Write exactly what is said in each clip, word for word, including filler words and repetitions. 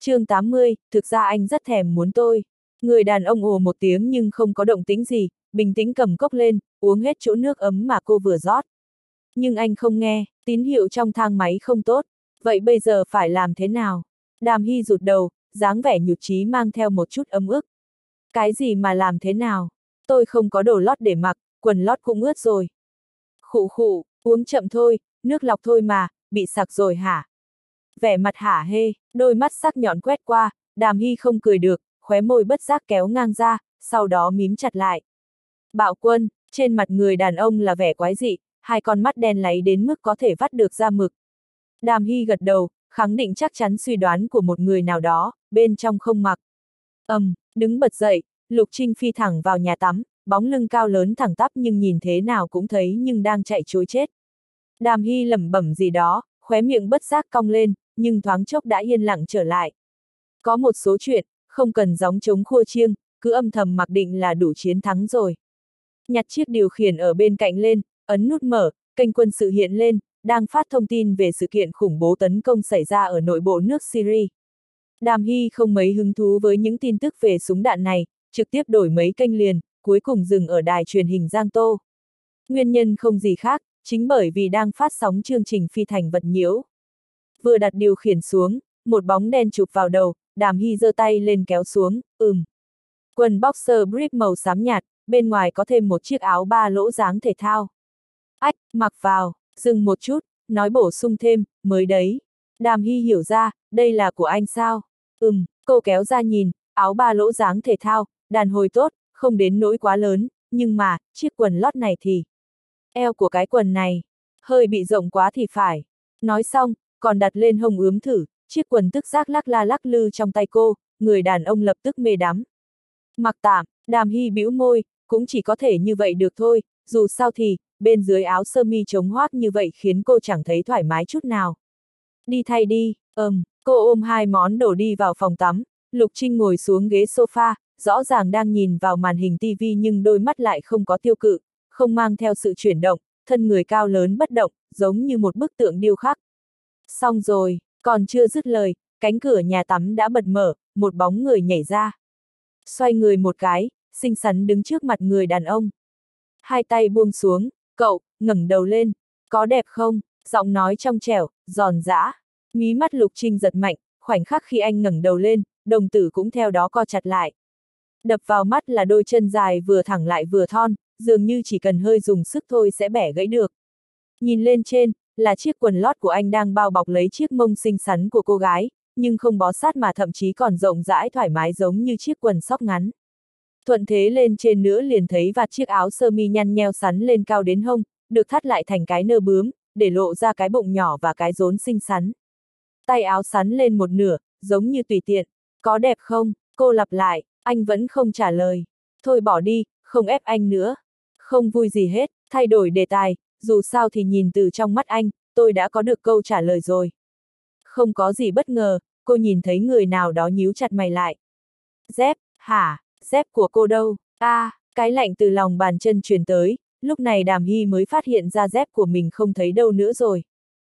chương tám mươi, thực ra anh rất thèm muốn tôi. Người đàn ông ồ một tiếng nhưng không có động tĩnh gì, bình tĩnh cầm cốc lên, uống hết chỗ nước ấm mà cô vừa rót. Nhưng anh không nghe, tín hiệu trong thang máy không tốt. Vậy bây giờ phải làm thế nào? Đàm Hy rụt đầu, dáng vẻ nhụt chí mang theo một chút ấm ức. Cái gì mà làm thế nào? Tôi không có đồ lót để mặc, quần lót cũng ướt rồi. Khụ khụ, uống chậm thôi, nước lọc thôi mà, bị sặc rồi hả? Vẻ mặt hả hê, đôi mắt sắc nhọn quét qua, Đàm Hy không cười được, khóe môi bất giác kéo ngang ra, sau đó mím chặt lại. Bạo Quân, trên mặt người đàn ông là vẻ quái dị, hai con mắt đen láy đến mức có thể vắt được ra mực. Đàm Hy gật đầu, khẳng định chắc chắn suy đoán của một người nào đó, bên trong không mặc. Ầm, um, đứng bật dậy, Lục Trinh phi thẳng vào nhà tắm, bóng lưng cao lớn thẳng tắp nhưng nhìn thế nào cũng thấy nhưng đang chạy trối chết. Đàm Hy lẩm bẩm gì đó, khóe miệng bất giác cong lên, nhưng thoáng chốc đã yên lặng trở lại. Có một số chuyện, không cần gióng trống khua chiêng, cứ âm thầm mặc định là đủ chiến thắng rồi. Nhặt chiếc điều khiển ở bên cạnh lên, ấn nút mở, kênh quân sự hiện lên, đang phát thông tin về sự kiện khủng bố tấn công xảy ra ở nội bộ nước Syria. Đàm Hy không mấy hứng thú với những tin tức về súng đạn này, trực tiếp đổi mấy kênh liền, cuối cùng dừng ở đài truyền hình Giang Tô. Nguyên nhân không gì khác, chính bởi vì đang phát sóng chương trình phi thành vật nhiễu. Vừa đặt điều khiển xuống, một bóng đen chụp vào đầu, Đàm Hy giơ tay lên kéo xuống, ừm. Quần boxer brief màu xám nhạt, bên ngoài có thêm một chiếc áo ba lỗ dáng thể thao. Ách, mặc vào, dừng một chút, nói bổ sung thêm, mới đấy. Đàm Hy hiểu ra, đây là của anh sao? Ừm, cô kéo ra nhìn, áo ba lỗ dáng thể thao, đàn hồi tốt, không đến nỗi quá lớn, nhưng mà, chiếc quần lót này thì... Eo của cái quần này, hơi bị rộng quá thì phải. Nói xong, còn đặt lên hông ướm thử, chiếc quần tức giác lắc la lắc lư trong tay cô, người đàn ông lập tức mê đắm. Mặc tạm, Đàm Hy bĩu môi, cũng chỉ có thể như vậy được thôi, dù sao thì, bên dưới áo sơ mi chống hoác như vậy khiến cô chẳng thấy thoải mái chút nào. Đi thay đi, ừm, cô ôm hai món đồ đi vào phòng tắm, Lục Trinh ngồi xuống ghế sofa, rõ ràng đang nhìn vào màn hình tivi nhưng đôi mắt lại không có tiêu cự, không mang theo sự chuyển động, thân người cao lớn bất động, giống như một bức tượng điêu khắc. Xong rồi, còn chưa dứt lời, cánh cửa nhà tắm đã bật mở, một bóng người nhảy ra. Xoay người một cái, xinh xắn đứng trước mặt người đàn ông. Hai tay buông xuống, cậu, ngẩng đầu lên, có đẹp không? Giọng nói trong trẻo, giòn giã. Mí mắt Lục Trinh giật mạnh, khoảnh khắc khi anh ngẩng đầu lên, đồng tử cũng theo đó co chặt lại. Đập vào mắt là đôi chân dài vừa thẳng lại vừa thon, dường như chỉ cần hơi dùng sức thôi sẽ bẻ gãy được. Nhìn lên trên, là chiếc quần lót của anh đang bao bọc lấy chiếc mông xinh xắn của cô gái, nhưng không bó sát mà thậm chí còn rộng rãi thoải mái giống như chiếc quần sóc ngắn. Thuận thế lên trên nữa liền thấy vạt chiếc áo sơ mi nhăn nheo sắn lên cao đến hông, được thắt lại thành cái nơ bướm, để lộ ra cái bụng nhỏ và cái rốn xinh xắn. Tay áo sắn lên một nửa, giống như tùy tiện. Có đẹp không? Cô lặp lại, anh vẫn không trả lời. Thôi bỏ đi, không ép anh nữa. Không vui gì hết, thay đổi đề tài, dù sao thì nhìn từ trong mắt anh, tôi đã có được câu trả lời rồi. Không có gì bất ngờ, cô nhìn thấy người nào đó nhíu chặt mày lại. Dép, hả? Dép của cô đâu? A, à, cái lạnh từ lòng bàn chân truyền tới, lúc này Đàm Hy mới phát hiện ra dép của mình không thấy đâu nữa rồi.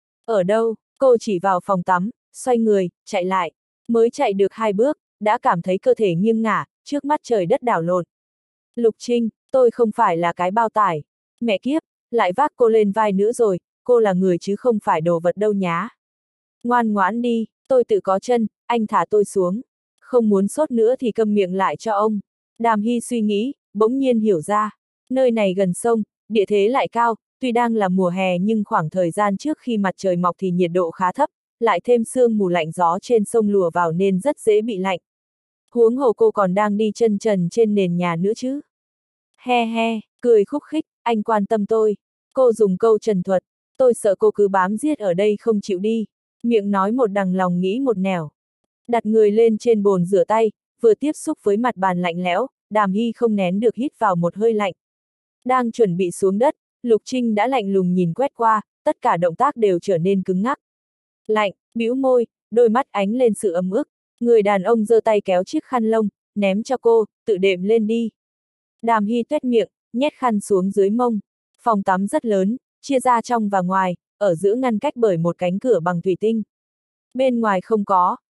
Ở đâu? Cô chỉ vào phòng tắm, xoay người, chạy lại. Mới chạy được hai bước, đã cảm thấy cơ thể nghiêng ngả, trước mắt trời đất đảo lộn. Lục Trinh, tôi không phải là cái bao tải. Mẹ kiếp, lại vác cô lên vai nữa rồi, cô là người chứ không phải đồ vật đâu nhá. Ngoan ngoãn đi, tôi tự có chân, anh thả tôi xuống. Không muốn sốt nữa thì câm miệng lại cho ông. Đàm Hy suy nghĩ, bỗng nhiên hiểu ra. Nơi này gần sông, địa thế lại cao, tuy đang là mùa hè nhưng khoảng thời gian trước khi mặt trời mọc thì nhiệt độ khá thấp, lại thêm sương mù lạnh gió trên sông lùa vào nên rất dễ bị lạnh. Huống hồ cô còn đang đi chân trần trên nền nhà nữa chứ. He he, cười khúc khích, anh quan tâm tôi. Cô dùng câu trần thuật, tôi sợ cô cứ bám giết ở đây không chịu đi. Miệng nói một đằng lòng nghĩ một nẻo. Đặt người lên trên bồn rửa tay, vừa tiếp xúc với mặt bàn lạnh lẽo, Đàm Hy không nén được hít vào một hơi lạnh. Đang chuẩn bị xuống đất, Lục Trinh đã lạnh lùng nhìn quét qua, tất cả động tác đều trở nên cứng ngắc. Lạnh, bĩu môi, đôi mắt ánh lên sự ấm ức, người đàn ông giơ tay kéo chiếc khăn lông, ném cho cô, tự đệm lên đi. Đàm Hy tuét miệng, nhét khăn xuống dưới mông. Phòng tắm rất lớn, chia ra trong và ngoài, ở giữa ngăn cách bởi một cánh cửa bằng thủy tinh. Bên ngoài không có,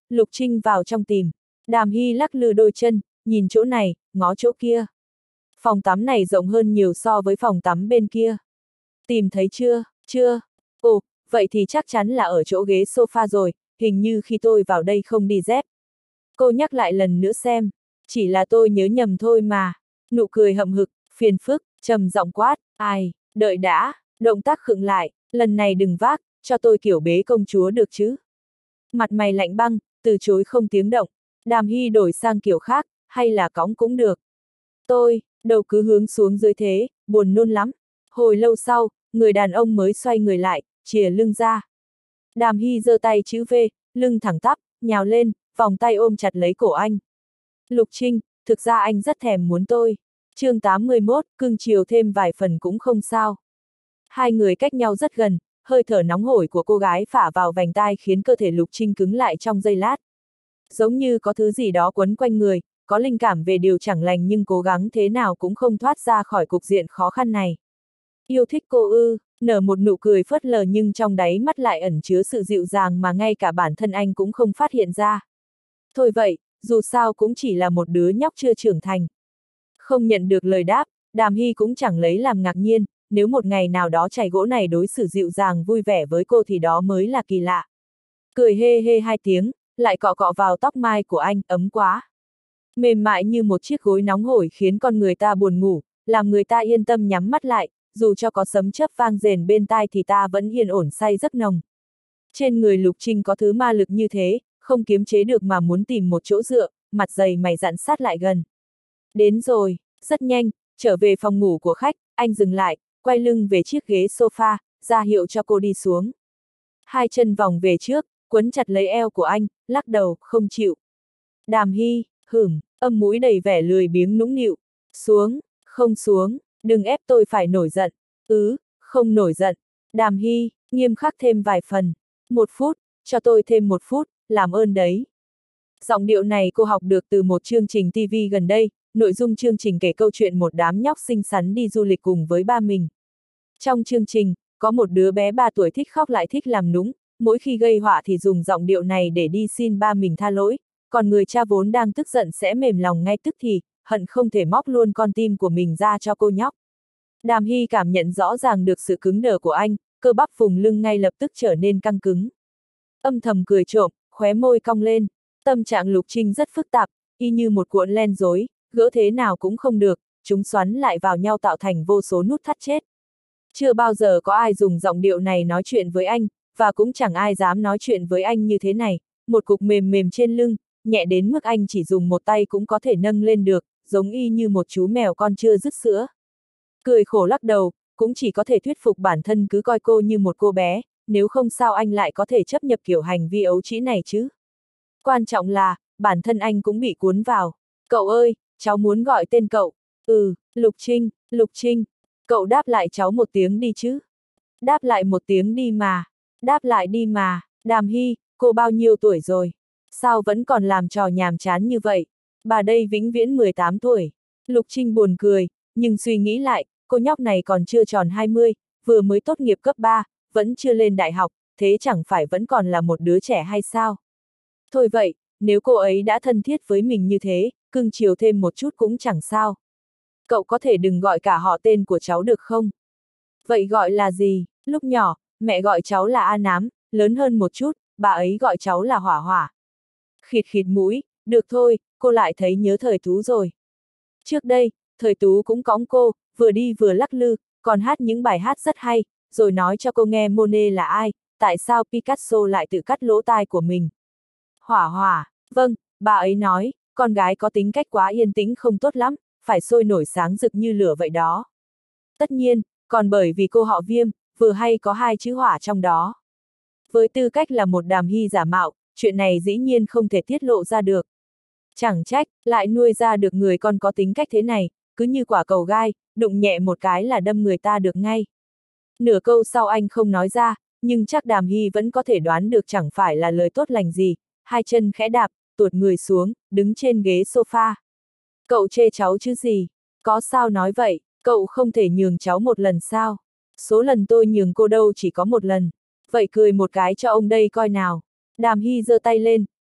Lục Trinh vào trong tìm. Đàm Hy lắc lư đôi chân, nhìn chỗ này, ngó chỗ kia. Phòng tắm này rộng hơn nhiều so với phòng tắm bên kia. Tìm thấy chưa? Chưa. Ồ, vậy thì chắc chắn là ở chỗ ghế sofa rồi, hình như khi tôi vào đây không đi dép. Cô nhắc lại lần nữa xem. Chỉ là tôi nhớ nhầm thôi mà. Nụ cười hậm hực, phiền phức, trầm giọng quát. Ai, đợi đã, động tác khựng lại, lần này đừng vác, cho tôi kiểu bế công chúa được chứ. Mặt mày lạnh băng, từ chối không tiếng động. Đàm Hy đổi sang kiểu khác, hay là cõng cũng được. Tôi, đầu cứ hướng xuống dưới thế, buồn nôn lắm. Hồi lâu sau, người đàn ông mới xoay người lại, chìa lưng ra. Đàm Hy giơ tay chữ V, lưng thẳng tắp, nhào lên, vòng tay ôm chặt lấy cổ anh. Lục Trinh, thực ra anh rất thèm muốn tôi. chương tám mươi mốt, cưng chiều thêm vài phần cũng không sao. Hai người cách nhau rất gần, hơi thở nóng hổi của cô gái phả vào vành tai khiến cơ thể Lục Trinh cứng lại trong giây lát. Giống như có thứ gì đó quấn quanh người, có linh cảm về điều chẳng lành nhưng cố gắng thế nào cũng không thoát ra khỏi cục diện khó khăn này. Yêu thích cô ư, nở một nụ cười phớt lờ nhưng trong đáy mắt lại ẩn chứa sự dịu dàng mà ngay cả bản thân anh cũng không phát hiện ra. Thôi vậy, dù sao cũng chỉ là một đứa nhóc chưa trưởng thành. Không nhận được lời đáp, Đàm Hy cũng chẳng lấy làm ngạc nhiên, nếu một ngày nào đó chày gỗ này đối xử dịu dàng vui vẻ với cô thì đó mới là kỳ lạ. Cười hê hê hai tiếng, lại cọ cọ vào tóc mai của anh, ấm quá. Mềm mại như một chiếc gối nóng hổi khiến con người ta buồn ngủ, làm người ta yên tâm nhắm mắt lại, dù cho có sấm chớp vang rền bên tai thì ta vẫn yên ổn say giấc nồng. Trên người Lục Trinh có thứ ma lực như thế, không kiềm chế được mà muốn tìm một chỗ dựa, mặt dày mày dặn sát lại gần. Đến rồi, rất nhanh, trở về phòng ngủ của khách, anh dừng lại, quay lưng về chiếc ghế sofa, ra hiệu cho cô đi xuống. Hai chân vòng về trước, quấn chặt lấy eo của anh, lắc đầu, không chịu. Đàm Hy, hửm, âm mũi đầy vẻ lười biếng nũng nịu. Xuống, không xuống, đừng ép tôi phải nổi giận. Ừ, không nổi giận. Đàm Hy, nghiêm khắc thêm vài phần. Một phút, cho tôi thêm một phút, làm ơn đấy. Giọng điệu này cô học được từ một chương trình ti vi gần đây, nội dung chương trình kể câu chuyện một đám nhóc xinh xắn đi du lịch cùng với ba mình. Trong chương trình, có một đứa bé ba tuổi thích khóc lại thích làm nũng, mỗi khi gây họa thì dùng giọng điệu này để đi xin ba mình tha lỗi, còn người cha vốn đang tức giận sẽ mềm lòng ngay tức thì, hận không thể móc luôn con tim của mình ra cho cô nhóc. Đàm Hy cảm nhận rõ ràng được sự cứng đờ của anh, cơ bắp vùng lưng ngay lập tức trở nên căng cứng. Âm thầm cười trộm, khóe môi cong lên, tâm trạng Lục Trinh rất phức tạp, y như một cuộn len rối, gỡ thế nào cũng không được, chúng xoắn lại vào nhau tạo thành vô số nút thắt chết. Chưa bao giờ có ai dùng giọng điệu này nói chuyện với anh, và cũng chẳng ai dám nói chuyện với anh như thế này, một cục mềm mềm trên lưng, nhẹ đến mức anh chỉ dùng một tay cũng có thể nâng lên được, giống y như một chú mèo con chưa dứt sữa. Cười khổ lắc đầu, cũng chỉ có thể thuyết phục bản thân cứ coi cô như một cô bé, nếu không sao anh lại có thể chấp nhận kiểu hành vi ấu trĩ này chứ. Quan trọng là, bản thân anh cũng bị cuốn vào. Cậu ơi, cháu muốn gọi tên cậu. Ừ, Lục Trinh, Lục Trinh. Cậu đáp lại cháu một tiếng đi chứ. Đáp lại một tiếng đi mà. Đáp lại đi mà. Đàm Hy, cô bao nhiêu tuổi rồi? Sao vẫn còn làm trò nhàm chán như vậy? Bà đây vĩnh viễn mười tám tuổi. Lục Trinh buồn cười, nhưng suy nghĩ lại, cô nhóc này còn chưa tròn hai mươi, vừa mới tốt nghiệp cấp ba, vẫn chưa lên đại học, thế chẳng phải vẫn còn là một đứa trẻ hay sao? Thôi vậy, nếu cô ấy đã thân thiết với mình như thế, cưng chiều thêm một chút cũng chẳng sao. Cậu có thể đừng gọi cả họ tên của cháu được không? Vậy gọi là gì? Lúc nhỏ, mẹ gọi cháu là A Nám, lớn hơn một chút, bà ấy gọi cháu là Hỏa Hỏa. Khịt khịt mũi, được thôi, cô lại thấy nhớ thời Tú rồi. Trước đây, thời Tú cũng cõng cô, vừa đi vừa lắc lư, còn hát những bài hát rất hay, rồi nói cho cô nghe Monet là ai, tại sao Picasso lại tự cắt lỗ tai của mình. Hỏa Hỏa, vâng, bà ấy nói, con gái có tính cách quá yên tĩnh không tốt lắm, phải sôi nổi sáng rực như lửa vậy đó. Tất nhiên, còn bởi vì cô họ Viêm, vừa hay có hai chữ hỏa trong đó. Với tư cách là một Đàm Hy giả mạo, chuyện này dĩ nhiên không thể tiết lộ ra được. Chẳng trách, lại nuôi ra được người con có tính cách thế này, cứ như quả cầu gai, đụng nhẹ một cái là đâm người ta được ngay. Nửa câu sau anh không nói ra, nhưng chắc Đàm Hy vẫn có thể đoán được chẳng phải là lời tốt lành gì, hai chân khẽ đạp, tuột người xuống, đứng trên ghế sofa. Cậu chê cháu chứ gì? Có sao nói vậy, cậu không thể nhường cháu một lần sao? Số lần tôi nhường cô đâu chỉ có một lần. Vậy cười một cái cho ông đây coi nào. Đàm Hy giơ tay lên,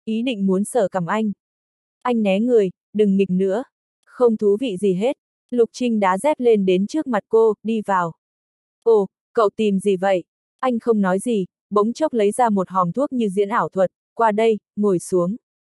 ý định muốn sờ cằm anh. Anh né người, đừng nghịch nữa. Không thú vị gì hết. Lục Trinh đá dép lên đến trước mặt cô, đi vào. Ồ, cậu tìm gì vậy? Anh không nói gì, bỗng chốc lấy ra một hòm thuốc như diễn ảo thuật, qua đây, ngồi xuống.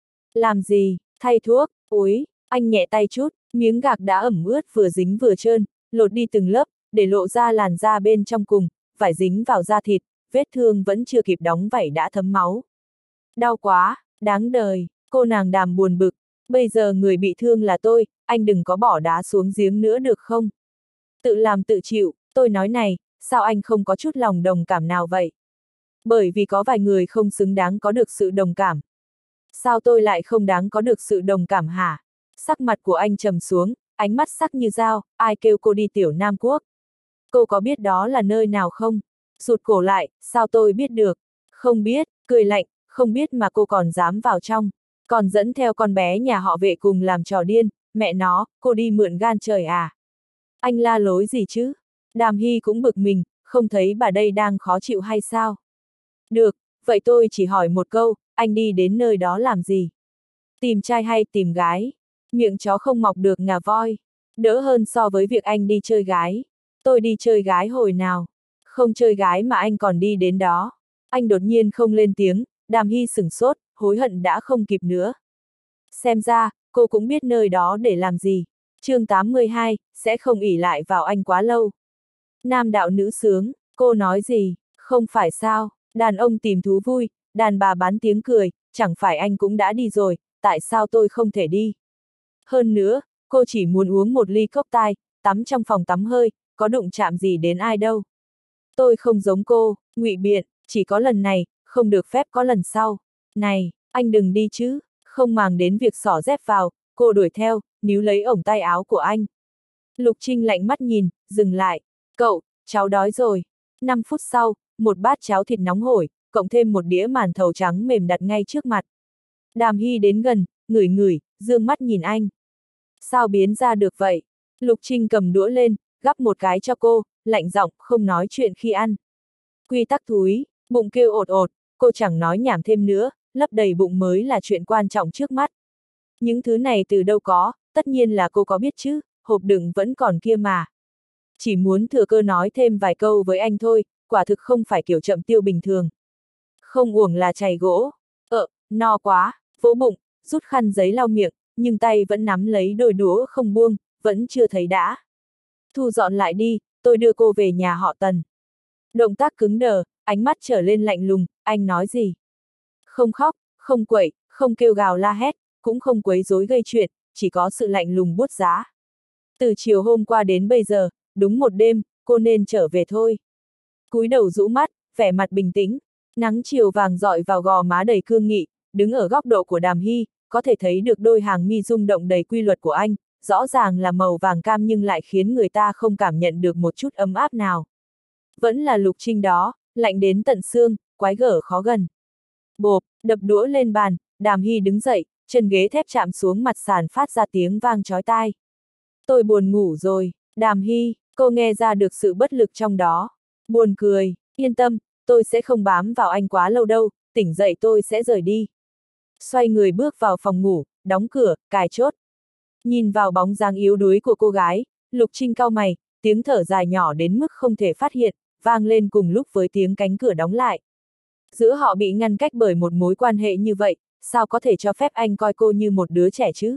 Làm gì? Thay thuốc, ối, anh nhẹ tay chút, miếng gạc đã ẩm ướt vừa dính vừa trơn, lột đi từng lớp, để lộ ra làn da bên trong cùng, vải dính vào da thịt, vết thương vẫn chưa kịp đóng vảy đã thấm máu. Đau quá, đáng đời, cô nàng Đàm buồn bực, bây giờ người bị thương là tôi, anh đừng có bỏ đá xuống giếng nữa được không? Tự làm tự chịu, tôi nói này, sao anh không có chút lòng đồng cảm nào vậy? Bởi vì có vài người không xứng đáng có được sự đồng cảm. Sao tôi lại không đáng có được sự đồng cảm hả? Sắc mặt của anh trầm xuống, ánh mắt sắc như dao, ai kêu cô đi Tiểu Nam Quốc? Cô có biết đó là nơi nào không? Rụt cổ lại, sao tôi biết được? Không biết, cười lạnh, không biết mà cô còn dám vào trong. Còn dẫn theo con bé nhà họ Vệ cùng làm trò điên, mẹ nó, cô đi mượn gan trời à? Anh la lối gì chứ? Đàm Hy cũng bực mình, không thấy bà đây đang khó chịu hay sao? Được, vậy tôi chỉ hỏi một câu, anh đi đến nơi đó làm gì? Tìm trai hay tìm gái? Miệng chó không mọc được ngà voi. Đỡ hơn so với việc anh đi chơi gái. Tôi đi chơi gái hồi nào? Không chơi gái mà anh còn đi đến đó. Anh đột nhiên không lên tiếng, Đàm Hy sửng sốt, hối hận đã không kịp nữa. Xem ra, cô cũng biết nơi đó để làm gì. chương tám mươi hai, sẽ không ỷ lại vào anh quá lâu. Nam đạo nữ sướng, cô nói gì? Không phải sao, đàn ông tìm thú vui, đàn bà bán tiếng cười, chẳng phải anh cũng đã đi rồi, tại sao tôi không thể đi? Hơn nữa, cô chỉ muốn uống một ly cốc tai, tắm trong phòng tắm hơi, có đụng chạm gì đến ai đâu. Tôi không giống cô, ngụy biện, chỉ có lần này, không được phép có lần sau. Này, anh đừng đi chứ, không màng đến việc xỏ dép vào, cô đuổi theo, níu lấy ổng tay áo của anh. Lục Trinh lạnh mắt nhìn, dừng lại. Cậu, cháu đói rồi. năm phút sau, một bát cháo thịt nóng hổi, cộng thêm một đĩa màn thầu trắng mềm đặt ngay trước mặt. Đàm Hy đến gần, ngửi ngửi, dương mắt nhìn anh. Sao biến ra được vậy? Lục Trinh cầm đũa lên, gắp một cái cho cô, lạnh giọng, không nói chuyện khi ăn. Quy tắc thúi, bụng kêu ột ột, cô chẳng nói nhảm thêm nữa, lấp đầy bụng mới là chuyện quan trọng trước mắt. Những thứ này từ đâu có, tất nhiên là cô có biết chứ, hộp đựng vẫn còn kia mà. Chỉ muốn thừa cơ nói thêm vài câu với anh thôi, quả thực không phải kiểu chậm tiêu bình thường. Không uổng là chày gỗ. Ờ, no quá, vỗ bụng, rút khăn giấy lau miệng, nhưng tay vẫn nắm lấy đôi đũa không buông, vẫn chưa thấy đã. Thu dọn lại đi, tôi đưa cô về nhà họ Tần. Động tác cứng đờ, ánh mắt trở lên lạnh lùng, anh nói gì? Không khóc, không quậy, không kêu gào la hét, cũng không quấy rối gây chuyện, chỉ có sự lạnh lùng buốt giá. Từ chiều hôm qua đến bây giờ, đúng một đêm, cô nên trở về thôi. Cúi đầu rũ mắt, vẻ mặt bình tĩnh, nắng chiều vàng rọi vào gò má đầy cương nghị, đứng ở góc độ của Đàm Hy, có thể thấy được đôi hàng mi rung động đầy quy luật của anh, rõ ràng là màu vàng cam nhưng lại khiến người ta không cảm nhận được một chút ấm áp nào. Vẫn là Lục Trinh đó, lạnh đến tận xương, quái gở khó gần. Bộp, đập đũa lên bàn, Đàm Hy đứng dậy, chân ghế thép chạm xuống mặt sàn phát ra tiếng vang chói tai. Tôi buồn ngủ rồi, Đàm Hy, cô nghe ra được sự bất lực trong đó. Buồn cười, yên tâm, tôi sẽ không bám vào anh quá lâu đâu, tỉnh dậy tôi sẽ rời đi. Xoay người bước vào phòng ngủ, đóng cửa, cài chốt. Nhìn vào bóng dáng yếu đuối của cô gái, Lục Trinh cau mày, tiếng thở dài nhỏ đến mức không thể phát hiện, vang lên cùng lúc với tiếng cánh cửa đóng lại. Giữa họ bị ngăn cách bởi một mối quan hệ như vậy, sao có thể cho phép anh coi cô như một đứa trẻ chứ?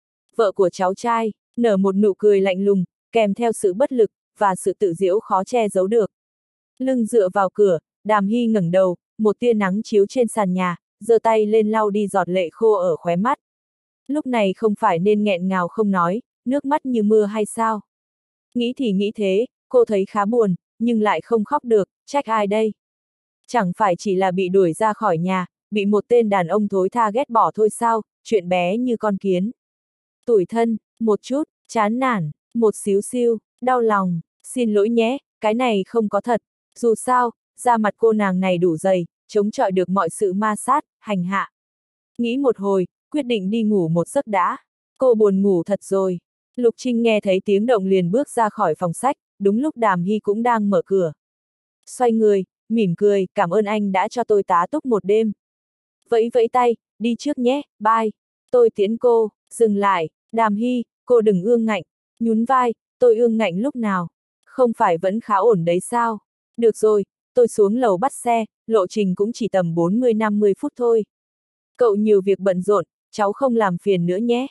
Vợ của cháu trai, nở một nụ cười lạnh lùng, kèm theo sự bất lực, và sự tự giễu khó che giấu được. Lưng dựa vào cửa, Đàm Hy ngẩng đầu, một tia nắng chiếu trên sàn nhà, giơ tay lên lau đi giọt lệ khô ở khóe mắt. Lúc này không phải nên nghẹn ngào không nói, nước mắt như mưa hay sao? Nghĩ thì nghĩ thế, cô thấy khá buồn, nhưng lại không khóc được, trách ai đây? Chẳng phải chỉ là bị đuổi ra khỏi nhà, bị một tên đàn ông thối tha ghét bỏ thôi sao, chuyện bé như con kiến. Tủi thân, một chút, chán nản, một xíu xiu, đau lòng, xin lỗi nhé, cái này không có thật. Dù sao, da mặt cô nàng này đủ dày, chống chọi được mọi sự ma sát, hành hạ. Nghĩ một hồi, quyết định đi ngủ một giấc đã. Cô buồn ngủ thật rồi. Lục Trinh nghe thấy tiếng động liền bước ra khỏi phòng sách, đúng lúc Đàm Hy cũng đang mở cửa. Xoay người, mỉm cười, cảm ơn anh đã cho tôi tá túc một đêm. Vẫy vẫy tay, đi trước nhé, bye. Tôi tiễn cô, dừng lại, Đàm Hy, cô đừng ương ngạnh, nhún vai, tôi ương ngạnh lúc nào? Không phải vẫn khá ổn đấy sao? Được rồi, tôi xuống lầu bắt xe, lộ trình cũng chỉ tầm bốn mươi năm mươi phút thôi. Cậu nhiều việc bận rộn, cháu không làm phiền nữa nhé.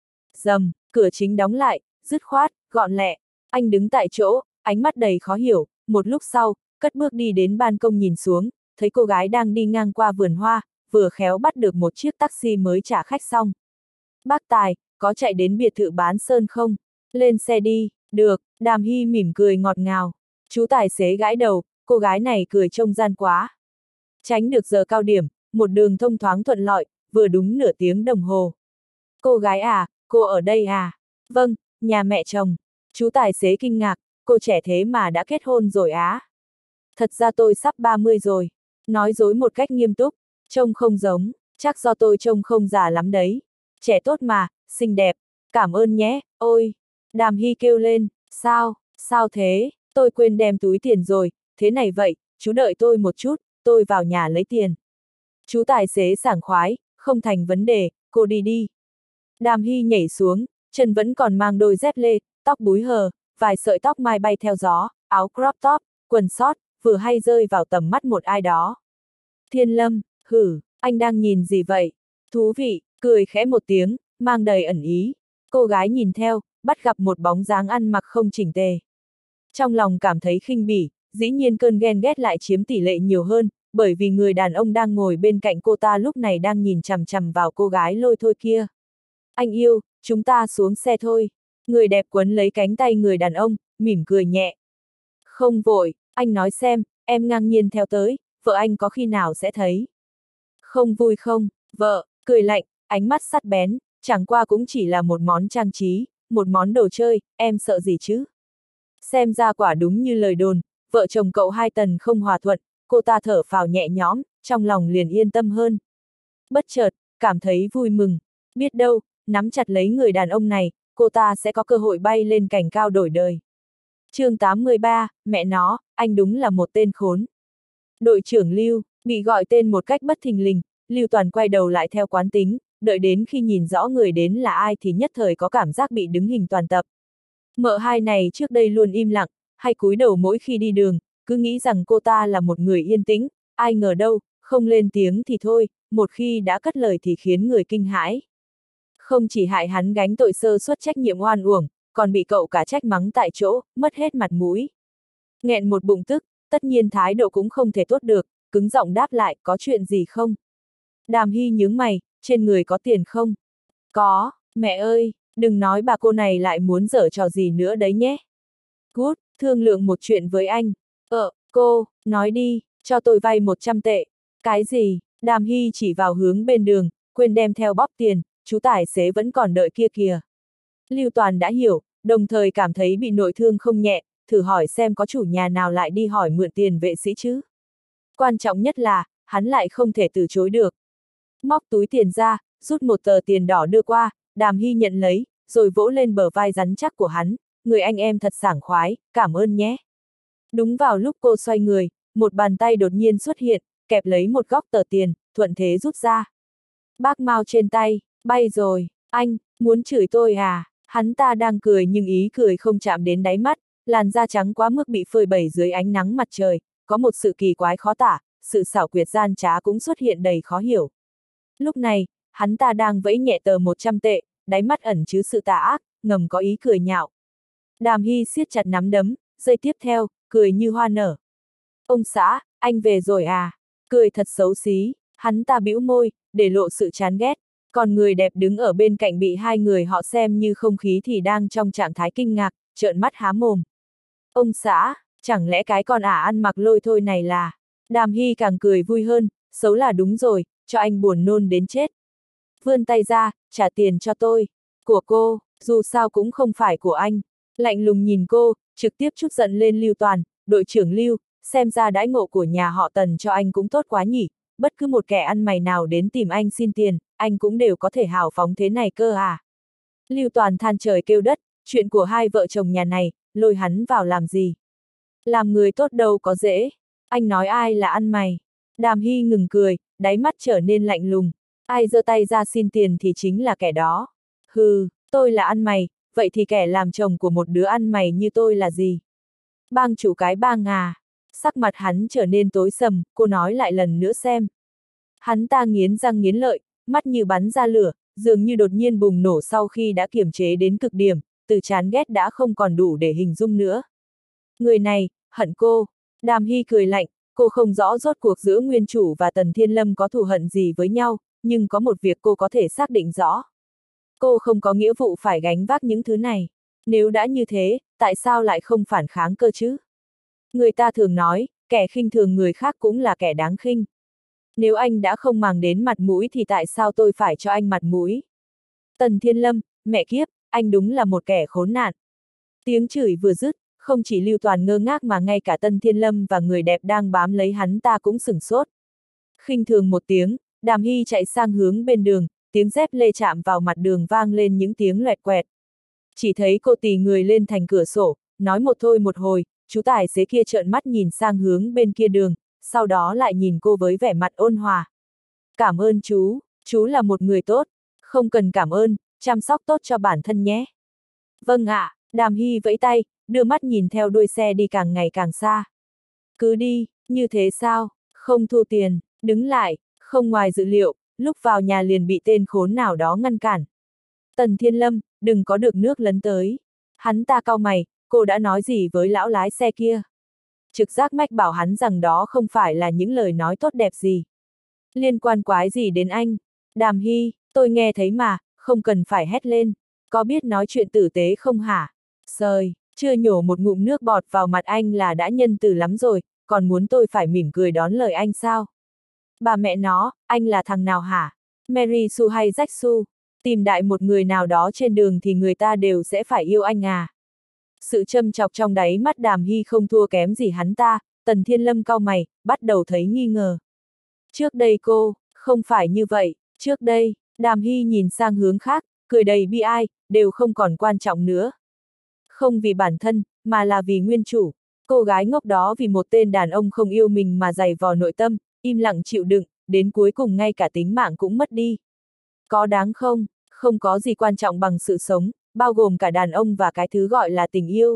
Dầm, cửa chính đóng lại, dứt khoát, gọn lẹ. Anh đứng tại chỗ, ánh mắt đầy khó hiểu, một lúc sau, cất bước đi đến ban công nhìn xuống, thấy cô gái đang đi ngang qua vườn hoa, vừa khéo bắt được một chiếc taxi mới trả khách xong. Bác Tài, có chạy đến biệt thự bán sơn không? Lên xe đi, được, Đàm Hy mỉm cười ngọt ngào. Chú tài xế gãi đầu, cô gái này cười trông gian quá. Tránh được giờ cao điểm, một đường thông thoáng thuận lợi, vừa đúng nửa tiếng đồng hồ. Cô gái à, cô ở đây à? Vâng, nhà mẹ chồng. Chú tài xế kinh ngạc, cô trẻ thế mà đã kết hôn rồi á. Thật ra tôi sắp ba mươi rồi. Nói dối một cách nghiêm túc, trông không giống, chắc do tôi trông không già lắm đấy. Trẻ tốt mà, xinh đẹp, cảm ơn nhé, ôi. Đàm Hy kêu lên, sao, sao thế, tôi quên đem túi tiền rồi, thế này vậy, chú đợi tôi một chút, tôi vào nhà lấy tiền. Chú tài xế sảng khoái, không thành vấn đề, cô đi đi. Đàm Hy nhảy xuống, chân vẫn còn mang đôi dép lê, tóc búi hờ, vài sợi tóc mai bay theo gió, áo crop top, quần short, vừa hay rơi vào tầm mắt một ai đó. Thiên Lâm, hử, anh đang nhìn gì vậy? Thú vị, cười khẽ một tiếng, mang đầy ẩn ý. Cô gái nhìn theo, bắt gặp một bóng dáng ăn mặc không chỉnh tề. Trong lòng cảm thấy khinh bỉ, dĩ nhiên cơn ghen ghét lại chiếm tỷ lệ nhiều hơn, bởi vì người đàn ông đang ngồi bên cạnh cô ta lúc này đang nhìn chằm chằm vào cô gái lôi thôi kia. Anh yêu, chúng ta xuống xe thôi. Người đẹp quấn lấy cánh tay người đàn ông, mỉm cười nhẹ. Không vội, anh nói xem, em ngang nhiên theo tới, vợ anh có khi nào sẽ thấy. Không vui không, vợ, cười lạnh, ánh mắt sắt bén, chẳng qua cũng chỉ là một món trang trí, một món đồ chơi, em sợ gì chứ? Xem ra quả đúng như lời đồn, vợ chồng cậu hai tần không hòa thuận, cô ta thở phào nhẹ nhõm, trong lòng liền yên tâm hơn. Bất chợt, cảm thấy vui mừng, biết đâu, nắm chặt lấy người đàn ông này, cô ta sẽ có cơ hội bay lên cành cao đổi đời. chương tám mươi ba, mẹ nó, anh đúng là một tên khốn. Đội trưởng Lưu, bị gọi tên một cách bất thình lình, Lưu Toàn quay đầu lại theo quán tính, đợi đến khi nhìn rõ người đến là ai thì nhất thời có cảm giác bị đứng hình toàn tập. Mợ hai này trước đây luôn im lặng, hay cúi đầu mỗi khi đi đường, cứ nghĩ rằng cô ta là một người yên tĩnh, ai ngờ đâu, không lên tiếng thì thôi, một khi đã cất lời thì khiến người kinh hãi. Không chỉ hại hắn gánh tội sơ suất trách nhiệm oan uổng, còn bị cậu cả trách mắng tại chỗ, mất hết mặt mũi. Nghẹn một bụng tức, tất nhiên thái độ cũng không thể tốt được, cứng giọng đáp lại, có chuyện gì không? Đàm Hy nhướng mày, trên người có tiền không? Có, mẹ ơi, đừng nói bà cô này lại muốn giở trò gì nữa đấy nhé. Good, thương lượng một chuyện với anh. Ờ, cô, nói đi, cho tôi vay một trăm tệ. Cái gì? Đàm Hy chỉ vào hướng bên đường, quên đem theo bóp tiền, chú tài xế vẫn còn đợi kia kìa. Lưu Toàn đã hiểu, đồng thời cảm thấy bị nội thương không nhẹ, thử hỏi xem có chủ nhà nào lại đi hỏi mượn tiền vệ sĩ chứ. Quan trọng nhất là, hắn lại không thể từ chối được. Móc túi tiền ra, rút một tờ tiền đỏ đưa qua, Đàm Hy nhận lấy, rồi vỗ lên bờ vai rắn chắc của hắn, người anh em thật sảng khoái, cảm ơn nhé. Đúng vào lúc cô xoay người, một bàn tay đột nhiên xuất hiện, kẹp lấy một góc tờ tiền, thuận thế rút ra. Bác Mao trên tay, bay rồi, anh, muốn chửi tôi à? Hắn ta đang cười nhưng ý cười không chạm đến đáy mắt, làn da trắng quá mức bị phơi bày dưới ánh nắng mặt trời, có một sự kỳ quái khó tả, sự xảo quyệt gian trá cũng xuất hiện đầy khó hiểu. Lúc này, hắn ta đang vẫy nhẹ tờ một trăm tệ, đáy mắt ẩn chứa sự tà ác, ngầm có ý cười nhạo. Đàm Hy siết chặt nắm đấm, giây tiếp theo, cười như hoa nở. Ông xã, anh về rồi à? Cười thật xấu xí, hắn ta bĩu môi, để lộ sự chán ghét. Còn người đẹp đứng ở bên cạnh bị hai người họ xem như không khí thì đang trong trạng thái kinh ngạc, trợn mắt há mồm. Ông xã, chẳng lẽ cái con ả ăn mặc lôi thôi này là... Đàm Hy càng cười vui hơn, xấu là đúng rồi, cho anh buồn nôn đến chết. Vươn tay ra, trả tiền cho tôi. Của cô, dù sao cũng không phải của anh. Lạnh lùng nhìn cô, trực tiếp trút giận lên Lưu Toàn, đội trưởng Lưu, xem ra đãi ngộ của nhà họ Tần cho anh cũng tốt quá nhỉ, bất cứ một kẻ ăn mày nào đến tìm anh xin tiền, anh cũng đều có thể hào phóng thế này cơ à. Lưu Toàn than trời kêu đất, chuyện của hai vợ chồng nhà này, lôi hắn vào làm gì? Làm người tốt đâu có dễ, anh nói ai là ăn mày? Đàm Hy ngừng cười, đáy mắt trở nên lạnh lùng. Ai giơ tay ra xin tiền thì chính là kẻ đó. Hừ, tôi là ăn mày, vậy thì kẻ làm chồng của một đứa ăn mày như tôi là gì? Bang chủ cái bang à? Sắc mặt hắn trở nên tối sầm, cô nói lại lần nữa xem. Hắn ta nghiến răng nghiến lợi, mắt như bắn ra lửa, dường như đột nhiên bùng nổ sau khi đã kiềm chế đến cực điểm, từ chán ghét đã không còn đủ để hình dung nữa. Người này, hận cô. Đàm Hy cười lạnh, cô không rõ rốt cuộc giữa nguyên chủ và Tần Thiên Lâm có thù hận gì với nhau, nhưng có một việc cô có thể xác định rõ. Cô không có nghĩa vụ phải gánh vác những thứ này. Nếu đã như thế, tại sao lại không phản kháng cơ chứ? Người ta thường nói, kẻ khinh thường người khác cũng là kẻ đáng khinh. Nếu anh đã không màng đến mặt mũi thì tại sao tôi phải cho anh mặt mũi? Tần Thiên Lâm, mẹ kiếp, anh đúng là một kẻ khốn nạn. Tiếng chửi vừa dứt, không chỉ Lưu Toàn ngơ ngác mà ngay cả Tần Thiên Lâm và người đẹp đang bám lấy hắn ta cũng sửng sốt. Khinh thường một tiếng, Đàm Hy chạy sang hướng bên đường, tiếng dép lê chạm vào mặt đường vang lên những tiếng loẹt quẹt. Chỉ thấy cô tì người lên thành cửa sổ, nói một thôi một hồi, chú tài xế kia trợn mắt nhìn sang hướng bên kia đường, sau đó lại nhìn cô với vẻ mặt ôn hòa. Cảm ơn chú, chú là một người tốt, không cần cảm ơn, chăm sóc tốt cho bản thân nhé. Vâng ạ, à, Đàm Hy vẫy tay, đưa mắt nhìn theo đuôi xe đi càng ngày càng xa. Cứ đi, như thế sao, không thu tiền, đứng lại, không ngoài dự liệu, lúc vào nhà liền bị tên khốn nào đó ngăn cản. Tần Thiên Lâm, đừng có được nước lấn tới. Hắn ta cau mày, cô đã nói gì với lão lái xe kia? Trực giác mách bảo hắn rằng đó không phải là những lời nói tốt đẹp gì. Liên quan quái gì đến anh? Đàm Hy, tôi nghe thấy mà, không cần phải hét lên. Có biết nói chuyện tử tế không hả? Sời, chưa nhổ một ngụm nước bọt vào mặt anh là đã nhân từ lắm rồi, còn muốn tôi phải mỉm cười đón lời anh sao? Bà mẹ nó, anh là thằng nào hả? Mary Sue hay Jack Sue? Tìm đại một người nào đó trên đường thì người ta đều sẽ phải yêu anh à? Sự châm chọc trong đáy mắt Đàm Hy không thua kém gì hắn ta, Tần Thiên Lâm cau mày, bắt đầu thấy nghi ngờ. Trước đây cô, không phải như vậy, trước đây, Đàm Hy nhìn sang hướng khác, cười đầy bi ai, đều không còn quan trọng nữa. Không vì bản thân, mà là vì nguyên chủ. Cô gái ngốc đó vì một tên đàn ông không yêu mình mà dày vò nội tâm, im lặng chịu đựng, đến cuối cùng ngay cả tính mạng cũng mất đi. Có đáng không? Không có gì quan trọng bằng sự sống, bao gồm cả đàn ông và cái thứ gọi là tình yêu.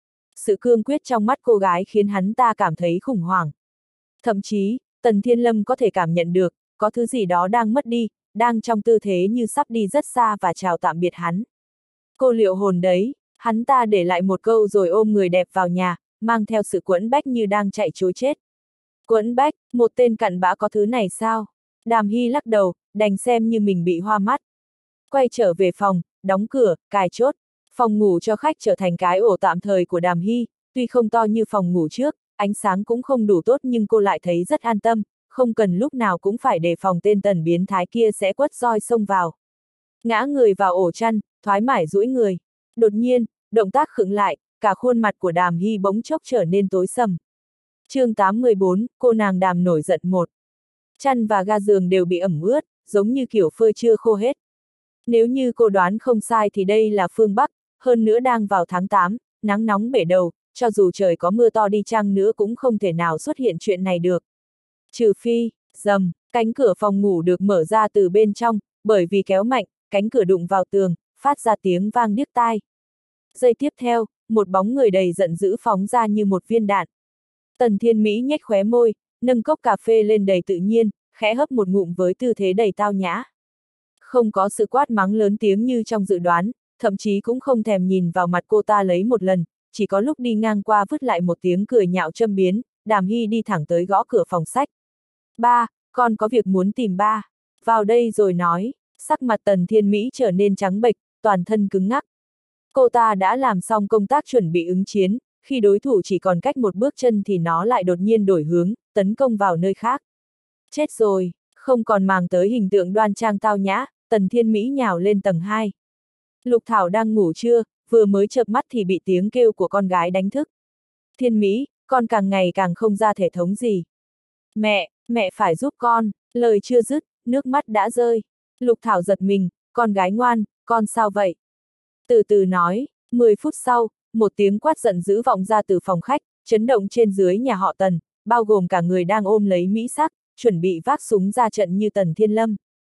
Sự cương quyết trong mắt cô gái khiến hắn ta cảm thấy khủng hoảng. Thậm chí, Tần Thiên Lâm có thể cảm nhận được, có thứ gì đó đang mất đi, đang trong tư thế như sắp đi rất xa và chào tạm biệt hắn. Cô liệu hồn đấy, hắn ta để lại một câu rồi ôm người đẹp vào nhà, mang theo sự quẫn bách như đang chạy trối chết. Quẫn bách, một tên cặn bã có thứ này sao? Đàm Hy lắc đầu, đành xem như mình bị hoa mắt. Quay trở về phòng, đóng cửa, cài chốt. Phòng ngủ cho khách trở thành cái ổ tạm thời của Đàm Hy, tuy không to như phòng ngủ trước, ánh sáng cũng không đủ tốt nhưng cô lại thấy rất an tâm, không cần lúc nào cũng phải đề phòng tên tần biến thái kia sẽ quất roi xông vào. Ngã người vào ổ chăn, thoải mái duỗi người. Đột nhiên, động tác khựng lại, cả khuôn mặt của Đàm Hy bỗng chốc trở nên tối sầm. chương tám mươi bốn, cô nàng Đàm nổi giận một. Chăn và ga giường đều bị ẩm ướt, giống như kiểu phơi chưa khô hết. Nếu như cô đoán không sai thì đây là phương Bắc, hơn nữa đang vào tháng tám, nắng nóng bể đầu, cho dù trời có mưa to đi chăng nữa cũng không thể nào xuất hiện chuyện này được. Trừ phi, rầm, cánh cửa phòng ngủ được mở ra từ bên trong, bởi vì kéo mạnh, cánh cửa đụng vào tường, phát ra tiếng vang điếc tai. Giây tiếp theo, một bóng người đầy giận dữ phóng ra như một viên đạn. Tần Thiên Mỹ nhếch khóe môi, nâng cốc cà phê lên đầy tự nhiên, khẽ hấp một ngụm với tư thế đầy tao nhã. Không có sự quát mắng lớn tiếng như trong dự đoán, thậm chí cũng không thèm nhìn vào mặt cô ta lấy một lần, chỉ có lúc đi ngang qua vứt lại một tiếng cười nhạo châm biếm, Đàm Hy đi thẳng tới gõ cửa phòng sách. Ba, con có việc muốn tìm ba. Vào đây rồi nói, sắc mặt Tần Thiên Mỹ trở nên trắng bệch, toàn thân cứng ngắc. Cô ta đã làm xong công tác chuẩn bị ứng chiến, khi đối thủ chỉ còn cách một bước chân thì nó lại đột nhiên đổi hướng, tấn công vào nơi khác. Chết rồi, không còn màng tới hình tượng đoan trang tao nhã, Tần Thiên Mỹ nhào lên tầng hai. Lục Thảo đang ngủ trưa, vừa mới chợp mắt thì bị tiếng kêu của con gái đánh thức. Thiên Mỹ, con càng ngày càng không ra thể thống gì. Mẹ, mẹ phải giúp con, lời chưa dứt, nước mắt đã rơi. Lục Thảo giật mình, con gái ngoan, con sao vậy? Từ từ nói, mười phút sau, một tiếng quát giận dữ vọng ra từ phòng khách, chấn động trên dưới nhà họ Tần, bao gồm cả người đang ôm lấy mỹ sắc, chuẩn bị vác súng ra trận như Tần Thiên Lâm.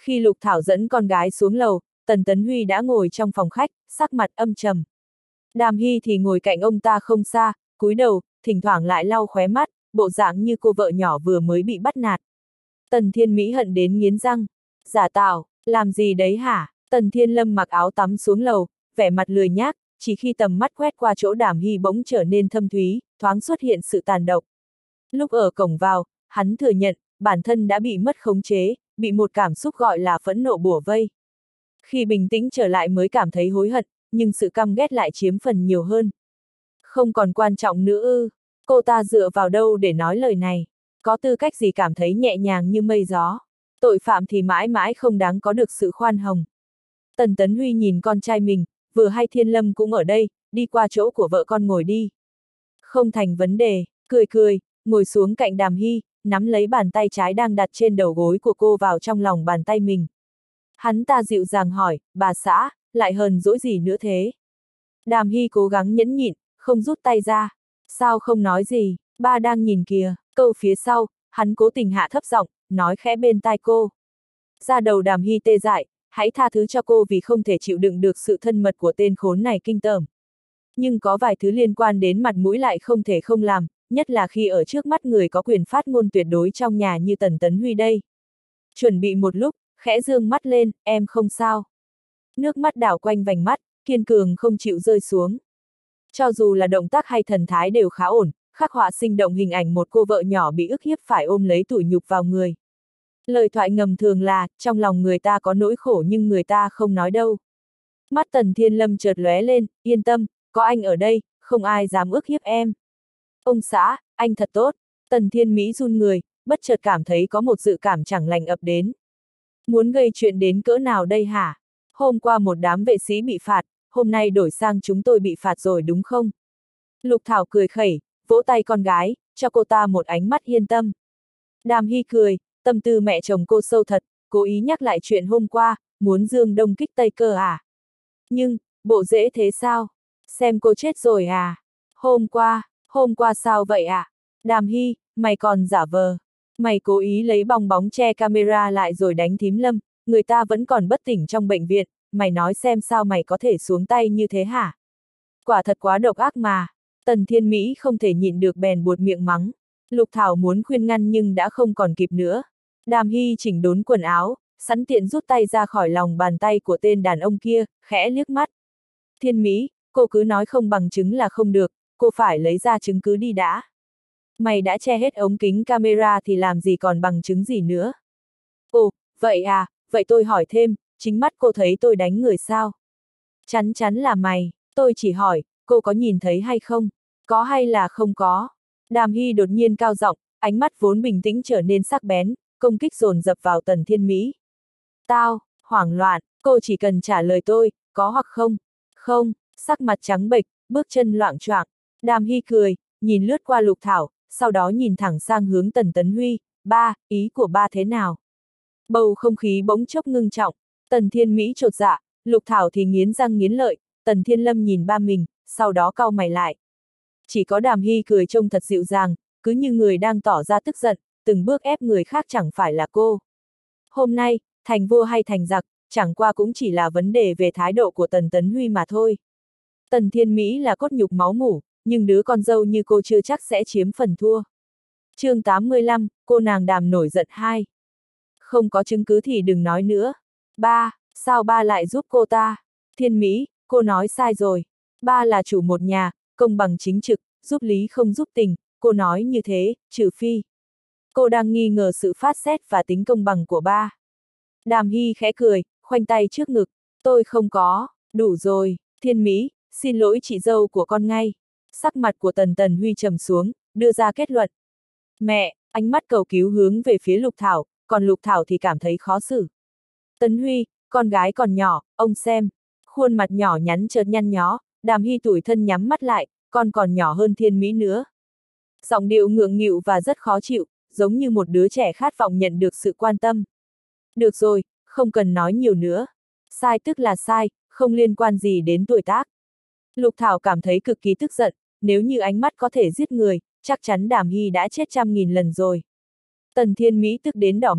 Khi Lục Thảo dẫn con gái xuống lầu, Tần Tấn Huy đã ngồi trong phòng khách, sắc mặt âm trầm. Đàm Hy thì ngồi cạnh ông ta không xa, cúi đầu, thỉnh thoảng lại lau khóe mắt, bộ dạng như cô vợ nhỏ vừa mới bị bắt nạt. Tần Thiên Mỹ hận đến nghiến răng. Giả tạo, làm gì đấy hả? Tần Thiên Lâm mặc áo tắm xuống lầu, vẻ mặt lười nhác, chỉ khi tầm mắt quét qua chỗ Đàm Hy bỗng trở nên thâm thúy, thoáng xuất hiện sự tàn độc. Lúc ở cổng vào, hắn thừa nhận, bản thân đã bị mất khống chế, bị một cảm xúc gọi là phẫn nộ bủa vây. Khi bình tĩnh trở lại mới cảm thấy hối hận, nhưng sự căm ghét lại chiếm phần nhiều hơn. Không còn quan trọng nữa ư, cô ta dựa vào đâu để nói lời này, có tư cách gì cảm thấy nhẹ nhàng như mây gió, tội phạm thì mãi mãi không đáng có được sự khoan hồng. Tần Tấn Huy nhìn con trai mình, vừa hay Thiên Lâm cũng ở đây, đi qua chỗ của vợ con ngồi đi. Không thành vấn đề, cười cười, ngồi xuống cạnh Đàm Hy, nắm lấy bàn tay trái đang đặt trên đầu gối của cô vào trong lòng bàn tay mình. Hắn ta dịu dàng hỏi, bà xã, lại hờn dỗi gì nữa thế? Đàm Hy cố gắng nhẫn nhịn, không rút tay ra. Sao không nói gì, ba đang nhìn kìa. Câu phía sau, hắn cố tình hạ thấp giọng, nói khẽ bên tai cô. Da đầu Đàm Hy tê dại, hãy tha thứ cho cô vì không thể chịu đựng được sự thân mật của tên khốn này kinh tởm. Nhưng có vài thứ liên quan đến mặt mũi lại không thể không làm, nhất là khi ở trước mắt người có quyền phát ngôn tuyệt đối trong nhà như Tần Tấn Huy đây. Chuẩn bị một lúc, khẽ dương mắt lên, em không sao. Nước mắt đảo quanh vành mắt, kiên cường không chịu rơi xuống. Cho dù là động tác hay thần thái đều khá ổn, khắc họa sinh động hình ảnh một cô vợ nhỏ bị ức hiếp phải ôm lấy tủi nhục vào người. Lời thoại ngầm thường là, trong lòng người ta có nỗi khổ nhưng người ta không nói đâu. Mắt Tần Thiên Lâm chợt lóe lên, yên tâm, có anh ở đây, không ai dám ức hiếp em. Ông xã, anh thật tốt. Tần Thiên Mỹ run người, bất chợt cảm thấy có một dự cảm chẳng lành ập đến. Muốn gây chuyện đến cỡ nào đây hả? Hôm qua một đám vệ sĩ bị phạt, hôm nay đổi sang chúng tôi bị phạt rồi đúng không? Lục Thảo cười khẩy, vỗ tay con gái, cho cô ta một ánh mắt yên tâm. Đàm Hy cười, tâm tư mẹ chồng cô sâu thật, cố ý nhắc lại chuyện hôm qua, muốn dương đông kích tây cơ à? Nhưng, bộ dễ thế sao? Xem cô chết rồi à? Hôm qua, hôm qua sao vậy à? Đàm Hy, mày còn giả vờ. Mày cố ý lấy bong bóng che camera lại rồi đánh thím Lâm, người ta vẫn còn bất tỉnh trong bệnh viện, mày nói xem sao mày có thể xuống tay như thế hả? Quả thật quá độc ác mà. Tần Thiên Mỹ không thể nhịn được bèn buột miệng mắng. Lục Thảo muốn khuyên ngăn nhưng đã không còn kịp nữa. Đàm Hy chỉnh đốn quần áo, sẵn tiện rút tay ra khỏi lòng bàn tay của tên đàn ông kia, khẽ liếc mắt. Thiên Mỹ, cô cứ nói không bằng chứng là không được, cô phải lấy ra chứng cứ đi đã. Mày đã che hết ống kính camera thì làm gì còn bằng chứng gì nữa. Ồ, vậy à, vậy tôi hỏi thêm, chính mắt cô thấy tôi đánh người sao? Chắn chắn là mày, tôi chỉ hỏi, cô có nhìn thấy hay không? Có hay là không có? Đàm Hy đột nhiên cao giọng, ánh mắt vốn bình tĩnh trở nên sắc bén, công kích dồn dập vào Tần Thiên Mỹ. Tao, hoảng loạn, cô chỉ cần trả lời tôi, có hoặc không? Không, sắc mặt trắng bệch, bước chân loạng choạng. Đàm Hy cười, nhìn lướt qua Lục Thảo, sau đó nhìn thẳng sang hướng Tần Tấn Huy, ba, ý của ba thế nào? Bầu không khí bỗng chốc ngưng trọng, Tần Thiên Mỹ chột dạ, Lục Thảo thì nghiến răng nghiến lợi, Tần Thiên Lâm nhìn ba mình, sau đó cau mày lại. Chỉ có Đàm Hy cười trông thật dịu dàng, cứ như người đang tỏ ra tức giận, từng bước ép người khác chẳng phải là cô. Hôm nay, thành vua hay thành giặc, chẳng qua cũng chỉ là vấn đề về thái độ của Tần Tấn Huy mà thôi. Tần Thiên Mỹ là cốt nhục máu mủ, nhưng đứa con dâu như cô chưa chắc sẽ chiếm phần thua. chương tám mươi lăm, cô nàng Đàm nổi giận hai. Không có chứng cứ thì đừng nói nữa. Ba, sao ba lại giúp cô ta? Thiên Mỹ, cô nói sai rồi. Ba là chủ một nhà, công bằng chính trực, giúp lý không giúp tình, cô nói như thế, trừ phi. Cô đang nghi ngờ sự phát xét và tính công bằng của ba. Đàm Hy khẽ cười, khoanh tay trước ngực. Tôi không có, đủ rồi. Thiên Mỹ, xin lỗi chị dâu của con ngay. Sắc mặt của Tần Tần Huy trầm xuống, đưa ra kết luận. Mẹ, ánh mắt cầu cứu hướng về phía Lục Thảo, còn Lục Thảo thì cảm thấy khó xử. Tấn Huy, con gái còn nhỏ, ông xem. Khuôn mặt nhỏ nhắn chợt nhăn nhó, Đàm Hy tủi thân nhắm mắt lại, con còn nhỏ hơn Thiên Mỹ nữa. Giọng điệu ngượng nghịu và rất khó chịu, giống như một đứa trẻ khát vọng nhận được sự quan tâm. Được rồi, không cần nói nhiều nữa. Sai tức là sai, không liên quan gì đến tuổi tác. Lục Thảo cảm thấy cực kỳ tức giận, nếu như ánh mắt có thể giết người, chắc chắn Đàm Hy đã chết trăm nghìn lần rồi. Tần Thiên Mỹ tức đến đỏ mặt,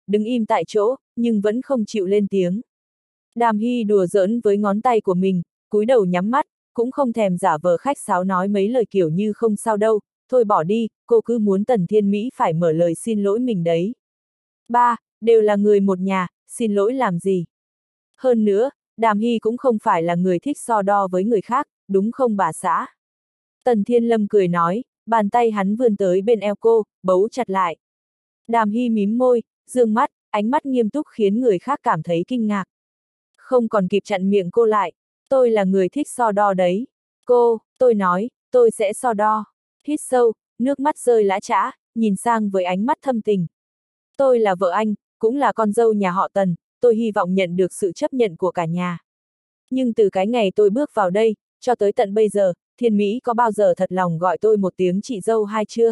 đứng im tại chỗ, nhưng vẫn không chịu lên tiếng. Đàm Hy đùa giỡn với ngón tay của mình, cúi đầu nhắm mắt, cũng không thèm giả vờ khách sáo nói mấy lời kiểu như không sao đâu, thôi bỏ đi, cô cứ muốn Tần Thiên Mỹ phải mở lời xin lỗi mình đấy. Ba, đều là người một nhà, xin lỗi làm gì? Hơn nữa, Đàm Hy cũng không phải là người thích so đo với người khác, đúng không bà xã? Tần Thiên Lâm cười nói, bàn tay hắn vươn tới bên eo cô, bấu chặt lại. Đàm Hy mím môi, dương mắt, ánh mắt nghiêm túc khiến người khác cảm thấy kinh ngạc. Không còn kịp chặn miệng cô lại, tôi là người thích so đo đấy. Cô, tôi nói, tôi sẽ so đo. Hít sâu, nước mắt rơi lã chã, nhìn sang với ánh mắt thâm tình. Tôi là vợ anh, cũng là con dâu nhà họ Tần, tôi hy vọng nhận được sự chấp nhận của cả nhà. Nhưng từ cái ngày tôi bước vào đây, cho tới tận bây giờ, Thiên Mỹ có bao giờ thật lòng gọi tôi một tiếng chị dâu hay chưa?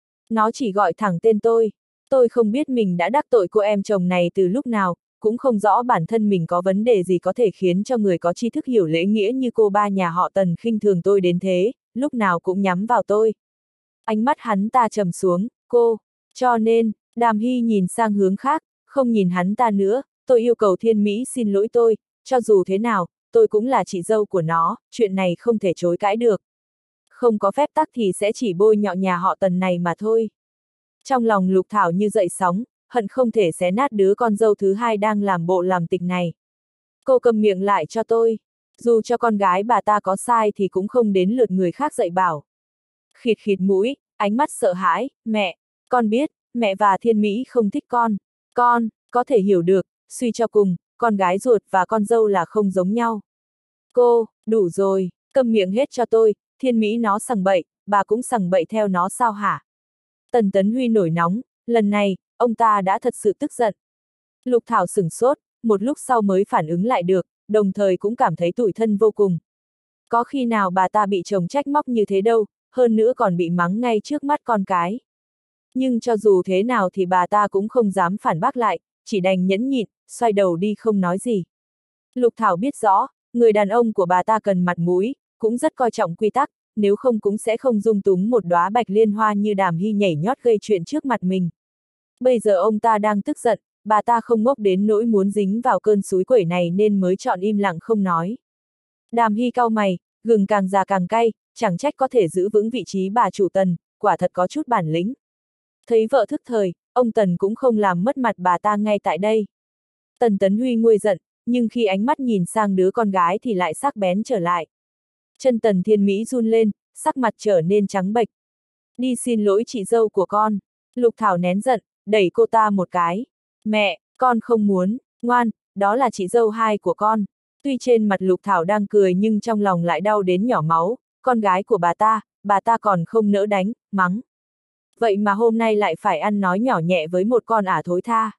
Nó chỉ gọi thẳng tên tôi. Tôi không biết mình đã đắc tội cô em chồng này từ lúc nào, cũng không rõ bản thân mình có vấn đề gì có thể khiến cho người có tri thức hiểu lễ nghĩa như cô ba nhà họ Tần khinh thường tôi đến thế, lúc nào cũng nhắm vào tôi. Ánh mắt hắn ta trầm xuống, cô, cho nên, Đàm Hy nhìn sang hướng khác, không nhìn hắn ta nữa, tôi yêu cầu Thiên Mỹ xin lỗi tôi, cho dù thế nào, tôi cũng là chị dâu của nó, chuyện này không thể chối cãi được. Không có phép tắc thì sẽ chỉ bôi nhọ nhà họ Tần này mà thôi. Trong lòng Lục Thảo như dậy sóng, hận không thể xé nát đứa con dâu thứ hai đang làm bộ làm tịch này. Cô cầm miệng lại cho tôi. Dù cho con gái bà ta có sai thì cũng không đến lượt người khác dạy bảo. Khịt khịt mũi, ánh mắt sợ hãi, mẹ, con biết, mẹ và Thiên Mỹ không thích con. Con, có thể hiểu được, suy cho cùng, con gái ruột và con dâu là không giống nhau. Cô, đủ rồi, câm miệng hết cho tôi, Thiên Mỹ nó sằng bậy, bà cũng sằng bậy theo nó sao hả? Tần Tấn Huy nổi nóng, lần này, ông ta đã thật sự tức giận. Lục Thảo sửng sốt, một lúc sau mới phản ứng lại được, đồng thời cũng cảm thấy tủi thân vô cùng. Có khi nào bà ta bị chồng trách móc như thế đâu, hơn nữa còn bị mắng ngay trước mắt con cái. Nhưng cho dù thế nào thì bà ta cũng không dám phản bác lại, chỉ đành nhẫn nhịn, xoay đầu đi không nói gì. Lục Thảo biết rõ, người đàn ông của bà ta cần mặt mũi, cũng rất coi trọng quy tắc, nếu không cũng sẽ không dung túng một đóa bạch liên hoa như Đàm Hy nhảy nhót gây chuyện trước mặt mình. Bây giờ ông ta đang tức giận, bà ta không ngốc đến nỗi muốn dính vào cơn xúi quẩy này nên mới chọn im lặng không nói. Đàm Hy cau mày, gừng càng già càng cay, chẳng trách có thể giữ vững vị trí bà chủ Tần, quả thật có chút bản lĩnh. Thấy vợ thức thời, ông Tần cũng không làm mất mặt bà ta ngay tại đây. Tần Tấn Huy nguôi giận, nhưng khi ánh mắt nhìn sang đứa con gái thì lại sắc bén trở lại. Chân Tần Thiên Mỹ run lên, sắc mặt trở nên trắng bệch. Đi xin lỗi chị dâu của con. Lục Thảo nén giận, đẩy cô ta một cái. Mẹ, con không muốn, ngoan, đó là chị dâu hai của con. Tuy trên mặt Lục Thảo đang cười nhưng trong lòng lại đau đến nhỏ máu, con gái của bà ta, bà ta còn không nỡ đánh, mắng. Vậy mà hôm nay lại phải ăn nói nhỏ nhẹ với một con ả thối tha.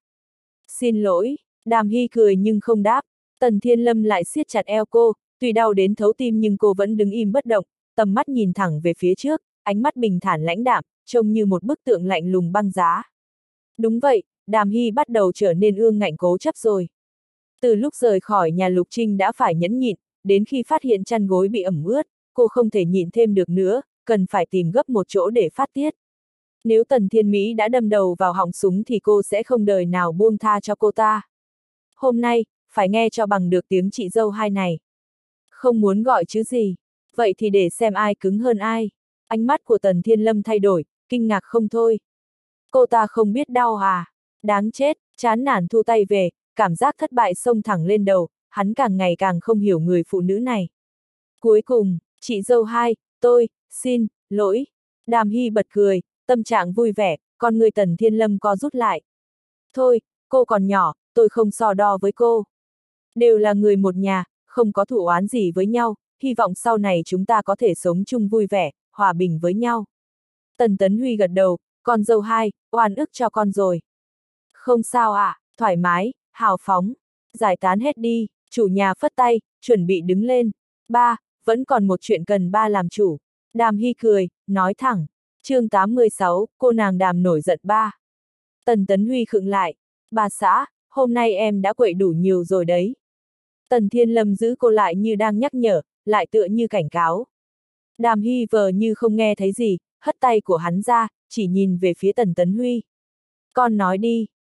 Xin lỗi, Đàm Hy cười nhưng không đáp, Tần Thiên Lâm lại siết chặt eo cô, tuy đau đến thấu tim nhưng cô vẫn đứng im bất động, tầm mắt nhìn thẳng về phía trước, ánh mắt bình thản lãnh đạm, trông như một bức tượng lạnh lùng băng giá. Đúng vậy, Đàm Hy bắt đầu trở nên ương ngạnh cố chấp rồi. Từ lúc rời khỏi nhà Lục Trinh đã phải nhẫn nhịn, đến khi phát hiện chăn gối bị ẩm ướt, cô không thể nhịn thêm được nữa, cần phải tìm gấp một chỗ để phát tiết. Nếu Tần Thiên Mỹ đã đâm đầu vào họng súng thì cô sẽ không đời nào buông tha cho cô ta. Hôm nay, phải nghe cho bằng được tiếng chị dâu hai này. Không muốn gọi chứ gì. Vậy thì để xem ai cứng hơn ai. Ánh mắt của Tần Thiên Lâm thay đổi, kinh ngạc không thôi. Cô ta không biết đau à? Đáng chết, chán nản thu tay về, cảm giác thất bại xông thẳng lên đầu, hắn càng ngày càng không hiểu người phụ nữ này. Cuối cùng, chị dâu hai, tôi, xin, lỗi. Đàm Hy bật cười, tâm trạng vui vẻ, con người Tần Thiên Lâm co rút lại. Thôi, cô còn nhỏ, tôi không so đo với cô. Đều là người một nhà, không có thù oán gì với nhau, hy vọng sau này chúng ta có thể sống chung vui vẻ, hòa bình với nhau. Tần Tấn Huy gật đầu, con dâu hai, oan ức cho con rồi. Không sao ạ, à, thoải mái, hào phóng, giải tán hết đi, chủ nhà phất tay, chuẩn bị đứng lên. Ba, vẫn còn một chuyện cần ba làm chủ. Đàm Hy cười, nói thẳng. chương tám mươi sáu, cô nàng Đàm nổi giận ba. Tần Tấn Huy khựng lại. Bà xã, hôm nay em đã quậy đủ nhiều rồi đấy. Tần Thiên Lâm giữ cô lại như đang nhắc nhở, lại tựa như cảnh cáo. Đàm Hy vờ như không nghe thấy gì, hất tay của hắn ra, chỉ nhìn về phía Tần Tấn Huy. Con nói đi,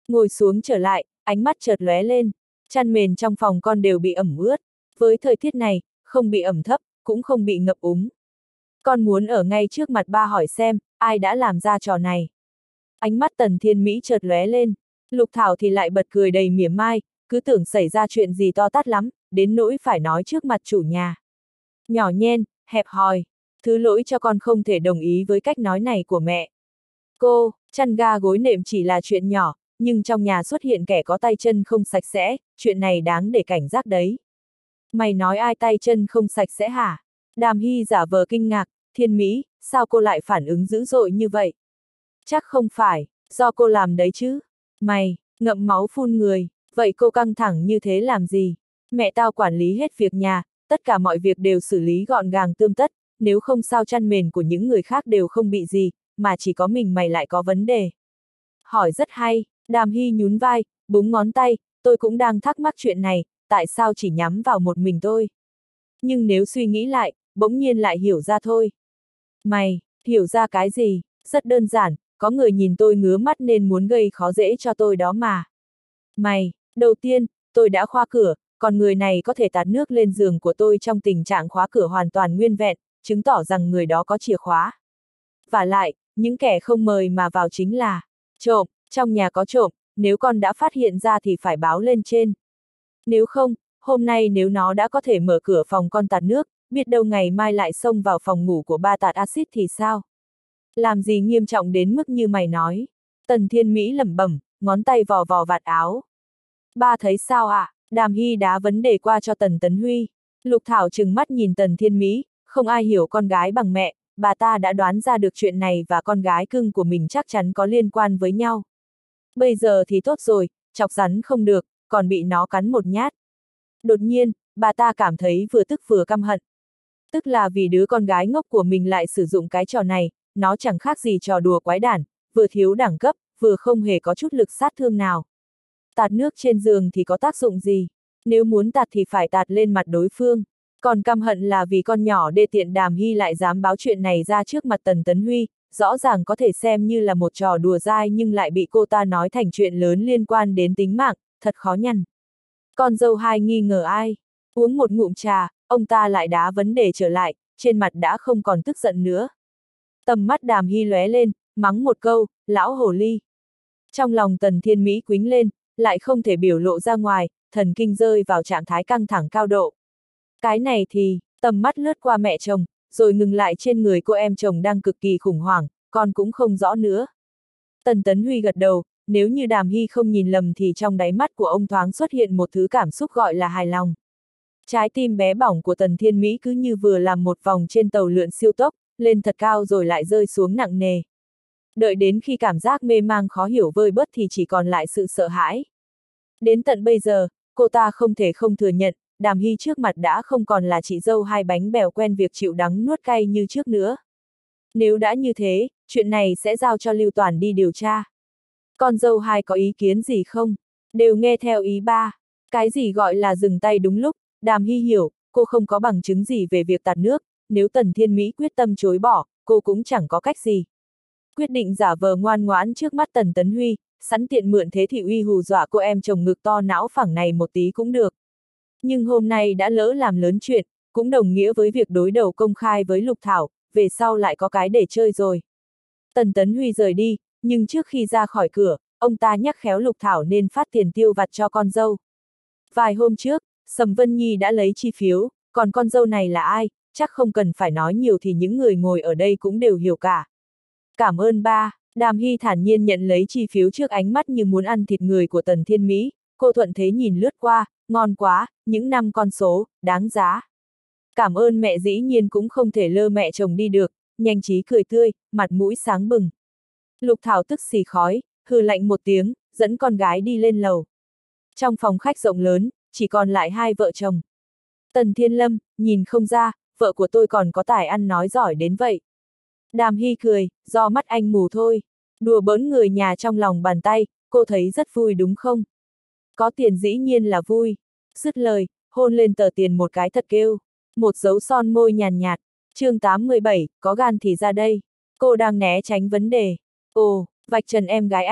Ngồi xuống trở lại, ánh mắt chợt lóe lên, chăn mền trong phòng con đều bị ẩm ướt. Với thời tiết này, không bị ẩm thấp, cũng không bị ngập úng. Con muốn ở ngay trước mặt ba hỏi xem, ai đã làm ra trò này. Ánh mắt Tần Thiên Mỹ chợt lóe lên, Lục Thảo thì lại bật cười đầy mỉa mai, cứ tưởng xảy ra chuyện gì to tát lắm, đến nỗi phải nói trước mặt chủ nhà. Nhỏ nhen, hẹp hòi, thứ lỗi cho con không thể đồng ý với cách nói này của mẹ. Cô, chăn ga gối nệm chỉ là chuyện nhỏ, nhưng trong nhà xuất hiện kẻ có tay chân không sạch sẽ, chuyện này đáng để cảnh giác đấy. Mày nói ai tay chân không sạch sẽ hả? Đàm Hy giả vờ kinh ngạc, Thiên Mỹ, sao cô lại phản ứng dữ dội như vậy? Chắc không phải, do cô làm đấy chứ. Mày, ngậm máu phun người, vậy cô căng thẳng như thế làm gì? Mẹ tao quản lý hết việc nhà, tất cả mọi việc đều xử lý gọn gàng tươm tất, nếu không sao chăn mền của những người khác đều không bị gì, mà chỉ có mình mày lại có vấn đề. Hỏi rất hay, Đàm Hy nhún vai, búng ngón tay, tôi cũng đang thắc mắc chuyện này, tại sao chỉ nhắm vào một mình tôi? Nhưng nếu suy nghĩ lại, bỗng nhiên lại hiểu ra thôi. Mày, hiểu ra cái gì? Rất đơn giản, có người nhìn tôi ngứa mắt nên muốn gây khó dễ cho tôi đó mà. Mày, đầu tiên, tôi đã khóa cửa, còn người này có thể tạt nước lên giường của tôi trong tình trạng khóa cửa hoàn toàn nguyên vẹn, chứng tỏ rằng người đó có chìa khóa. Và lại, những kẻ không mời mà vào chính là trộm, trong nhà có trộm, nếu con đã phát hiện ra thì phải báo lên trên. Nếu không, hôm nay nếu nó đã có thể mở cửa phòng con tạt nước, biết đâu ngày mai lại xông vào phòng ngủ của ba tạt axit thì sao? Làm gì nghiêm trọng đến mức như mày nói? Tần Thiên Mỹ lẩm bẩm, ngón tay vò vò vạt áo. Ba thấy sao ạ? À? Đàm Hy đá vấn đề qua cho Tần Tấn Huy. Lục Thảo trừng mắt nhìn Tần Thiên Mỹ, không ai hiểu con gái bằng mẹ, bà ta đã đoán ra được chuyện này và con gái cưng của mình chắc chắn có liên quan với nhau. Bây giờ thì tốt rồi, chọc rắn không được, còn bị nó cắn một nhát. Đột nhiên, bà ta cảm thấy vừa tức vừa căm hận. Tức là vì đứa con gái ngốc của mình lại sử dụng cái trò này, nó chẳng khác gì trò đùa quái đản, vừa thiếu đẳng cấp, vừa không hề có chút lực sát thương nào. Tạt nước trên giường thì có tác dụng gì? Nếu muốn tạt thì phải tạt lên mặt đối phương. Còn căm hận là vì con nhỏ đê tiện Đàm Hy lại dám báo chuyện này ra trước mặt Tần Tấn Huy, rõ ràng có thể xem như là một trò đùa dai nhưng lại bị cô ta nói thành chuyện lớn liên quan đến tính mạng, thật khó nhằn. Con dâu hai nghi ngờ ai? Uống một ngụm trà, ông ta lại đá vấn đề trở lại, trên mặt đã không còn tức giận nữa. Tầm mắt Đàm Hy lóe lên, mắng một câu, lão hồ ly. Trong lòng Tần Thiên Mỹ quýnh lên, lại không thể biểu lộ ra ngoài, thần kinh rơi vào trạng thái căng thẳng cao độ. Cái này thì, tầm mắt lướt qua mẹ chồng, rồi ngừng lại trên người cô em chồng đang cực kỳ khủng hoảng, con cũng không rõ nữa. Tần Tấn Huy gật đầu, nếu như Đàm Hy không nhìn lầm thì trong đáy mắt của ông thoáng xuất hiện một thứ cảm xúc gọi là hài lòng. Trái tim bé bỏng của Tần Thiên Mỹ cứ như vừa làm một vòng trên tàu lượn siêu tốc, lên thật cao rồi lại rơi xuống nặng nề. Đợi đến khi cảm giác mê mang khó hiểu vơi bớt thì chỉ còn lại sự sợ hãi. Đến tận bây giờ, cô ta không thể không thừa nhận, Đàm Hy trước mặt đã không còn là chị dâu hai bánh bèo quen việc chịu đắng nuốt cay như trước nữa. Nếu đã như thế, chuyện này sẽ giao cho Lưu Toàn đi điều tra. Con dâu hai có ý kiến gì không? Đều nghe theo ý ba. Cái gì gọi là dừng tay đúng lúc, Đàm Hy hiểu, cô không có bằng chứng gì về việc tạt nước, nếu Tần Thiên Mỹ quyết tâm chối bỏ, cô cũng chẳng có cách gì. Quyết định giả vờ ngoan ngoãn trước mắt Tần Tấn Huy, sẵn tiện mượn thế thị uy hù dọa cô em chồng ngực to não phẳng này một tí cũng được. Nhưng hôm nay đã lỡ làm lớn chuyện, cũng đồng nghĩa với việc đối đầu công khai với Lục Thảo, về sau lại có cái để chơi rồi. Tần Tấn Huy rời đi, nhưng trước khi ra khỏi cửa, ông ta nhắc khéo Lục Thảo nên phát tiền tiêu vặt cho con dâu. Vài hôm trước, Sầm Vân Nhi đã lấy chi phiếu, còn con dâu này là ai, chắc không cần phải nói nhiều thì những người ngồi ở đây cũng đều hiểu cả. Cảm ơn ba, Đàm Hy thản nhiên nhận lấy chi phiếu trước ánh mắt như muốn ăn thịt người của Tần Thiên Mỹ, cô thuận thế nhìn lướt qua, ngon quá, những năm con số, đáng giá. Cảm ơn mẹ dĩ nhiên cũng không thể lơ mẹ chồng đi được, nhanh trí cười tươi, mặt mũi sáng bừng. Lục Thảo tức xì khói, hừ lạnh một tiếng, dẫn con gái đi lên lầu. Trong phòng khách rộng lớn, chỉ còn lại hai vợ chồng. Tần Thiên Lâm, nhìn không ra, vợ của tôi còn có tài ăn nói giỏi đến vậy. Đàm Hy cười, do mắt anh mù thôi. Đùa bỡn người nhà trong lòng bàn tay, cô thấy rất vui đúng không? Có tiền dĩ nhiên là vui. Dứt lời, hôn lên tờ tiền một cái thật kêu. Một dấu son môi nhàn nhạt. Chương tám mươi bảy, có gan thì ra đây. Cô đang né tránh vấn đề. Ồ, vạch trần em gái anh,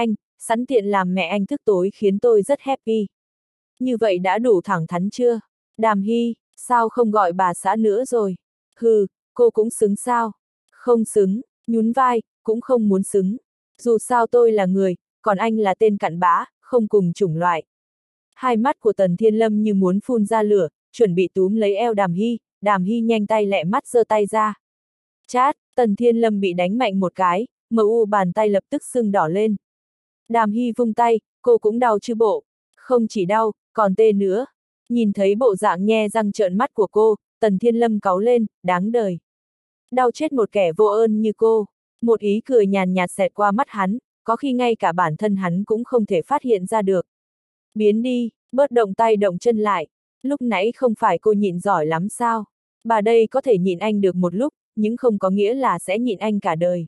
sẵn tiện làm mẹ anh thức tối khiến tôi rất happy. Như vậy đã đủ thẳng thắn chưa? Đàm Hy, sao không gọi bà xã nữa rồi? Hừ, cô cũng xứng sao? Không xứng, nhún vai, cũng không muốn xứng. Dù sao tôi là người, còn anh là tên cặn bã, không cùng chủng loại. Hai mắt của Tần Thiên Lâm như muốn phun ra lửa, chuẩn bị túm lấy eo Đàm Hy, Đàm Hy nhanh tay lẹ mắt giơ tay ra. Chát, Tần Thiên Lâm bị đánh mạnh một cái, mờ u bàn tay lập tức sưng đỏ lên. Đàm Hy vung tay, cô cũng đau chứ bộ. Không chỉ đau, còn tê nữa. Nhìn thấy bộ dạng nhe răng trợn mắt của cô, Tần Thiên Lâm cáu lên, đáng đời. Đau chết một kẻ vô ơn như cô. Một ý cười nhàn nhạt xẹt qua mắt hắn, có khi ngay cả bản thân hắn cũng không thể phát hiện ra được. Biến đi, bớt động tay động chân lại. Lúc nãy không phải cô nhịn giỏi lắm sao? Bà đây có thể nhịn anh được một lúc, nhưng không có nghĩa là sẽ nhịn anh cả đời.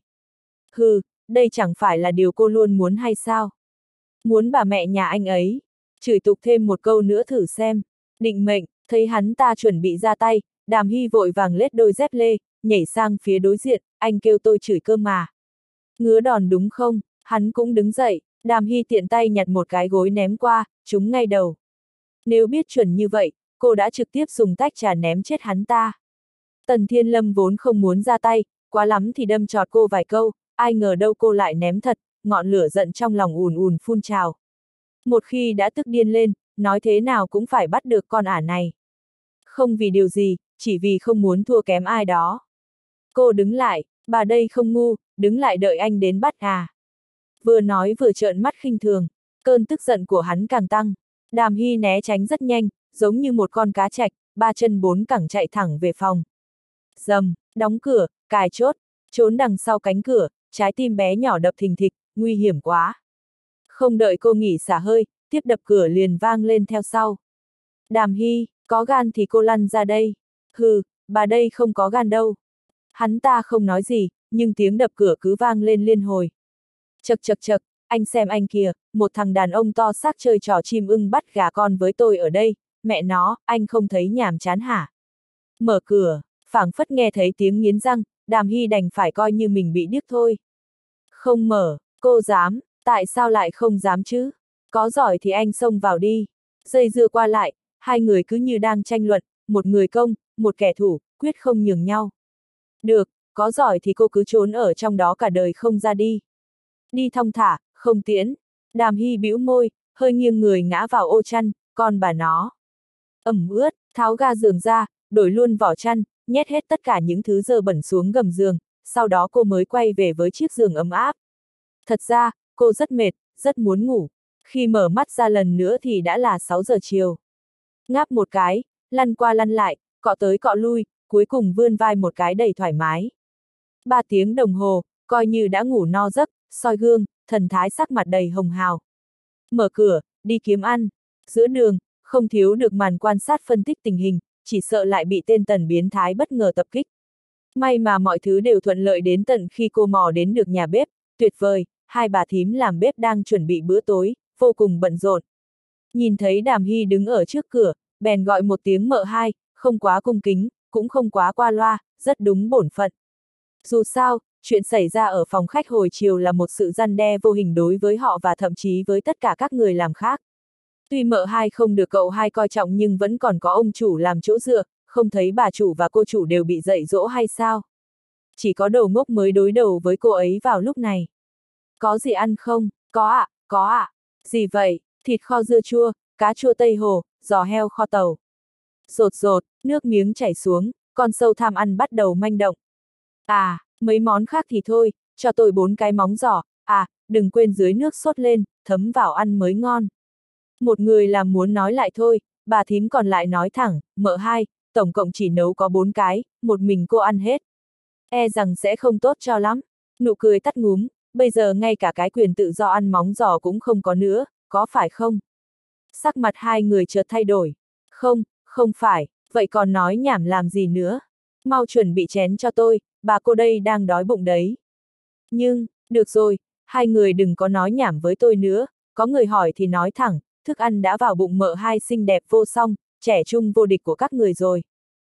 Hừ, đây chẳng phải là điều cô luôn muốn hay sao? Muốn bà mẹ nhà anh ấy. Chửi tục thêm một câu nữa thử xem. Định mệnh, thấy hắn ta chuẩn bị ra tay, Đàm Hy vội vàng lết đôi dép lê, nhảy sang phía đối diện, anh kêu tôi chửi cơ mà. Ngứa đòn đúng không? Hắn cũng đứng dậy, Đàm Hy tiện tay nhặt một cái gối ném qua, trúng ngay đầu. Nếu biết chuẩn như vậy, cô đã trực tiếp dùng tách trà ném chết hắn ta. Tần Thiên Lâm vốn không muốn ra tay, quá lắm thì đâm chọt cô vài câu, ai ngờ đâu cô lại ném thật, ngọn lửa giận trong lòng ùn ùn phun trào. Một khi đã tức điên lên, nói thế nào cũng phải bắt được con ả này. Không vì điều gì, chỉ vì không muốn thua kém ai đó. Cô đứng lại, bà đây không ngu, đứng lại đợi anh đến bắt à. Vừa nói vừa trợn mắt khinh thường, cơn tức giận của hắn càng tăng. Đàm Hy né tránh rất nhanh, giống như một con cá trạch, ba chân bốn cẳng chạy thẳng về phòng. Dầm, đóng cửa, cài chốt, trốn đằng sau cánh cửa, trái tim bé nhỏ đập thình thịch, nguy hiểm quá. Không đợi cô nghỉ xả hơi, tiếp đập cửa liền vang lên theo sau. Đàm Hy, có gan thì cô lăn ra đây. Hừ, bà đây không có gan đâu. Hắn ta không nói gì, nhưng tiếng đập cửa cứ vang lên liên hồi. Chật chật chật, anh xem anh kìa, một thằng đàn ông to xác chơi trò chim ưng bắt gà con với tôi ở đây, mẹ nó, anh không thấy nhàm chán hả? Mở cửa, phảng phất nghe thấy tiếng nghiến răng, Đàm Hy đành phải coi như mình bị điếc thôi. Không mở, cô dám, tại sao lại không dám chứ? Có giỏi thì anh xông vào đi. Dây dưa qua lại, hai người cứ như đang tranh luận, một người công, một kẻ thủ, quyết không nhường nhau. Được, có giỏi thì cô cứ trốn ở trong đó cả đời không ra đi. Đi thong thả, không tiễn. Đàm Hy bĩu môi, hơi nghiêng người ngã vào ô chăn, con bà nó. Ẩm ướt, tháo ga giường ra, đổi luôn vỏ chăn, nhét hết tất cả những thứ dơ bẩn xuống gầm giường, sau đó cô mới quay về với chiếc giường ấm áp. Thật ra, cô rất mệt, rất muốn ngủ. Khi mở mắt ra lần nữa thì đã là sáu giờ chiều. Ngáp một cái, lăn qua lăn lại, cọ tới cọ lui, cuối cùng vươn vai một cái đầy thoải mái. Ba tiếng đồng hồ, coi như đã ngủ no giấc, soi gương, thần thái sắc mặt đầy hồng hào. Mở cửa, đi kiếm ăn. Giữa đường, không thiếu được màn quan sát phân tích tình hình, chỉ sợ lại bị tên Tần biến thái bất ngờ tập kích. May mà mọi thứ đều thuận lợi đến tận khi cô mò đến được nhà bếp, tuyệt vời, hai bà thím làm bếp đang chuẩn bị bữa tối, vô cùng bận rộn. Nhìn thấy Đàm Hy đứng ở trước cửa, bèn gọi một tiếng mợ hai, không quá cung kính, cũng không quá qua loa, rất đúng bổn phận. Dù sao, chuyện xảy ra ở phòng khách hồi chiều là một sự răn đe vô hình đối với họ và thậm chí với tất cả các người làm khác. Tuy mợ hai không được cậu hai coi trọng nhưng vẫn còn có ông chủ làm chỗ dựa, không thấy bà chủ và cô chủ đều bị dạy dỗ hay sao? Chỉ có đầu ngốc mới đối đầu với cô ấy vào lúc này. Có gì ăn không? Có ạ, à, có ạ. À. Gì vậy? Thịt kho dưa chua, cá chua Tây Hồ, giò heo kho tàu. Rột rột, nước miếng chảy xuống, con sâu tham ăn bắt đầu manh động. À, mấy món khác thì thôi, cho tôi bốn cái móng giò, à, đừng quên dưới nước sốt lên, thấm vào ăn mới ngon. Một người làm muốn nói lại thôi, bà thím còn lại nói thẳng, mợ hai, tổng cộng chỉ nấu có bốn cái, một mình cô ăn hết. E rằng sẽ không tốt cho lắm. Nụ cười tắt ngúm, bây giờ ngay cả cái quyền tự do ăn móng giò cũng không có nữa, có phải không? Sắc mặt hai người chợt thay đổi. Không, không phải, vậy còn nói nhảm làm gì nữa? Mau chuẩn bị chén cho tôi, bà cô đây đang đói bụng đấy. Nhưng, được rồi, hai người đừng có nói nhảm với tôi nữa, có người hỏi thì nói thẳng, thức ăn đã vào bụng mợ hai xinh đẹp vô song, trẻ trung vô địch của các người rồi.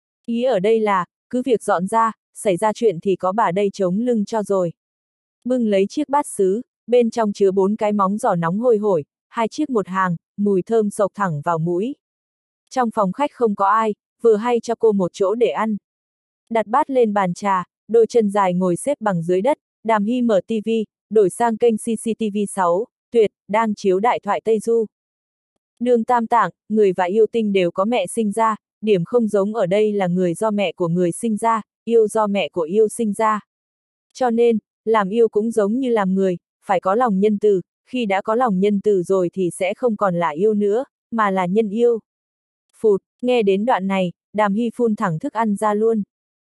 Ý ở đây là, cứ việc dọn ra, xảy ra chuyện thì có bà đây chống lưng cho rồi. Bưng lấy chiếc bát sứ, bên trong chứa bốn cái móng giò nóng hôi hổi, hai chiếc một hàng, mùi thơm sộc thẳng vào mũi. Trong phòng khách không có ai, vừa hay cho cô một chỗ để ăn. Đặt bát lên bàn trà, đôi chân dài ngồi xếp bằng dưới đất, Đàm Hy mở tivi, đổi sang kênh xê xê tê vê sáu, Tuyệt, đang chiếu đại thoại Tây Du. Đường Tam Tạng, người và yêu tinh đều có mẹ sinh ra, điểm không giống ở đây là người do mẹ của người sinh ra, yêu do mẹ của yêu sinh ra. Cho nên, làm yêu cũng giống như làm người, phải có lòng nhân từ, khi đã có lòng nhân từ rồi thì sẽ không còn là yêu nữa, mà là nhân yêu. Phụt, nghe đến đoạn này, Đàm Hy phun thẳng thức ăn ra luôn.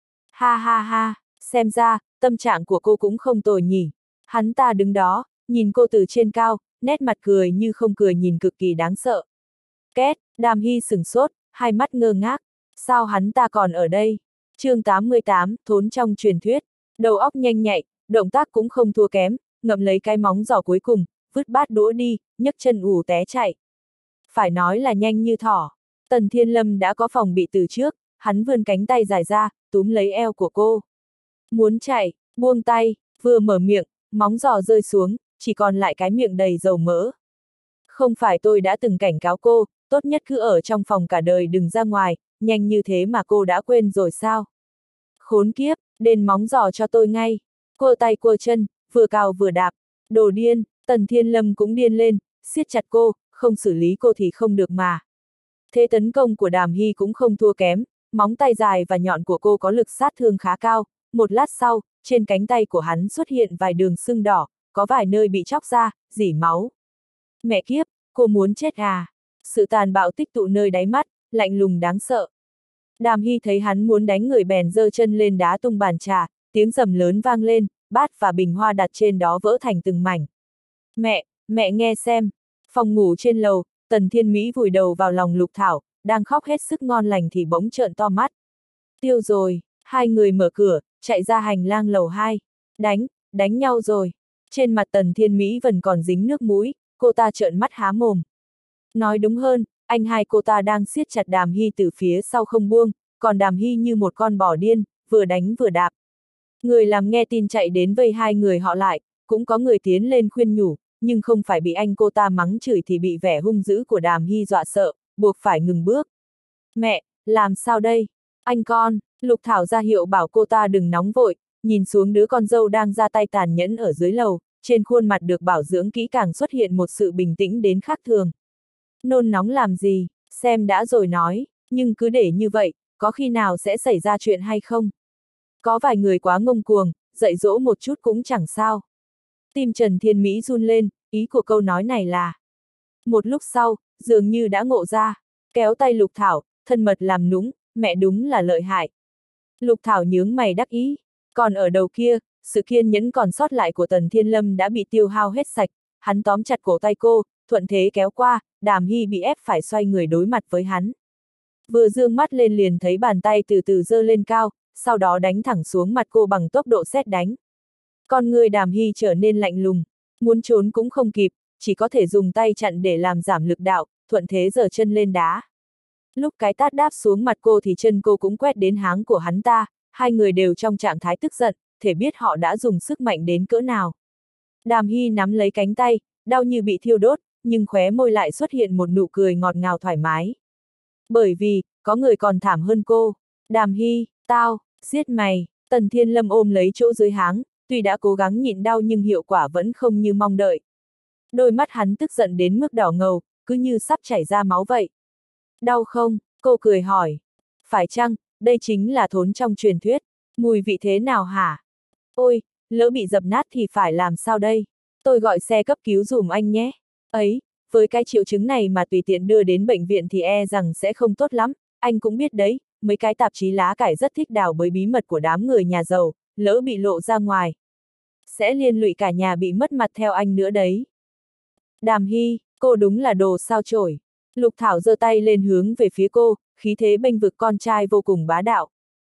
Ha ha ha, xem ra, tâm trạng của cô cũng không tồi nhỉ. Hắn ta đứng đó, nhìn cô từ trên cao, nét mặt cười như không cười nhìn cực kỳ đáng sợ. Két, Đàm Hy sửng sốt, hai mắt ngơ ngác. Sao hắn ta còn ở đây? chương tám mươi tám, thốn trong truyền thuyết. Đầu óc nhanh nhạy, động tác cũng không thua kém, ngậm lấy cái móng giò cuối cùng, vứt bát đũa đi, nhấc chân ù té chạy. Phải nói là nhanh như thỏ. Tần Thiên Lâm đã có phòng bị từ trước, hắn vươn cánh tay dài ra, túm lấy eo của cô. Muốn chạy, buông tay, vừa mở miệng, móng giò rơi xuống, chỉ còn lại cái miệng đầy dầu mỡ. Không phải tôi đã từng cảnh cáo cô, tốt nhất cứ ở trong phòng cả đời đừng ra ngoài, nhanh như thế mà cô đã quên rồi sao? Khốn kiếp, đền móng giò cho tôi ngay. Quơ tay quơ chân, vừa cào vừa đạp. Đồ điên, Tần Thiên Lâm cũng điên lên, siết chặt cô, không xử lý cô thì không được mà. Thế tấn công của Đàm Hy cũng không thua kém, móng tay dài và nhọn của cô có lực sát thương khá cao. Một lát sau, trên cánh tay của hắn xuất hiện vài đường sưng đỏ, có vài nơi bị chóc ra, rỉ máu. Mẹ kiếp, cô muốn chết à? Sự tàn bạo tích tụ nơi đáy mắt, lạnh lùng đáng sợ. Đàm Hy thấy hắn muốn đánh người bèn giơ chân lên đá tung bàn trà, tiếng rầm lớn vang lên, bát và bình hoa đặt trên đó vỡ thành từng mảnh. Mẹ, mẹ nghe xem. Phòng ngủ trên lầu, Tần Thiên Mỹ vùi đầu vào lòng Lục Thảo, đang khóc hết sức ngon lành thì bỗng trợn to mắt. Tiêu rồi, hai người mở cửa, chạy ra hành lang lầu hai. Đánh, đánh nhau rồi. Trên mặt Tần Thiên Mỹ vẫn còn dính nước mũi, cô ta trợn mắt há mồm. Nói đúng hơn, anh hai cô ta đang siết chặt Đàm Hy từ phía sau không buông, còn Đàm Hy như một con bò điên, vừa đánh vừa đạp. Người làm nghe tin chạy đến vây hai người họ lại, cũng có người tiến lên khuyên nhủ, nhưng không phải bị anh cô ta mắng chửi thì bị vẻ hung dữ của Đàm Hy dọa sợ, buộc phải ngừng bước. Mẹ, làm sao đây? Anh con, Lục Thảo ra hiệu bảo cô ta đừng nóng vội, nhìn xuống đứa con dâu đang ra tay tàn nhẫn ở dưới lầu, trên khuôn mặt được bảo dưỡng kỹ càng xuất hiện một sự bình tĩnh đến khác thường. Nôn nóng làm gì, xem đã rồi nói, nhưng cứ để như vậy, có khi nào sẽ xảy ra chuyện hay không? Có vài người quá ngông cuồng, dạy dỗ một chút cũng chẳng sao. Tim Trần Thiên Mỹ run lên, ý của câu nói này là. Một lúc sau, dường như đã ngộ ra, kéo tay Lục Thảo, thân mật làm nũng, mẹ đúng là lợi hại. Lục Thảo nhướng mày đắc ý, còn ở đầu kia, sự kiên nhẫn còn sót lại của Tần Thiên Lâm đã bị tiêu hao hết sạch, hắn tóm chặt cổ tay cô, thuận thế kéo qua, Đàm Hy bị ép phải xoay người đối mặt với hắn. Vừa dương mắt lên liền thấy bàn tay từ từ giơ lên cao, sau đó đánh thẳng xuống mặt cô bằng tốc độ sét đánh. Con người Đàm Hy trở nên lạnh lùng, muốn trốn cũng không kịp, chỉ có thể dùng tay chặn để làm giảm lực đạo, thuận thế giở chân lên đá. Lúc cái tát đáp xuống mặt cô thì chân cô cũng quét đến háng của hắn ta, hai người đều trong trạng thái tức giận, thể biết họ đã dùng sức mạnh đến cỡ nào. Đàm Hy nắm lấy cánh tay, đau như bị thiêu đốt, nhưng khóe môi lại xuất hiện một nụ cười ngọt ngào thoải mái. Bởi vì, có người còn thảm hơn cô. Đàm Hy, tao, giết mày. Tần Thiên Lâm ôm lấy chỗ dưới háng, tuy đã cố gắng nhịn đau nhưng hiệu quả vẫn không như mong đợi. Đôi mắt hắn tức giận đến mức đỏ ngầu, cứ như sắp chảy ra máu vậy. Đau không? Cô cười hỏi. Phải chăng, đây chính là thốn trong truyền thuyết, mùi vị thế nào hả? Ôi, lỡ bị dập nát thì phải làm sao đây? Tôi gọi xe cấp cứu dùm anh nhé. Ấy, với cái triệu chứng này mà tùy tiện đưa đến bệnh viện thì e rằng sẽ không tốt lắm, anh cũng biết đấy, mấy cái tạp chí lá cải rất thích đào bới bí mật của đám người nhà giàu, lỡ bị lộ ra ngoài. Sẽ liên lụy cả nhà bị mất mặt theo anh nữa đấy. Đàm Hy, cô đúng là đồ sao chổi. Lục Thảo giơ tay lên hướng về phía cô, khí thế bênh vực con trai vô cùng bá đạo.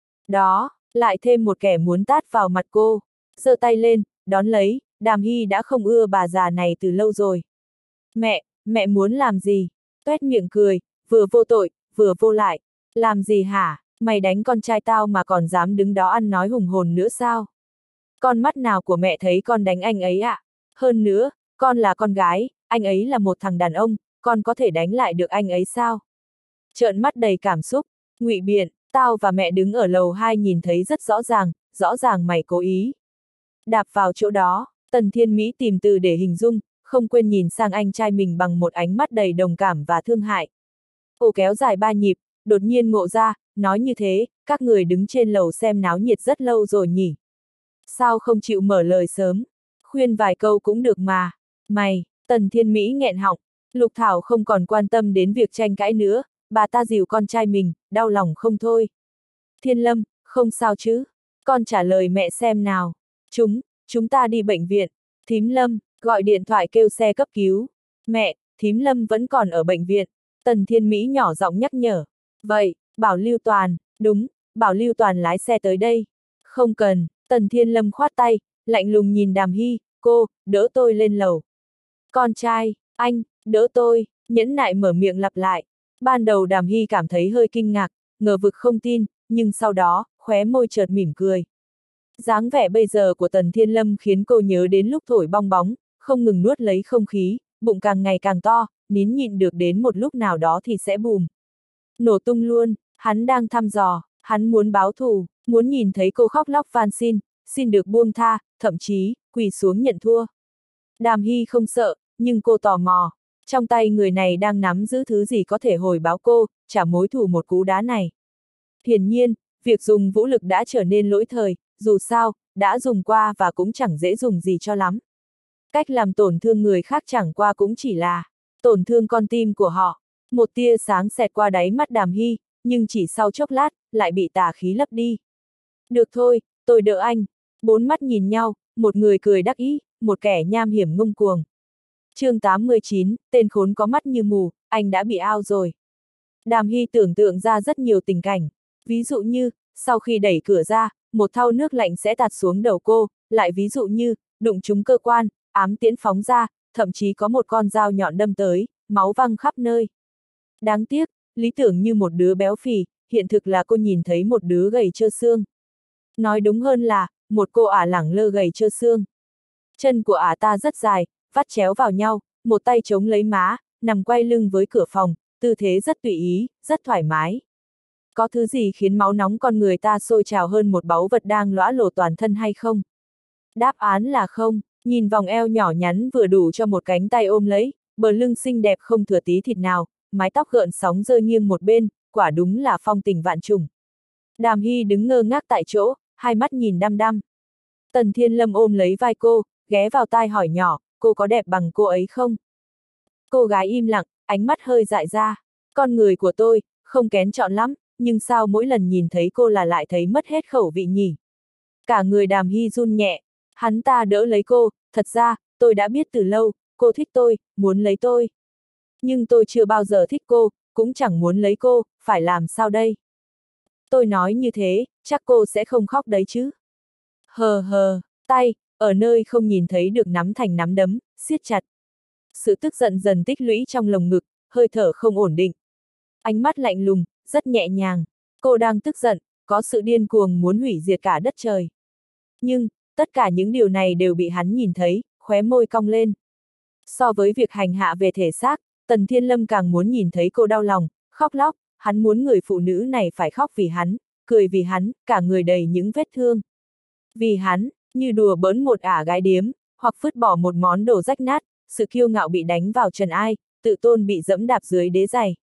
Đó, lại thêm một kẻ muốn tát vào mặt cô. Giơ tay lên, đón lấy, Đàm Hy đã không ưa bà già này từ lâu rồi. Mẹ, mẹ muốn làm gì? Tuét miệng cười, vừa vô tội, vừa vô lại. Làm gì hả? Mày đánh con trai tao mà còn dám đứng đó ăn nói hùng hồn nữa sao? Con mắt nào của mẹ thấy con đánh anh ấy ạ? À? Hơn nữa, con là con gái, anh ấy là một thằng đàn ông, con có thể đánh lại được anh ấy sao? Trợn mắt đầy cảm xúc, ngụy biện, tao và mẹ đứng ở lầu hai nhìn thấy rất rõ ràng, rõ ràng mày cố ý. Đạp vào chỗ đó, Tần Thiên Mỹ tìm từ để hình dung, không quên nhìn sang anh trai mình bằng một ánh mắt đầy đồng cảm và thương hại. Cô kéo dài ba nhịp, đột nhiên ngộ ra, nói như thế, các người đứng trên lầu xem náo nhiệt rất lâu rồi nhỉ? Sao không chịu mở lời sớm? Khuyên vài câu cũng được mà. Mày, Tần Thiên Mỹ nghẹn họng, Lục Thảo không còn quan tâm đến việc tranh cãi nữa, bà ta dìu con trai mình, đau lòng không thôi. Thiên Lâm, không sao chứ? Con trả lời mẹ xem nào. Chúng, chúng ta đi bệnh viện. Thím Lâm, gọi điện thoại kêu xe cấp cứu. Mẹ, thím Lâm vẫn còn ở bệnh viện. Tần Thiên Mỹ nhỏ giọng nhắc nhở. Vậy, bảo Lưu Toàn, đúng, bảo Lưu Toàn lái xe tới đây. Không cần, Tần Thiên Lâm khoát tay, lạnh lùng nhìn Đàm Hy, cô, đỡ tôi lên lầu. Con trai, anh, đỡ tôi, nhẫn nại mở miệng lặp lại. Ban đầu Đàm Hy cảm thấy hơi kinh ngạc, ngờ vực không tin, nhưng sau đó, khóe môi chợt mỉm cười. Dáng vẻ bây giờ của Tần Thiên Lâm khiến cô nhớ đến lúc thổi bong bóng, không ngừng nuốt lấy không khí, bụng càng ngày càng to, nín nhịn được đến một lúc nào đó thì sẽ bùm. Nổ tung luôn, hắn đang thăm dò, hắn muốn báo thù, muốn nhìn thấy cô khóc lóc van xin, xin được buông tha, thậm chí, quỳ xuống nhận thua. Đàm Hy không sợ, nhưng cô tò mò, trong tay người này đang nắm giữ thứ gì có thể hồi báo cô, trả mối thù một cú đá này. Hiển nhiên, việc dùng vũ lực đã trở nên lỗi thời, dù sao, đã dùng qua và cũng chẳng dễ dùng gì cho lắm. Cách làm tổn thương người khác chẳng qua cũng chỉ là tổn thương con tim của họ. Một tia sáng xẹt qua đáy mắt Đàm Hy, nhưng chỉ sau chốc lát, lại bị tà khí lấp đi. Được thôi, tôi đỡ anh. Bốn mắt nhìn nhau, một người cười đắc ý, một kẻ nham hiểm ngông cuồng. chương tám mươi chín, tên khốn có mắt như mù, anh đã bị ao rồi. Đàm Hy tưởng tượng ra rất nhiều tình cảnh. Ví dụ như, sau khi đẩy cửa ra, một thau nước lạnh sẽ tạt xuống đầu cô, lại ví dụ như, đụng trúng cơ quan, ám tiễn phóng ra, thậm chí có một con dao nhọn đâm tới, máu văng khắp nơi. Đáng tiếc, lý tưởng như một đứa béo phì, hiện thực là cô nhìn thấy một đứa gầy trơ xương. Nói đúng hơn là, một cô ả lẳng lơ gầy trơ xương. Chân của ả ta rất dài, vắt chéo vào nhau, một tay chống lấy má, nằm quay lưng với cửa phòng, tư thế rất tùy ý, rất thoải mái. Có thứ gì khiến máu nóng con người ta sôi trào hơn một báu vật đang lõa lồ toàn thân hay không? Đáp án là không, nhìn vòng eo nhỏ nhắn vừa đủ cho một cánh tay ôm lấy, bờ lưng xinh đẹp không thừa tí thịt nào, mái tóc gợn sóng rơi nghiêng một bên, quả đúng là phong tình vạn trùng. Đàm Hy đứng ngơ ngác tại chỗ, hai mắt nhìn đăm đăm. Tần Thiên Lâm ôm lấy vai cô, ghé vào tai hỏi nhỏ, cô có đẹp bằng cô ấy không? Cô gái im lặng, ánh mắt hơi dại ra. Con người của tôi, không kén chọn lắm, nhưng sao mỗi lần nhìn thấy cô là lại thấy mất hết khẩu vị nhỉ? Cả người Đàm Hy run nhẹ, hắn ta đỡ lấy cô, thật ra, tôi đã biết từ lâu, cô thích tôi, muốn lấy tôi. Nhưng tôi chưa bao giờ thích cô, cũng chẳng muốn lấy cô, phải làm sao đây? Tôi nói như thế, chắc cô sẽ không khóc đấy chứ? Hờ hờ, tay, ở nơi không nhìn thấy được nắm thành nắm đấm, siết chặt. Sự tức giận dần tích lũy trong lồng ngực, hơi thở không ổn định. Ánh mắt lạnh lùng, rất nhẹ nhàng. Cô đang tức giận, có sự điên cuồng muốn hủy diệt cả đất trời. Nhưng, tất cả những điều này đều bị hắn nhìn thấy, khóe môi cong lên. So với việc hành hạ về thể xác, Tần Thiên Lâm càng muốn nhìn thấy cô đau lòng, khóc lóc, hắn muốn người phụ nữ này phải khóc vì hắn, cười vì hắn, cả người đầy những vết thương. Vì hắn, như đùa bỡn một ả gái điếm, hoặc vứt bỏ một món đồ rách nát, sự kiêu ngạo bị đánh vào trần ai, tự tôn bị dẫm đạp dưới đế giày.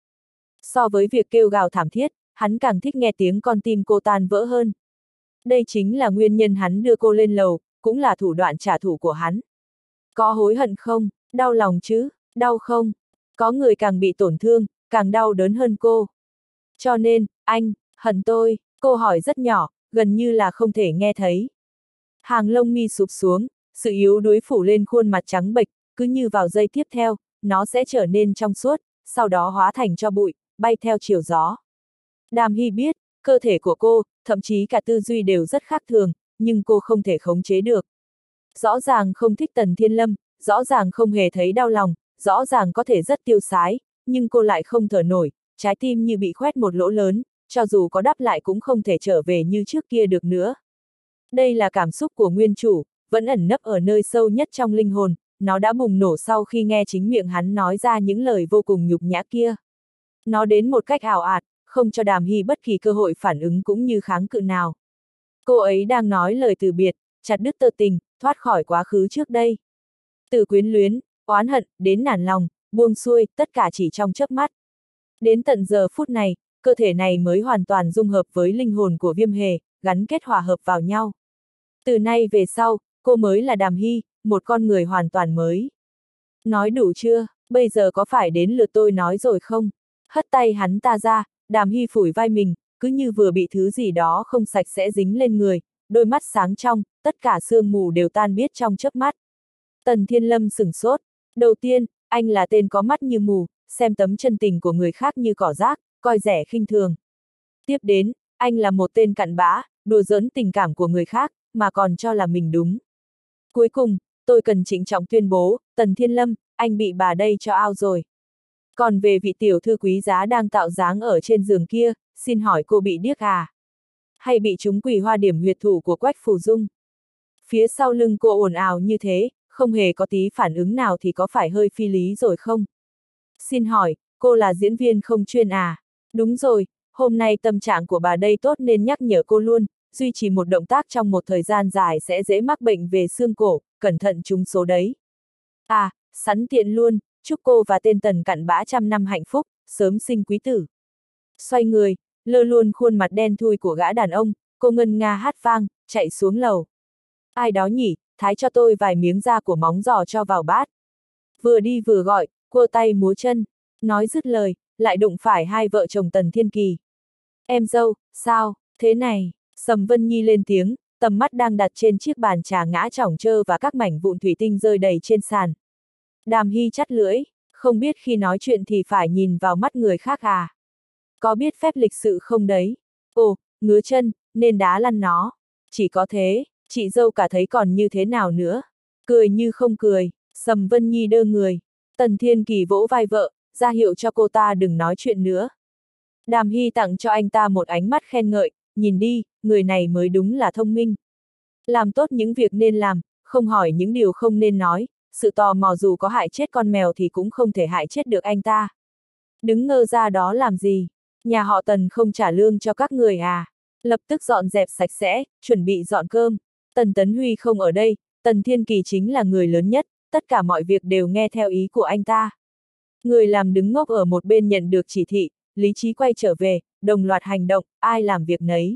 So với việc kêu gào thảm thiết, hắn càng thích nghe tiếng con tim cô tan vỡ hơn. Đây chính là nguyên nhân hắn đưa cô lên lầu, cũng là thủ đoạn trả thù của hắn. Có hối hận không? Đau lòng chứ? Đau không? Có người càng bị tổn thương, càng đau đớn hơn cô. Cho nên, anh, hận tôi, cô hỏi rất nhỏ, gần như là không thể nghe thấy. Hàng lông mi sụp xuống, sự yếu đuối phủ lên khuôn mặt trắng bệch, cứ như vào giây tiếp theo, nó sẽ trở nên trong suốt, sau đó hóa thành tro bụi, bay theo chiều gió. Đàm Hy biết, cơ thể của cô, thậm chí cả tư duy đều rất khác thường, nhưng cô không thể khống chế được. Rõ ràng không thích Tần Thiên Lâm, rõ ràng không hề thấy đau lòng, rõ ràng có thể rất tiêu sái, nhưng cô lại không thở nổi, trái tim như bị khoét một lỗ lớn, cho dù có đáp lại cũng không thể trở về như trước kia được nữa. Đây là cảm xúc của nguyên chủ, vẫn ẩn nấp ở nơi sâu nhất trong linh hồn, nó đã bùng nổ sau khi nghe chính miệng hắn nói ra những lời vô cùng nhục nhã kia. Nó đến một cách ảo ạt, không cho Đàm Hy bất kỳ cơ hội phản ứng cũng như kháng cự nào. Cô ấy đang nói lời từ biệt, chặt đứt tơ tình, thoát khỏi quá khứ trước đây. Từ quyến luyến, oán hận, đến nản lòng, buông xuôi, tất cả chỉ trong chớp mắt. Đến tận giờ phút này, cơ thể này mới hoàn toàn dung hợp với linh hồn của Viêm Hề, gắn kết hòa hợp vào nhau. Từ nay về sau, cô mới là Đàm Hy, một con người hoàn toàn mới. Nói đủ chưa, bây giờ có phải đến lượt tôi nói rồi không? Hất tay hắn ta ra, Đàm Hy phủi vai mình, cứ như vừa bị thứ gì đó không sạch sẽ dính lên người, đôi mắt sáng trong, tất cả sương mù đều tan biết trong chớp mắt. Tần Thiên Lâm sửng sốt. Đầu tiên, anh là tên có mắt như mù, xem tấm chân tình của người khác như cỏ rác, coi rẻ khinh thường. Tiếp đến, anh là một tên cặn bã, đùa giỡn tình cảm của người khác, mà còn cho là mình đúng. Cuối cùng, tôi cần trịnh trọng tuyên bố, Tần Thiên Lâm, anh bị bà đây cho ao rồi. Còn về vị tiểu thư quý giá đang tạo dáng ở trên giường kia, xin hỏi cô bị điếc à? Hay bị trúng quỷ hoa điểm huyệt thủ của Quách Phù Dung? Phía sau lưng cô ồn ào như thế, không hề có tí phản ứng nào thì có phải hơi phi lý rồi không? Xin hỏi, cô là diễn viên không chuyên à? Đúng rồi, hôm nay tâm trạng của bà đây tốt nên nhắc nhở cô luôn, duy trì một động tác trong một thời gian dài sẽ dễ mắc bệnh về xương cổ, cẩn thận trúng số đấy. À, sẵn tiện luôn, chúc cô và tên Tần cặn bã trăm năm hạnh phúc, sớm sinh quý tử. Xoay người, lơ luôn khuôn mặt đen thui của gã đàn ông, cô ngân nga hát vang, chạy xuống lầu. Ai đó nhỉ, thái cho tôi vài miếng da của móng giò cho vào bát. Vừa đi vừa gọi, quơ tay múa chân, nói dứt lời, lại đụng phải hai vợ chồng Tần Thiên Kỳ. Em dâu, sao, thế này, Sầm Vân Nhi lên tiếng, tầm mắt đang đặt trên chiếc bàn trà ngã chỏng trơ và các mảnh vụn thủy tinh rơi đầy trên sàn. Đàm Hy chắt lưỡi, không biết khi nói chuyện thì phải nhìn vào mắt người khác à? Có biết phép lịch sự không đấy? Ồ, ngứa chân, nên đá lăn nó. Chỉ có thế, chị dâu cả thấy còn như thế nào nữa? Cười như không cười, Sầm Vân Nhi đơ người. Tần Thiên Kỳ vỗ vai vợ, ra hiệu cho cô ta đừng nói chuyện nữa. Đàm Hy tặng cho anh ta một ánh mắt khen ngợi, nhìn đi, người này mới đúng là thông minh. Làm tốt những việc nên làm, không hỏi những điều không nên nói, sự tò mò dù có hại chết con mèo thì cũng không thể hại chết được anh ta. Đứng ngơ ra đó làm gì? Nhà họ Tần không trả lương cho các người à? Lập tức dọn dẹp sạch sẽ, chuẩn bị dọn cơm. Tần Tấn Huy không ở đây, Tần Thiên Kỳ chính là người lớn nhất, tất cả mọi việc đều nghe theo ý của anh ta. Người làm đứng ngốc ở một bên nhận được chỉ thị, lý trí quay trở về, đồng loạt hành động, ai làm việc nấy.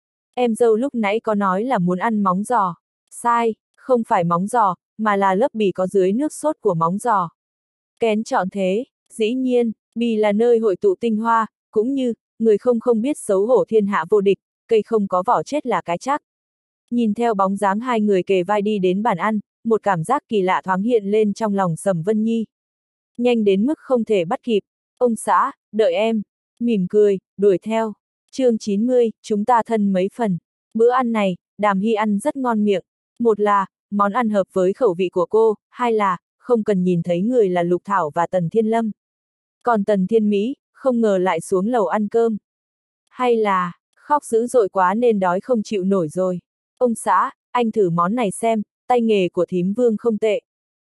Em dâu lúc nãy có nói là muốn ăn móng giò. Sai, không phải móng giò, mà là lớp bì có dưới nước sốt của móng giò. Kén chọn thế, dĩ nhiên, bì là nơi hội tụ tinh hoa, cũng như, người không không biết xấu hổ thiên hạ vô địch, cây không có vỏ chết là cái chắc. Nhìn theo bóng dáng hai người kề vai đi đến bàn ăn, một cảm giác kỳ lạ thoáng hiện lên trong lòng Sầm Vân Nhi. Nhanh đến mức không thể bắt kịp, ông xã, đợi em, mỉm cười, đuổi theo. Chương chín mươi, chúng ta thân mấy phần. Bữa ăn này, Đàm Hy ăn rất ngon miệng. Một là, món ăn hợp với khẩu vị của cô, hai là, không cần nhìn thấy người là Lục Thảo và Tần Thiên Lâm. Còn Tần Thiên Mỹ, không ngờ lại xuống lầu ăn cơm. Hay là, khóc dữ dội quá nên đói không chịu nổi rồi. Ông xã, anh thử món này xem, tay nghề của thím Vương không tệ.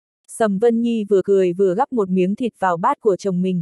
Sầm Vân Nhi vừa cười vừa gắp một miếng thịt vào bát của chồng mình.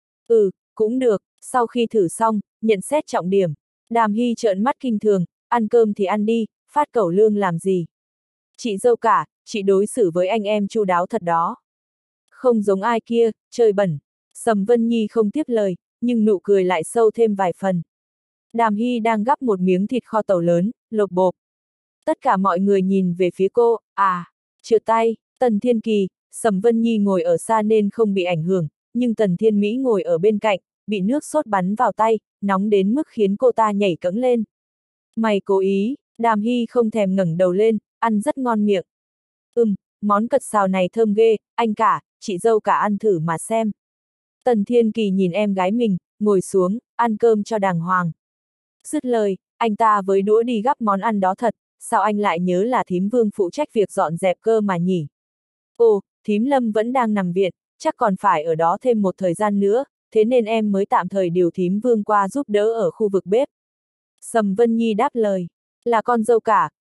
Ừ, cũng được, sau khi thử xong, nhận xét trọng điểm. Đàm Hy trợn mắt kinh thường, ăn cơm thì ăn đi, phát cẩu lương làm gì. Chị dâu cả, chị đối xử với anh em chu đáo thật đó. Không giống ai kia, chơi bẩn. Sầm Vân Nhi không tiếp lời, nhưng nụ cười lại sâu thêm vài phần. Đàm Hy đang gắp một miếng thịt kho tàu lớn, lộc bộp. Tất cả mọi người nhìn về phía cô, à, trượt tay, Tần Thiên Kỳ, Sầm Vân Nhi ngồi ở xa nên không bị ảnh hưởng, nhưng Tần Thiên Mỹ ngồi ở bên cạnh, bị nước sốt bắn vào tay, nóng đến mức khiến cô ta nhảy cẫng lên. Mày cố ý, Đàm Hy không thèm ngẩng đầu lên, ăn rất ngon miệng. Ừm, món cật xào này thơm ghê, anh cả, chị dâu cả ăn thử mà xem. Tần Thiên Kỳ nhìn em gái mình, ngồi xuống, ăn cơm cho đàng hoàng. Dứt lời, anh ta với đũa đi gắp món ăn đó thật, sao anh lại nhớ là thím Vương phụ trách việc dọn dẹp cơ mà nhỉ? Ồ, thím Lâm vẫn đang nằm viện, chắc còn phải ở đó thêm một thời gian nữa, thế nên em mới tạm thời điều thím Vương qua giúp đỡ ở khu vực bếp. Sầm Vân Nhi đáp lời, là con dâu cả,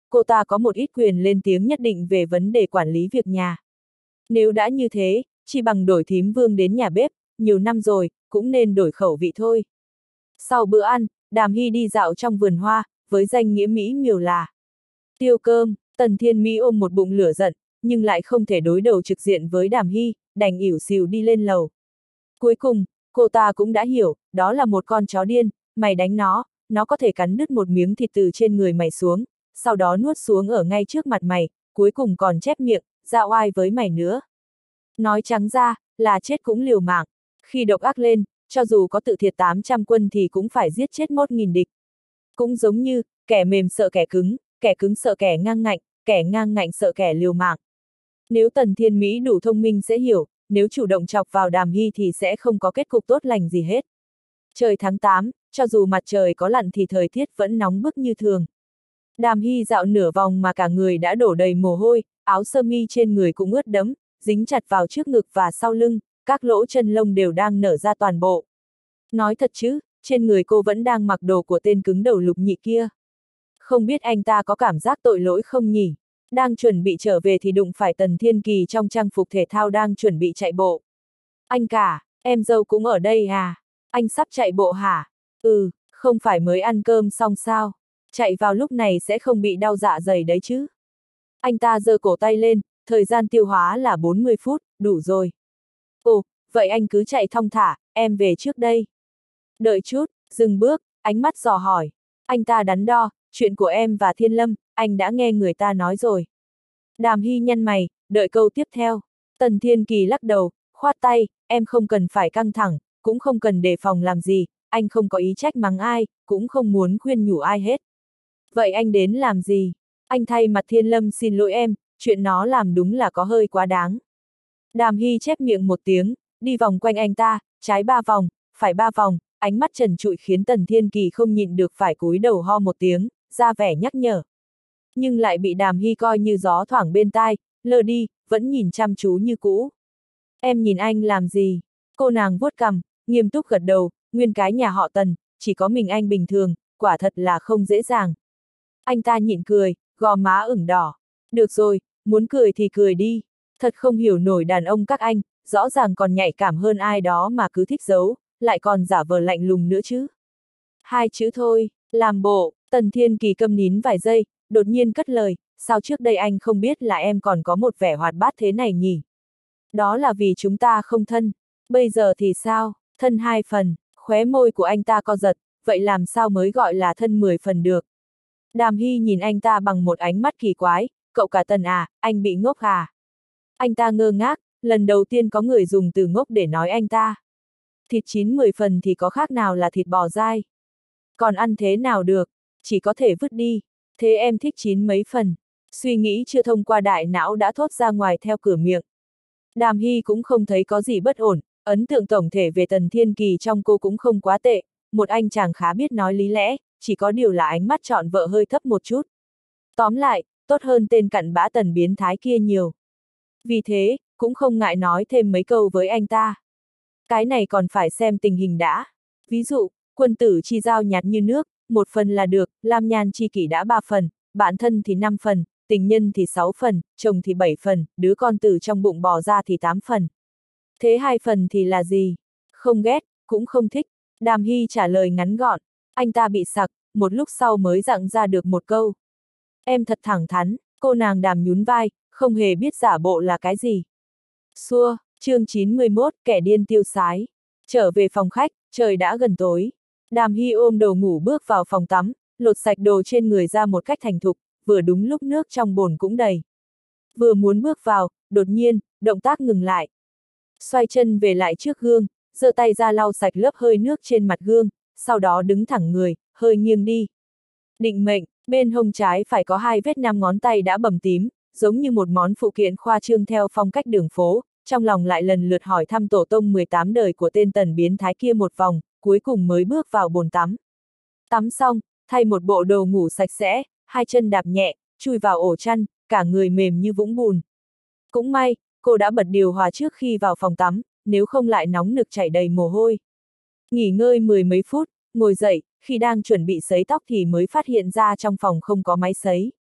cô ta có một ít quyền lên tiếng nhất định về vấn đề quản lý việc nhà. Nếu đã như thế, chỉ bằng đổi thím Vương đến nhà bếp, nhiều năm rồi, cũng nên đổi khẩu vị thôi. Sau bữa ăn, Đàm Hy đi dạo trong vườn hoa, với danh nghĩa Mỹ miều là tiêu cơm. Tần Thiên Mỹ ôm một bụng lửa giận, nhưng lại không thể đối đầu trực diện với Đàm Hy, đành ỉu xìu đi lên lầu. Cuối cùng, cô ta cũng đã hiểu, đó là một con chó điên, mày đánh nó, nó có thể cắn đứt một miếng thịt từ trên người mày xuống, sau đó nuốt xuống ở ngay trước mặt mày, cuối cùng còn chép miệng, ra oai với mày nữa. Nói trắng ra, là chết cũng liều mạng. Khi độc ác lên, cho dù có tự thiệt tám trăm quân thì cũng phải giết chết một nghìn địch. Cũng giống như, kẻ mềm sợ kẻ cứng, kẻ cứng sợ kẻ ngang ngạnh, kẻ ngang ngạnh sợ kẻ liều mạng. Nếu Tần Thiên Mỹ đủ thông minh sẽ hiểu, nếu chủ động chọc vào Đàm Hy thì sẽ không có kết cục tốt lành gì hết. Trời tháng tám, cho dù mặt trời có lặn thì thời tiết vẫn nóng bức như thường. Đàm Hy dạo nửa vòng mà cả người đã đổ đầy mồ hôi, áo sơ mi trên người cũng ướt đẫm, dính chặt vào trước ngực và sau lưng, các lỗ chân lông đều đang nở ra toàn bộ. Nói thật chứ, trên người cô vẫn đang mặc đồ của tên cứng đầu Lục Nhị kia. Không biết anh ta có cảm giác tội lỗi không nhỉ? Đang chuẩn bị trở về thì đụng phải Tần Thiên Kỳ trong trang phục thể thao đang chuẩn bị chạy bộ. Anh cả, em dâu cũng ở đây à? Anh sắp chạy bộ hả? Ừ, không phải mới ăn cơm xong sao? Chạy vào lúc này sẽ không bị đau dạ dày đấy chứ? Anh ta giơ cổ tay lên, thời gian tiêu hóa là bốn mươi phút, đủ rồi. Ồ, vậy anh cứ chạy thong thả, em về trước đây. Đợi chút, dừng bước, ánh mắt dò hỏi. Anh ta đắn đo, chuyện của em và Thiên Lâm, anh đã nghe người ta nói rồi. Đàm Hy nhăn mày, đợi câu tiếp theo. Tần Thiên Kỳ lắc đầu, khoát tay, em không cần phải căng thẳng, cũng không cần đề phòng làm gì, anh không có ý trách mắng ai, cũng không muốn khuyên nhủ ai hết. Vậy anh đến làm gì? Anh thay mặt Thiên Lâm xin lỗi em, chuyện nó làm đúng là có hơi quá đáng. Đàm Hy chép miệng một tiếng, đi vòng quanh anh ta, trái ba vòng, phải ba vòng, ánh mắt trần trụi khiến Tần Thiên Kỳ không nhịn được phải cúi đầu ho một tiếng, ra vẻ nhắc nhở. Nhưng lại bị Đàm Hy coi như gió thoảng bên tai, lơ đi, vẫn nhìn chăm chú như cũ. Em nhìn anh làm gì? Cô nàng vuốt cằm, nghiêm túc gật đầu, nguyên cái nhà họ Tần, chỉ có mình anh bình thường, quả thật là không dễ dàng. Anh ta nhịn cười, gò má ửng đỏ. Được rồi, muốn cười thì cười đi. Thật không hiểu nổi đàn ông các anh, rõ ràng còn nhạy cảm hơn ai đó mà cứ thích giấu, lại còn giả vờ lạnh lùng nữa chứ. Hai chữ thôi, làm bộ. Tần Thiên Kỳ câm nín vài giây, đột nhiên cất lời, sao trước đây anh không biết là em còn có một vẻ hoạt bát thế này nhỉ? Đó là vì chúng ta không thân. Bây giờ thì sao? Thân hai phần, khóe môi của anh ta co giật, vậy làm sao mới gọi là thân mười phần được? Đàm Hy nhìn anh ta bằng một ánh mắt kỳ quái, cậu cả Tần à, anh bị ngốc à? Anh ta ngơ ngác, lần đầu tiên có người dùng từ ngốc để nói anh ta. Thịt chín mười phần thì có khác nào là thịt bò dai? Còn ăn thế nào được? Chỉ có thể vứt đi. Thế em thích chín mấy phần? Suy nghĩ chưa thông qua đại não đã thốt ra ngoài theo cửa miệng. Đàm Hy cũng không thấy có gì bất ổn, ấn tượng tổng thể về Tần Thiên Kỳ trong cô cũng không quá tệ, một anh chàng khá biết nói lý lẽ, chỉ có điều là ánh mắt chọn vợ hơi thấp một chút. Tóm lại, tốt hơn tên cặn bã Tần biến thái kia nhiều. Vì thế, cũng không ngại nói thêm mấy câu với anh ta. Cái này còn phải xem tình hình đã. Ví dụ, quân tử chi giao nhạt như nước, một phần là được, lam nhan chi kỷ đã ba phần, bạn thân thì năm phần, tình nhân thì sáu phần, chồng thì bảy phần, đứa con từ trong bụng bò ra thì tám phần. Thế hai phần thì là gì? Không ghét, cũng không thích. Đàm Hy trả lời ngắn gọn. Anh ta bị sặc, một lúc sau mới dặn ra được một câu. Em thật thẳng thắn, cô nàng Đàm nhún vai, không hề biết giả bộ là cái gì. Xua, chương chín mươi mốt, kẻ điên tiêu sái. Trở về phòng khách, trời đã gần tối. Đàm Hy ôm đầu ngủ bước vào phòng tắm, lột sạch đồ trên người ra một cách thành thục, vừa đúng lúc nước trong bồn cũng đầy. Vừa muốn bước vào, đột nhiên, động tác ngừng lại. Xoay chân về lại trước gương, giơ tay ra lau sạch lớp hơi nước trên mặt gương, sau đó đứng thẳng người, hơi nghiêng đi. Định mệnh, bên hông trái phải có hai vết năm ngón tay đã bầm tím, giống như một món phụ kiện khoa trương theo phong cách đường phố, trong lòng lại lần lượt hỏi thăm tổ tông mười tám đời của tên Tần biến thái kia một vòng, cuối cùng mới bước vào bồn tắm. Tắm xong, thay một bộ đồ ngủ sạch sẽ, hai chân đạp nhẹ, chui vào ổ chăn, cả người mềm như vũng bùn. Cũng may, cô đã bật điều hòa trước khi vào phòng tắm, nếu không lại nóng nực chảy đầy mồ hôi. Nghỉ ngơi mười mấy phút, ngồi dậy, khi đang chuẩn bị sấy tóc thì mới phát hiện ra trong phòng không có máy sấy.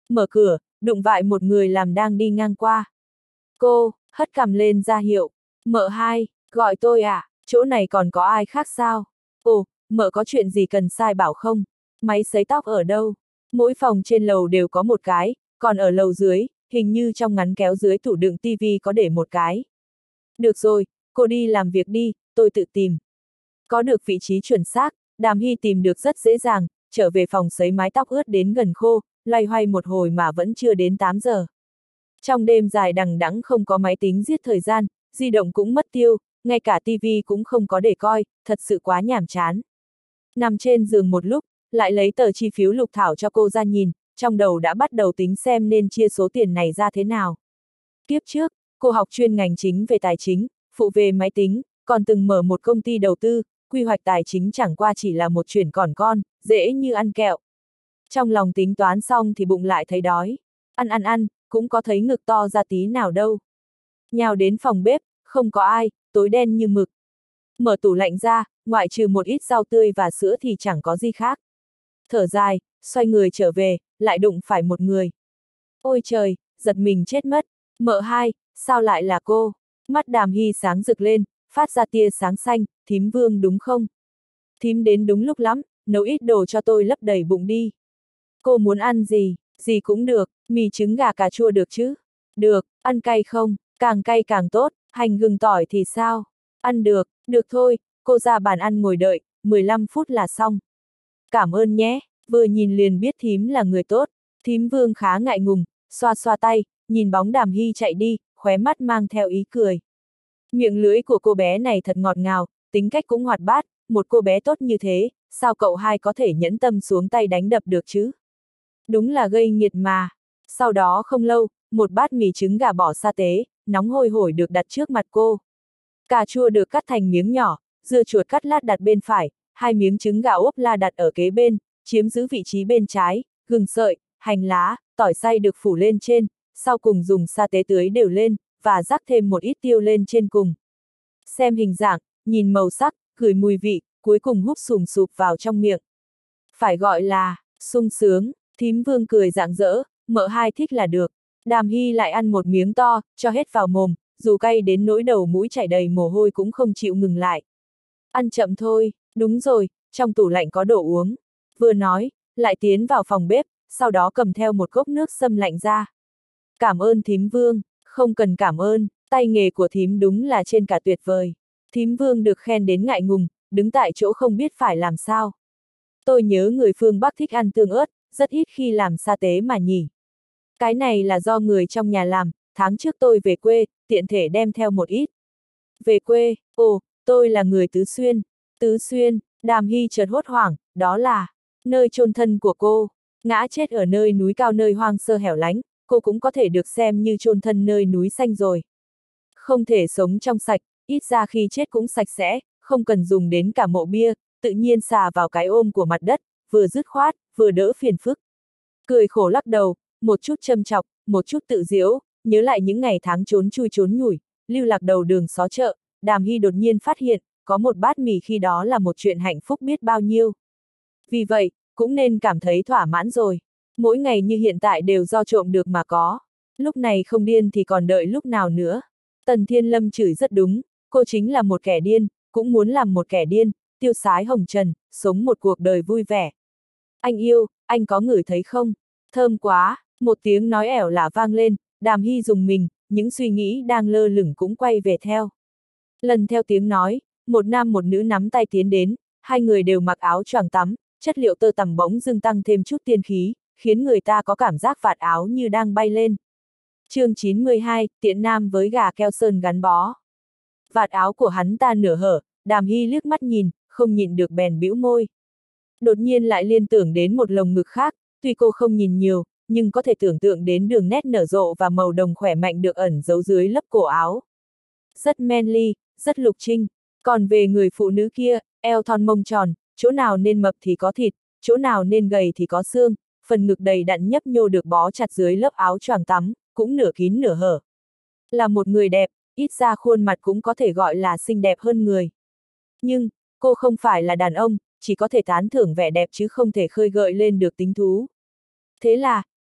mở cửa, đụng vại một người làm đang đi ngang qua. Cô, hất cằm lên ra hiệu. Mợ hai, gọi tôi à, chỗ này còn có ai khác sao? Ồ, mợ có chuyện gì cần sai bảo không? Máy sấy tóc ở đâu? Mỗi phòng trên lầu đều có một cái, còn ở lầu dưới, hình như trong ngắn kéo dưới tủ đựng tivi có để một cái. Được rồi, cô đi làm việc đi, tôi tự tìm. Có được vị trí chuẩn xác, Đàm Hy tìm được rất dễ dàng, trở về phòng sấy mái tóc ướt đến gần khô, loay hoay một hồi mà vẫn chưa đến tám giờ. Trong đêm dài đằng đẵng không có máy tính giết thời gian, di động cũng mất tiêu, ngay cả tivi cũng không có để coi, thật sự quá nhàm chán. Nằm trên giường một lúc, lại lấy tờ chi phiếu lục thảo cho cô ra nhìn, trong đầu đã bắt đầu tính xem nên chia số tiền này ra thế nào. Kiếp trước, cô học chuyên ngành chính về tài chính, phụ về máy tính, còn từng mở một công ty đầu tư, quy hoạch tài chính chẳng qua chỉ là một chuyện còn con, dễ như ăn kẹo. Trong lòng tính toán xong thì bụng lại thấy đói. Ăn ăn ăn, cũng có thấy ngực to ra tí nào đâu. Nhào đến phòng bếp, không có ai, tối đen như mực. Mở tủ lạnh ra, ngoại trừ một ít rau tươi và sữa thì chẳng có gì khác. Thở dài, xoay người trở về, lại đụng phải một người. Ôi trời, giật mình chết mất. Mợ hai, sao lại là cô? Mắt Đàm Hy sáng rực lên, phát ra tia sáng xanh, thím Vương đúng không? Thím đến đúng lúc lắm, nấu ít đồ cho tôi lấp đầy bụng đi. Cô muốn ăn gì? Gì cũng được, mì trứng gà cà chua được chứ? Được, ăn cay không? Càng cay càng tốt, hành gừng tỏi thì sao? Ăn được, được thôi, cô ra bàn ăn ngồi đợi, mười lăm phút là xong. Cảm ơn nhé, vừa nhìn liền biết thím là người tốt. Thím Vương khá ngại ngùng, xoa xoa tay, nhìn bóng Đàm Hy chạy đi, khóe mắt mang theo ý cười. Miệng lưỡi của cô bé này thật ngọt ngào, tính cách cũng hoạt bát, một cô bé tốt như thế, sao cậu hai có thể nhẫn tâm xuống tay đánh đập được chứ? Đúng là gây nghiệt mà. Sau đó không lâu, một bát mì trứng gà bỏ sa tế, nóng hôi hổi được đặt trước mặt cô. Cà chua được cắt thành miếng nhỏ, dưa chuột cắt lát đặt bên phải, hai miếng trứng gà ốp la đặt ở kế bên, chiếm giữ vị trí bên trái, gừng sợi, hành lá, tỏi xay được phủ lên trên, sau cùng dùng sa tế tưới đều lên, và rắc thêm một ít tiêu lên trên cùng. Xem hình dạng, nhìn màu sắc, ngửi mùi vị, cuối cùng húp sùm sụp vào trong miệng. Phải gọi là, sung sướng, thím Vương cười rạng rỡ, mợ hai thích là được. Đàm Hy lại ăn một miếng to, cho hết vào mồm, dù cay đến nỗi đầu mũi chảy đầy mồ hôi cũng không chịu ngừng lại. Ăn chậm thôi, đúng rồi, trong tủ lạnh có đồ uống. Vừa nói, lại tiến vào phòng bếp, sau đó cầm theo một cốc nước sâm lạnh ra. Cảm ơn thím Vương, không cần cảm ơn, tay nghề của thím đúng là trên cả tuyệt vời. Thím Vương được khen đến ngại ngùng, đứng tại chỗ không biết phải làm sao. Tôi nhớ người phương Bắc thích ăn tương ớt, rất ít khi làm sa tế mà nhỉ. Cái này là do người trong nhà làm, tháng trước tôi về quê, tiện thể đem theo một ít. Về quê, ồ, tôi là người Tứ Xuyên. Tứ Xuyên, Đàm Hy chợt hốt hoảng, đó là nơi chôn thân của cô. Ngã chết ở nơi núi cao nơi hoang sơ hẻo lánh, cô cũng có thể được xem như chôn thân nơi núi xanh rồi. Không thể sống trong sạch, ít ra khi chết cũng sạch sẽ, không cần dùng đến cả mộ bia, tự nhiên xà vào cái ôm của mặt đất, vừa dứt khoát, vừa đỡ phiền phức. Cười khổ lắc đầu, một chút châm chọc, một chút tự giễu, nhớ lại những ngày tháng trốn chui trốn nhủi, lưu lạc đầu đường xó chợ, Đàm Hy đột nhiên phát hiện, có một bát mì khi đó là một chuyện hạnh phúc biết bao nhiêu. Vì vậy, cũng nên cảm thấy thỏa mãn rồi. Mỗi ngày như hiện tại đều do trộm được mà có. Lúc này không điên thì còn đợi lúc nào nữa. Tần Thiên Lâm chửi rất đúng, cô chính là một kẻ điên, cũng muốn làm một kẻ điên, tiêu sái hồng trần, sống một cuộc đời vui vẻ. Anh yêu, anh có ngửi thấy không? Thơm quá, một tiếng nói ẻo lả vang lên, Đàm Hy dùng mình, những suy nghĩ đang lơ lửng cũng quay về theo. Lần theo tiếng nói, một nam một nữ nắm tay tiến đến, hai người đều mặc áo choàng tắm, chất liệu tơ tằm bỗng dưng tăng thêm chút tiên khí, khiến người ta có cảm giác vạt áo như đang bay lên. Chương chín mươi hai, tiện nam với gà keo sơn gắn bó. Vạt áo của hắn ta nửa hở, Đàm Hy liếc mắt nhìn, không nhịn được bèn bĩu môi. Đột nhiên lại liên tưởng đến một lồng ngực khác, tuy cô không nhìn nhiều, nhưng có thể tưởng tượng đến đường nét nở rộ và màu đồng khỏe mạnh được ẩn giấu dưới lớp cổ áo. Rất manly, rất lục trinh. Còn về người phụ nữ kia, eo thon mông tròn, chỗ nào nên mập thì có thịt, chỗ nào nên gầy thì có xương, phần ngực đầy đặn nhấp nhô được bó chặt dưới lớp áo choàng tắm, cũng nửa kín nửa hở. Là một người đẹp, ít ra khuôn mặt cũng có thể gọi là xinh đẹp hơn người. Nhưng, cô không phải là đàn ông, chỉ có thể tán thưởng vẻ đẹp chứ không thể khơi gợi lên được tính thú. Thế là,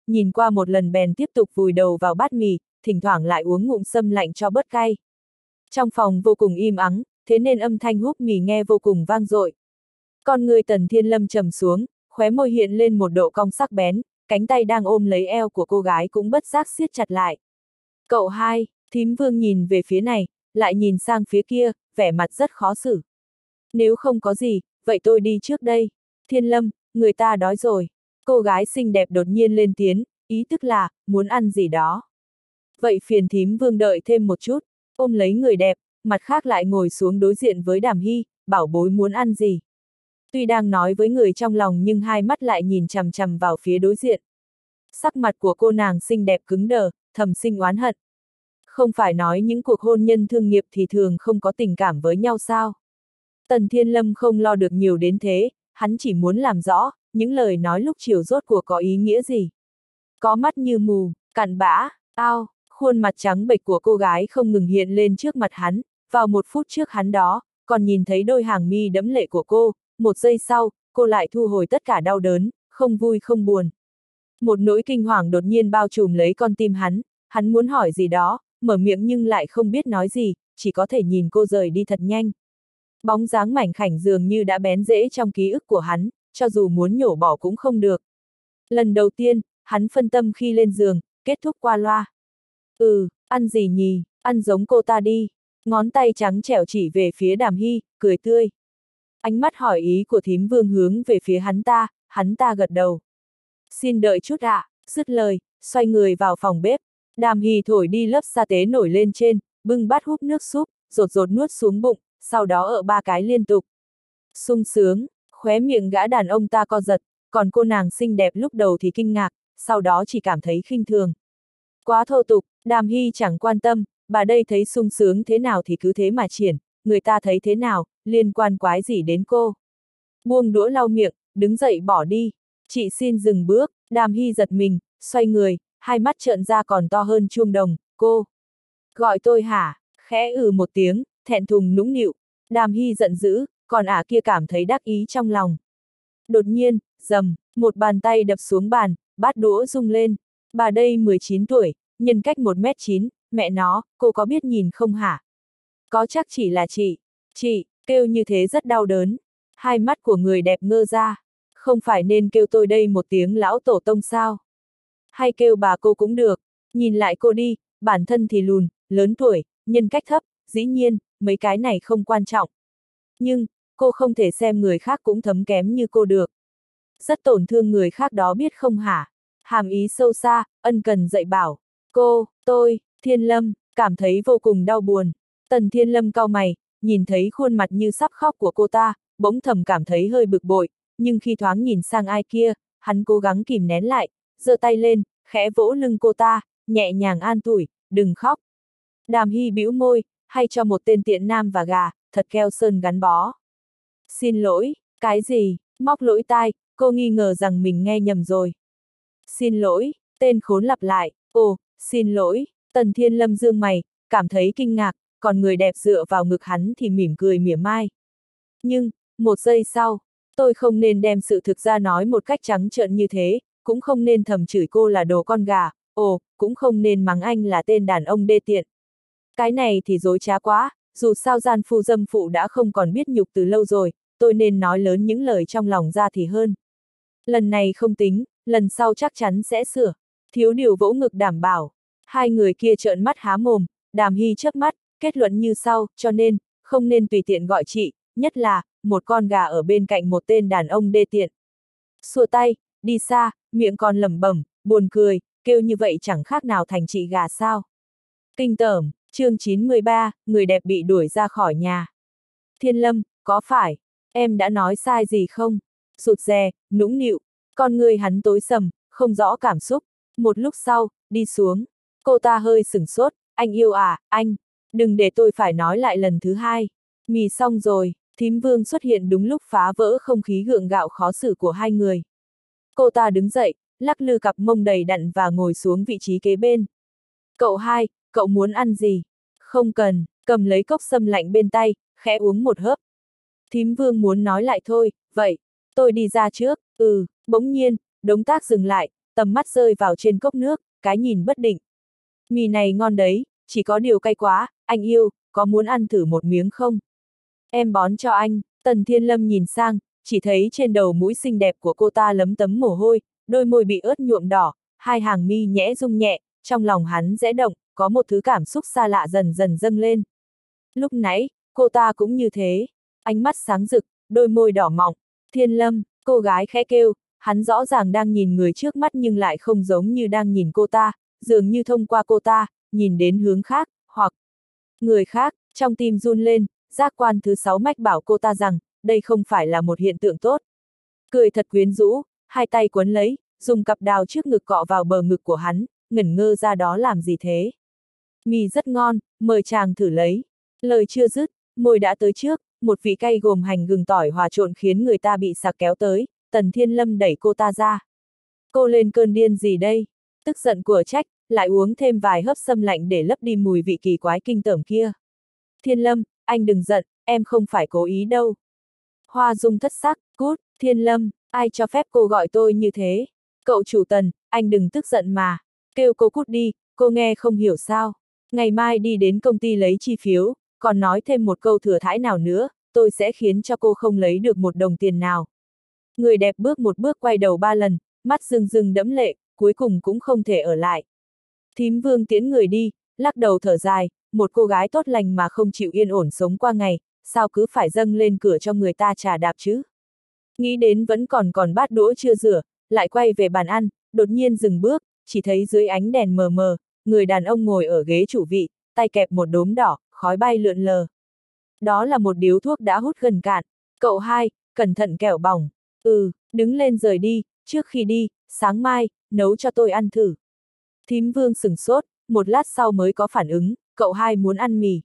nhìn qua một lần bèn tiếp tục vùi đầu vào bát mì, thỉnh thoảng lại uống ngụm sâm lạnh cho bớt cay. Trong phòng vô cùng im ắng, thế nên âm thanh húp mì nghe vô cùng vang dội. Con người Tần Thiên Lâm trầm xuống, khóe môi hiện lên một độ cong sắc bén, cánh tay đang ôm lấy eo của cô gái cũng bất giác siết chặt lại. Cậu hai, thím Vương nhìn về phía này, lại nhìn sang phía kia, vẻ mặt rất khó xử. Nếu không có gì, vậy tôi đi trước đây. Thiên Lâm, người ta đói rồi. Cô gái xinh đẹp đột nhiên lên tiếng, ý tức là, muốn ăn gì đó. Vậy phiền thím Vương đợi thêm một chút, ôm lấy người đẹp, mặt khác lại ngồi xuống đối diện với Đàm Hy, bảo bối muốn ăn gì. Tuy đang nói với người trong lòng nhưng hai mắt lại nhìn chằm chằm vào phía đối diện. Sắc mặt của cô nàng xinh đẹp cứng đờ, thầm sinh oán hận. Không phải nói những cuộc hôn nhân thương nghiệp thì thường không có tình cảm với nhau sao? Tần Thiên Lâm không lo được nhiều đến thế, hắn chỉ muốn làm rõ, những lời nói lúc chiều rốt cuộc có ý nghĩa gì. Có mắt như mù, cặn bã, ao, khuôn mặt trắng bệch của cô gái không ngừng hiện lên trước mặt hắn, vào một phút trước hắn đó, còn nhìn thấy đôi hàng mi đẫm lệ của cô, một giây sau, cô lại thu hồi tất cả đau đớn, không vui không buồn. Một nỗi kinh hoàng đột nhiên bao trùm lấy con tim hắn, hắn muốn hỏi gì đó, mở miệng nhưng lại không biết nói gì, chỉ có thể nhìn cô rời đi thật nhanh. Bóng dáng mảnh khảnh dường như đã bén rễ trong ký ức của hắn, cho dù muốn nhổ bỏ cũng không được. Lần đầu tiên, hắn phân tâm khi lên giường, kết thúc qua loa. Ừ, ăn gì nhỉ, ăn giống cô ta đi. Ngón tay trắng trẻo chỉ về phía Đàm Hy, cười tươi. Ánh mắt hỏi ý của thím Vương hướng về phía hắn ta, hắn ta gật đầu. Xin đợi chút ạ, à, dứt lời, xoay người vào phòng bếp. Đàm Hy thổi đi lớp sa tế nổi lên trên, bưng bát húp nước súp, rột rột nuốt xuống bụng, sau đó ở ba cái liên tục. Sung sướng, khóe miệng gã đàn ông ta co giật, còn cô nàng xinh đẹp lúc đầu thì kinh ngạc, sau đó chỉ cảm thấy khinh thường. Quá thô tục, Đàm Hy chẳng quan tâm, bà đây thấy sung sướng thế nào thì cứ thế mà triển, người ta thấy thế nào, liên quan quái gì đến cô. Buông đũa lau miệng, đứng dậy bỏ đi. Chị xin dừng bước, Đàm Hy giật mình, xoay người, hai mắt trợn ra còn to hơn chuông đồng, cô. Gọi tôi hả? Khẽ ừ một tiếng, thẹn thùng nũng nịu. Đàm Hy giận dữ, còn ả kia cảm thấy đắc ý trong lòng. Đột nhiên, rầm, một bàn tay đập xuống bàn, bát đũa rung lên. Bà đây mười chín tuổi, nhân cách một mét chín, mẹ nó, cô có biết nhìn không hả? Có chắc chỉ là chị. Chị, kêu như thế rất đau đớn. Hai mắt của người đẹp ngơ ra. Không phải nên kêu tôi đây một tiếng lão tổ tông sao? Hay kêu bà cô cũng được. Nhìn lại cô đi, bản thân thì lùn, lớn tuổi, nhân cách thấp, dĩ nhiên, mấy cái này không quan trọng. Nhưng, cô không thể xem người khác cũng thấm kém như cô được. Rất tổn thương người khác đó biết không hả? Hàm ý sâu xa, ân cần dạy bảo. Cô, tôi, Thiên Lâm, cảm thấy vô cùng đau buồn. Tần Thiên Lâm cau mày, nhìn thấy khuôn mặt như sắp khóc của cô ta, bỗng thầm cảm thấy hơi bực bội, nhưng khi thoáng nhìn sang ai kia, hắn cố gắng kìm nén lại, giơ tay lên, khẽ vỗ lưng cô ta, nhẹ nhàng an ủi, đừng khóc. Đàm Hy bĩu môi, hay cho một tên tiện nam và gà, thật keo sơn gắn bó. Xin lỗi, cái gì, móc lỗi tai, cô nghi ngờ rằng mình nghe nhầm rồi. Xin lỗi, tên khốn lặp lại, ồ, xin lỗi, Tần Thiên Lâm dương mày, cảm thấy kinh ngạc, còn người đẹp dựa vào ngực hắn thì mỉm cười mỉa mai. Nhưng, một giây sau, tôi không nên đem sự thực ra nói một cách trắng trợn như thế, cũng không nên thầm chửi cô là đồ con gà, ồ, cũng không nên mắng anh là tên đàn ông đê tiện. Cái này thì dối trá quá, dù sao gian phu dâm phụ đã không còn biết nhục từ lâu rồi, tôi nên nói lớn những lời trong lòng ra thì hơn. Lần này không tính, lần sau chắc chắn sẽ sửa. Thiếu điều vỗ ngực đảm bảo. Hai người kia trợn mắt há mồm, Đàm Hy chớp mắt, kết luận như sau, cho nên, không nên tùy tiện gọi chị, nhất là, một con gà ở bên cạnh một tên đàn ông đê tiện. Xua tay, đi xa, miệng còn lẩm bẩm, buồn cười, kêu như vậy chẳng khác nào thành chị gà sao. Kinh tởm, chương chín mươi ba, người đẹp bị đuổi ra khỏi nhà. Thiên Lâm, có phải, em đã nói sai gì không? Rụt rè, nũng nịu, con người hắn tối sầm, không rõ cảm xúc. Một lúc sau, đi xuống. Cô ta hơi sửng sốt, anh yêu à, anh, đừng để tôi phải nói lại lần thứ hai. Mì xong rồi, thím Vương xuất hiện đúng lúc phá vỡ không khí gượng gạo khó xử của hai người. Cô ta đứng dậy, lắc lư cặp mông đầy đặn và ngồi xuống vị trí kế bên. Cậu hai, cậu muốn ăn gì? Không cần, cầm lấy cốc sâm lạnh bên tay, khẽ uống một hớp. Thím Vương muốn nói lại thôi, vậy, tôi đi ra trước, ừ, bỗng nhiên, động tác dừng lại, tầm mắt rơi vào trên cốc nước, cái nhìn bất định. Mì này ngon đấy, chỉ có điều cay quá, anh yêu, có muốn ăn thử một miếng không? Em bón cho anh. Tần Thiên Lâm nhìn sang, chỉ thấy trên đầu mũi xinh đẹp của cô ta lấm tấm mồ hôi, đôi môi bị ướt nhuộm đỏ, hai hàng mi nhẽ rung nhẹ, trong lòng hắn dễ động, có một thứ cảm xúc xa lạ dần dần dâng lên. Lúc nãy, cô ta cũng như thế, ánh mắt sáng rực, đôi môi đỏ mọng. Thiên Lâm, cô gái khẽ kêu, hắn rõ ràng đang nhìn người trước mắt nhưng lại không giống như đang nhìn cô ta, dường như thông qua cô ta, nhìn đến hướng khác, hoặc người khác, trong tim run lên, giác quan thứ sáu mách bảo cô ta rằng, đây không phải là một hiện tượng tốt. Cười thật quyến rũ, hai tay quấn lấy, dùng cặp đào trước ngực cọ vào bờ ngực của hắn, ngẩn ngơ ra đó làm gì thế. Mì rất ngon, mời chàng thử lấy. Lời chưa dứt, môi đã tới trước, một vị cay gồm hành gừng tỏi hòa trộn khiến người ta bị sặc kéo tới, Tần Thiên Lâm đẩy cô ta ra. Cô lên cơn điên gì đây? Tức giận của trách, lại uống thêm vài hớp sâm lạnh để lấp đi mùi vị kỳ quái kinh tởm kia. Thiên Lâm, anh đừng giận, em không phải cố ý đâu. Hoa Dung thất sắc, cút, Thiên Lâm, ai cho phép cô gọi tôi như thế? Cậu chủ Tần, anh đừng tức giận mà. Kêu cô cút đi, cô nghe không hiểu sao. Ngày mai đi đến công ty lấy chi phiếu, còn nói thêm một câu thừa thãi nào nữa, tôi sẽ khiến cho cô không lấy được một đồng tiền nào. Người đẹp bước một bước quay đầu ba lần, mắt rưng rưng đẫm lệ, cuối cùng cũng không thể ở lại. Thím Vương tiễn người đi, lắc đầu thở dài, một cô gái tốt lành mà không chịu yên ổn sống qua ngày, sao cứ phải dâng lên cửa cho người ta trà đạp chứ? Nghĩ đến vẫn còn còn bát đũa chưa rửa, lại quay về bàn ăn, đột nhiên dừng bước, chỉ thấy dưới ánh đèn mờ mờ, người đàn ông ngồi ở ghế chủ vị, tay kẹp một đốm đỏ, khói bay lượn lờ. Đó là một điếu thuốc đã hút gần cạn. Cậu hai, cẩn thận kẻo bỏng. Ừ, đứng lên rời đi, trước khi đi, sáng mai, nấu cho tôi ăn thử. Thím Vương sửng sốt, một lát sau mới có phản ứng, cậu hai muốn ăn mì.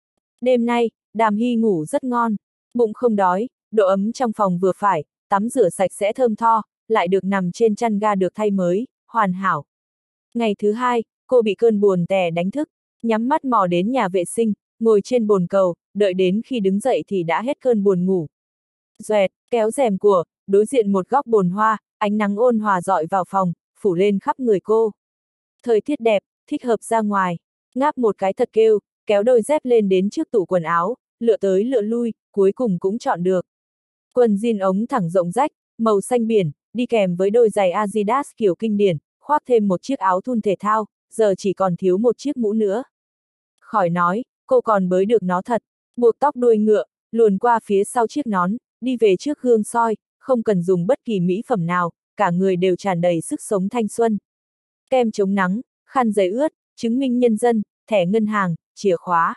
Đêm nay, Đàm Hy ngủ rất ngon, bụng không đói, độ ấm trong phòng vừa phải, tắm rửa sạch sẽ thơm tho, lại được nằm trên chăn ga được thay mới, hoàn hảo. Ngày thứ hai, cô bị cơn buồn tè đánh thức, nhắm mắt mò đến nhà vệ sinh, ngồi trên bồn cầu, đợi đến khi đứng dậy thì đã hết cơn buồn ngủ. Doẹt, kéo rèm của, đối diện một góc bồn hoa, ánh nắng ôn hòa dọi vào phòng, phủ lên khắp người cô. Thời tiết đẹp, thích hợp ra ngoài, ngáp một cái thật kêu, kéo đôi dép lên đến trước tủ quần áo, lựa tới lựa lui, cuối cùng cũng chọn được. Quần jean ống thẳng rộng rách, màu xanh biển, đi kèm với đôi giày Adidas kiểu kinh điển, khoác thêm một chiếc áo thun thể thao, giờ chỉ còn thiếu một chiếc mũ nữa. Khỏi nói, cô còn bới được nó thật, buộc tóc đuôi ngựa, luồn qua phía sau chiếc nón, đi về trước gương soi, không cần dùng bất kỳ mỹ phẩm nào, cả người đều tràn đầy sức sống thanh xuân. Kem chống nắng, khăn giấy ướt, chứng minh nhân dân, thẻ ngân hàng, chìa khóa.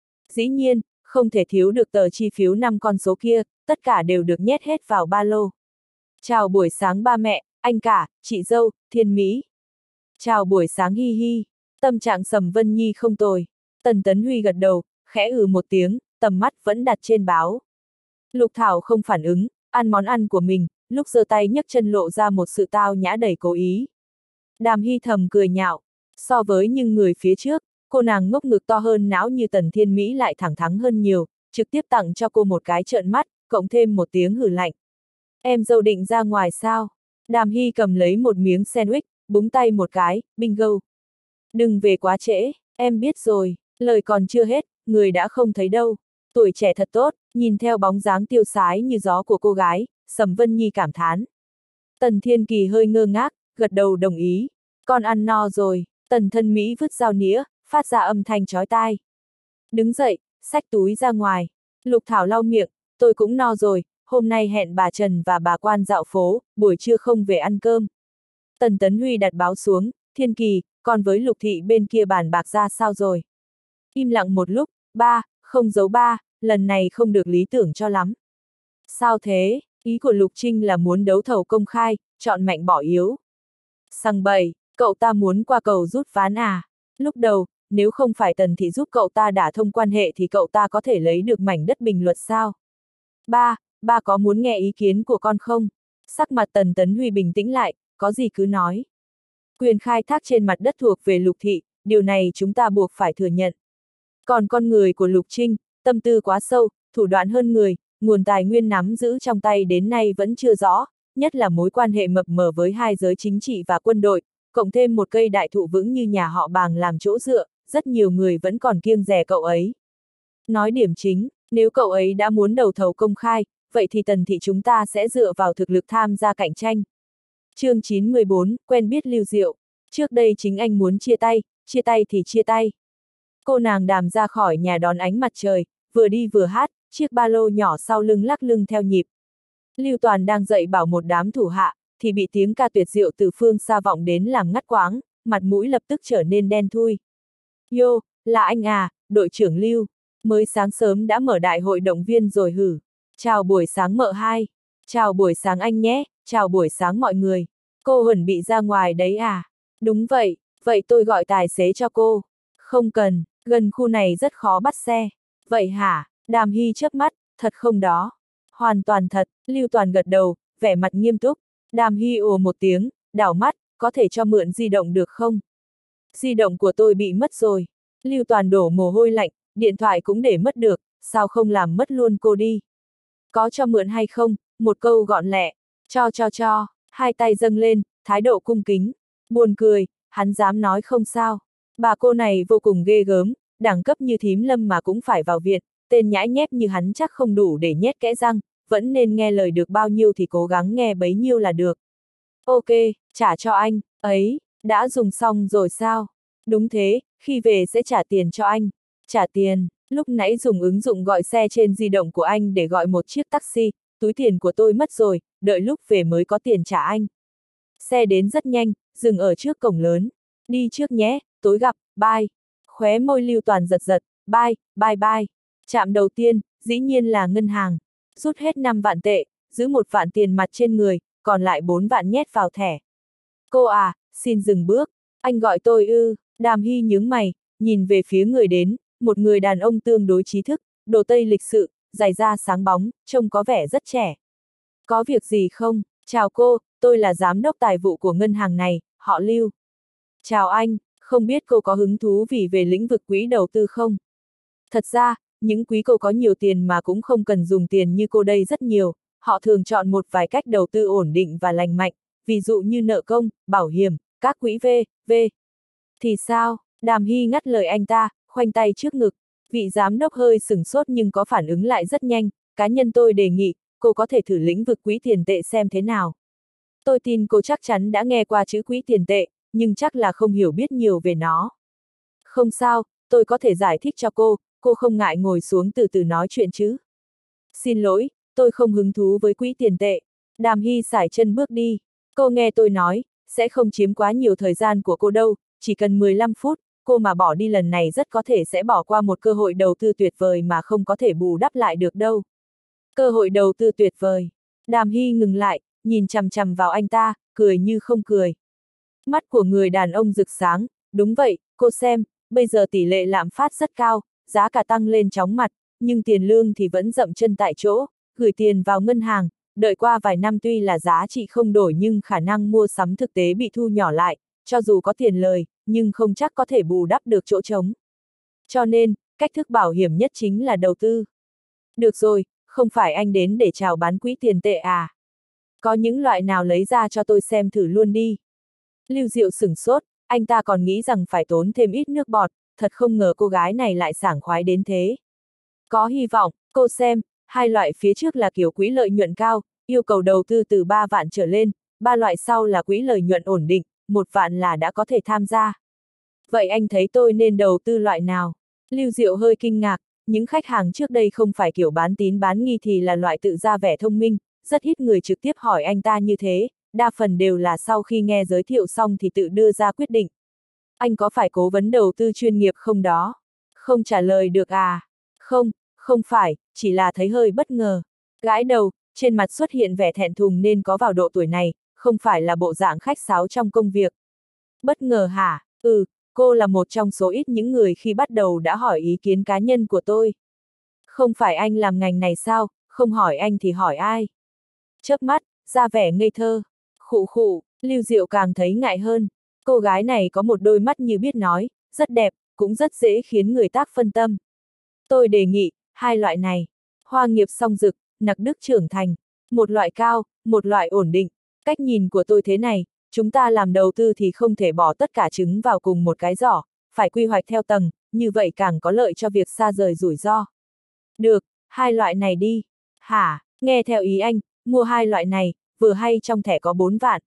Dĩ nhiên, không thể thiếu được tờ chi phiếu năm con số kia, tất cả đều được nhét hết vào ba lô. Chào buổi sáng ba mẹ, anh cả, chị dâu, Thiên Mỹ. Chào buổi sáng hi hi, tâm trạng Sầm Vân Nhi không tồi. Tần Tấn Huy gật đầu, khẽ ừ một tiếng, tầm mắt vẫn đặt trên báo. Lục Thảo không phản ứng, ăn món ăn của mình, lúc giơ tay nhấc chân lộ ra một sự tao nhã đầy cố ý. Đàm Hy thầm cười nhạo, so với những người phía trước, cô nàng ngốc ngực to hơn não như Tần Thiên Mỹ lại thẳng thắn hơn nhiều, trực tiếp tặng cho cô một cái trợn mắt, cộng thêm một tiếng hử lạnh. Em dâu định ra ngoài sao? Đàm Hy cầm lấy một miếng sandwich, búng tay một cái, bingo. Đừng về quá trễ, em biết rồi, lời còn chưa hết, người đã không thấy đâu. Tuổi trẻ thật tốt, nhìn theo bóng dáng tiêu sái như gió của cô gái, Sầm Vân Nhi cảm thán. Tần Thiên Kỳ hơi ngơ ngác, gật đầu đồng ý. Con ăn no rồi, Tần Thân Mỹ vứt dao nĩa, phát ra âm thanh chói tai. Đứng dậy, xách túi ra ngoài. Lục Thảo lau miệng, tôi cũng no rồi, hôm nay hẹn bà Trần và bà Quan dạo phố, buổi trưa không về ăn cơm. Tần Tấn Huy đặt báo xuống, Thiên Kỳ, còn với Lục Thị bên kia bàn bạc ra sao rồi? Im lặng một lúc, ba, không giấu ba, lần này không được lý tưởng cho lắm. Sao thế, ý của Lục Trinh là muốn đấu thầu công khai, chọn mạnh bỏ yếu. Sằng bậy, cậu ta muốn qua cầu rút ván à? Lúc đầu, nếu không phải Tần Thị giúp cậu ta đả thông quan hệ thì cậu ta có thể lấy được mảnh đất Bình Luật sao? Ba, ba có muốn nghe ý kiến của con không? Sắc mặt Tần Tấn Huy bình tĩnh lại, có gì cứ nói. Quyền khai thác trên mặt đất thuộc về Lục Thị, điều này chúng ta buộc phải thừa nhận. Còn con người của Lục Trinh, tâm tư quá sâu, thủ đoạn hơn người, nguồn tài nguyên nắm giữ trong tay đến nay vẫn chưa rõ, nhất là mối quan hệ mập mờ với hai giới chính trị và quân đội, cộng thêm một cây đại thụ vững như nhà họ Bàng làm chỗ dựa, rất nhiều người vẫn còn kiêng dè cậu ấy. Nói điểm chính, nếu cậu ấy đã muốn đầu thầu công khai, vậy thì Tần thị chúng ta sẽ dựa vào thực lực tham gia cạnh tranh. Chương chín mươi bốn, quen biết Lưu Diệu. Trước đây chính anh muốn chia tay, chia tay thì chia tay. Cô nàng Đàm ra khỏi nhà đón ánh mặt trời, vừa đi vừa hát, chiếc ba lô nhỏ sau lưng lắc lưng theo nhịp. Lưu Toàn đang dạy bảo một đám thủ hạ, thì bị tiếng ca tuyệt diệu từ phương xa vọng đến làm ngắt quáng, mặt mũi lập tức trở nên đen thui. Yo, là anh à, đội trưởng Lưu. Mới sáng sớm đã mở đại hội động viên rồi hử. Chào buổi sáng mợ hai. Chào buổi sáng anh nhé, chào buổi sáng mọi người. Cô Huẩn bị ra ngoài đấy à? Đúng vậy, vậy tôi gọi tài xế cho cô. Không cần, gần khu này rất khó bắt xe. Vậy hả? Đàm Hy chớp mắt, thật không đó? Hoàn toàn thật, Lưu Toàn gật đầu, vẻ mặt nghiêm túc. Đàm Hy ồ một tiếng, đảo mắt, có thể cho mượn di động được không? Di động của tôi bị mất rồi. Lưu Toàn đổ mồ hôi lạnh, điện thoại cũng để mất được, sao không làm mất luôn cô đi? Có cho mượn hay không? Một câu gọn lẹ. Cho cho cho, hai tay dâng lên, thái độ cung kính. Buồn cười, hắn dám nói không sao. Bà cô này vô cùng ghê gớm, đẳng cấp như thím Lâm mà cũng phải vào viện, tên nhãi nhép như hắn chắc không đủ để nhét kẽ răng, vẫn nên nghe lời được bao nhiêu thì cố gắng nghe bấy nhiêu là được. Ok, trả cho anh, ấy, đã dùng xong rồi sao? Đúng thế, khi về sẽ trả tiền cho anh. Trả tiền, lúc nãy dùng ứng dụng gọi xe trên di động của anh để gọi một chiếc taxi, túi tiền của tôi mất rồi, đợi lúc về mới có tiền trả anh. Xe đến rất nhanh, dừng ở trước cổng lớn. Đi trước nhé, tối gặp, bye. Khóe môi Lưu Toàn giật giật, bye, bye bye. Trạm đầu tiên, dĩ nhiên là ngân hàng. Rút hết năm vạn tệ, giữ một vạn tiền mặt trên người, còn lại bốn vạn nhét vào thẻ. Cô à, xin dừng bước. Anh gọi tôi ư? Đàm Hy nhướng mày, nhìn về phía người đến, một người đàn ông tương đối trí thức, đồ tây lịch sự, giày da sáng bóng, trông có vẻ rất trẻ. Có việc gì không? Chào cô, tôi là giám đốc tài vụ của ngân hàng này, họ Lưu. Chào anh, không biết cô có hứng thú vì về lĩnh vực quỹ đầu tư không? Thật ra, những quý cô có nhiều tiền mà cũng không cần dùng tiền như cô đây rất nhiều, họ thường chọn một vài cách đầu tư ổn định và lành mạnh, ví dụ như nợ công, bảo hiểm, các quỹ V, V. Thì sao? Đàm Hy ngắt lời anh ta, khoanh tay trước ngực. Vị giám đốc hơi sửng sốt nhưng có phản ứng lại rất nhanh, cá nhân tôi đề nghị, cô có thể thử lĩnh vực quỹ tiền tệ xem thế nào. Tôi tin cô chắc chắn đã nghe qua chữ quỹ tiền tệ, nhưng chắc là không hiểu biết nhiều về nó. Không sao, tôi có thể giải thích cho cô, cô không ngại ngồi xuống từ từ nói chuyện chứ. Xin lỗi, tôi không hứng thú với quỹ tiền tệ. Đàm Hy sải chân bước đi. Cô nghe tôi nói, sẽ không chiếm quá nhiều thời gian của cô đâu, chỉ cần mười lăm phút, cô mà bỏ đi lần này rất có thể sẽ bỏ qua một cơ hội đầu tư tuyệt vời mà không có thể bù đắp lại được đâu. Cơ hội đầu tư tuyệt vời. Đàm Hy ngừng lại, nhìn chằm chằm vào anh ta, cười như không cười. Mắt của người đàn ông rực sáng, đúng vậy, cô xem, bây giờ tỷ lệ lạm phát rất cao, giá cả tăng lên chóng mặt, nhưng tiền lương thì vẫn dậm chân tại chỗ, gửi tiền vào ngân hàng, đợi qua vài năm tuy là giá trị không đổi nhưng khả năng mua sắm thực tế bị thu nhỏ lại, cho dù có tiền lời, nhưng không chắc có thể bù đắp được chỗ trống. Cho nên, cách thức bảo hiểm nhất chính là đầu tư. Được rồi, không phải anh đến để chào bán quỹ tiền tệ à? Có những loại nào lấy ra cho tôi xem thử luôn đi. Lưu Diệu sửng sốt, anh ta còn nghĩ rằng phải tốn thêm ít nước bọt, thật không ngờ cô gái này lại sảng khoái đến thế. Có hy vọng, cô xem, hai loại phía trước là kiểu quỹ lợi nhuận cao, yêu cầu đầu tư từ ba vạn trở lên, ba loại sau là quỹ lợi nhuận ổn định, một vạn là đã có thể tham gia. Vậy anh thấy tôi nên đầu tư loại nào? Lưu Diệu hơi kinh ngạc, những khách hàng trước đây không phải kiểu bán tín bán nghi thì là loại tự ra vẻ thông minh, rất ít người trực tiếp hỏi anh ta như thế, đa phần đều là sau khi nghe giới thiệu xong thì tự đưa ra quyết định. Anh có phải cố vấn đầu tư chuyên nghiệp không đó? Không trả lời được à? Không, không phải, chỉ là thấy hơi bất ngờ. Gãi đầu, trên mặt xuất hiện vẻ thẹn thùng nên có vào độ tuổi này, không phải là bộ dạng khách sáo trong công việc. Bất ngờ hả? Ừ, cô là một trong số ít những người khi bắt đầu đã hỏi ý kiến cá nhân của tôi. Không phải anh làm ngành này sao, không hỏi anh thì hỏi ai? Chớp mắt, ra vẻ ngây thơ. Khụ khụ, Lưu Diệu càng thấy ngại hơn. Cô gái này có một đôi mắt như biết nói, rất đẹp, cũng rất dễ khiến người tác phân tâm. Tôi đề nghị, hai loại này, hoa nghiệp song dực, nặc đức trưởng thành. Một loại cao, một loại ổn định. Cách nhìn của tôi thế này, chúng ta làm đầu tư thì không thể bỏ tất cả trứng vào cùng một cái giỏ, phải quy hoạch theo tầng, như vậy càng có lợi cho việc xa rời rủi ro. Được, hai loại này đi. Hả, nghe theo ý anh, mua hai loại này, vừa hay trong thẻ có bốn vạn.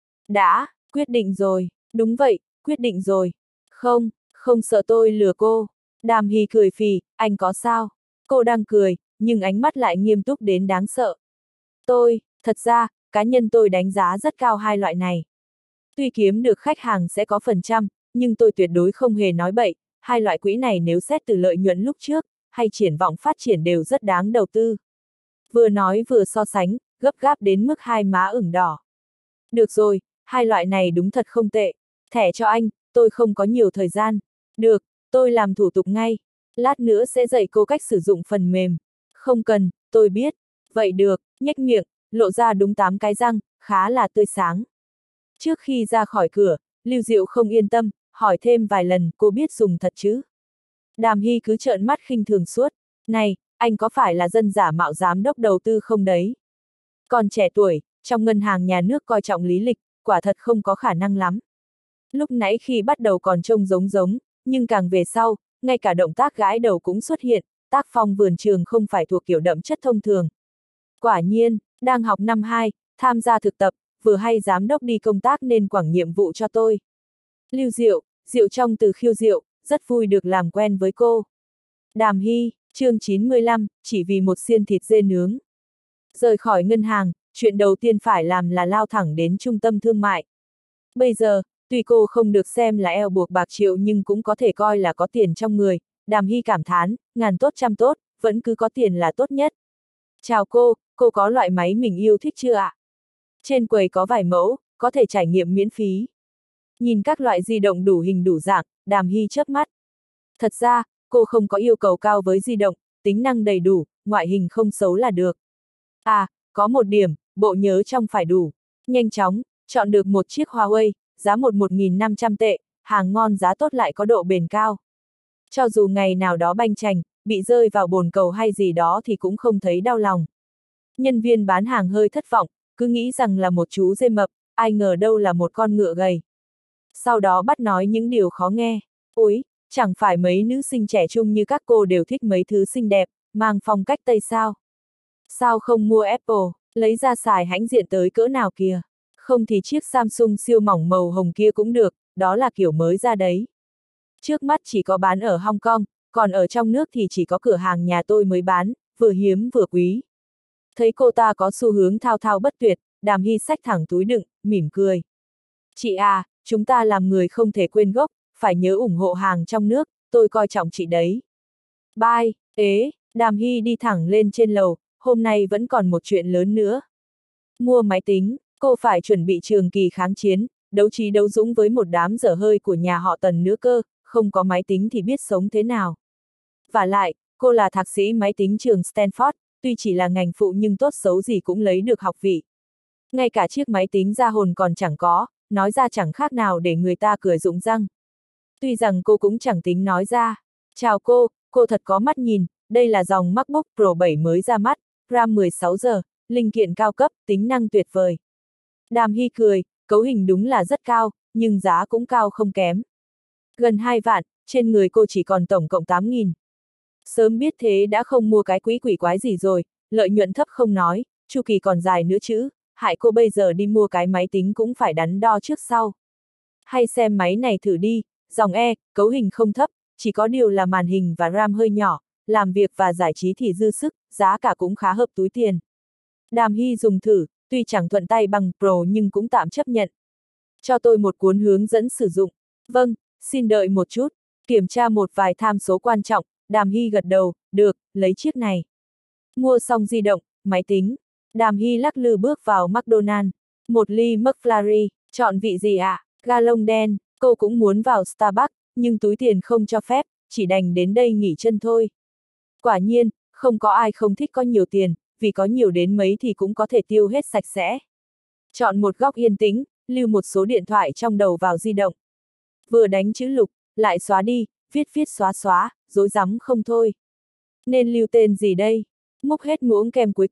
Đã, quyết định rồi, đúng vậy, quyết định rồi. Không, không sợ tôi lừa cô. Đàm Hy cười phì, anh có sao? Cô đang cười, nhưng ánh mắt lại nghiêm túc đến đáng sợ. Tôi, thật ra, cá nhân tôi đánh giá rất cao hai loại này. Tuy kiếm được khách hàng sẽ có phần trăm, nhưng tôi tuyệt đối không hề nói bậy, hai loại quỹ này nếu xét từ lợi nhuận lúc trước, hay triển vọng phát triển đều rất đáng đầu tư. Vừa nói vừa so sánh, gấp gáp đến mức hai má ửng đỏ. Được rồi, hai loại này đúng thật không tệ. Thẻ cho anh, tôi không có nhiều thời gian. Được, tôi làm thủ tục ngay. Lát nữa sẽ dạy cô cách sử dụng phần mềm. Không cần, tôi biết. Vậy được, nhếch miệng, lộ ra đúng tám cái răng, khá là tươi sáng. Trước khi ra khỏi cửa, Lưu Diệu không yên tâm, hỏi thêm vài lần, cô biết dùng thật chứ? Đàm Hy cứ trợn mắt khinh thường suốt. Này, anh có phải là dân giả mạo giám đốc đầu tư không đấy? Còn trẻ tuổi, trong ngân hàng nhà nước coi trọng lý lịch, quả thật không có khả năng lắm. Lúc nãy khi bắt đầu còn trông giống giống, nhưng càng về sau, ngay cả động tác gãi đầu cũng xuất hiện, tác phong vườn trường không phải thuộc kiểu đậm chất thông thường. Quả nhiên, đang học năm hai, tham gia thực tập, vừa hay giám đốc đi công tác nên quảng nhiệm vụ cho tôi. Lưu Diệu, Diệu trong từ khiêu diệu, rất vui được làm quen với cô. Đàm Hy, chương chín mươi lăm, chỉ vì một xiên thịt dê nướng. Rời khỏi ngân hàng, chuyện đầu tiên phải làm là lao thẳng đến trung tâm thương mại. Bây giờ, tuy cô không được xem là eo buộc bạc triệu nhưng cũng có thể coi là có tiền trong người, Đàm Hy cảm thán, ngàn tốt trăm tốt, vẫn cứ có tiền là tốt nhất. Chào cô, cô có loại máy mình yêu thích chưa ạ? Trên quầy có vài mẫu, có thể trải nghiệm miễn phí. Nhìn các loại di động đủ hình đủ dạng, Đàm Hy chớp mắt. Thật ra, cô không có yêu cầu cao với di động, tính năng đầy đủ, ngoại hình không xấu là được. À, có một điểm, bộ nhớ trong phải đủ. Nhanh chóng, chọn được một chiếc Huawei, giá một nghìn năm trăm tệ, hàng ngon giá tốt lại có độ bền cao. Cho dù ngày nào đó banh chành, bị rơi vào bồn cầu hay gì đó thì cũng không thấy đau lòng. Nhân viên bán hàng hơi thất vọng, cứ nghĩ rằng là một chú dê mập, ai ngờ đâu là một con ngựa gầy. Sau đó bắt nói những điều khó nghe. Ôi, chẳng phải mấy nữ sinh trẻ trung như các cô đều thích mấy thứ xinh đẹp, mang phong cách Tây sao? Sao không mua Apple, lấy ra xài hãnh diện tới cỡ nào kìa? Không thì chiếc Samsung siêu mỏng màu hồng kia cũng được, đó là kiểu mới ra đấy. Trước mắt chỉ có bán ở Hong Kong, còn ở trong nước thì chỉ có cửa hàng nhà tôi mới bán, vừa hiếm vừa quý. Thấy cô ta có xu hướng thao thao bất tuyệt, Đàm Hy xách thẳng túi đựng, mỉm cười. Chị à, chúng ta làm người không thể quên gốc, phải nhớ ủng hộ hàng trong nước, tôi coi trọng chị đấy. Bye, ế, Đàm Hy đi thẳng lên trên lầu, hôm nay vẫn còn một chuyện lớn nữa. Mua máy tính, cô phải chuẩn bị trường kỳ kháng chiến, đấu trí đấu dũng với một đám dở hơi của nhà họ Tần nữa cơ, không có máy tính thì biết sống thế nào. Vả lại, cô là thạc sĩ máy tính trường Stanford, tuy chỉ là ngành phụ nhưng tốt xấu gì cũng lấy được học vị. Ngay cả chiếc máy tính ra hồn còn chẳng có, nói ra chẳng khác nào để người ta cười rụng răng. Tuy rằng cô cũng chẳng tính nói ra. Chào cô, cô thật có mắt nhìn, đây là dòng MacBook Pro bảy mới ra mắt, RAM mười sáu giờ, linh kiện cao cấp, tính năng tuyệt vời. Đàm Hy cười, cấu hình đúng là rất cao, nhưng giá cũng cao không kém. Gần hai vạn, trên người cô chỉ còn tổng cộng tám nghìn. Sớm biết thế đã không mua cái quỹ quỷ quái gì rồi, lợi nhuận thấp không nói, chu kỳ còn dài nữa chứ, hại cô bây giờ đi mua cái máy tính cũng phải đắn đo trước sau. Hay xem máy này thử đi, dòng E, cấu hình không thấp, chỉ có điều là màn hình và RAM hơi nhỏ, làm việc và giải trí thì dư sức, giá cả cũng khá hợp túi tiền. Đàm Hy dùng thử, tuy chẳng thuận tay bằng Pro nhưng cũng tạm chấp nhận. Cho tôi một cuốn hướng dẫn sử dụng. Vâng, xin đợi một chút, kiểm tra một vài tham số quan trọng, Đàm Hy gật đầu, được, lấy chiếc này. Mua xong di động, máy tính, Đàm Hy lắc lư bước vào McDonald's. Một ly McFlurry, chọn vị gì ạ? À? Ga lông đen, cô cũng muốn vào Starbucks, nhưng túi tiền không cho phép, chỉ đành đến đây nghỉ chân thôi. Quả nhiên, không có ai không thích có nhiều tiền, vì có nhiều đến mấy thì cũng có thể tiêu hết sạch sẽ. Chọn một góc yên tĩnh, lưu một số điện thoại trong đầu vào di động. Vừa đánh chữ lục, lại xóa đi, viết viết xóa xóa, rối rắm không thôi. Nên lưu tên gì đây? Múc hết muỗng kem cuối cùng,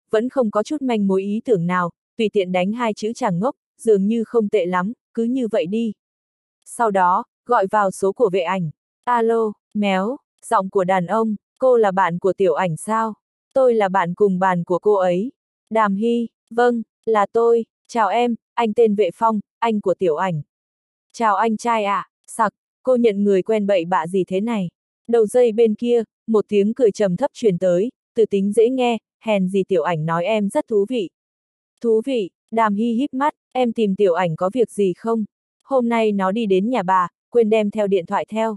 vẫn không có chút manh mối ý tưởng nào, tùy tiện đánh hai chữ chàng ngốc, dường như không tệ lắm, cứ như vậy đi. Sau đó, gọi vào số của vệ ảnh. Alo, méo, giọng của đàn ông, cô là bạn của Tiểu Ảnh sao? Tôi là bạn cùng bàn của cô ấy. Đàm Hy, vâng, là tôi, chào em, anh tên Vệ Phong, anh của Tiểu Ảnh. Chào anh trai ạ, à, sặc, cô nhận người quen bậy bạ gì thế này? Đầu dây bên kia, một tiếng cười trầm thấp truyền tới, từ tính dễ nghe, hèn gì Tiểu Ảnh nói em rất thú vị. Thú vị, Đàm Hy híp mắt, em tìm Tiểu Ảnh có việc gì không? Hôm nay nó đi đến nhà bà, quên đem theo điện thoại theo.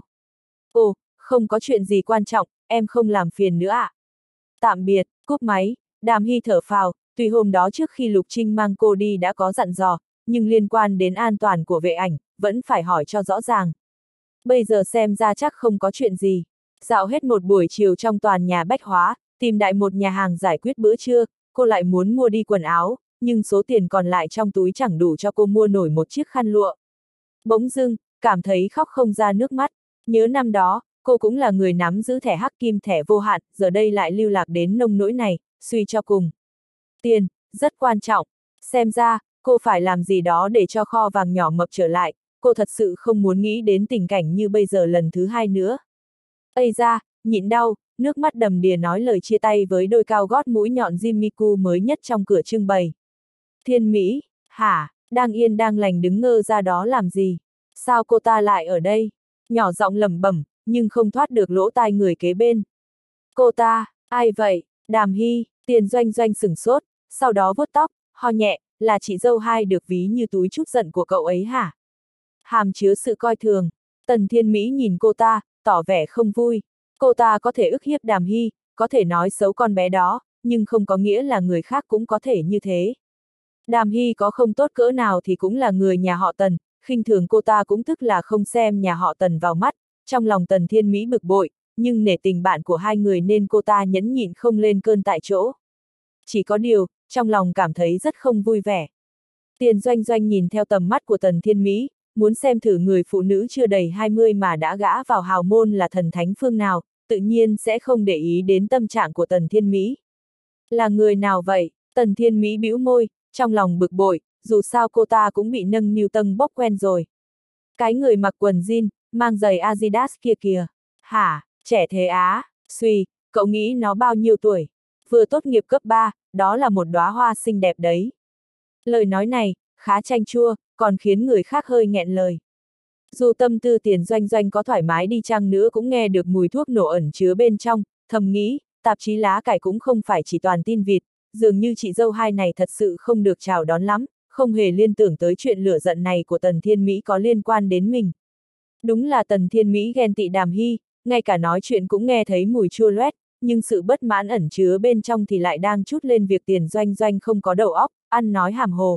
Ồ, không có chuyện gì quan trọng, em không làm phiền nữa ạ. À? Tạm biệt, cúp máy, Đàm Hy thở phào, tuy hôm đó trước khi Lục Trinh mang cô đi đã có dặn dò, nhưng liên quan đến an toàn của vệ ảnh, vẫn phải hỏi cho rõ ràng. Bây giờ xem ra chắc không có chuyện gì. Dạo hết một buổi chiều trong toàn nhà bách hóa, tìm đại một nhà hàng giải quyết bữa trưa, cô lại muốn mua đi quần áo, nhưng số tiền còn lại trong túi chẳng đủ cho cô mua nổi một chiếc khăn lụa. Bỗng dưng, cảm thấy khóc không ra nước mắt, nhớ năm đó, cô cũng là người nắm giữ thẻ hắc kim thẻ vô hạn, giờ đây lại lưu lạc đến nông nỗi này, suy cho cùng. Tiền, rất quan trọng, xem ra, cô phải làm gì đó để cho kho vàng nhỏ mập trở lại, cô thật sự không muốn nghĩ đến tình cảnh như bây giờ lần thứ hai nữa. Ây ra, nhịn đau, nước mắt đầm đìa nói lời chia tay với đôi cao gót mũi nhọn Jimiku mới nhất trong cửa trưng bày. Thiên Mỹ, hả, đang yên đang lành đứng ngơ ra đó làm gì? Sao cô ta lại ở đây? Nhỏ giọng lẩm bẩm, nhưng không thoát được lỗ tai người kế bên. Cô ta, ai vậy? Đàm Hy, Tiền Doanh Doanh sửng sốt, sau đó vuốt tóc, ho nhẹ, là chị dâu hai được ví như túi trút giận của cậu ấy hả? Hàm chứa sự coi thường. Tần Thiên Mỹ nhìn cô ta, tỏ vẻ không vui. Cô ta có thể ức hiếp Đàm Hy, có thể nói xấu con bé đó, nhưng không có nghĩa là người khác cũng có thể như thế. Đàm Hy có không tốt cỡ nào thì cũng là người nhà họ Tần, khinh thường cô ta cũng tức là không xem nhà họ Tần vào mắt. Trong lòng Tần Thiên Mỹ bực bội, nhưng nể tình bạn của hai người nên cô ta nhẫn nhịn không lên cơn tại chỗ. Chỉ có điều, trong lòng cảm thấy rất không vui vẻ. Tiền Doanh Doanh nhìn theo tầm mắt của Tần Thiên Mỹ, muốn xem thử người phụ nữ chưa đầy hai mươi mà đã gã vào hào môn là thần thánh phương nào, tự nhiên sẽ không để ý đến tâm trạng của Tần Thiên Mỹ. Là người nào vậy? Tần Thiên Mỹ bĩu môi, trong lòng bực bội, dù sao cô ta cũng bị nâng niu tâng bốc quen rồi. Cái người mặc quần jean, mang giày Adidas kia kìa. Hả, trẻ thế á, suy, cậu nghĩ nó bao nhiêu tuổi? Vừa tốt nghiệp cấp ba, đó là một đóa hoa xinh đẹp đấy. Lời nói này, khá chanh chua, còn khiến người khác hơi nghẹn lời. Dù tâm tư Tiền Doanh Doanh có thoải mái đi chăng nữa cũng nghe được mùi thuốc nổ ẩn chứa bên trong, thầm nghĩ, tạp chí lá cải cũng không phải chỉ toàn tin vịt, dường như chị dâu hai này thật sự không được chào đón lắm, không hề liên tưởng tới chuyện lửa giận này của Tần Thiên Mỹ có liên quan đến mình. Đúng là Tần Thiên Mỹ ghen tị Đàm Hy, ngay cả nói chuyện cũng nghe thấy mùi chua loét, nhưng sự bất mãn ẩn chứa bên trong thì lại đang trút lên việc Tiền Doanh Doanh không có đầu óc, ăn nói hàm hồ.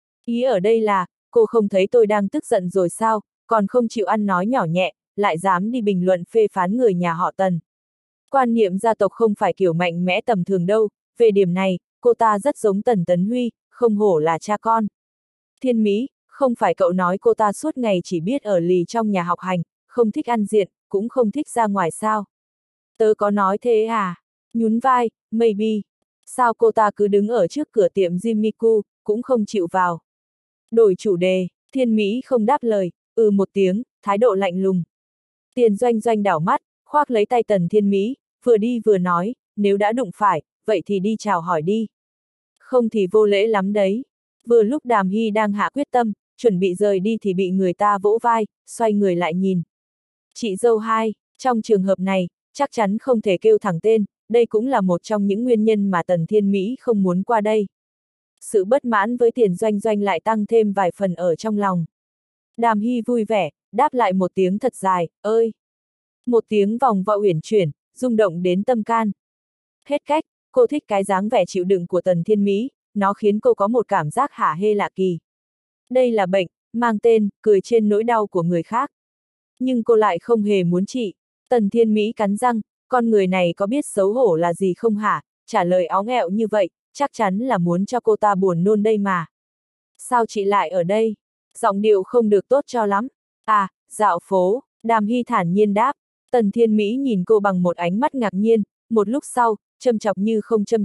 Ý ở đây là, cô không thấy tôi đang tức giận rồi sao, còn không chịu ăn nói nhỏ nhẹ, lại dám đi bình luận phê phán người nhà họ Tần. Quan niệm gia tộc không phải kiểu mạnh mẽ tầm thường đâu, về điểm này, cô ta rất giống Tần Tấn Huy, không hổ là cha con. Thiên Mỹ, không phải cậu nói cô ta suốt ngày chỉ biết ở lì trong nhà học hành, không thích ăn diện, cũng không thích ra ngoài sao? Tớ có nói thế à? Nhún vai, maybe. Sao cô ta cứ đứng ở trước cửa tiệm Jimiku, cũng không chịu vào? Đổi chủ đề, Thiên Mỹ không đáp lời, ừ một tiếng, thái độ lạnh lùng. Tiền Doanh Doanh đảo mắt, khoác lấy tay Tần Thiên Mỹ, vừa đi vừa nói, nếu đã đụng phải, vậy thì đi chào hỏi đi. Không thì vô lễ lắm đấy. Vừa lúc Đàm Hy đang hạ quyết tâm, chuẩn bị rời đi thì bị người ta vỗ vai, xoay người lại nhìn. Chị dâu hai, trong trường hợp này, chắc chắn không thể kêu thẳng tên, đây cũng là một trong những nguyên nhân mà Tần Thiên Mỹ không muốn qua đây. Sự bất mãn với Tiền Doanh Doanh lại tăng thêm vài phần ở trong lòng. Đàm Hy vui vẻ, đáp lại một tiếng thật dài, ơi. Một tiếng vòng vo uyển chuyển, rung động đến tâm can. Hết cách, cô thích cái dáng vẻ chịu đựng của Tần Thiên Mỹ, nó khiến cô có một cảm giác hả hê lạ kỳ. Đây là bệnh, mang tên, cười trên nỗi đau của người khác. Nhưng cô lại không hề muốn trị. Tần Thiên Mỹ cắn răng, con người này có biết xấu hổ là gì không hả? Trả lời óng ẹo như vậy, chắc chắn là muốn cho cô ta buồn nôn đây mà. Sao chị lại ở đây? Giọng điệu không được tốt cho lắm. À, dạo phố, Đàm Hy thản nhiên đáp. Tần Thiên Mỹ nhìn cô bằng một ánh mắt ngạc nhiên, một lúc sau, châm chọc như không châm chọc,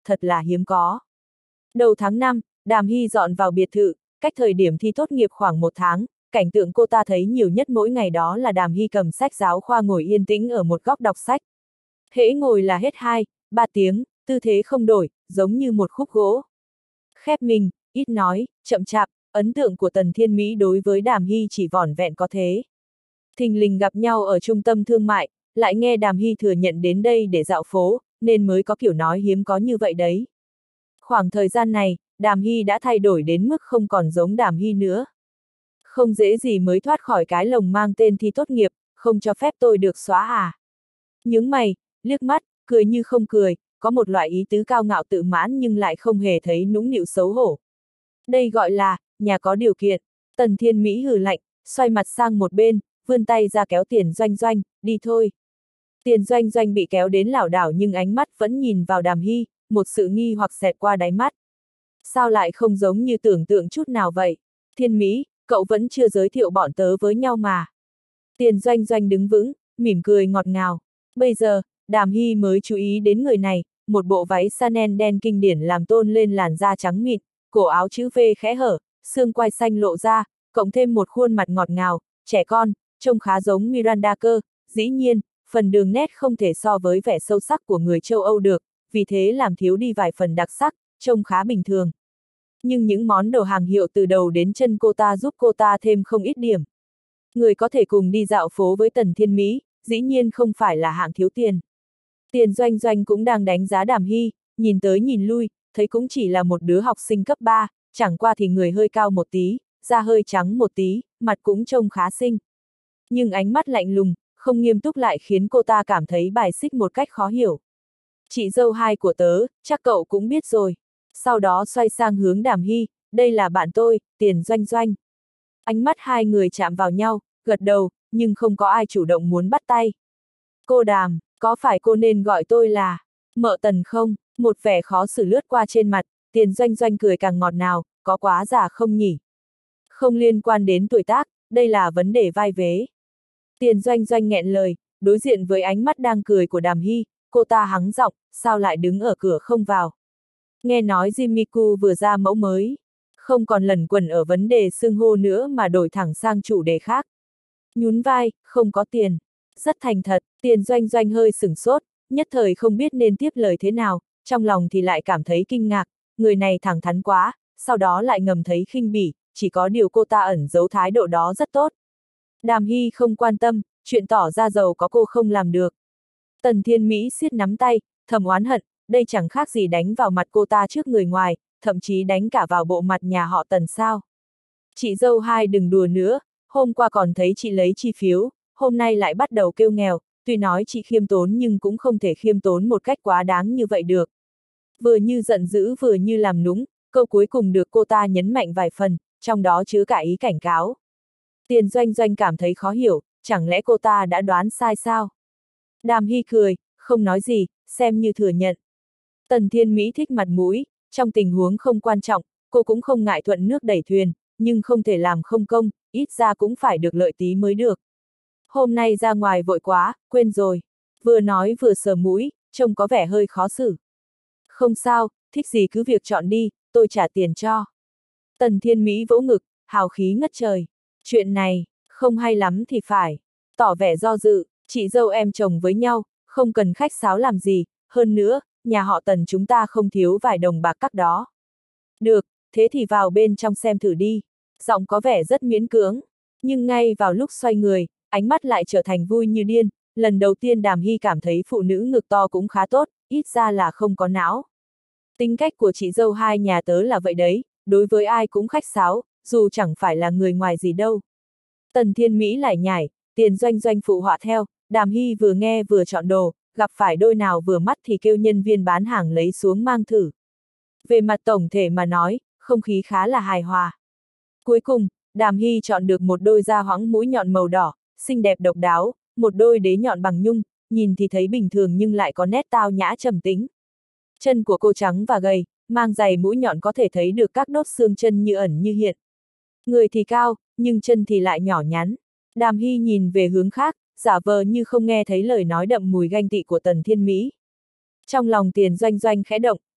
thật là hiếm có. Đầu tháng năm, Đàm Hy dọn vào biệt thự, cách thời điểm thi tốt nghiệp khoảng một tháng, cảnh tượng cô ta thấy nhiều nhất mỗi ngày đó là Đàm Hy cầm sách giáo khoa ngồi yên tĩnh ở một góc đọc sách. Hễ ngồi là hết hai, ba tiếng, tư thế không đổi, giống như một khúc gỗ. Khép mình, ít nói, chậm chạp, ấn tượng của Tần Thiên Mỹ đối với Đàm Hy chỉ vỏn vẹn có thế. Thình lình gặp nhau ở trung tâm thương mại, lại nghe Đàm Hy thừa nhận đến đây để dạo phố, nên mới có kiểu nói hiếm có như vậy đấy. Khoảng thời gian này, Đàm Hy đã thay đổi đến mức không còn giống Đàm Hy nữa. Không dễ gì mới thoát khỏi cái lồng mang tên thi tốt nghiệp, không cho phép tôi được xóa à. Nhướng mày, liếc mắt, cười như không cười, có một loại ý tứ cao ngạo tự mãn nhưng lại không hề thấy nũng nịu xấu hổ. Đây gọi là, nhà có điều kiện. Tần Thiên Mỹ hừ lạnh, xoay mặt sang một bên, vươn tay ra kéo Tiền Doanh Doanh, đi thôi. Tiền Doanh Doanh bị kéo đến lảo đảo nhưng ánh mắt vẫn nhìn vào Đàm Hy, một sự nghi hoặc xẹt qua đáy mắt. Sao lại không giống như tưởng tượng chút nào vậy? Thiên Mỹ, cậu vẫn chưa giới thiệu bọn tớ với nhau mà. Tiền Doanh Doanh đứng vững, mỉm cười ngọt ngào. Bây giờ, Đàm Hy mới chú ý đến người này, một bộ váy Chanel đen kinh điển làm tôn lên làn da trắng mịn, cổ áo chữ V khẽ hở, xương quai xanh lộ ra, cộng thêm một khuôn mặt ngọt ngào, trẻ con, trông khá giống Miranda cơ. Dĩ nhiên, phần đường nét không thể so với vẻ sâu sắc của người châu Âu được, vì thế làm thiếu đi vài phần đặc sắc, trông khá bình thường. Nhưng những món đồ hàng hiệu từ đầu đến chân cô ta giúp cô ta thêm không ít điểm. Người có thể cùng đi dạo phố với Tần Thiên Mỹ, dĩ nhiên không phải là hạng thiếu tiền. Tiền Doanh Doanh cũng đang đánh giá Đàm Hy, nhìn tới nhìn lui, thấy cũng chỉ là một đứa học sinh cấp ba, chẳng qua thì người hơi cao một tí, da hơi trắng một tí, mặt cũng trông khá xinh. Nhưng ánh mắt lạnh lùng, không nghiêm túc lại khiến cô ta cảm thấy bài xích một cách khó hiểu. Chị dâu hai của tớ, chắc cậu cũng biết rồi. Sau đó xoay sang hướng Đàm Hy, đây là bạn tôi, Tiền Doanh Doanh. Ánh mắt hai người chạm vào nhau, gật đầu, nhưng không có ai chủ động muốn bắt tay. Cô Đàm, có phải cô nên gọi tôi là mợ Tần không? Một vẻ khó xử lướt qua trên mặt, Tiền Doanh Doanh cười càng ngọt ngào, có quá già không nhỉ? Không liên quan đến tuổi tác, đây là vấn đề vai vế. Tiền Doanh Doanh nghẹn lời, đối diện với ánh mắt đang cười của Đàm Hy, cô ta hắng giọng, sao lại đứng ở cửa không vào? Nghe nói Jimiku vừa ra mẫu mới, không còn lẩn quẩn ở vấn đề xưng hô nữa mà đổi thẳng sang chủ đề khác. Nhún vai, không có tiền. Rất thành thật, Tiền Doanh Doanh hơi sửng sốt, nhất thời không biết nên tiếp lời thế nào, trong lòng thì lại cảm thấy kinh ngạc, người này thẳng thắn quá, sau đó lại ngầm thấy khinh bỉ, chỉ có điều cô ta ẩn giấu thái độ đó rất tốt. Đàm Hy không quan tâm, chuyện tỏ ra giàu có cô không làm được. Tần Thiên Mỹ siết nắm tay, thầm oán hận, đây chẳng khác gì đánh vào mặt cô ta trước người ngoài, thậm chí đánh cả vào bộ mặt nhà họ Tần sao. Chị dâu hai đừng đùa nữa, hôm qua còn thấy chị lấy chi phiếu, hôm nay lại bắt đầu kêu nghèo, tuy nói chị khiêm tốn nhưng cũng không thể khiêm tốn một cách quá đáng như vậy được. Vừa như giận dữ vừa như làm nũng, câu cuối cùng được cô ta nhấn mạnh vài phần, trong đó chứa cả ý cảnh cáo. Tiền Doanh Doanh cảm thấy khó hiểu, chẳng lẽ cô ta đã đoán sai sao? Đàm Hy cười, không nói gì, xem như thừa nhận. Tần Thiên Mỹ thích mặt mũi, trong tình huống không quan trọng, cô cũng không ngại thuận nước đẩy thuyền, nhưng không thể làm không công, ít ra cũng phải được lợi tí mới được. Hôm nay ra ngoài vội quá, quên rồi. Vừa nói vừa sờ mũi, trông có vẻ hơi khó xử. Không sao, thích gì cứ việc chọn đi, tôi trả tiền cho. Tần Thiên Mỹ vỗ ngực, hào khí ngất trời. Chuyện này, không hay lắm thì phải. Tỏ vẻ do dự, chị dâu em chồng với nhau, không cần khách sáo làm gì, hơn nữa, nhà họ Tần chúng ta không thiếu vài đồng bạc các đó. Được, thế thì vào bên trong xem thử đi. Giọng có vẻ rất miễn cưỡng, nhưng ngay vào lúc xoay người, ánh mắt lại trở thành vui như điên. Lần đầu tiên Đàm Hy cảm thấy phụ nữ ngực to cũng khá tốt, ít ra là không có não. Tính cách của chị dâu hai nhà tớ là vậy đấy, đối với ai cũng khách sáo, dù chẳng phải là người ngoài gì đâu. Tần Thiên Mỹ lại nhảy, Tiền Doanh Doanh phụ họa theo, Đàm Hy vừa nghe vừa chọn đồ, gặp phải đôi nào vừa mắt thì kêu nhân viên bán hàng lấy xuống mang thử. Về mặt tổng thể mà nói, không khí khá là hài hòa. Cuối cùng, Đàm Hy chọn được một đôi da hoãng mũi nhọn màu đỏ, xinh đẹp độc đáo, một đôi đế nhọn bằng nhung, nhìn thì thấy bình thường nhưng lại có nét tao nhã trầm tính. Chân của cô trắng và gầy, mang giày mũi nhọn có thể thấy được các đốt xương chân như ẩn như hiện. Người thì cao, nhưng chân thì lại nhỏ nhắn. Đàm Hy nhìn về hướng khác, giả vờ như không nghe thấy lời nói đậm mùi ganh tị của Tần Thiên Mỹ. Trong lòng Tiền Doanh Doanh khẽ động,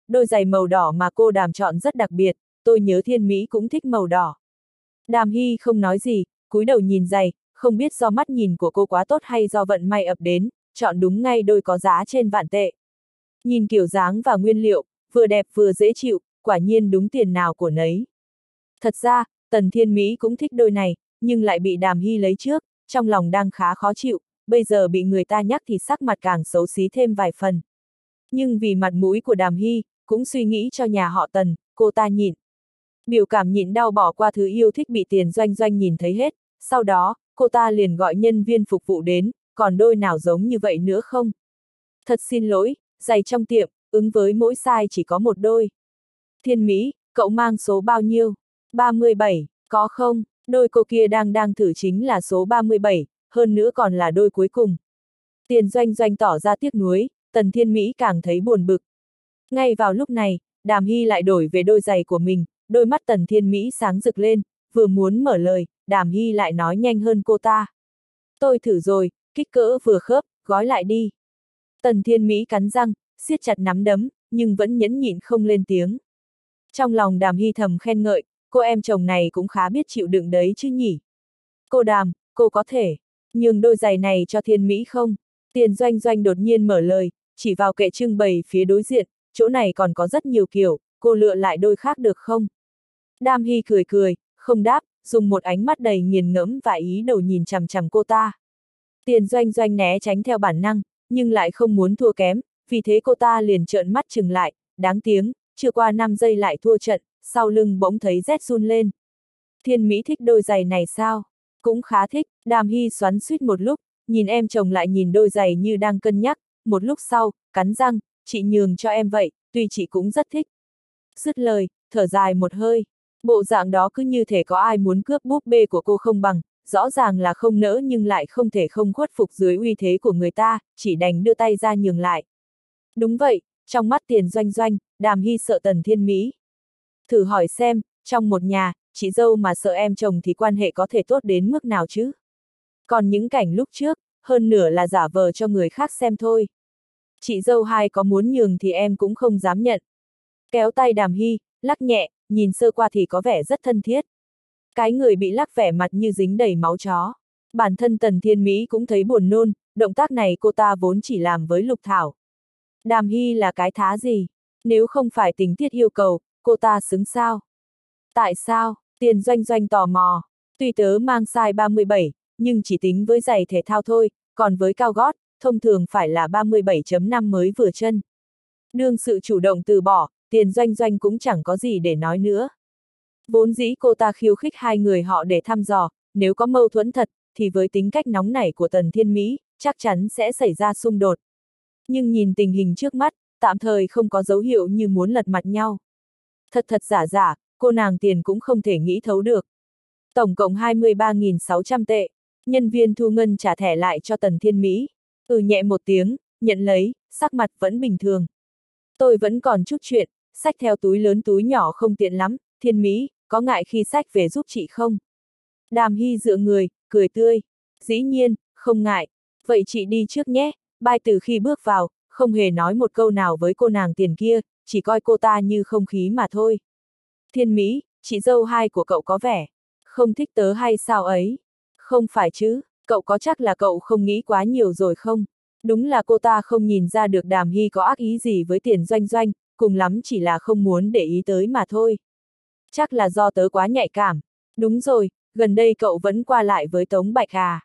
đôi giày màu đỏ mà cô Đàm chọn rất đặc biệt, tôi nhớ Thiên Mỹ cũng thích màu đỏ. Đàm Hy không nói gì, cúi đầu nhìn giày, không biết do mắt nhìn của cô quá tốt hay do vận may ập đến, chọn đúng ngay đôi có giá trên vạn tệ. Nhìn kiểu dáng và nguyên liệu, vừa đẹp vừa dễ chịu, quả nhiên đúng tiền nào của nấy. Thật ra, Tần Thiên Mỹ cũng thích đôi này, nhưng lại bị Đàm Hy lấy trước, trong lòng đang khá khó chịu, bây giờ bị người ta nhắc thì sắc mặt càng xấu xí thêm vài phần. Nhưng vì mặt mũi của Đàm Hy, cũng suy nghĩ cho nhà họ Tần, cô ta nhịn. Biểu cảm nhịn đau bỏ qua thứ yêu thích bị Tiền Doanh Doanh nhìn thấy hết, sau đó, cô ta liền gọi nhân viên phục vụ đến, còn đôi nào giống như vậy nữa không? Thật xin lỗi, giày trong tiệm, ứng với mỗi size chỉ có một đôi. Thiên Mỹ, cậu mang số bao nhiêu? ba mươi bảy, có không? Đôi cô kia đang đang thử chính là số ba mươi bảy, hơn nữa còn là đôi cuối cùng. Tiền Doanh Doanh tỏ ra tiếc nuối, Tần Thiên Mỹ càng thấy buồn bực. Ngay vào lúc này, Đàm Hy lại đổi về đôi giày của mình, đôi mắt Tần Thiên Mỹ sáng rực lên, vừa muốn mở lời, Đàm Hy lại nói nhanh hơn cô ta. Tôi thử rồi, kích cỡ vừa khớp, gói lại đi. Tần Thiên Mỹ cắn răng, siết chặt nắm đấm, nhưng vẫn nhẫn nhịn không lên tiếng. Trong lòng Đàm Hy thầm khen ngợi, cô em chồng này cũng khá biết chịu đựng đấy chứ nhỉ. Cô Đàm, cô có thể nhường đôi giày này cho Thiên Mỹ không? Tiền Doanh Doanh đột nhiên mở lời, chỉ vào kệ trưng bày phía đối diện, chỗ này còn có rất nhiều kiểu, cô lựa lại đôi khác được không? Đàm Hy cười cười, không đáp, dùng một ánh mắt đầy nghiền ngẫm và ý đồ nhìn chằm chằm cô ta. Tiền Doanh Doanh né tránh theo bản năng, nhưng lại không muốn thua kém, vì thế cô ta liền trợn mắt chừng lại, đáng tiếng, chưa qua năm giây lại thua trận, sau lưng bỗng thấy rét run lên. Thiên Mỹ thích đôi giày này sao? Cũng khá thích, Đàm Hy xoắn xuýt một lúc, nhìn em chồng lại nhìn đôi giày như đang cân nhắc, một lúc sau, cắn răng, chị nhường cho em vậy, tuy chị cũng rất thích. Dứt lời, thở dài một hơi, bộ dạng đó cứ như thể có ai muốn cướp búp bê của cô không bằng, rõ ràng là không nỡ nhưng lại không thể không khuất phục dưới uy thế của người ta, chỉ đành đưa tay ra nhường lại. Đúng vậy, trong mắt Tiền Doanh Doanh, Đàm Hy sợ Tần Thiên Mỹ. Thử hỏi xem, trong một nhà, chị dâu mà sợ em chồng thì quan hệ có thể tốt đến mức nào chứ? Còn những cảnh lúc trước, hơn nửa là giả vờ cho người khác xem thôi. Chị dâu hai có muốn nhường thì em cũng không dám nhận. Kéo tay Đàm Hy, lắc nhẹ, nhìn sơ qua thì có vẻ rất thân thiết. Cái người bị lắc vẻ mặt như dính đầy máu chó. Bản thân Tần Thiên Mỹ cũng thấy buồn nôn, động tác này cô ta vốn chỉ làm với Lục Thảo. Đàm Hy là cái thá gì? Nếu không phải tình tiết yêu cầu, cô ta xứng sao? Tại sao? Tiền Doanh Doanh tò mò. Tuy tớ mang size ba mươi bảy, nhưng chỉ tính với giày thể thao thôi, còn với cao gót, thông thường phải là ba mươi bảy chấm năm mới vừa chân. Đương sự chủ động từ bỏ, Tiền Doanh Doanh cũng chẳng có gì để nói nữa. Vốn dĩ cô ta khiêu khích hai người họ để thăm dò, nếu có mâu thuẫn thật, thì với tính cách nóng nảy của Tần Thiên Mỹ, chắc chắn sẽ xảy ra xung đột. Nhưng nhìn tình hình trước mắt, tạm thời không có dấu hiệu như muốn lật mặt nhau. Thật thật giả giả, cô nàng Tiền cũng không thể nghĩ thấu được. Tổng cộng hai mươi ba nghìn sáu trăm tệ, nhân viên thu ngân trả thẻ lại cho Tần Thiên Mỹ. Ừ nhẹ một tiếng, nhận lấy, sắc mặt vẫn bình thường. Tôi vẫn còn chút chuyện, xách theo túi lớn túi nhỏ không tiện lắm, Thiên Mỹ, có ngại khi xách về giúp chị không? Đàm Hy dựa người, cười tươi. Dĩ nhiên, không ngại. Vậy chị đi trước nhé. Bai từ khi bước vào, không hề nói một câu nào với cô nàng Tiền kia, chỉ coi cô ta như không khí mà thôi. Thiên Mỹ, chị dâu hai của cậu có vẻ không thích tớ hay sao ấy? Không phải chứ, cậu có chắc là cậu không nghĩ quá nhiều rồi không? Đúng là cô ta không nhìn ra được Đàm Hy có ác ý gì với Tiền Doanh Doanh, cùng lắm chỉ là không muốn để ý tới mà thôi. Chắc là do tớ quá nhạy cảm. Đúng rồi, gần đây cậu vẫn qua lại với Tống Bạch à?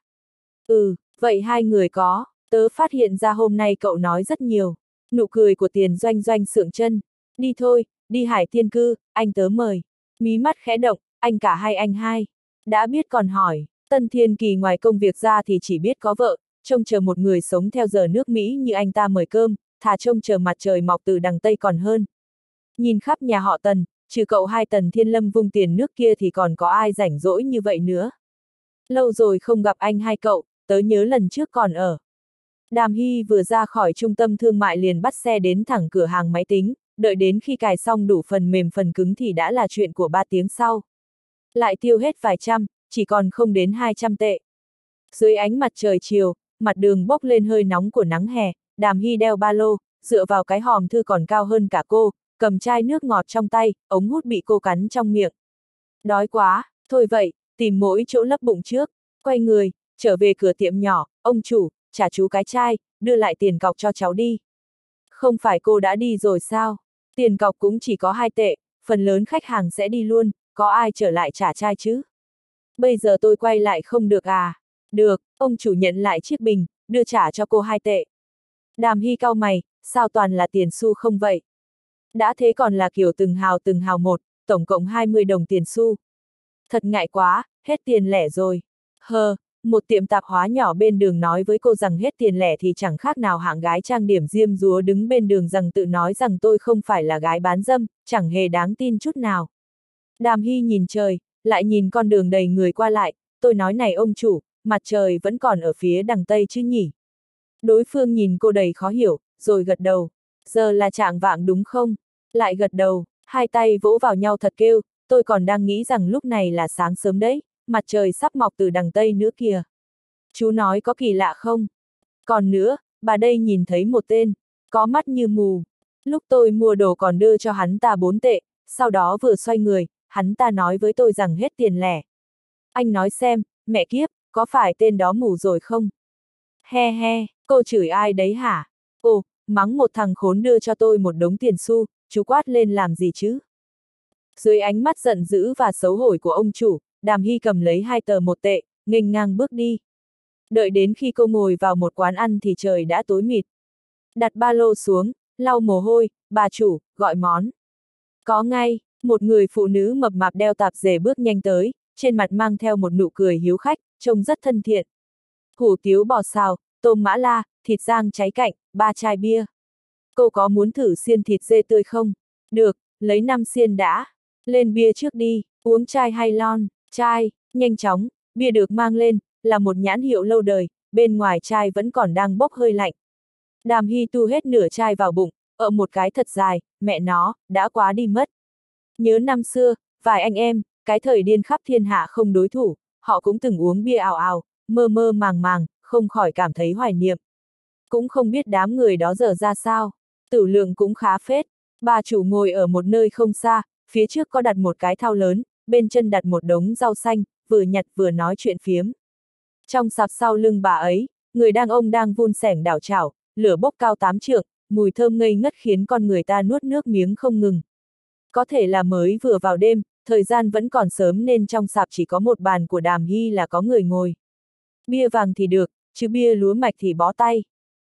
Ừ, vậy hai người có, tớ phát hiện ra hôm nay cậu nói rất nhiều. Nụ cười của Tiền Doanh Doanh sượng chân. Đi thôi, đi Hải Tiên Cư, anh tớ mời. Mí mắt khẽ động, anh cả hai anh hai. Đã biết còn hỏi, Tân Thiên Kỳ ngoài công việc ra thì chỉ biết có vợ, trông chờ một người sống theo giờ nước Mỹ như anh ta mời cơm, thà trông chờ mặt trời mọc từ đằng Tây còn hơn. Nhìn khắp nhà họ Tần, trừ cậu hai Tần Thiên Lâm vung tiền nước kia thì còn có ai rảnh rỗi như vậy nữa. Lâu rồi không gặp anh hai cậu, tớ nhớ lần trước còn ở. Đàm Hy vừa ra khỏi trung tâm thương mại liền bắt xe đến thẳng cửa hàng máy tính, đợi đến khi cài xong đủ phần mềm phần cứng thì đã là chuyện của ba tiếng sau. Lại tiêu hết vài trăm, chỉ còn không đến hai trăm tệ. Dưới ánh mặt trời chiều, mặt đường bốc lên hơi nóng của nắng hè, Đàm Hy đeo ba lô, dựa vào cái hòm thư còn cao hơn cả cô, cầm chai nước ngọt trong tay, ống hút bị cô cắn trong miệng. Đói quá, thôi vậy, tìm mỗi chỗ lấp bụng trước, quay người, trở về cửa tiệm nhỏ, ông chủ, trả chú cái chai, đưa lại tiền cọc cho cháu đi. Không phải cô đã đi rồi sao? Tiền cọc cũng chỉ có hai tệ, phần lớn khách hàng sẽ đi luôn, có ai trở lại trả chai chứ? Bây giờ tôi quay lại không được à? Được, ông chủ nhận lại chiếc bình, đưa trả cho cô hai tệ. Đàm Hy cau mày, sao toàn là tiền xu không vậy? Đã thế còn là kiểu từng hào từng hào một, tổng cộng hai mươi đồng tiền xu. Thật ngại quá, hết tiền lẻ rồi. Hờ, một tiệm tạp hóa nhỏ bên đường nói với cô rằng hết tiền lẻ thì chẳng khác nào hạng gái trang điểm diêm dúa đứng bên đường rằng tự nói rằng tôi không phải là gái bán dâm, chẳng hề đáng tin chút nào. Đàm Hy nhìn trời, lại nhìn con đường đầy người qua lại, tôi nói này ông chủ, mặt trời vẫn còn ở phía đằng Tây chứ nhỉ? Đối phương nhìn cô đầy khó hiểu, rồi gật đầu. Giờ là chạng vạng đúng không? Lại gật đầu, hai tay vỗ vào nhau thật kêu, tôi còn đang nghĩ rằng lúc này là sáng sớm đấy, mặt trời sắp mọc từ đằng Tây nữa kìa. Chú nói có kỳ lạ không? Còn nữa, bà đây nhìn thấy một tên, có mắt như mù. Lúc tôi mua đồ còn đưa cho hắn ta bốn tệ, sau đó vừa xoay người, hắn ta nói với tôi rằng hết tiền lẻ. Anh nói xem, mẹ kiếp, có phải tên đó mù rồi không? He he, cô chửi ai đấy hả? Ồ, mắng một thằng khốn đưa cho tôi một đống tiền xu, chú quát lên làm gì chứ? Dưới ánh mắt giận dữ và xấu hổ của ông chủ, Đàm Hy cầm lấy hai tờ một tệ, nghênh ngang bước đi. Đợi đến khi cô ngồi vào một quán ăn thì trời đã tối mịt. Đặt ba lô xuống, lau mồ hôi, bà chủ, gọi món. Có ngay, một người phụ nữ mập mạp đeo tạp dề bước nhanh tới, trên mặt mang theo một nụ cười hiếu khách, trông rất thân thiện. Hủ tiếu bò xào, tôm mã la, thịt rang cháy cạnh, ba chai bia. Cô có muốn thử xiên thịt dê tươi không? Được, lấy năm xiên đã. Lên bia trước đi, uống chai hay lon? Chai, nhanh chóng, bia được mang lên, là một nhãn hiệu lâu đời, bên ngoài chai vẫn còn đang bốc hơi lạnh. Đàm Hy tu hết nửa chai vào bụng, ở một cái thật dài, mẹ nó, đã quá đi mất. Nhớ năm xưa, vài anh em, cái thời điên khắp thiên hạ không đối thủ, họ cũng từng uống bia ào ào, mơ mơ màng màng, không khỏi cảm thấy hoài niệm. Cũng không biết đám người đó giờ ra sao, tử lượng cũng khá phết. Bà chủ ngồi ở một nơi không xa, phía trước có đặt một cái thau lớn, bên chân đặt một đống rau xanh, vừa nhặt vừa nói chuyện phiếm. Trong sạp sau lưng bà ấy, người đàn ông đang vun sẻng đảo chảo, lửa bốc cao tám trượng, mùi thơm ngây ngất khiến con người ta nuốt nước miếng không ngừng. Có thể là mới vừa vào đêm, thời gian vẫn còn sớm nên trong sạp chỉ có một bàn của Đàm Hy là có người ngồi. Bia vàng thì được, chứ bia lúa mạch thì bó tay.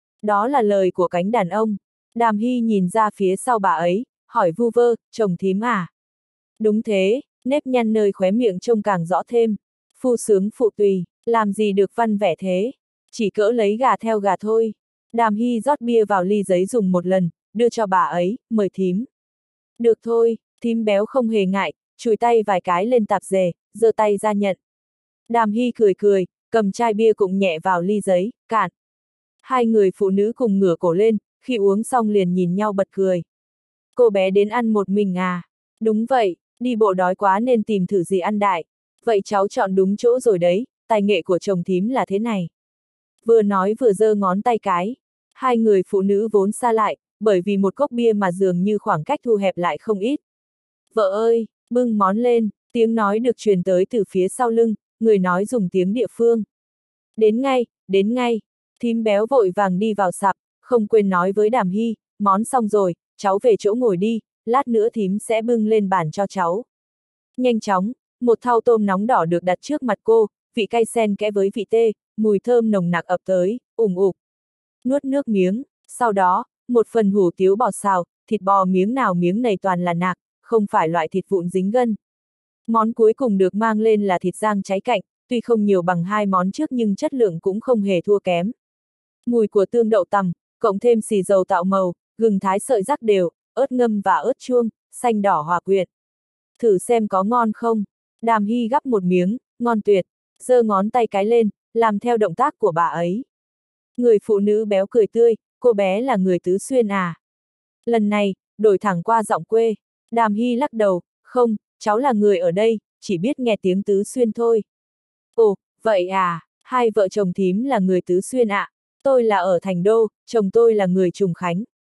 Đó là lời của cánh đàn ông. Đàm Hy nhìn ra phía sau bà ấy, hỏi vu vơ, chồng thím à? Đúng thế, nếp nhăn nơi khóe miệng trông càng rõ thêm. Phu sướng phụ tùy, làm gì được văn vẻ thế? Chỉ cỡ lấy gà theo gà thôi. Đàm Hy rót bia vào ly giấy dùng một lần, đưa cho bà ấy, mời thím. Được thôi, thím béo không hề ngại, chùi tay vài cái lên tạp dề, giơ tay ra nhận. Đàm Hy cười cười, cầm chai bia cũng nhẹ vào ly giấy, cạn. Hai người phụ nữ cùng ngửa cổ lên, khi uống xong liền nhìn nhau bật cười. Cô bé đến ăn một mình à? Đúng vậy, đi bộ đói quá nên tìm thử gì ăn đại. Vậy cháu chọn đúng chỗ rồi đấy, tài nghệ của chồng thím là thế này. Vừa nói vừa giơ ngón tay cái. Hai người phụ nữ vốn xa lại, bởi vì một cốc bia mà dường như khoảng cách thu hẹp lại không ít. Vợ ơi, bưng món lên, tiếng nói được truyền tới từ phía sau lưng, người nói dùng tiếng địa phương. Đến ngay, đến ngay. Thím béo vội vàng đi vào sạp, không quên nói với Đàm Hy, món xong rồi, cháu về chỗ ngồi đi, lát nữa thím sẽ bưng lên bàn cho cháu. Nhanh chóng, một thau tôm nóng đỏ được đặt trước mặt cô, vị cay xen kẽ với vị tê, mùi thơm nồng nặc ập tới, ủng ục. Nuốt nước miếng, sau đó, một phần hủ tiếu bò xào, thịt bò miếng nào miếng này toàn là nạc, không phải loại thịt vụn dính gân. Món cuối cùng được mang lên là thịt rang cháy cạnh, tuy không nhiều bằng hai món trước nhưng chất lượng cũng không hề thua kém. Mùi của tương đậu tằm, cộng thêm xì dầu tạo màu, gừng thái sợi rắc đều, ớt ngâm và ớt chuông, xanh đỏ hòa quyện. Thử xem có ngon không? Đàm Hy gắp một miếng, ngon tuyệt, giơ ngón tay cái lên, làm theo động tác của bà ấy. Người phụ nữ béo cười tươi, cô bé là người Tứ Xuyên à? Lần này, đổi thẳng qua giọng quê. Đàm Hy lắc đầu, không, cháu là người ở đây, chỉ biết nghe tiếng Tứ Xuyên thôi. Ồ, vậy à, hai vợ chồng thím là người Tứ Xuyên ạ. À. Tôi là ở Thành Đô, chồng tôi là người Trùng Khánh.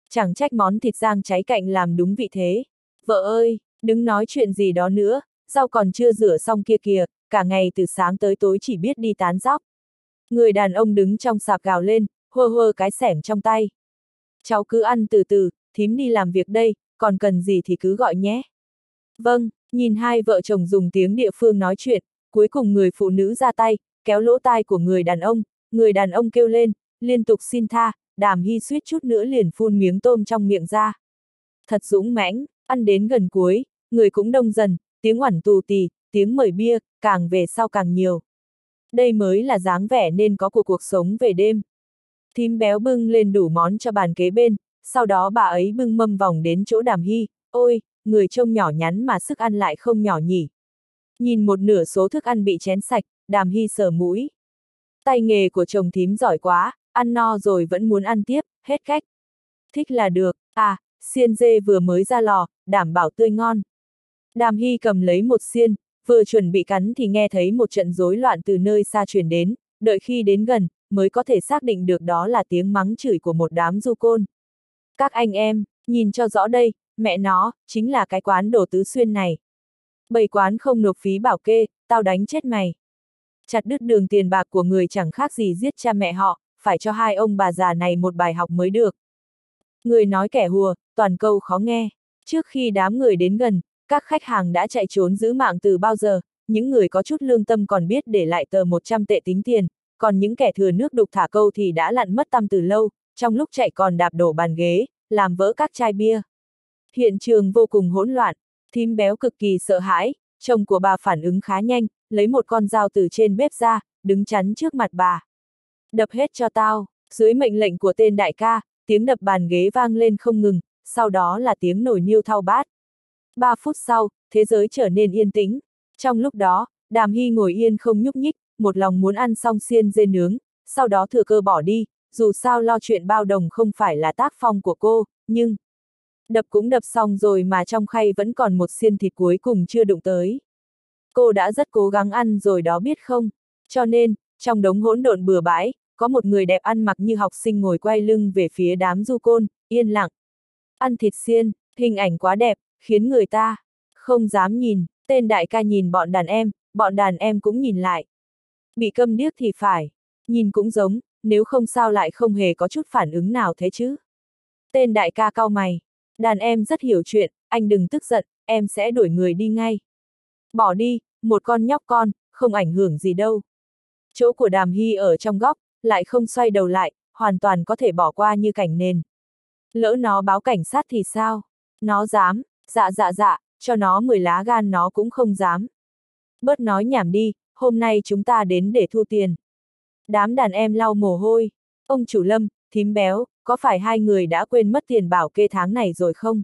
Chẳng trách món thịt rang cháy cạnh làm đúng vị thế. Vợ ơi, đừng nói chuyện gì đó nữa, rau còn chưa rửa xong kia kìa, cả ngày từ sáng tới tối chỉ biết đi tán dóc. Người đàn ông đứng trong sạp gào lên, hơ hơ cái xẻng trong tay. Cháu cứ ăn từ từ, thím đi làm việc đây, còn cần gì thì cứ gọi nhé. Vâng, nhìn hai vợ chồng dùng tiếng địa phương nói chuyện, cuối cùng người phụ nữ ra tay, kéo lỗ tai của người đàn ông, người đàn ông kêu lên, liên tục xin tha, Đàm Hy suýt chút nữa liền phun miếng tôm trong miệng ra. Thật dũng mãnh, ăn đến gần cuối, người cũng đông dần, tiếng oẳn tù tì, tiếng mời bia, càng về sau càng nhiều. Đây mới là dáng vẻ nên có của cuộc sống về đêm. Thím béo bưng lên đủ món cho bàn kế bên, sau đó bà ấy bưng mâm vòng đến chỗ Đàm Hy, ôi, người trông nhỏ nhắn mà sức ăn lại không nhỏ nhỉ. Nhìn một nửa số thức ăn bị chén sạch, Đàm Hy sờ mũi. Tay nghề của chồng thím giỏi quá, ăn no rồi vẫn muốn ăn tiếp, hết cách. Thích là được, à, xiên dê vừa mới ra lò, đảm bảo tươi ngon. Đàm Hy cầm lấy một xiên, vừa chuẩn bị cắn thì nghe thấy một trận rối loạn từ nơi xa truyền đến, đợi khi đến gần, mới có thể xác định được đó là tiếng mắng chửi của một đám du côn. Các anh em, nhìn cho rõ đây, mẹ nó, chính là cái quán đồ Tứ Xuyên này. Bầy quán không nộp phí bảo kê, tao đánh chết mày. Chặt đứt đường tiền bạc của người chẳng khác gì giết cha mẹ họ, phải cho hai ông bà già này một bài học mới được. Người nói kẻ hùa, toàn câu khó nghe. Trước khi đám người đến gần, các khách hàng đã chạy trốn giữ mạng từ bao giờ, những người có chút lương tâm còn biết để lại tờ một trăm tệ tính tiền, còn những kẻ thừa nước đục thả câu thì đã lặn mất tăm từ lâu, trong lúc chạy còn đạp đổ bàn ghế, làm vỡ các chai bia. Hiện trường vô cùng hỗn loạn, thím béo cực kỳ sợ hãi, chồng của bà phản ứng khá nhanh, lấy một con dao từ trên bếp ra, đứng chắn trước mặt bà. Đập hết cho tao, dưới mệnh lệnh của tên đại ca, tiếng đập bàn ghế vang lên không ngừng, sau đó là tiếng nồi niêu thau bát. Ba phút sau, thế giới trở nên yên tĩnh. Trong lúc đó, Đàm Hy ngồi yên không nhúc nhích, một lòng muốn ăn xong xiên dê nướng, sau đó thừa cơ bỏ đi, dù sao lo chuyện bao đồng không phải là tác phong của cô, nhưng... Đập cũng đập xong rồi mà trong khay vẫn còn một xiên thịt cuối cùng chưa đụng tới. Cô đã rất cố gắng ăn rồi đó biết không? Cho nên, trong đống hỗn độn bừa bãi, có một người đẹp ăn mặc như học sinh ngồi quay lưng về phía đám du côn, yên lặng. Ăn thịt xiên, hình ảnh quá đẹp, khiến người ta không dám nhìn, tên đại ca nhìn bọn đàn em, bọn đàn em cũng nhìn lại. Bị câm điếc thì phải, nhìn cũng giống, nếu không sao lại không hề có chút phản ứng nào thế chứ. Tên đại ca cau mày, đàn em rất hiểu chuyện, anh đừng tức giận, em sẽ đuổi người đi ngay. Bỏ đi, một con nhóc con, không ảnh hưởng gì đâu. Chỗ của Đàm Hy ở trong góc, lại không xoay đầu lại, hoàn toàn có thể bỏ qua như cảnh nền. Lỡ nó báo cảnh sát thì sao? Nó dám, dạ dạ dạ, cho nó mười lá gan nó cũng không dám. Bớt nói nhảm đi, hôm nay chúng ta đến để thu tiền. Đám đàn em lau mồ hôi. Ông chủ Lâm, thím béo, có phải hai người đã quên mất tiền bảo kê tháng này rồi không?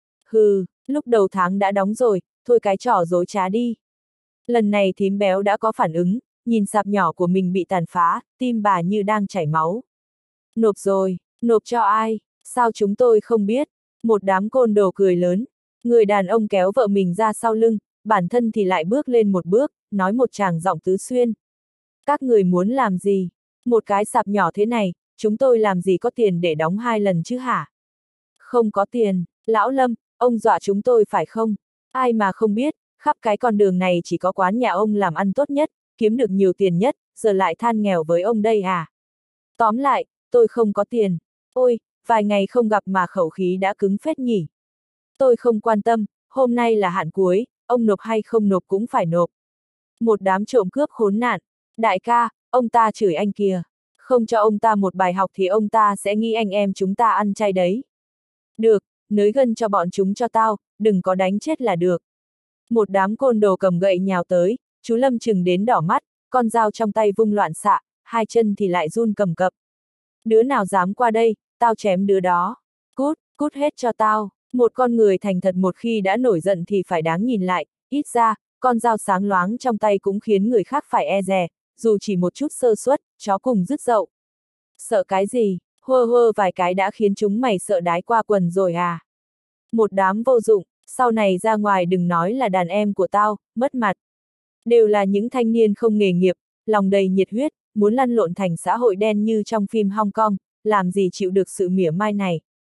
Hừ, lúc đầu tháng đã đóng rồi, thôi cái trò dối trá đi. Lần này thím béo đã có phản ứng, nhìn sạp nhỏ của mình bị tàn phá, tim bà như đang chảy máu. Nộp rồi, nộp cho ai? Sao chúng tôi không biết? Một đám côn đồ cười lớn. Người đàn ông kéo vợ mình ra sau lưng, bản thân thì lại bước lên một bước, nói một tràng giọng Tứ Xuyên. Các người muốn làm gì? Một cái sạp nhỏ thế này, chúng tôi làm gì có tiền để đóng hai lần chứ hả? Không có tiền, lão Lâm, ông dọa chúng tôi phải không? Ai mà không biết, khắp cái con đường này chỉ có quán nhà ông làm ăn tốt nhất, kiếm được nhiều tiền nhất, giờ lại than nghèo với ông đây à? Tóm lại, tôi không có tiền. Ôi, vài ngày không gặp mà khẩu khí đã cứng phết nhỉ. Tôi không quan tâm, hôm nay là hạn cuối, ông nộp hay không nộp cũng phải nộp. Một đám trộm cướp khốn nạn. Đại ca, ông ta chửi anh kìa. Không cho ông ta một bài học thì ông ta sẽ nghĩ anh em chúng ta ăn chay đấy. Được, nới gân cho bọn chúng cho tao, đừng có đánh chết là được. Một đám côn đồ cầm gậy nhào tới, chú Lâm chừng đến đỏ mắt, con dao trong tay vung loạn xạ, hai chân thì lại run cầm cập. Đứa nào dám qua đây, tao chém đứa đó. Cút, cút hết cho tao. Một con người thành thật một khi đã nổi giận thì phải đáng nhìn lại, ít ra, con dao sáng loáng trong tay cũng khiến người khác phải e dè, dù chỉ một chút sơ suất, chó cùng dứt dậu. Sợ cái gì, hơ hơ vài cái đã khiến chúng mày sợ đái qua quần rồi à? Một đám vô dụng, sau này ra ngoài đừng nói là đàn em của tao, mất mặt. Đều là những thanh niên không nghề nghiệp, lòng đầy nhiệt huyết, muốn lăn lộn thành xã hội đen như trong phim Hong Kong, làm gì chịu được sự mỉa mai này.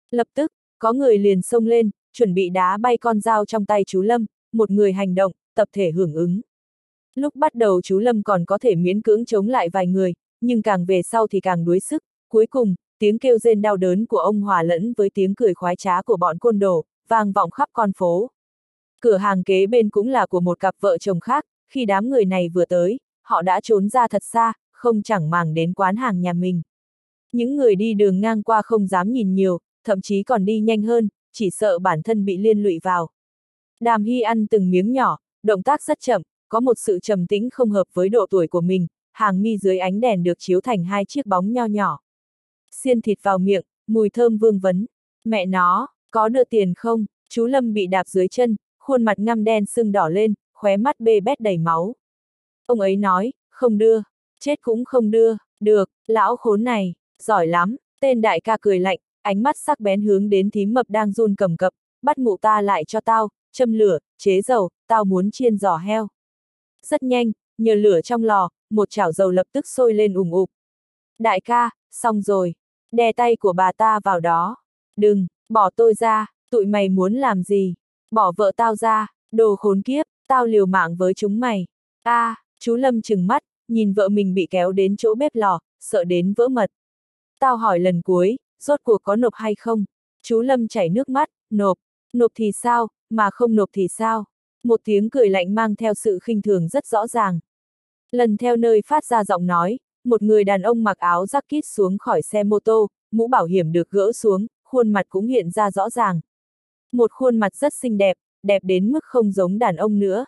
Lập tức, có người liền xông lên, chuẩn bị đá bay con dao trong tay chú Lâm, một người hành động, tập thể hưởng ứng. Lúc bắt đầu chú Lâm còn có thể miễn cưỡng chống lại vài người, nhưng càng về sau thì càng đuối sức, cuối cùng, tiếng kêu rên đau đớn của ông hòa lẫn với tiếng cười khoái trá của bọn côn đồ, vang vọng khắp con phố. Cửa hàng kế bên cũng là của một cặp vợ chồng khác, khi đám người này vừa tới, họ đã trốn ra thật xa, không chẳng màng đến quán hàng nhà mình. Những người đi đường ngang qua không dám nhìn nhiều, thậm chí còn đi nhanh hơn, chỉ sợ bản thân bị liên lụy vào. Đàm Hy ăn từng miếng nhỏ, động tác rất chậm, có một sự trầm tĩnh không hợp với độ tuổi của mình, hàng mi dưới ánh đèn được chiếu thành hai chiếc bóng nho nhỏ. Xiên thịt vào miệng, mùi thơm vương vấn. Mẹ nó, có đưa tiền không? Chú Lâm bị đạp dưới chân, khuôn mặt ngăm đen sưng đỏ lên, khóe mắt bê bết đầy máu. Ông ấy nói, không đưa, chết cũng không đưa, được, lão khốn này, giỏi lắm, tên đại ca cười lạnh, ánh mắt sắc bén hướng đến thím mập đang run cầm cập, bắt mụ ta lại cho tao, châm lửa, chế dầu, tao muốn chiên giò heo. Rất nhanh, nhờ lửa trong lò, một chảo dầu lập tức sôi lên ùng ục. Đại ca, xong rồi, đè tay của bà ta vào đó. Đừng, bỏ tôi ra, tụi mày muốn làm gì? Bỏ vợ tao ra, đồ khốn kiếp, tao liều mạng với chúng mày. A, à, chú Lâm trừng mắt, nhìn vợ mình bị kéo đến chỗ bếp lò, sợ đến vỡ mật. Tao hỏi lần cuối, rốt cuộc có nộp hay không? Chú Lâm chảy nước mắt, nộp, nộp thì sao, mà không nộp thì sao? Một tiếng cười lạnh mang theo sự khinh thường rất rõ ràng. Lần theo nơi phát ra giọng nói, một người đàn ông mặc áo jacket xuống khỏi xe mô tô, mũ bảo hiểm được gỡ xuống, khuôn mặt cũng hiện ra rõ ràng. Một khuôn mặt rất xinh đẹp, đẹp đến mức không giống đàn ông nữa.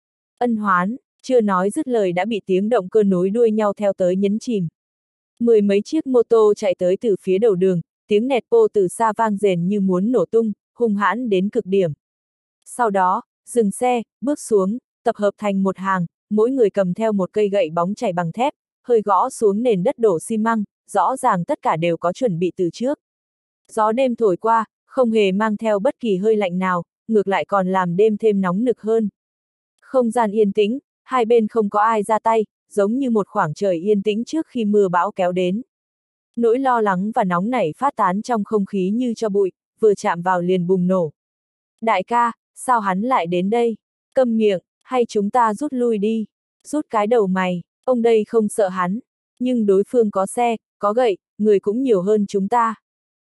Ân Hoán, chưa nói dứt lời đã bị tiếng động cơ nối đuôi nhau theo tới nhấn chìm. Mười mấy chiếc mô tô chạy tới từ phía đầu đường, tiếng nẹt bô từ xa vang rền như muốn nổ tung, hung hãn đến cực điểm. Sau đó, dừng xe, bước xuống, tập hợp thành một hàng, mỗi người cầm theo một cây gậy bóng chảy bằng thép, hơi gõ xuống nền đất đổ xi măng, rõ ràng tất cả đều có chuẩn bị từ trước. Gió đêm thổi qua, không hề mang theo bất kỳ hơi lạnh nào, ngược lại còn làm đêm thêm nóng nực hơn. Không gian yên tĩnh, hai bên không có ai ra tay, giống như một khoảng trời yên tĩnh trước khi mưa bão kéo đến. Nỗi lo lắng và nóng nảy phát tán trong không khí như cho bụi, vừa chạm vào liền bùng nổ. Đại ca, sao hắn lại đến đây? Câm miệng, hay chúng ta rút lui đi? Rút cái đầu mày, ông đây không sợ hắn. Nhưng đối phương có xe, có gậy, người cũng nhiều hơn chúng ta.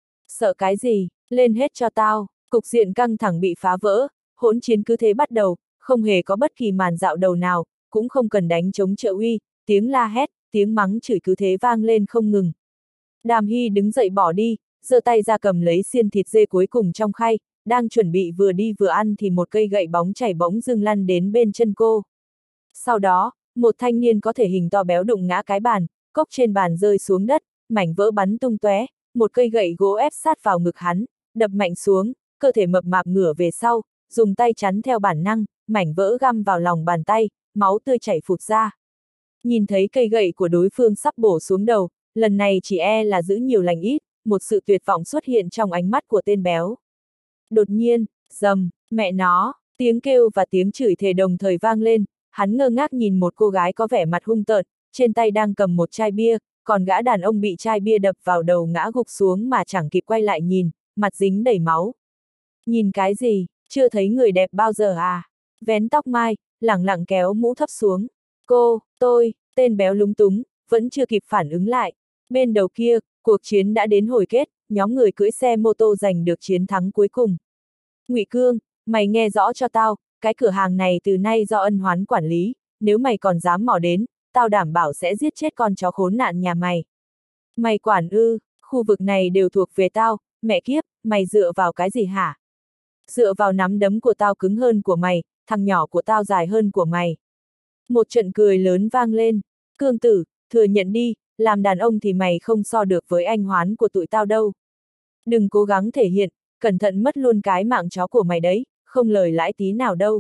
Sợ cái gì? Lên hết cho tao. Cục diện căng thẳng bị phá vỡ, hỗn chiến cứ thế bắt đầu, không hề có bất kỳ màn dạo đầu nào, cũng không cần đánh chống trợ uy, tiếng la hét, tiếng mắng chửi cứ thế vang lên không ngừng. Đàm Hy đứng dậy bỏ đi, giơ tay ra cầm lấy xiên thịt dê cuối cùng trong khay, đang chuẩn bị vừa đi vừa ăn thì một cây gậy bóng chảy bỗng dưng lăn đến bên chân cô. Sau đó, một thanh niên có thể hình to béo đụng ngã cái bàn, cốc trên bàn rơi xuống đất, mảnh vỡ bắn tung tóe, một cây gậy gỗ ép sát vào ngực hắn, đập mạnh xuống, cơ thể mập mạp ngửa về sau, dùng tay chắn theo bản năng, mảnh vỡ găm vào lòng bàn tay, máu tươi chảy phụt ra. Nhìn thấy cây gậy của đối phương sắp bổ xuống đầu, lần này chỉ e là giữ nhiều lành ít, một sự tuyệt vọng xuất hiện trong ánh mắt của tên béo. Đột nhiên, rầm, mẹ nó, tiếng kêu và tiếng chửi thề đồng thời vang lên, hắn ngơ ngác nhìn một cô gái có vẻ mặt hung tợn, trên tay đang cầm một chai bia, còn gã đàn ông bị chai bia đập vào đầu ngã gục xuống mà chẳng kịp quay lại nhìn, mặt dính đầy máu. Nhìn cái gì, chưa thấy người đẹp bao giờ à? Vén tóc mai, lẳng lặng kéo mũ thấp xuống. Cô, tôi, tên béo lúng túng, vẫn chưa kịp phản ứng lại. Bên đầu kia, cuộc chiến đã đến hồi kết, nhóm người cưỡi xe mô tô giành được chiến thắng cuối cùng. Ngụy Cương, mày nghe rõ cho tao, cái cửa hàng này từ nay do Ân Hoán quản lý, nếu mày còn dám mò đến, tao đảm bảo sẽ giết chết con chó khốn nạn nhà mày. Mày quản ư, khu vực này đều thuộc về tao, mẹ kiếp, mày dựa vào cái gì hả? Dựa vào nắm đấm của tao cứng hơn của mày, thằng nhỏ của tao dài hơn của mày. Một trận cười lớn vang lên. Cương tử, thừa nhận đi, làm đàn ông thì mày không so được với anh Hoán của tụi tao đâu. Đừng cố gắng thể hiện, cẩn thận mất luôn cái mạng chó của mày đấy, không lời lãi tí nào đâu.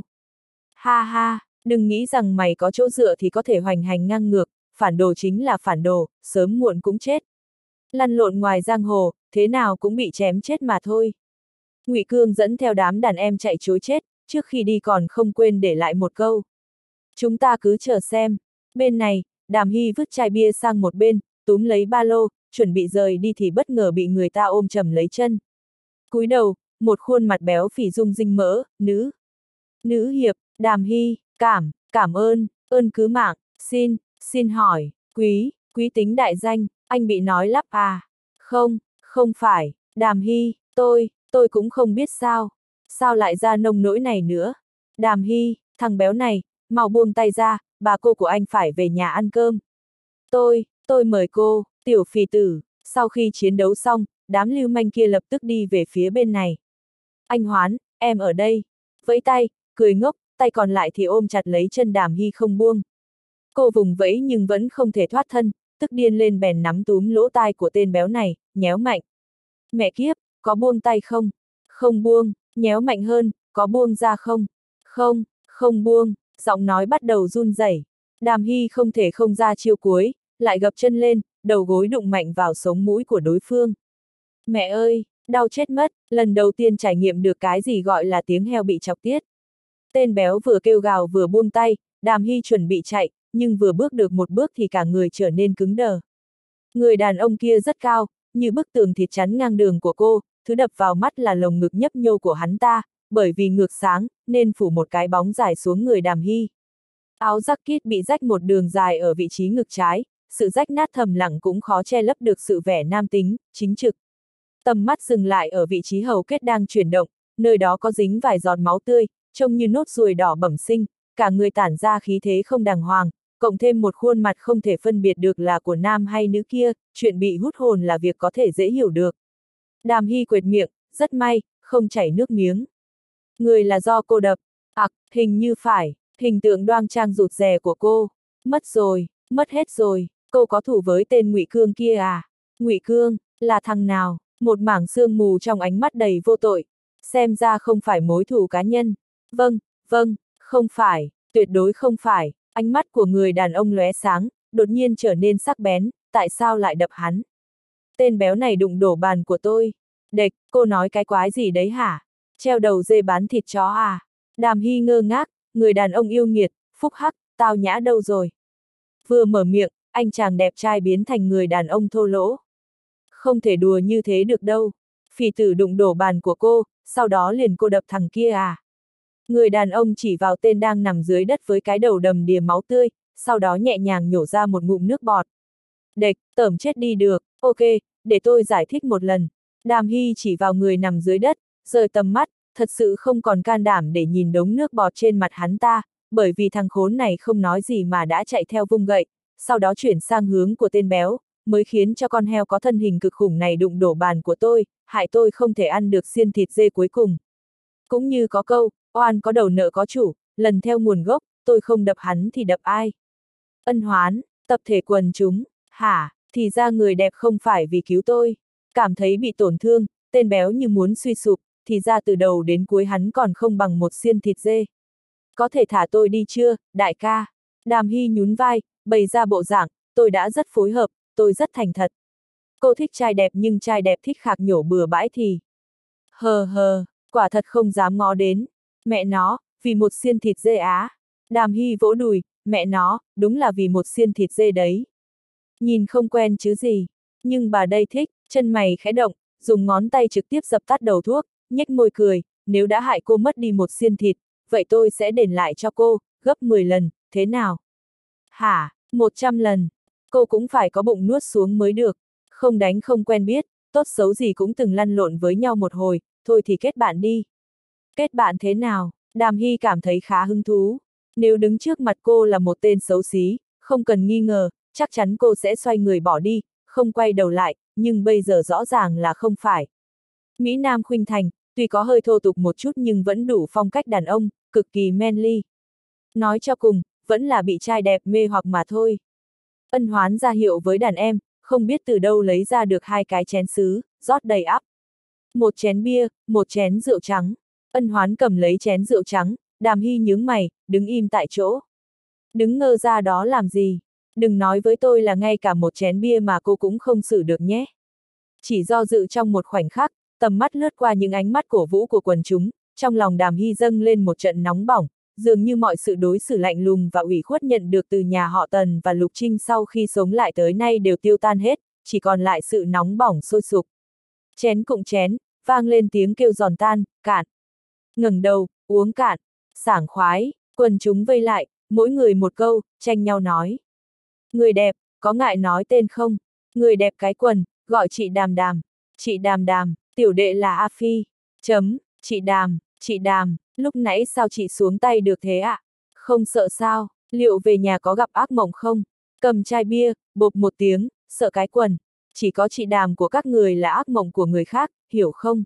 Ha ha, đừng nghĩ rằng mày có chỗ dựa thì có thể hoành hành ngang ngược, phản đồ chính là phản đồ, sớm muộn cũng chết. Lăn lộn ngoài giang hồ, thế nào cũng bị chém chết mà thôi. Ngụy Cương dẫn theo đám đàn em chạy trối chết, trước khi đi còn không quên để lại một câu. Chúng ta cứ chờ xem. Bên này, Đàm Hy vứt chai bia sang một bên, túm lấy ba lô, chuẩn bị rời đi thì bất ngờ bị người ta ôm chầm lấy chân. Cúi đầu, một khuôn mặt béo phì rung rinh mỡ, nữ. Nữ hiệp, Đàm Hy, cảm, cảm ơn, ơn cứ mạng, xin, xin hỏi, quý, quý tính đại danh, anh bị nói lắp à? Không, không phải, Đàm Hy, tôi, tôi cũng không biết sao, sao lại ra nông nỗi này nữa. Đàm Hy, thằng béo này, mau buông tay ra, bà cô của anh phải về nhà ăn cơm. Tôi, tôi mời cô, tiểu phì tử. Sau khi chiến đấu xong, đám lưu manh kia lập tức đi về phía bên này. Anh Hoán, em ở đây. Vẫy tay, cười ngốc, tay còn lại thì ôm chặt lấy chân Đàm Hy không buông. Cô vùng vẫy nhưng vẫn không thể thoát thân, tức điên lên bèn nắm túm lỗ tai của tên béo này, nhéo mạnh. Mẹ kiếp, có buông tay không? Không buông, nhéo mạnh hơn, có buông ra không? Không, không buông, giọng nói bắt đầu run rẩy. Đàm Hy không thể không ra chiêu cuối, lại gập chân lên, đầu gối đụng mạnh vào sống mũi của đối phương. Mẹ ơi, đau chết mất, lần đầu tiên trải nghiệm được cái gì gọi là tiếng heo bị chọc tiết. Tên béo vừa kêu gào vừa buông tay, Đàm Hy chuẩn bị chạy, nhưng vừa bước được một bước thì cả người trở nên cứng đờ. Người đàn ông kia rất cao, như bức tường thịt chắn ngang đường của cô, thứ đập vào mắt là lồng ngực nhấp nhô của hắn ta, bởi vì ngược sáng, nên phủ một cái bóng dài xuống người Đàm Hy. Áo jacket bị rách một đường dài ở vị trí ngực trái, sự rách nát thầm lặng cũng khó che lấp được sự vẻ nam tính, chính trực. Tầm mắt dừng lại ở vị trí hầu kết đang chuyển động, nơi đó có dính vài giọt máu tươi, trông như nốt ruồi đỏ bẩm sinh, cả người tản ra khí thế không đàng hoàng, cộng thêm một khuôn mặt không thể phân biệt được là của nam hay nữ kia, chuyện bị hút hồn là việc có thể dễ hiểu được. Đàm Hy quệt miệng, rất may, không chảy nước miếng. Người là do cô đập, ặc, à, hình như phải, hình tượng đoan trang rụt rè của cô, mất rồi, mất hết rồi, cô có thủ với tên Ngụy Cương kia à? Ngụy Cương, là thằng nào? Một mảng sương mù trong ánh mắt đầy vô tội, xem ra không phải mối thù cá nhân. Vâng, vâng, không phải, tuyệt đối không phải. Ánh mắt của người đàn ông lóe sáng, đột nhiên trở nên sắc bén, tại sao lại đập hắn? Tên béo này đụng đổ bàn của tôi. Đệch, cô nói cái quái gì đấy hả? Treo đầu dê bán thịt chó à? Đàm Hy ngơ ngác, người đàn ông yêu nghiệt, phúc hắc, tao nhã đâu rồi? Vừa mở miệng, anh chàng đẹp trai biến thành người đàn ông thô lỗ. Không thể đùa như thế được đâu. Phì tử đụng đổ bàn của cô, sau đó liền cô đập thằng kia à? Người đàn ông chỉ vào tên đang nằm dưới đất với cái đầu đầm đìa máu tươi, sau đó nhẹ nhàng nhổ ra một ngụm nước bọt. Đệch, tởm chết đi được, ok, để tôi giải thích một lần. Đàm Hy chỉ vào người nằm dưới đất, rời tầm mắt, thật sự không còn can đảm để nhìn đống nước bọt trên mặt hắn ta, bởi vì thằng khốn này không nói gì mà đã chạy theo vung gậy, sau đó chuyển sang hướng của tên béo, mới khiến cho con heo có thân hình cực khủng này đụng đổ bàn của tôi, hại tôi không thể ăn được xiên thịt dê cuối cùng. Cũng như có câu, oan có đầu nợ có chủ, lần theo nguồn gốc, tôi không đập hắn thì đập ai? Ân Hoán, tập thể quần chúng, hả, thì ra người đẹp không phải vì cứu tôi. Cảm thấy bị tổn thương, tên béo như muốn suy sụp, thì ra từ đầu đến cuối hắn còn không bằng một xiên thịt dê. Có thể thả tôi đi chưa, đại ca? Đàm Hy nhún vai, bày ra bộ dạng, tôi đã rất phối hợp, tôi rất thành thật. Cô thích trai đẹp nhưng trai đẹp thích khạc nhổ bừa bãi thì... Hờ hờ, quả thật không dám ngó đến. Mẹ nó, vì một xiên thịt dê á. Đàm Hy vỗ đùi, mẹ nó, đúng là vì một xiên thịt dê đấy. Nhìn không quen chứ gì. Nhưng bà đây thích, chân mày khẽ động, dùng ngón tay trực tiếp dập tắt đầu thuốc, nhếch môi cười, nếu đã hại cô mất đi một xiên thịt, vậy tôi sẽ đền lại cho cô, gấp mười lần, thế nào? Hả, một trăm lần. Cô cũng phải có bụng nuốt xuống mới được. Không đánh không quen biết, tốt xấu gì cũng từng lăn lộn với nhau một hồi, thôi thì kết bạn đi. Kết bạn thế nào? Đàm Hy cảm thấy khá hứng thú. Nếu đứng trước mặt cô là một tên xấu xí, không cần nghi ngờ, chắc chắn cô sẽ xoay người bỏ đi, không quay đầu lại, nhưng bây giờ rõ ràng là không phải. Mỹ Nam khuynh thành, tuy có hơi thô tục một chút nhưng vẫn đủ phong cách đàn ông, cực kỳ manly. Nói cho cùng, vẫn là bị trai đẹp mê hoặc mà thôi. Ân Hoán ra hiệu với đàn em, không biết từ đâu lấy ra được hai cái chén sứ, rót đầy ắp. Một chén bia, một chén rượu trắng. Ân Hoán cầm lấy chén rượu trắng, Đàm Hy nhướng mày, đứng im tại chỗ. Đứng ngơ ra đó làm gì? Đừng nói với tôi là ngay cả một chén bia mà cô cũng không xử được nhé. Chỉ do dự trong một khoảnh khắc, tầm mắt lướt qua những ánh mắt cổ vũ của quần chúng, trong lòng Đàm Hy dâng lên một trận nóng bỏng, dường như mọi sự đối xử lạnh lùng và ủy khuất nhận được từ nhà họ Tần và Lục Trinh sau khi sống lại tới nay đều tiêu tan hết, chỉ còn lại sự nóng bỏng sôi sục. Chén cụng chén, vang lên tiếng kêu giòn tan, cạn. Ngẩng đầu, uống cạn, sảng khoái, quần chúng vây lại, mỗi người một câu, tranh nhau nói. Người đẹp, có ngại nói tên không? Người đẹp cái quần, gọi chị Đàm Đàm. Chị Đàm Đàm, tiểu đệ là A Phi. Chấm, chị Đàm, chị Đàm, lúc nãy sao chị xuống tay được thế ạ? À? Không sợ sao, liệu về nhà có gặp ác mộng không? Cầm chai bia, bộp một tiếng, sợ cái quần. Chỉ có chị Đàm của các người là ác mộng của người khác, hiểu không?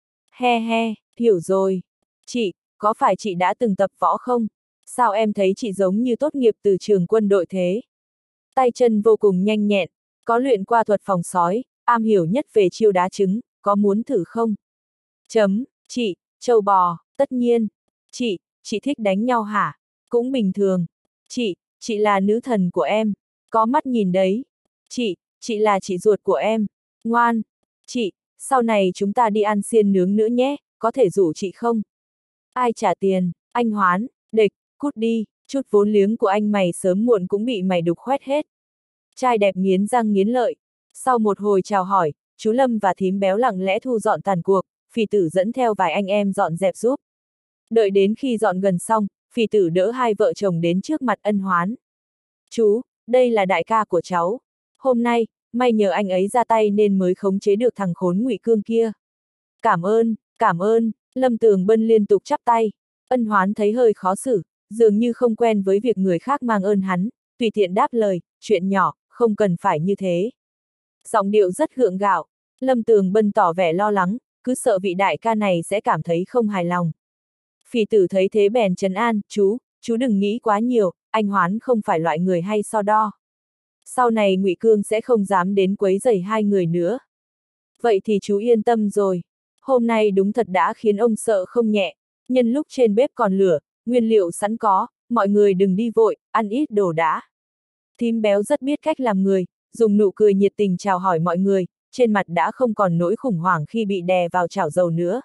He he, hiểu rồi. Chị, có phải chị đã từng tập võ không? Sao em thấy chị giống như tốt nghiệp từ trường quân đội thế? Tay chân vô cùng nhanh nhẹn, có luyện qua thuật phòng sói, am hiểu nhất về chiêu đá trứng, có muốn thử không? Chấm, chị, trâu bò, tất nhiên. Chị, chị thích đánh nhau hả? Cũng bình thường. Chị, chị là nữ thần của em, có mắt nhìn đấy. Chị, chị là chị ruột của em, ngoan. Chị, sau này chúng ta đi ăn xiên nướng nữa nhé, có thể rủ chị không? Ai trả tiền? Anh Hoán, địch, cút đi, chút vốn liếng của anh mày sớm muộn cũng bị mày đục khoét hết. Trai đẹp nghiến răng nghiến lợi. Sau một hồi chào hỏi, chú Lâm và thím béo lặng lẽ thu dọn tàn cuộc, phì tử dẫn theo vài anh em dọn dẹp giúp. Đợi đến khi dọn gần xong, phì tử đỡ hai vợ chồng đến trước mặt Ân Hoán. Chú, đây là đại ca của cháu. Hôm nay, may nhờ anh ấy ra tay nên mới khống chế được thằng khốn Ngụy Cương kia. Cảm ơn, cảm ơn, Lâm Tường Bân liên tục chắp tay. Ân Hoán thấy hơi khó xử, dường như không quen với việc người khác mang ơn hắn, tùy tiện đáp lời, chuyện nhỏ, không cần phải như thế. Giọng điệu rất gượng gạo, Lâm Tường Bân tỏ vẻ lo lắng, cứ sợ vị đại ca này sẽ cảm thấy không hài lòng. Phì tử thấy thế bèn trấn an, chú, chú đừng nghĩ quá nhiều, anh Hoán không phải loại người hay so đo. Sau này Ngụy Cương sẽ không dám đến quấy rầy hai người nữa. Vậy thì chú yên tâm rồi. Hôm nay đúng thật đã khiến ông sợ không nhẹ. Nhân lúc trên bếp còn lửa, nguyên liệu sẵn có, mọi người đừng đi vội, ăn ít đồ đã. Thím béo rất biết cách làm người, dùng nụ cười nhiệt tình chào hỏi mọi người, trên mặt đã không còn nỗi khủng hoảng khi bị đè vào chảo dầu nữa.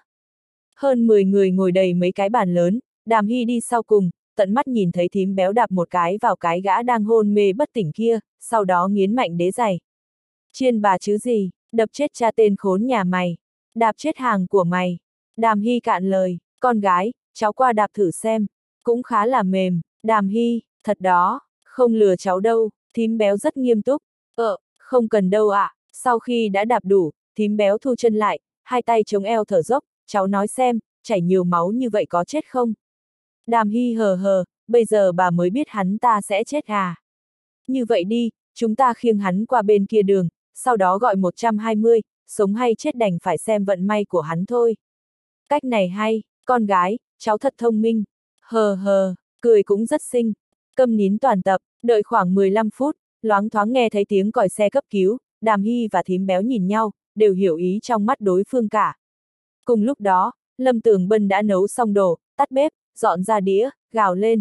Hơn mười người ngồi đầy mấy cái bàn lớn, Đàm Hy đi sau cùng, tận mắt nhìn thấy thím béo đạp một cái vào cái gã đang hôn mê bất tỉnh kia, sau đó nghiến mạnh đế giày. Chiên bà chứ gì, đập chết cha tên khốn nhà mày, đạp chết hàng của mày. Đàm Hy cạn lời, con gái, cháu qua đạp thử xem, cũng khá là mềm. Đàm Hy, thật đó, không lừa cháu đâu. Thím béo rất nghiêm túc, ờ, không cần đâu ạ. À. Sau khi đã đạp đủ, thím béo thu chân lại, hai tay chống eo thở dốc, cháu nói xem, chảy nhiều máu như vậy có chết không? Đàm Hy hờ hờ, bây giờ bà mới biết hắn ta sẽ chết à? Như vậy đi, chúng ta khiêng hắn qua bên kia đường, sau đó gọi một trăm hai mươi, sống hay chết đành phải xem vận may của hắn thôi. Cách này hay, con gái, cháu thật thông minh. Hờ hờ, cười cũng rất xinh. Câm nín toàn tập, đợi khoảng mười lăm phút, loáng thoáng nghe thấy tiếng còi xe cấp cứu, Đàm Hy và thím béo nhìn nhau, đều hiểu ý trong mắt đối phương cả. Cùng lúc đó, Lâm Tường Bân đã nấu xong đồ, tắt bếp, dọn ra đĩa, gào lên.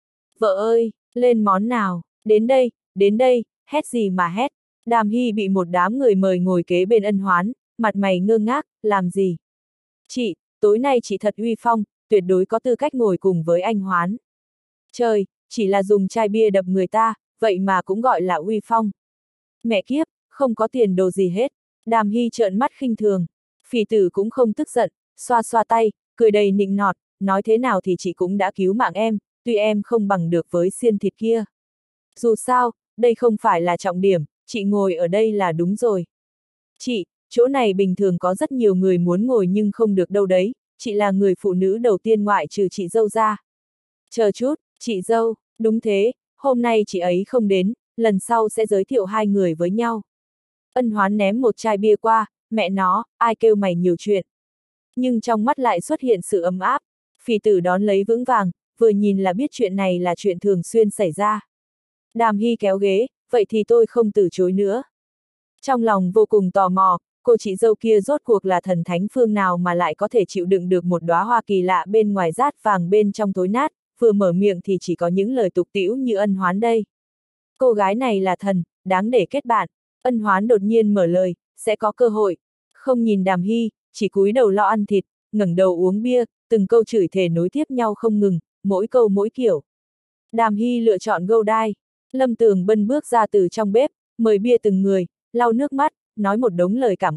Vợ ơi, lên món nào, đến đây, đến đây, hét gì mà hét. Đàm Hy bị một đám người mời ngồi kế bên Ân Hoán, mặt mày ngơ ngác, làm gì? Chị, tối nay chị thật uy phong, tuyệt đối có tư cách ngồi cùng với anh Hoán. Trời, chỉ là dùng chai bia đập người ta, vậy mà cũng gọi là uy phong. Mẹ kiếp, không có tiền đồ gì hết. Đàm Hy trợn mắt khinh thường. Phì tử cũng không tức giận, xoa xoa tay, cười đầy nịnh nọt, nói thế nào thì chị cũng đã cứu mạng em, tuy em không bằng được với xiên thịt kia. Dù sao, đây không phải là trọng điểm, chị ngồi ở đây là đúng rồi. Chị, chỗ này bình thường có rất nhiều người muốn ngồi nhưng không được đâu đấy, chị là người phụ nữ đầu tiên ngoại trừ chị dâu ra. Chờ chút, chị dâu, đúng thế, hôm nay chị ấy không đến, lần sau sẽ giới thiệu hai người với nhau. Ân Hoán ném một chai bia qua, mẹ nó, ai kêu mày nhiều chuyện. Nhưng trong mắt lại xuất hiện sự ấm áp, phì tử đón lấy vững vàng, vừa nhìn là biết chuyện này là chuyện thường xuyên xảy ra. Đàm Hy kéo ghế, vậy thì tôi không từ chối nữa. Trong lòng vô cùng tò mò, cô chị dâu kia rốt cuộc là thần thánh phương nào mà lại có thể chịu đựng được một đóa hoa kỳ lạ bên ngoài rát vàng bên trong tối nát, vừa mở miệng thì chỉ có những lời tục tĩu như Ân Hoán đây. Cô gái này là thần, đáng để kết bạn. Ân Hoán đột nhiên mở lời, sẽ có cơ hội. Không nhìn Đàm Hy, chỉ cúi đầu lo ăn thịt, ngẩng đầu uống bia, từng câu chửi thề nối tiếp nhau không ngừng, mỗi câu mỗi kiểu. Đàm Hy lựa chọn gâu đai. Lâm Tường Bân bước ra từ trong bếp, mời bia từng người, lau nước mắt, nói một đống lời cảm ơn,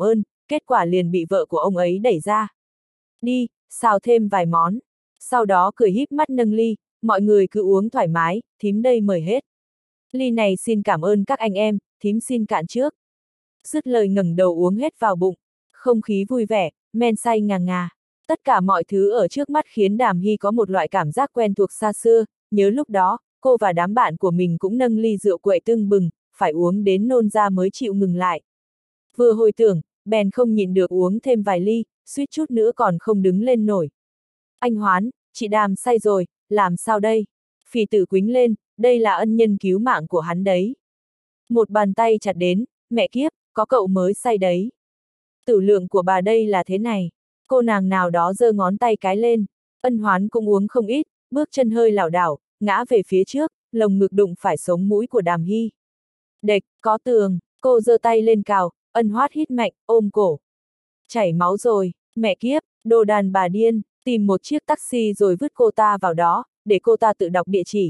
kết quả liền bị vợ của ông ấy đẩy ra. Đi, xào thêm vài món. Sau đó cười híp mắt nâng ly, mọi người cứ uống thoải mái, thím đây mời hết. Ly này xin cảm ơn các anh em, thím xin cạn trước. Dứt lời ngẩng đầu uống hết vào bụng. Không khí vui vẻ, men say ngà ngà. Tất cả mọi thứ ở trước mắt khiến Đàm Hy có một loại cảm giác quen thuộc xa xưa, nhớ lúc đó, cô và đám bạn của mình cũng nâng ly rượu quậy tưng bừng, phải uống đến nôn ra mới chịu ngừng lại. Vừa hồi tưởng, bèn không nhịn được uống thêm vài ly, suýt chút nữa còn không đứng lên nổi. Anh Hoán, chị Đàm say rồi, làm sao đây? Phì Tử quính lên, đây là ân nhân cứu mạng của hắn đấy. Một bàn tay chặt đến, mẹ kiếp, có cậu mới say đấy. Tử lượng của bà đây là thế này. Cô nàng nào đó giơ ngón tay cái lên. Ân Hoán cũng uống không ít, bước chân hơi lảo đảo, ngã về phía trước, lồng ngực đụng phải sống mũi của Đàm Hy. Đệch, có tường, cô giơ tay lên cào, Ân Hoát hít mạnh, ôm cổ. Chảy máu rồi, mẹ kiếp, đồ đàn bà điên, tìm một chiếc taxi rồi vứt cô ta vào đó, để cô ta tự đọc địa chỉ.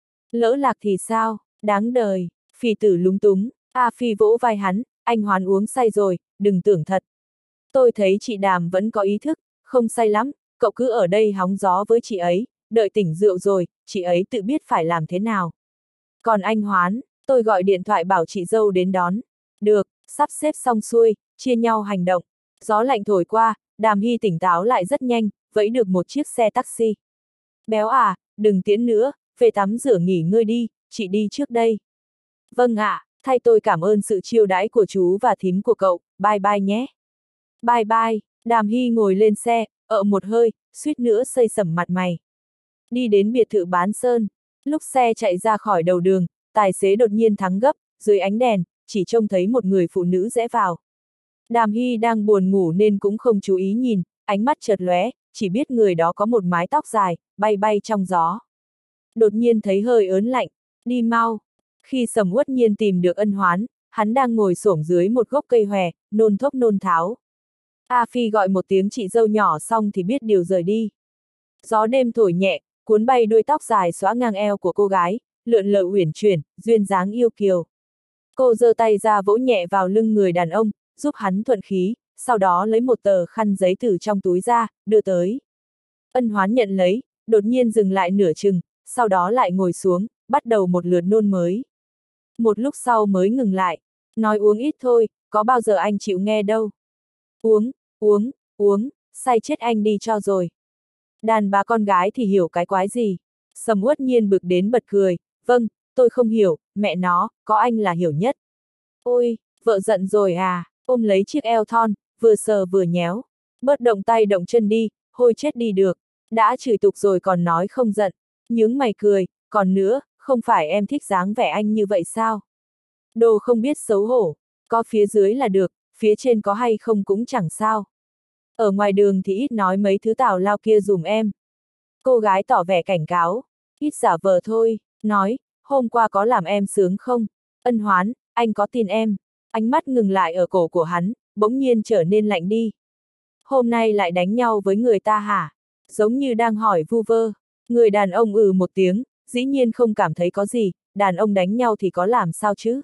Lỡ lạc thì sao, đáng đời, Phì Tử lúng túng, A Phi vỗ vai hắn, anh Hoán uống say rồi, đừng tưởng thật. Tôi thấy chị Đàm vẫn có ý thức, không say lắm, cậu cứ ở đây hóng gió với chị ấy, đợi tỉnh rượu rồi, chị ấy tự biết phải làm thế nào. Còn anh Hoán, tôi gọi điện thoại bảo chị dâu đến đón. Được, sắp xếp xong xuôi, chia nhau hành động. Gió lạnh thổi qua, Đàm Hy tỉnh táo lại rất nhanh, vẫy được một chiếc xe taxi. Béo à, đừng tiễn nữa, về tắm rửa nghỉ ngơi đi, chị đi trước đây. Vâng ạ, à, thay tôi cảm ơn sự chiêu đãi của chú và thím của cậu, bye bye nhé. Bye bye, Đàm Hy ngồi lên xe, ợ một hơi, suýt nữa xây sẩm mặt mày. Đi đến biệt thự bán sơn, lúc xe chạy ra khỏi đầu đường, tài xế đột nhiên thắng gấp, dưới ánh đèn, chỉ trông thấy một người phụ nữ rẽ vào. Đàm Hy đang buồn ngủ nên cũng không chú ý nhìn, ánh mắt chợt lóe, chỉ biết người đó có một mái tóc dài, bay bay trong gió. Đột nhiên thấy hơi ớn lạnh, đi mau. Khi Sầm Uất Nhiên tìm được Ân Hoán, hắn đang ngồi xổm dưới một gốc cây hòe, nôn thốc nôn tháo. A Phi gọi một tiếng chị dâu nhỏ xong thì biết điều rời đi. Gió đêm thổi nhẹ, cuốn bay đuôi tóc dài xõa ngang eo của cô gái, lượn lờ uyển chuyển, duyên dáng yêu kiều. Cô giơ tay ra vỗ nhẹ vào lưng người đàn ông, giúp hắn thuận khí, sau đó lấy một tờ khăn giấy từ trong túi ra, đưa tới. Ân Hoán nhận lấy, đột nhiên dừng lại nửa chừng, sau đó lại ngồi xuống, bắt đầu một lượt nôn mới. Một lúc sau mới ngừng lại, nói uống ít thôi, có bao giờ anh chịu nghe đâu. Uống, uống, uống, say chết anh đi cho rồi. Đàn bà con gái thì hiểu cái quái gì. Sầm Uất Nhiên bực đến bật cười, vâng, tôi không hiểu, mẹ nó, có anh là hiểu nhất. Ôi, vợ giận rồi à, ôm lấy chiếc eo thon, vừa sờ vừa nhéo. Bớt động tay động chân đi, hôi chết đi được. Đã chửi tục rồi còn nói không giận. Nhướng mày cười, còn nữa, không phải em thích dáng vẻ anh như vậy sao? Đồ không biết xấu hổ, có phía dưới là được, phía trên có hay không cũng chẳng sao. Ở ngoài đường thì ít nói mấy thứ tào lao kia dùm em. Cô gái tỏ vẻ cảnh cáo, ít giả vờ thôi, nói, hôm qua có làm em sướng không? Ân Hoán, anh có tin em? Ánh mắt ngừng lại ở cổ của hắn, bỗng nhiên trở nên lạnh đi. Hôm nay lại đánh nhau với người ta hả? Giống như đang hỏi vu vơ. Người đàn ông ừ một tiếng, dĩ nhiên không cảm thấy có gì, đàn ông đánh nhau thì có làm sao chứ?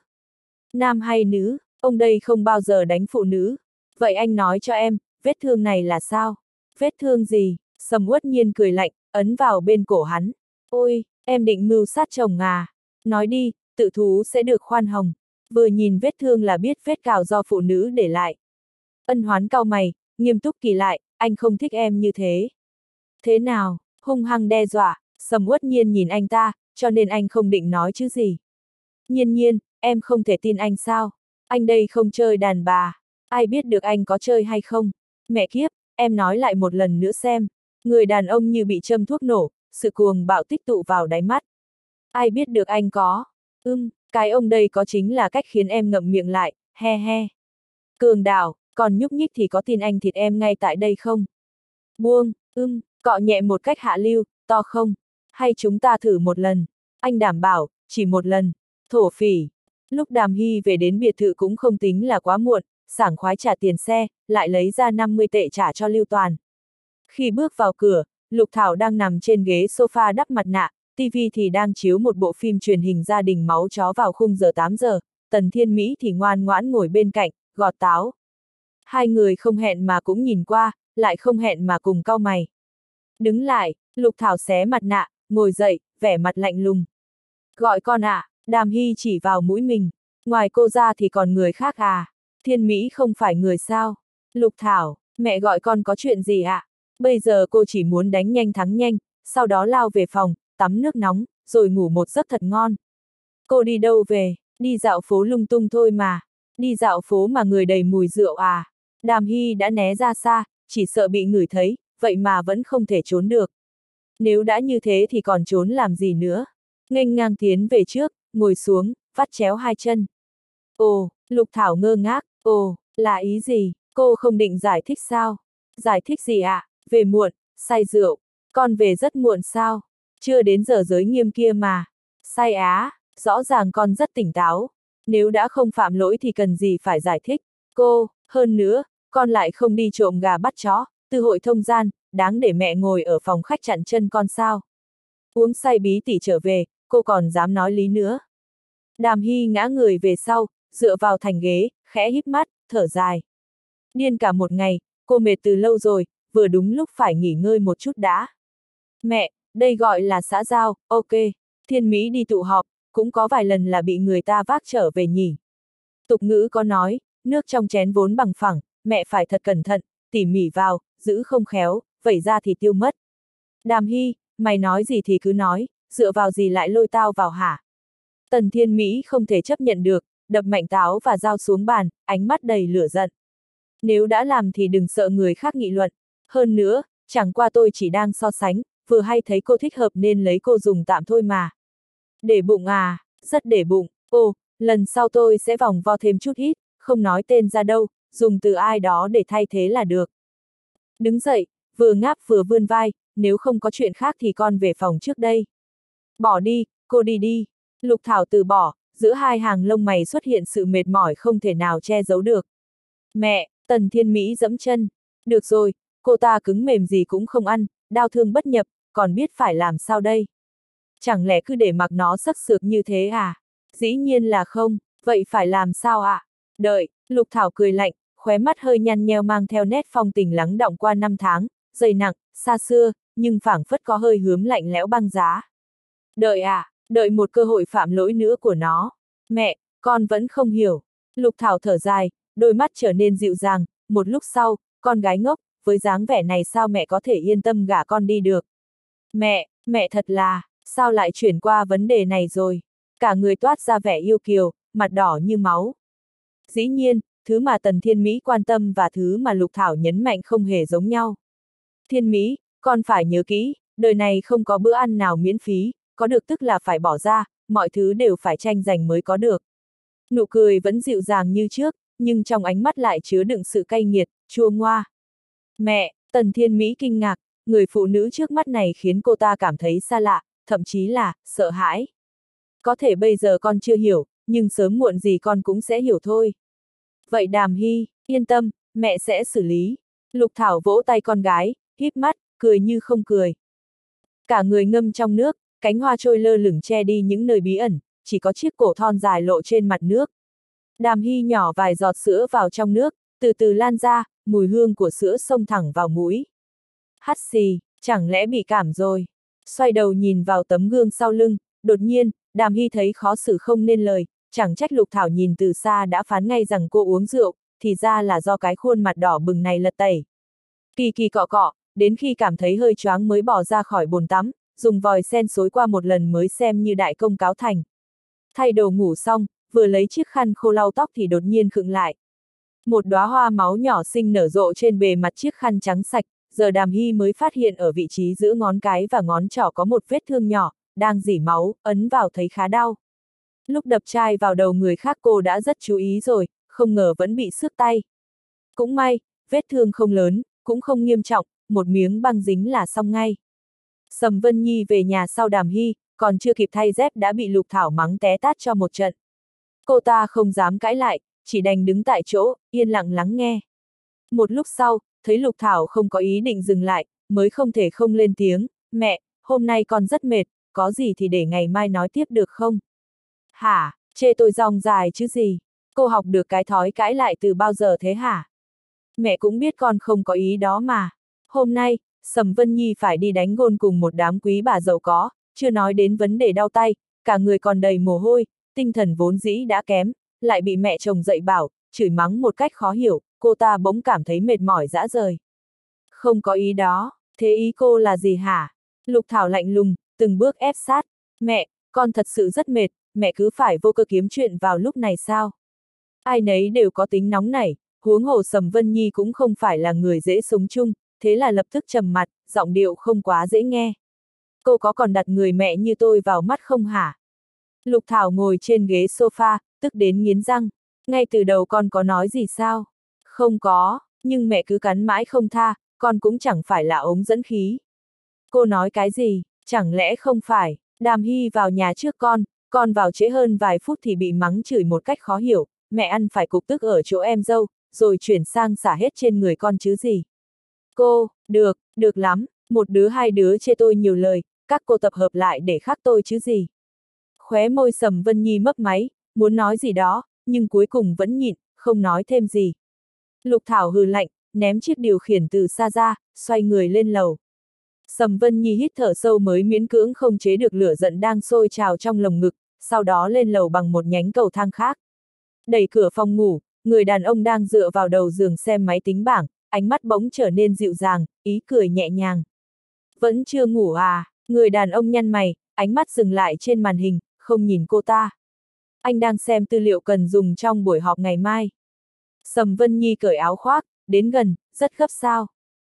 Nam hay nữ, ông đây không bao giờ đánh phụ nữ. Vậy anh nói cho em, vết thương này là sao? Vết thương gì? Sầm Uất Nhiên cười lạnh, ấn vào bên cổ hắn. Ôi, em định mưu sát chồng à? Nói đi, tự thú sẽ được khoan hồng. Vừa nhìn vết thương là biết vết cào do phụ nữ để lại. Ân Hoán cau mày, nghiêm túc kỳ lại, anh không thích em như thế. Thế nào? Hung hăng đe dọa, Sầm Uất Nhiên nhìn anh ta, cho nên anh không định nói chứ gì. Nhiên nhiên, em không thể tin anh sao? Anh đây không chơi đàn bà. Ai biết được anh có chơi hay không? Mẹ kiếp, em nói lại một lần nữa xem. Người đàn ông như bị châm thuốc nổ, sự cuồng bạo tích tụ vào đáy mắt. Ai biết được anh có? Ưm, cái ông đây có chính là cách khiến em ngậm miệng lại, he he. Cường đảo, còn nhúc nhích thì có tin anh thịt em ngay tại đây không? Buông, ưm, cọ nhẹ một cách hạ lưu, to không? Hay chúng ta thử một lần? Anh đảm bảo, chỉ một lần. Thổ phỉ. Lúc Đàm Hy về đến biệt thự cũng không tính là quá muộn, sảng khoái trả tiền xe, lại lấy ra năm mươi tệ trả cho Lưu Toàn. Khi bước vào cửa, Lục Thảo đang nằm trên ghế sofa đắp mặt nạ, tivi thì đang chiếu một bộ phim truyền hình gia đình máu chó vào khung giờ tám giờ, Tần Thiên Mỹ thì ngoan ngoãn ngồi bên cạnh, gọt táo. Hai người không hẹn mà cũng nhìn qua, lại không hẹn mà cùng cau mày. Đứng lại, Lục Thảo xé mặt nạ, ngồi dậy, vẻ mặt lạnh lùng. Gọi con ạ, à, Đàm Hy chỉ vào mũi mình. Ngoài cô ra thì còn người khác à? Thiên Mỹ không phải người sao? Lục Thảo, mẹ gọi con có chuyện gì ạ? À? Bây giờ cô chỉ muốn đánh nhanh thắng nhanh, sau đó lao về phòng, tắm nước nóng, rồi ngủ một giấc thật ngon. Cô đi đâu về? Đi dạo phố lung tung thôi mà. Đi dạo phố mà người đầy mùi rượu à? Đàm Hy đã né ra xa, chỉ sợ bị ngửi thấy, vậy mà vẫn không thể trốn được. Nếu đã như thế thì còn trốn làm gì nữa? Nghênh ngang tiến về trước, ngồi xuống, vắt chéo hai chân. Ồ, Lục Thảo ngơ ngác, ồ, là ý gì? Cô không định giải thích sao? Giải thích gì ạ? À? Về muộn, say rượu. Con về rất muộn sao? Chưa đến giờ giới nghiêm kia mà. Say á, rõ ràng con rất tỉnh táo. Nếu đã không phạm lỗi thì cần gì phải giải thích. Cô, hơn nữa, con lại không đi trộm gà bắt chó, từ hội thông gian, đáng để mẹ ngồi ở phòng khách chặn chân con sao? Uống say bí tỉ trở về, cô còn dám nói lý nữa. Đàm Hy ngã người về sau, dựa vào thành ghế, khẽ híp mắt, thở dài. Điên cả một ngày, cô mệt từ lâu rồi, vừa đúng lúc phải nghỉ ngơi một chút đã. Mẹ, đây gọi là xã giao, ok. Thiên Mỹ đi tụ họp, cũng có vài lần là bị người ta vác trở về nhỉ. Tục ngữ có nói, nước trong chén vốn bằng phẳng, mẹ phải thật cẩn thận, tỉ mỉ vào, giữ không khéo, vẩy ra thì tiêu mất. Đàm Hy, mày nói gì thì cứ nói, dựa vào gì lại lôi tao vào hả? Tần Thiên Mỹ không thể chấp nhận được, đập mạnh táo và dao xuống bàn, ánh mắt đầy lửa giận. Nếu đã làm thì đừng sợ người khác nghị luận. Hơn nữa, chẳng qua tôi chỉ đang so sánh, vừa hay thấy cô thích hợp nên lấy cô dùng tạm thôi mà. Để bụng à, rất để bụng, ồ, lần sau tôi sẽ vòng vo thêm chút ít, không nói tên ra đâu, dùng từ ai đó để thay thế là được. Đứng dậy, vừa ngáp vừa vươn vai, nếu không có chuyện khác thì con về phòng trước đây. Bỏ đi, cô đi đi. Lục Thảo từ bỏ, giữa hai hàng lông mày xuất hiện sự mệt mỏi không thể nào che giấu được. Mẹ, Tần Thiên Mỹ giẫm chân. Được rồi, cô ta cứng mềm gì cũng không ăn, đau thương bất nhập, còn biết phải làm sao đây? Chẳng lẽ cứ để mặc nó sắc sược như thế à? Dĩ nhiên là không, vậy phải làm sao ạ? À? Đợi, Lục Thảo cười lạnh, khóe mắt hơi nhăn nheo mang theo nét phong tình lắng đọng qua năm tháng, dày nặng, xa xưa, nhưng phảng phất có hơi hướm lạnh lẽo băng giá. Đợi à, đợi một cơ hội phạm lỗi nữa của nó. Mẹ, con vẫn không hiểu. Lục Thảo thở dài, đôi mắt trở nên dịu dàng, một lúc sau, con gái ngốc, với dáng vẻ này sao mẹ có thể yên tâm gả con đi được? Mẹ, mẹ thật là, sao lại chuyển qua vấn đề này rồi? Cả người toát ra vẻ yêu kiều, mặt đỏ như máu. Dĩ nhiên, thứ mà Tần Thiên Mỹ quan tâm và thứ mà Lục Thảo nhấn mạnh không hề giống nhau. Thiên Mỹ, con phải nhớ kỹ, đời này không có bữa ăn nào miễn phí, có được tức là phải bỏ ra, mọi thứ đều phải tranh giành mới có được. Nụ cười vẫn dịu dàng như trước, nhưng trong ánh mắt lại chứa đựng sự cay nghiệt, chua ngoa. Mẹ, Tần Thiên Mỹ kinh ngạc, người phụ nữ trước mắt này khiến cô ta cảm thấy xa lạ, thậm chí là, sợ hãi. Có thể bây giờ con chưa hiểu, nhưng sớm muộn gì con cũng sẽ hiểu thôi. Vậy Đàm Hy, yên tâm, mẹ sẽ xử lý. Lục Thảo vỗ tay con gái, híp mắt, cười như không cười. Cả người ngâm trong nước, cánh hoa trôi lơ lửng che đi những nơi bí ẩn, chỉ có chiếc cổ thon dài lộ trên mặt nước. Đàm Hy nhỏ vài giọt sữa vào trong nước, từ từ lan ra, mùi hương của sữa xông thẳng vào mũi. Hắt xì, chẳng lẽ bị cảm rồi? Xoay đầu nhìn vào tấm gương sau lưng, đột nhiên, Đàm Hy thấy khó xử không nên lời, chẳng trách Lục Thảo nhìn từ xa đã phán ngay rằng cô uống rượu, thì ra là do cái khuôn mặt đỏ bừng này lật tẩy. Kỳ kỳ cọ cọ, đến khi cảm thấy hơi choáng mới bỏ ra khỏi bồn tắm, dùng vòi sen xối qua một lần mới xem như đại công cáo thành. Thay đồ ngủ xong, vừa lấy chiếc khăn khô lau tóc thì đột nhiên khựng lại. Một đóa hoa máu nhỏ xinh nở rộ trên bề mặt chiếc khăn trắng sạch, giờ Đàm Hy mới phát hiện ở vị trí giữa ngón cái và ngón trỏ có một vết thương nhỏ, đang rỉ máu, ấn vào thấy khá đau. Lúc đập chai vào đầu người khác cô đã rất chú ý rồi, không ngờ vẫn bị xước tay. Cũng may, vết thương không lớn, cũng không nghiêm trọng, một miếng băng dính là xong ngay. Sầm Vân Nhi về nhà sau Đàm Hy, còn chưa kịp thay dép đã bị Lục Thảo mắng té tát cho một trận. Cô ta không dám cãi lại, chỉ đành đứng tại chỗ, yên lặng lắng nghe. Một lúc sau, thấy Lục Thảo không có ý định dừng lại, mới không thể không lên tiếng, mẹ, hôm nay con rất mệt, có gì thì để ngày mai nói tiếp được không? Hả, chê tôi rong dài chứ gì? Cô học được cái thói cãi lại từ bao giờ thế hả? mẹ cũng biết con không có ý đó mà. Hôm nay, Sầm Vân Nhi phải đi đánh gôn cùng một đám quý bà giàu có, chưa nói đến vấn đề đau tay, cả người còn đầy mồ hôi, tinh thần vốn dĩ đã kém, lại bị mẹ chồng dạy bảo, chửi mắng một cách khó hiểu, cô ta bỗng cảm thấy mệt mỏi rã rời. Không có ý đó, thế ý cô là gì hả? Lục Thảo lạnh lùng, từng bước ép sát. Mẹ, con thật sự rất mệt, mẹ cứ phải vô cơ kiếm chuyện vào lúc này sao? Ai nấy đều có tính nóng nảy, huống hồ Sầm Vân Nhi cũng không phải là người dễ sống chung, thế là lập tức trầm mặt, giọng điệu không quá dễ nghe. Cô có còn đặt người mẹ như tôi vào mắt không hả? Lục Thảo ngồi trên ghế sofa, tức đến nghiến răng. Ngay từ đầu con có nói gì sao? Không có, nhưng mẹ cứ cắn mãi không tha, con cũng chẳng phải là ống dẫn khí. Cô nói cái gì, chẳng lẽ không phải, Đàm Hy vào nhà trước con, con vào trễ hơn vài phút thì bị mắng chửi một cách khó hiểu, mẹ ăn phải cục tức ở chỗ em dâu, rồi chuyển sang xả hết trên người con chứ gì. Cô, được, được lắm, một đứa hai đứa chê tôi nhiều lời, các cô tập hợp lại để khắc tôi chứ gì. Khóe môi Sầm Vân Nhi mấp máy, muốn nói gì đó, nhưng cuối cùng vẫn nhịn, không nói thêm gì. Lục Thảo hừ lạnh, ném chiếc điều khiển từ xa ra, xoay người lên lầu. Sầm Vân Nhi hít thở sâu mới miễn cưỡng không chế được lửa giận đang sôi trào trong lồng ngực, sau đó lên lầu bằng một nhánh cầu thang khác. Đẩy cửa phòng ngủ, người đàn ông đang dựa vào đầu giường xem máy tính bảng, ánh mắt bỗng trở nên dịu dàng, ý cười nhẹ nhàng. Vẫn chưa ngủ à? Người đàn ông nhăn mày, ánh mắt dừng lại trên màn hình, không nhìn cô ta. Anh đang xem tư liệu cần dùng trong buổi họp ngày mai. Sầm Vân Nhi cởi áo khoác, đến gần, rất gấp sao?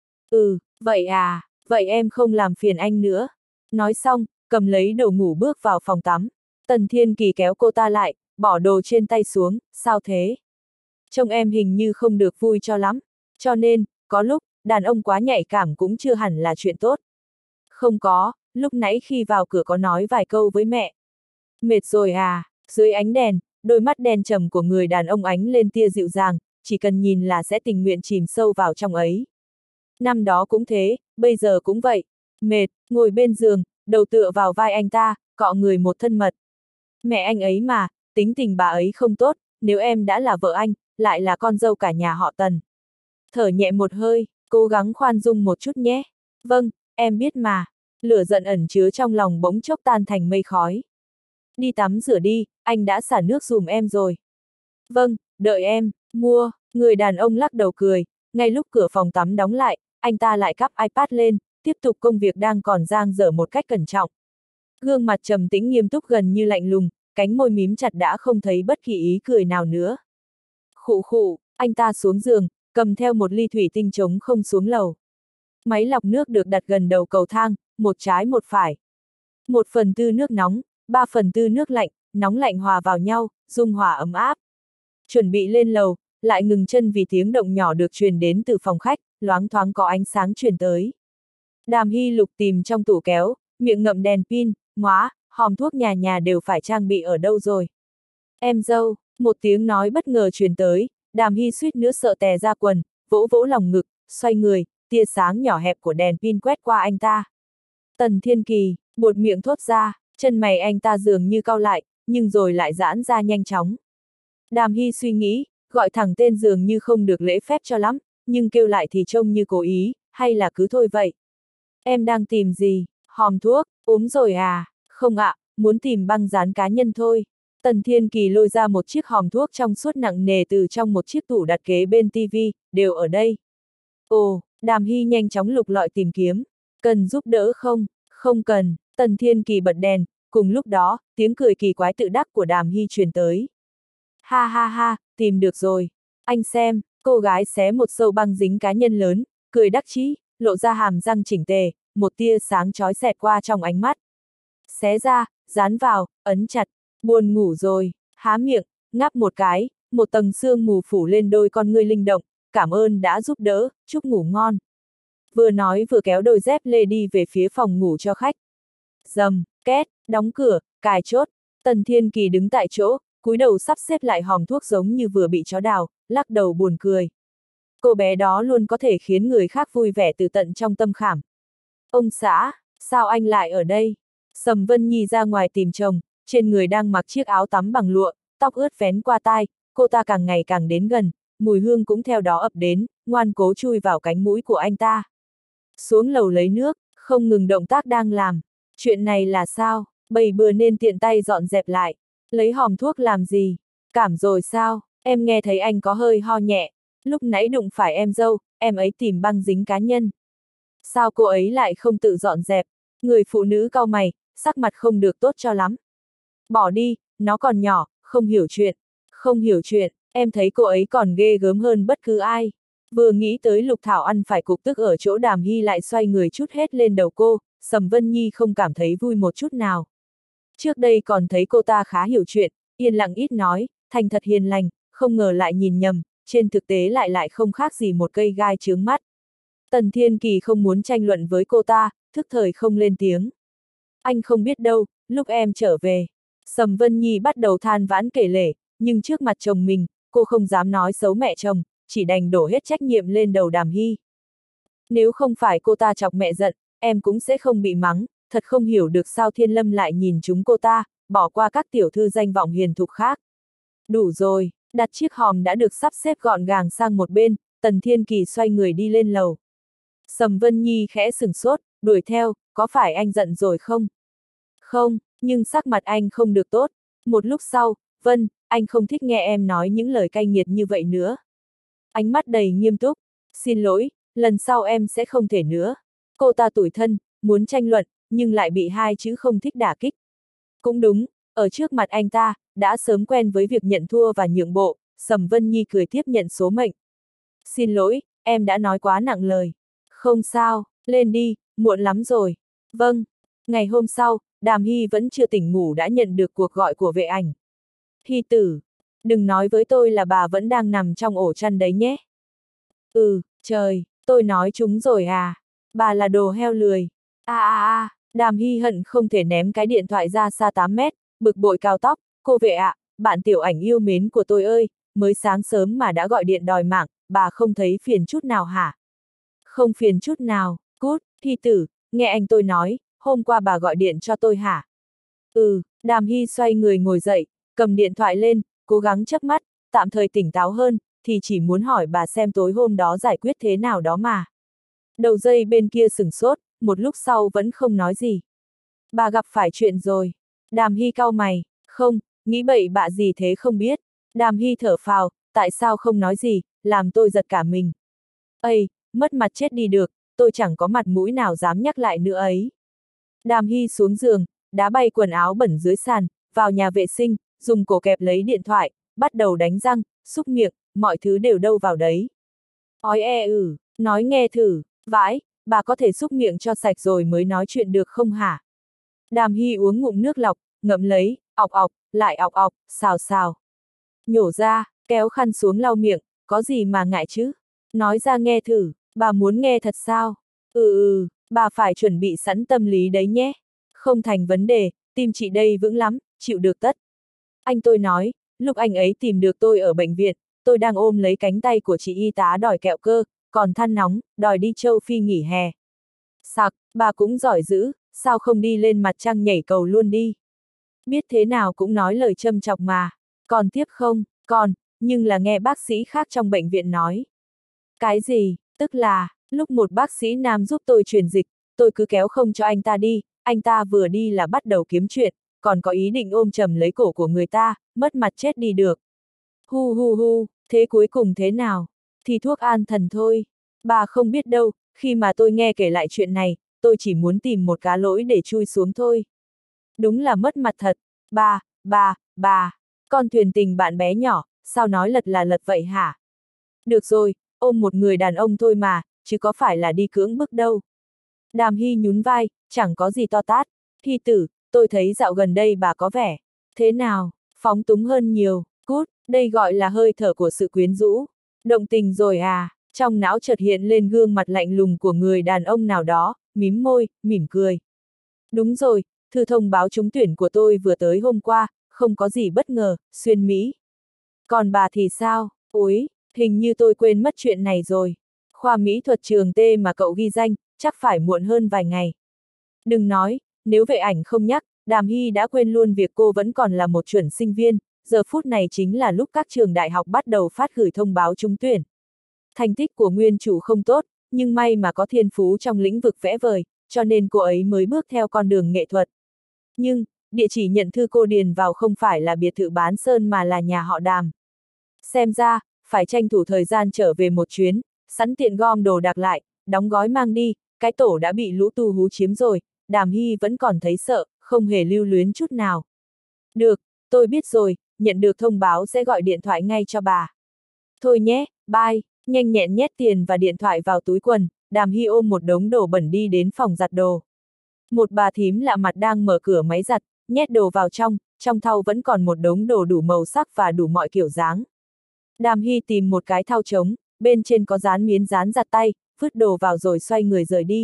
Ừ, vậy à, vậy em không làm phiền anh nữa. Nói xong, cầm lấy đồ ngủ bước vào phòng tắm. Tần Thiên Kỳ kéo cô ta lại, bỏ đồ trên tay xuống, sao thế? Trông em hình như không được vui cho lắm, cho nên, có lúc, đàn ông quá nhạy cảm cũng chưa hẳn là chuyện tốt. Không có, lúc nãy khi vào cửa có nói vài câu với mẹ. Mệt rồi à? Dưới ánh đèn, đôi mắt đen trầm của người đàn ông ánh lên tia dịu dàng, chỉ cần nhìn là sẽ tình nguyện chìm sâu vào trong ấy. Năm đó cũng thế, bây giờ cũng vậy. Mệt, ngồi bên giường, đầu tựa vào vai anh ta, cọ người một thân mật. Mẹ anh ấy mà, tính tình bà ấy không tốt, nếu em đã là vợ anh, lại là con dâu cả nhà họ Tần. Thở nhẹ một hơi, cố gắng khoan dung một chút nhé. Vâng, em biết mà. Lửa giận ẩn chứa trong lòng bỗng chốc tan thành mây khói. Đi tắm rửa đi, anh đã xả nước dùm em rồi. Vâng, đợi em, mua, người đàn ông lắc đầu cười, ngay lúc cửa phòng tắm đóng lại, anh ta lại cắp iPad lên, tiếp tục công việc đang còn dang dở một cách cẩn trọng. Gương mặt trầm tĩnh nghiêm túc gần như lạnh lùng, cánh môi mím chặt đã không thấy bất kỳ ý cười nào nữa. Khụ khụ, anh ta xuống giường, cầm theo một ly thủy tinh trống không xuống lầu. Máy lọc nước được đặt gần đầu cầu thang, một trái một phải. Một phần tư nước nóng, ba phần tư nước lạnh, nóng lạnh hòa vào nhau, dung hòa ấm áp. Chuẩn bị lên lầu, lại ngừng chân vì tiếng động nhỏ được truyền đến từ phòng khách, loáng thoáng có ánh sáng truyền tới. Đàm Hy Lục tìm trong tủ kéo, miệng ngậm đèn pin, ngóa, hòm thuốc nhà nhà đều phải trang bị ở đâu rồi. Em dâu, một tiếng nói bất ngờ truyền tới, Đàm Hy suýt nữa sợ tè ra quần, vỗ vỗ lòng ngực, xoay người, tia sáng nhỏ hẹp của đèn pin quét qua anh ta. Tần Thiên Kỳ, buột miệng thốt ra, chân mày anh ta dường như cau lại, nhưng rồi lại giãn ra nhanh chóng. Đàm Hy suy nghĩ, gọi thẳng tên dường như không được lễ phép cho lắm, nhưng kêu lại thì trông như cố ý, hay là cứ thôi vậy. Em đang tìm gì? Hòm thuốc, uống rồi à? Không ạ, muốn tìm băng dán cá nhân thôi. Tần Thiên Kỳ lôi ra một chiếc hòm thuốc trong suốt nặng nề từ trong một chiếc tủ đặt kế bên tivi, đều ở đây. Ồ, Đàm Hy nhanh chóng lục lọi tìm kiếm. Cần giúp đỡ không? Không cần. Tần Thiên Kỳ bật đèn, cùng lúc đó, tiếng cười kỳ quái tự đắc của Đàm Hy truyền tới. Ha ha ha, tìm được rồi. Anh xem, cô gái xé một sâu băng dính cá nhân lớn, cười đắc chí, lộ ra hàm răng chỉnh tề, một tia sáng chói xẹt qua trong ánh mắt. Xé ra, dán vào, ấn chặt, buồn ngủ rồi, há miệng, ngáp một cái, một tầng sương mù phủ lên đôi con ngươi linh động, cảm ơn đã giúp đỡ, chúc ngủ ngon. Vừa nói vừa kéo đôi dép lê đi về phía phòng ngủ cho khách. Dầm, két, đóng cửa, cài chốt, Tần Thiên Kỳ đứng tại chỗ, cúi đầu sắp xếp lại hòm thuốc giống như vừa bị chó đào, lắc đầu buồn cười. Cô bé đó luôn có thể khiến người khác vui vẻ từ tận trong tâm khảm. Ông xã, sao anh lại ở đây? Sầm Vân Nhi ra ngoài tìm chồng, trên người đang mặc chiếc áo tắm bằng lụa, tóc ướt vén qua tai, cô ta càng ngày càng đến gần, mùi hương cũng theo đó ập đến, ngoan cố chui vào cánh mũi của anh ta. Xuống lầu lấy nước, không ngừng động tác đang làm. Chuyện này là sao? Bầy bừa nên tiện tay dọn dẹp lại. Lấy hòm thuốc làm gì? Cảm rồi sao? Em nghe thấy anh có hơi ho nhẹ. Lúc nãy đụng phải em dâu, em ấy tìm băng dính cá nhân. Sao cô ấy lại không tự dọn dẹp? Người phụ nữ cau mày, sắc mặt không được tốt cho lắm. Bỏ đi, nó còn nhỏ, không hiểu chuyện. Không hiểu chuyện, em thấy cô ấy còn ghê gớm hơn bất cứ ai. Vừa nghĩ tới Lục Thảo ăn phải cục tức ở chỗ Đàm Hy lại xoay người trút hết lên đầu cô, Sầm Vân Nhi không cảm thấy vui một chút nào. Trước đây còn thấy cô ta khá hiểu chuyện, yên lặng ít nói, thành thật hiền lành, không ngờ lại nhìn nhầm, trên thực tế lại lại không khác gì một cây gai chướng mắt. Tần Thiên Kỳ không muốn tranh luận với cô ta, thức thời không lên tiếng. Anh không biết đâu, lúc em trở về. Sầm Vân Nhi bắt đầu than vãn kể lể, nhưng trước mặt chồng mình, cô không dám nói xấu mẹ chồng, chỉ đành đổ hết trách nhiệm lên đầu Đàm Hy. Nếu không phải cô ta chọc mẹ giận, em cũng sẽ không bị mắng, thật không hiểu được sao Thiên Lâm lại nhìn chúng cô ta, bỏ qua các tiểu thư danh vọng hiền thục khác. Đủ rồi, đặt chiếc hòm đã được sắp xếp gọn gàng sang một bên, Tần Thiên Kỳ xoay người đi lên lầu. Sầm Vân Nhi khẽ sửng sốt, đuổi theo, có phải anh giận rồi không? Không, nhưng sắc mặt anh không được tốt. Một lúc sau, Vân, anh không thích nghe em nói những lời cay nghiệt như vậy nữa. Ánh mắt đầy nghiêm túc, xin lỗi, lần sau em sẽ không thể nữa. Cô ta tủi thân, muốn tranh luận, nhưng lại bị hai chữ không thích đả kích. Cũng đúng, ở trước mặt anh ta, đã sớm quen với việc nhận thua và nhượng bộ, Sầm Vân Nhi cười tiếp nhận số mệnh. Xin lỗi, em đã nói quá nặng lời. Không sao, lên đi, muộn lắm rồi. Vâng. Ngày hôm sau, Đàm Hy vẫn chưa tỉnh ngủ đã nhận được cuộc gọi của vệ ảnh. Hy tử, đừng nói với tôi là bà vẫn đang nằm trong ổ chăn đấy nhé. Ừ, trời, tôi nói chúng rồi à. Bà là đồ heo lười. A a a, Đàm Hy hận không thể ném cái điện thoại ra xa tám mét, bực bội cao tóc. Cô vệ ạ, à, bạn tiểu ảnh yêu mến của tôi ơi, mới sáng sớm mà đã gọi điện đòi mạng, bà không thấy phiền chút nào hả? Không phiền chút nào, cút, Hy tử, nghe anh tôi nói, hôm qua bà gọi điện cho tôi hả? Ừ, Đàm Hy xoay người ngồi dậy, cầm điện thoại lên, cố gắng chớp mắt, tạm thời tỉnh táo hơn, thì chỉ muốn hỏi bà xem tối hôm đó giải quyết thế nào đó mà. Đầu dây bên kia sửng sốt, một lúc sau vẫn không nói gì. Bà gặp phải chuyện rồi. Đàm Hy cau mày, không, nghĩ bậy bạ gì thế không biết. Đàm Hy thở phào, tại sao không nói gì, làm tôi giật cả mình. Ây, mất mặt chết đi được, tôi chẳng có mặt mũi nào dám nhắc lại nữa ấy. Đàm Hy xuống giường, đá bay quần áo bẩn dưới sàn, vào nhà vệ sinh, dùng cổ kẹp lấy điện thoại, bắt đầu đánh răng, xúc miệng, mọi thứ đều đâu vào đấy. Ói e ử, nói nghe thử, vãi, bà có thể xúc miệng cho sạch rồi mới nói chuyện được không hả? Đàm Hy uống ngụm nước lọc, ngậm lấy, ọc ọc, lại ọc ọc, xào xào. Nhổ ra, kéo khăn xuống lau miệng, có gì mà ngại chứ? Nói ra nghe thử, bà muốn nghe thật sao? Ừ ừ, bà phải chuẩn bị sẵn tâm lý đấy nhé. Không thành vấn đề, tim chị đây vững lắm, chịu được tất. Anh tôi nói, lúc anh ấy tìm được tôi ở bệnh viện, tôi đang ôm lấy cánh tay của chị y tá đòi kẹo cơ, còn than nóng, đòi đi châu Phi nghỉ hè. Sặc, bà cũng giỏi dữ, sao không đi lên mặt trăng nhảy cầu luôn đi? Biết thế nào cũng nói lời châm chọc mà. Còn tiếp không? Còn, nhưng là nghe bác sĩ khác trong bệnh viện nói. Cái gì? Tức là, lúc một bác sĩ nam giúp tôi truyền dịch, tôi cứ kéo không cho anh ta đi, anh ta vừa đi là bắt đầu kiếm chuyện, còn có ý định ôm chầm lấy cổ của người ta, mất mặt chết đi được. Hu hu hu, thế cuối cùng thế nào? Thì thuốc an thần thôi. Bà không biết đâu, khi mà tôi nghe kể lại chuyện này, tôi chỉ muốn tìm một cá lỗi để chui xuống thôi. Đúng là mất mặt thật. Bà, bà, bà, con thuyền tình bạn bé nhỏ, sao nói lật là lật vậy hả? Được rồi, ôm một người đàn ông thôi mà, chứ có phải là đi cưỡng bức đâu. Đàm Hy nhún vai, chẳng có gì to tát. Hy tử, tôi thấy dạo gần đây bà có vẻ. Thế nào, phóng túng hơn nhiều, cút, đây gọi là hơi thở của sự quyến rũ. Động tình rồi à, trong não chợt hiện lên gương mặt lạnh lùng của người đàn ông nào đó, mím môi, mỉm cười. Đúng rồi, thư thông báo trúng tuyển của tôi vừa tới hôm qua, không có gì bất ngờ, xuyên Mỹ. Còn bà thì sao, ối, hình như tôi quên mất chuyện này rồi. Khoa mỹ thuật trường T mà cậu ghi danh, chắc phải muộn hơn vài ngày. Đừng nói, nếu vệ ảnh không nhắc, Đàm Hy đã quên luôn việc cô vẫn còn là một chuẩn sinh viên, giờ phút này chính là lúc các trường đại học bắt đầu phát gửi thông báo trúng tuyển. Thành tích của nguyên chủ không tốt, nhưng may mà có thiên phú trong lĩnh vực vẽ vời, cho nên cô ấy mới bước theo con đường nghệ thuật. Nhưng, địa chỉ nhận thư cô điền vào không phải là biệt thự bán sơn mà là nhà họ Đàm. Xem ra, phải tranh thủ thời gian trở về một chuyến, sẵn tiện gom đồ đạc lại, đóng gói mang đi, cái tổ đã bị lũ tu hú chiếm rồi, Đàm Hy vẫn còn thấy sợ, không hề lưu luyến chút nào. Được, tôi biết rồi, nhận được thông báo sẽ gọi điện thoại ngay cho bà. Thôi nhé, bye, nhanh nhẹn nhét tiền và điện thoại vào túi quần, Đàm Hy ôm một đống đồ bẩn đi đến phòng giặt đồ. Một bà thím lạ mặt đang mở cửa máy giặt, nhét đồ vào trong, trong thau vẫn còn một đống đồ đủ màu sắc và đủ mọi kiểu dáng. Đàm Hy tìm một cái thau trống, bên trên có dán miếng dán giặt tay, vứt đồ vào rồi xoay người rời đi.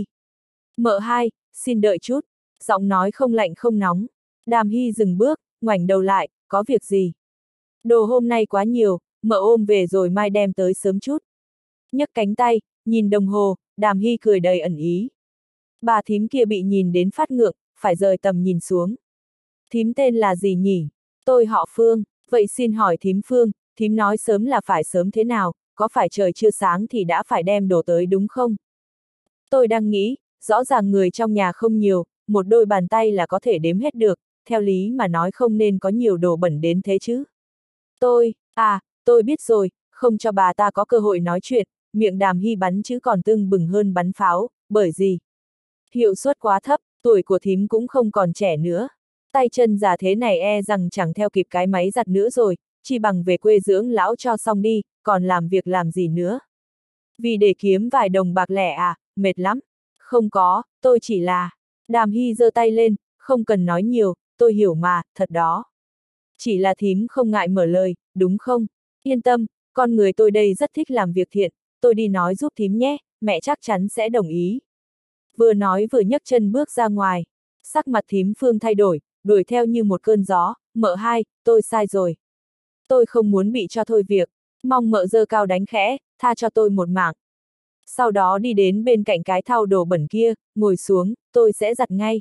Mợ hai, xin đợi chút, giọng nói không lạnh không nóng. Đàm Hy dừng bước, ngoảnh đầu lại, có việc gì? Đồ hôm nay quá nhiều, mợ ôm về rồi mai đem tới sớm chút. Nhấc cánh tay, nhìn đồng hồ, Đàm Hy cười đầy ẩn ý. Bà thím kia bị nhìn đến phát ngượng, phải rời tầm nhìn xuống. Thím tên là gì nhỉ? Tôi họ Phương, vậy xin hỏi thím Phương, thím nói sớm là phải sớm thế nào, có phải trời chưa sáng thì đã phải đem đồ tới đúng không? Tôi đang nghĩ, rõ ràng người trong nhà không nhiều, một đôi bàn tay là có thể đếm hết được, theo lý mà nói không nên có nhiều đồ bẩn đến thế chứ. Tôi, à, tôi biết rồi, không cho bà ta có cơ hội nói chuyện, miệng Đàm Hy bắn chứ còn tưng bừng hơn bắn pháo, bởi gì? Hiệu suất quá thấp, tuổi của thím cũng không còn trẻ nữa. Tay chân già thế này e rằng chẳng theo kịp cái máy giặt nữa rồi, chỉ bằng về quê dưỡng lão cho xong đi, còn làm việc làm gì nữa. Vì để kiếm vài đồng bạc lẻ à, mệt lắm. Không có, tôi chỉ là... Đàm Hy giơ tay lên, không cần nói nhiều, tôi hiểu mà, thật đó. Chỉ là thím không ngại mở lời, đúng không? Yên tâm, con người tôi đây rất thích làm việc thiện, tôi đi nói giúp thím nhé, mẹ chắc chắn sẽ đồng ý. Vừa nói vừa nhấc chân bước ra ngoài. Sắc mặt thím Phương thay đổi, đuổi theo như một cơn gió, mợ hai, tôi sai rồi. Tôi không muốn bị cho thôi việc, mong mợ giơ cao đánh khẽ, tha cho tôi một mạng. Sau đó đi đến bên cạnh cái thau đồ bẩn kia, ngồi xuống, tôi sẽ giặt ngay.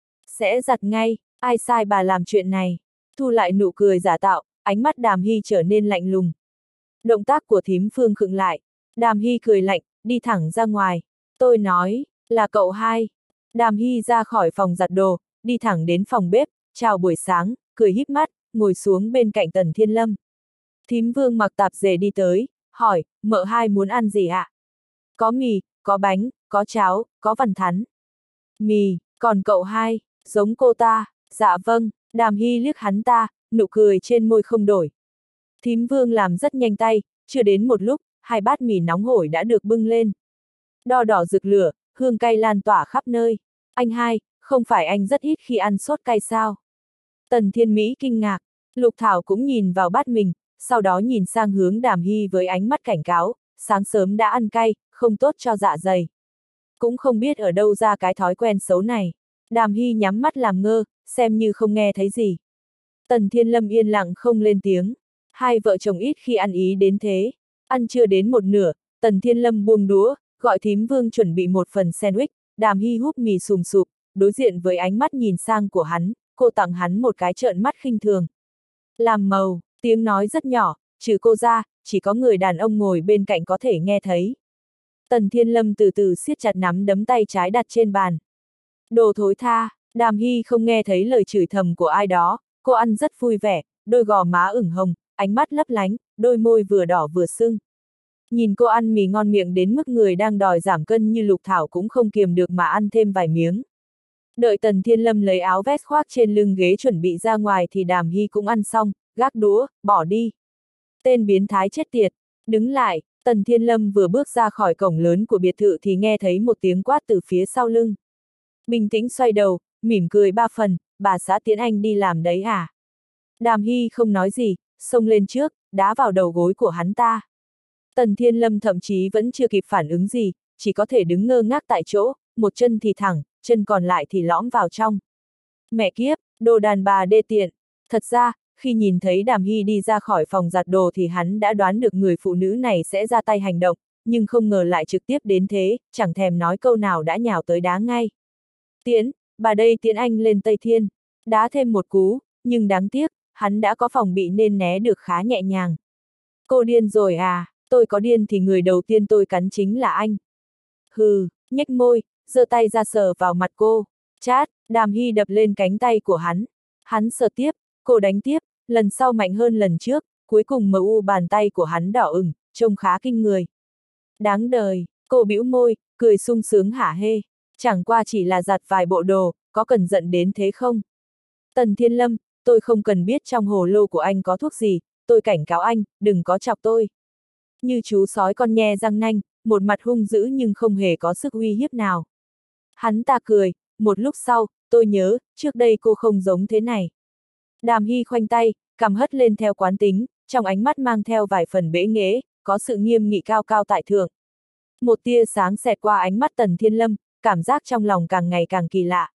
Sẽ giặt ngay, ai sai bà làm chuyện này? Thu lại nụ cười giả tạo, ánh mắt Đàm Hy trở nên lạnh lùng. Động tác của thím Phương khựng lại, Đàm Hy cười lạnh, đi thẳng ra ngoài. Tôi nói, là cậu hai. Đàm Hy ra khỏi phòng giặt đồ, đi thẳng đến phòng bếp, chào buổi sáng, cười híp mắt, ngồi xuống bên cạnh Tần Thiên Lâm. Thím Vương mặc tạp dề đi tới, hỏi, mợ hai muốn ăn gì ạ? Có mì, có bánh, có cháo, có vằn thắn. Mì, còn cậu hai, giống cô ta, dạ vâng, Đàm Hy liếc hắn ta, nụ cười trên môi không đổi. Thím Vương làm rất nhanh tay, chưa đến một lúc, hai bát mì nóng hổi đã được bưng lên. Đo đỏ rực lửa, hương cay lan tỏa khắp nơi. Anh hai, không phải anh rất ít khi ăn sốt cay sao? Tần Thiên Mỹ kinh ngạc, Lục Thảo cũng nhìn vào bát mình, sau đó nhìn sang hướng Đàm Hy với ánh mắt cảnh cáo, sáng sớm đã ăn cay, không tốt cho dạ dày. Cũng không biết ở đâu ra cái thói quen xấu này. Đàm Hy nhắm mắt làm ngơ, xem như không nghe thấy gì. Tần Thiên Lâm yên lặng không lên tiếng. Hai vợ chồng ít khi ăn ý đến thế. Ăn chưa đến một nửa, Tần Thiên Lâm buông đũa, gọi thím Vương chuẩn bị một phần sandwich. Đàm Hy húp mì sùm sụp, đối diện với ánh mắt nhìn sang của hắn, cô tặng hắn một cái trợn mắt khinh thường. Làm màu, tiếng nói rất nhỏ, trừ cô ra, chỉ có người đàn ông ngồi bên cạnh có thể nghe thấy. Tần Thiên Lâm từ từ siết chặt nắm đấm tay trái đặt trên bàn. Đồ thối tha, Đàm Hy không nghe thấy lời chửi thầm của ai đó, cô ăn rất vui vẻ, đôi gò má ửng hồng, ánh mắt lấp lánh, đôi môi vừa đỏ vừa sưng. Nhìn cô ăn mì ngon miệng đến mức người đang đòi giảm cân như Lục Thảo cũng không kiềm được mà ăn thêm vài miếng. Đợi Tần Thiên Lâm lấy áo vest khoác trên lưng ghế chuẩn bị ra ngoài thì Đàm Hy cũng ăn xong, gác đũa, bỏ đi. Tên biến thái chết tiệt, đứng lại, Tần Thiên Lâm vừa bước ra khỏi cổng lớn của biệt thự thì nghe thấy một tiếng quát từ phía sau lưng. Bình tĩnh xoay đầu, mỉm cười ba phần, bà xã Tiễn Anh đi làm đấy à? Đàm Hy không nói gì, xông lên trước, đá vào đầu gối của hắn ta. Tần Thiên Lâm thậm chí vẫn chưa kịp phản ứng gì, chỉ có thể đứng ngơ ngác tại chỗ, một chân thì thẳng, chân còn lại thì lõm vào trong. Mẹ kiếp, đồ đàn bà đê tiện. Thật ra, khi nhìn thấy Đàm Hy đi ra khỏi phòng giặt đồ thì hắn đã đoán được người phụ nữ này sẽ ra tay hành động, nhưng không ngờ lại trực tiếp đến thế, chẳng thèm nói câu nào đã nhào tới đá ngay. Tiễn, bà đây tiễn anh lên Tây Thiên, đá thêm một cú, nhưng đáng tiếc, hắn đã có phòng bị nên né được khá nhẹ nhàng. Cô điên rồi à, tôi có điên thì người đầu tiên tôi cắn chính là anh. Hừ, nhếch môi, giơ tay ra sờ vào mặt cô. Chát, Đàm Hy đập lên cánh tay của hắn. Hắn sờ tiếp, cô đánh tiếp, lần sau mạnh hơn lần trước, cuối cùng mờ u bàn tay của hắn đỏ ửng, trông khá kinh người. Đáng đời, cô bĩu môi, cười sung sướng hả hê. Chẳng qua chỉ là giặt vài bộ đồ, có cần giận đến thế không? Tần Thiên Lâm, tôi không cần biết trong hồ lô của anh có thuốc gì, tôi cảnh cáo anh, đừng có chọc tôi. Như chú sói con nhe răng nanh, một mặt hung dữ nhưng không hề có sức uy hiếp nào. Hắn ta cười, một lúc sau, tôi nhớ, trước đây cô không giống thế này. Đàm Hy khoanh tay, cằm hất lên theo quán tính, trong ánh mắt mang theo vài phần bẽ nghễ, có sự nghiêm nghị cao cao tại thượng. Một tia sáng xẹt qua ánh mắt Tần Thiên Lâm, cảm giác trong lòng càng ngày càng kỳ lạ.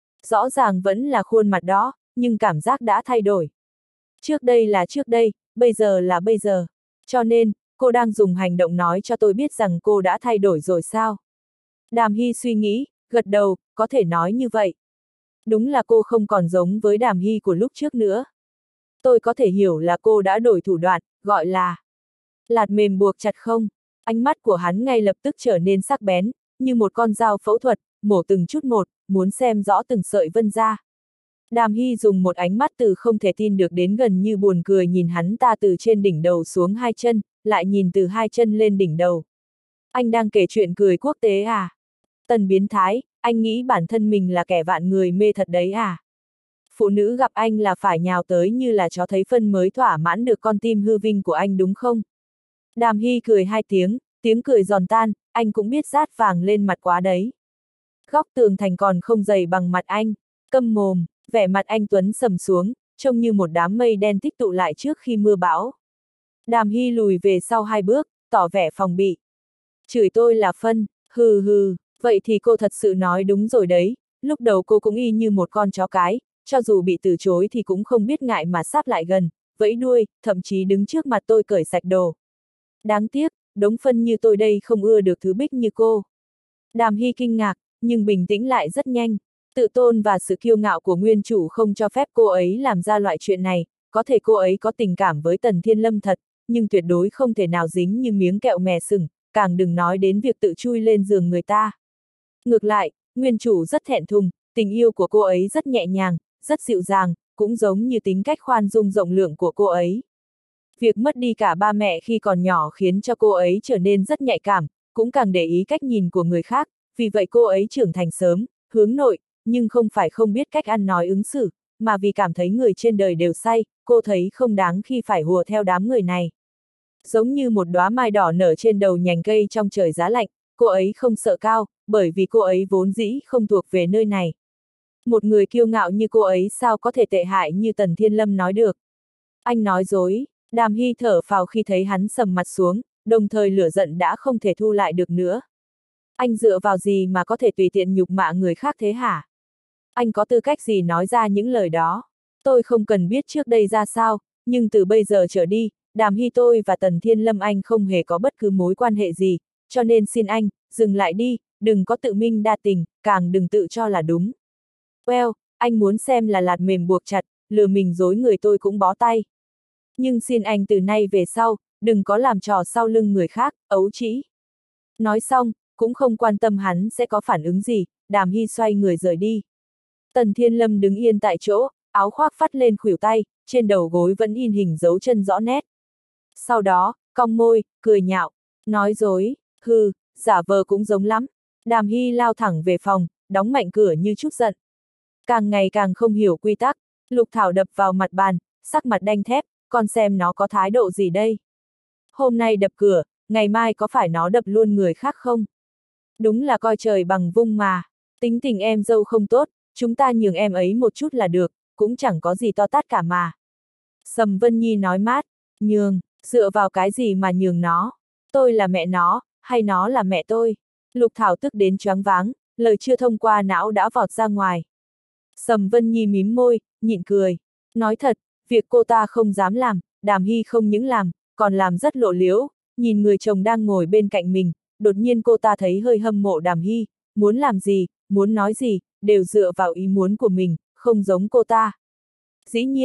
Rõ ràng vẫn là khuôn mặt đó, nhưng cảm giác đã thay đổi. Trước đây là trước đây, bây giờ là bây giờ. Cho nên, cô đang dùng hành động nói cho tôi biết rằng cô đã thay đổi rồi sao? Đàm Hy suy nghĩ, gật đầu, có thể nói như vậy. Đúng là cô không còn giống với Đàm Hy của lúc trước nữa. Tôi có thể hiểu là cô đã đổi thủ đoạn, gọi là lạt mềm buộc chặt không? Ánh mắt của hắn ngay lập tức trở nên sắc bén, như một con dao phẫu thuật, mổ từng chút một, muốn xem rõ từng sợi vân ra. Đàm Hy dùng một ánh mắt từ không thể tin được đến gần như buồn cười nhìn hắn ta từ trên đỉnh đầu xuống hai chân, lại nhìn từ hai chân lên đỉnh đầu. Anh đang kể chuyện cười quốc tế à? Tần biến thái, anh nghĩ bản thân mình là kẻ vạn người mê thật đấy à? Phụ nữ gặp anh là phải nhào tới như là chó thấy phân mới thỏa mãn được con tim hư vinh của anh đúng không? Đàm Hy cười hai tiếng, tiếng cười giòn tan, anh cũng biết rát vàng lên mặt quá đấy. Góc tường thành còn không dày bằng mặt anh, câm mồm, vẻ mặt anh Tuấn sầm xuống, trông như một đám mây đen tích tụ lại trước khi mưa bão. Đàm Hy lùi về sau hai bước, tỏ vẻ phòng bị. Chửi tôi là phân, hừ hừ, vậy thì cô thật sự nói đúng rồi đấy, lúc đầu cô cũng y như một con chó cái, cho dù bị từ chối thì cũng không biết ngại mà sáp lại gần, vẫy đuôi, thậm chí đứng trước mặt tôi cởi sạch đồ. Đáng tiếc, đống phân như tôi đây không ưa được thứ bích như cô. Đàm Hy kinh ngạc, nhưng bình tĩnh lại rất nhanh. Tự tôn và sự kiêu ngạo của nguyên chủ không cho phép cô ấy làm ra loại chuyện này, có thể cô ấy có tình cảm với Tần Thiên Lâm thật, nhưng tuyệt đối không thể nào dính như miếng kẹo mè sừng, càng đừng nói đến việc tự chui lên giường người ta. Ngược lại, nguyên chủ rất thẹn thùng, tình yêu của cô ấy rất nhẹ nhàng, rất dịu dàng, cũng giống như tính cách khoan dung rộng lượng của cô ấy. Việc mất đi cả ba mẹ khi còn nhỏ khiến cho cô ấy trở nên rất nhạy cảm, cũng càng để ý cách nhìn của người khác, vì vậy cô ấy trưởng thành sớm, hướng nội, nhưng không phải không biết cách ăn nói ứng xử, mà vì cảm thấy người trên đời đều sai, cô thấy không đáng khi phải hùa theo đám người này. Giống như một đóa mai đỏ nở trên đầu nhành cây trong trời giá lạnh, cô ấy không sợ cao, bởi vì cô ấy vốn dĩ không thuộc về nơi này. Một người kiêu ngạo như cô ấy sao có thể tệ hại như Tần Thiên Lâm nói được. Anh nói dối. Đàm Hy thở phào khi thấy hắn sầm mặt xuống, đồng thời lửa giận đã không thể thu lại được nữa. Anh dựa vào gì mà có thể tùy tiện nhục mạ người khác thế hả? Anh có tư cách gì nói ra những lời đó? Tôi không cần biết trước đây ra sao, nhưng từ bây giờ trở đi, Đàm Hy tôi và Tần Thiên Lâm anh không hề có bất cứ mối quan hệ gì, cho nên xin anh, dừng lại đi, đừng có tự minh đa tình, càng đừng tự cho là đúng. Well, anh muốn xem là lạt mềm buộc chặt, lừa mình dối người tôi cũng bó tay. Nhưng xin anh từ nay về sau, đừng có làm trò sau lưng người khác, ấu trĩ. Nói xong, cũng không quan tâm hắn sẽ có phản ứng gì, Đàm Hy xoay người rời đi. Tần Thiên Lâm đứng yên tại chỗ, áo khoác phát lên khuỷu tay, trên đầu gối vẫn in hình dấu chân rõ nét. Sau đó, cong môi, cười nhạo, nói dối, hừ, giả vờ cũng giống lắm. Đàm Hy lao thẳng về phòng, đóng mạnh cửa như chút giận. Càng ngày càng không hiểu quy tắc, Lục Thảo đập vào mặt bàn, sắc mặt đanh thép, con xem nó có thái độ gì đây. Hôm nay đập cửa, ngày mai có phải nó đập luôn người khác không? Đúng là coi trời bằng vung mà, tính tình em dâu không tốt, chúng ta nhường em ấy một chút là được, cũng chẳng có gì to tát cả mà. Sầm Vân Nhi nói mát, nhường, dựa vào cái gì mà nhường nó? Tôi là mẹ nó, hay nó là mẹ tôi? Lục Thảo tức đến choáng váng, lời chưa thông qua não đã vọt ra ngoài. Sầm Vân Nhi mím môi, nhịn cười. Nói thật, việc cô ta không dám làm, Đàm Hy không những làm, còn làm rất lộ liễu, nhìn người chồng đang ngồi bên cạnh mình, đột nhiên cô ta thấy hơi hâm mộ Đàm Hy, muốn làm gì, muốn nói gì, đều dựa vào ý muốn của mình, không giống cô ta. Dĩ nhiên,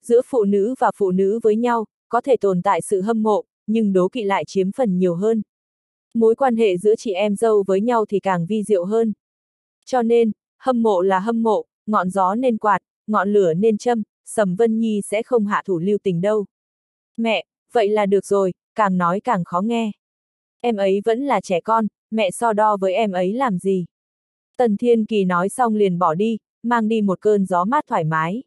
Giữa phụ nữ và phụ nữ với nhau, có thể tồn tại sự hâm mộ, nhưng đố kỵ lại chiếm phần nhiều hơn. Mối quan hệ giữa chị em dâu với nhau thì càng vi diệu hơn. Cho nên, hâm mộ là hâm mộ, ngọn gió nên quạt, ngọn lửa nên châm, Sầm Vân Nhi sẽ không hạ thủ lưu tình đâu. Mẹ, vậy là được rồi, càng nói càng khó nghe. Em ấy vẫn là trẻ con, mẹ so đo với em ấy làm gì? Tần Thiên Kỳ nói xong liền bỏ đi, mang đi một cơn gió mát thoải mái.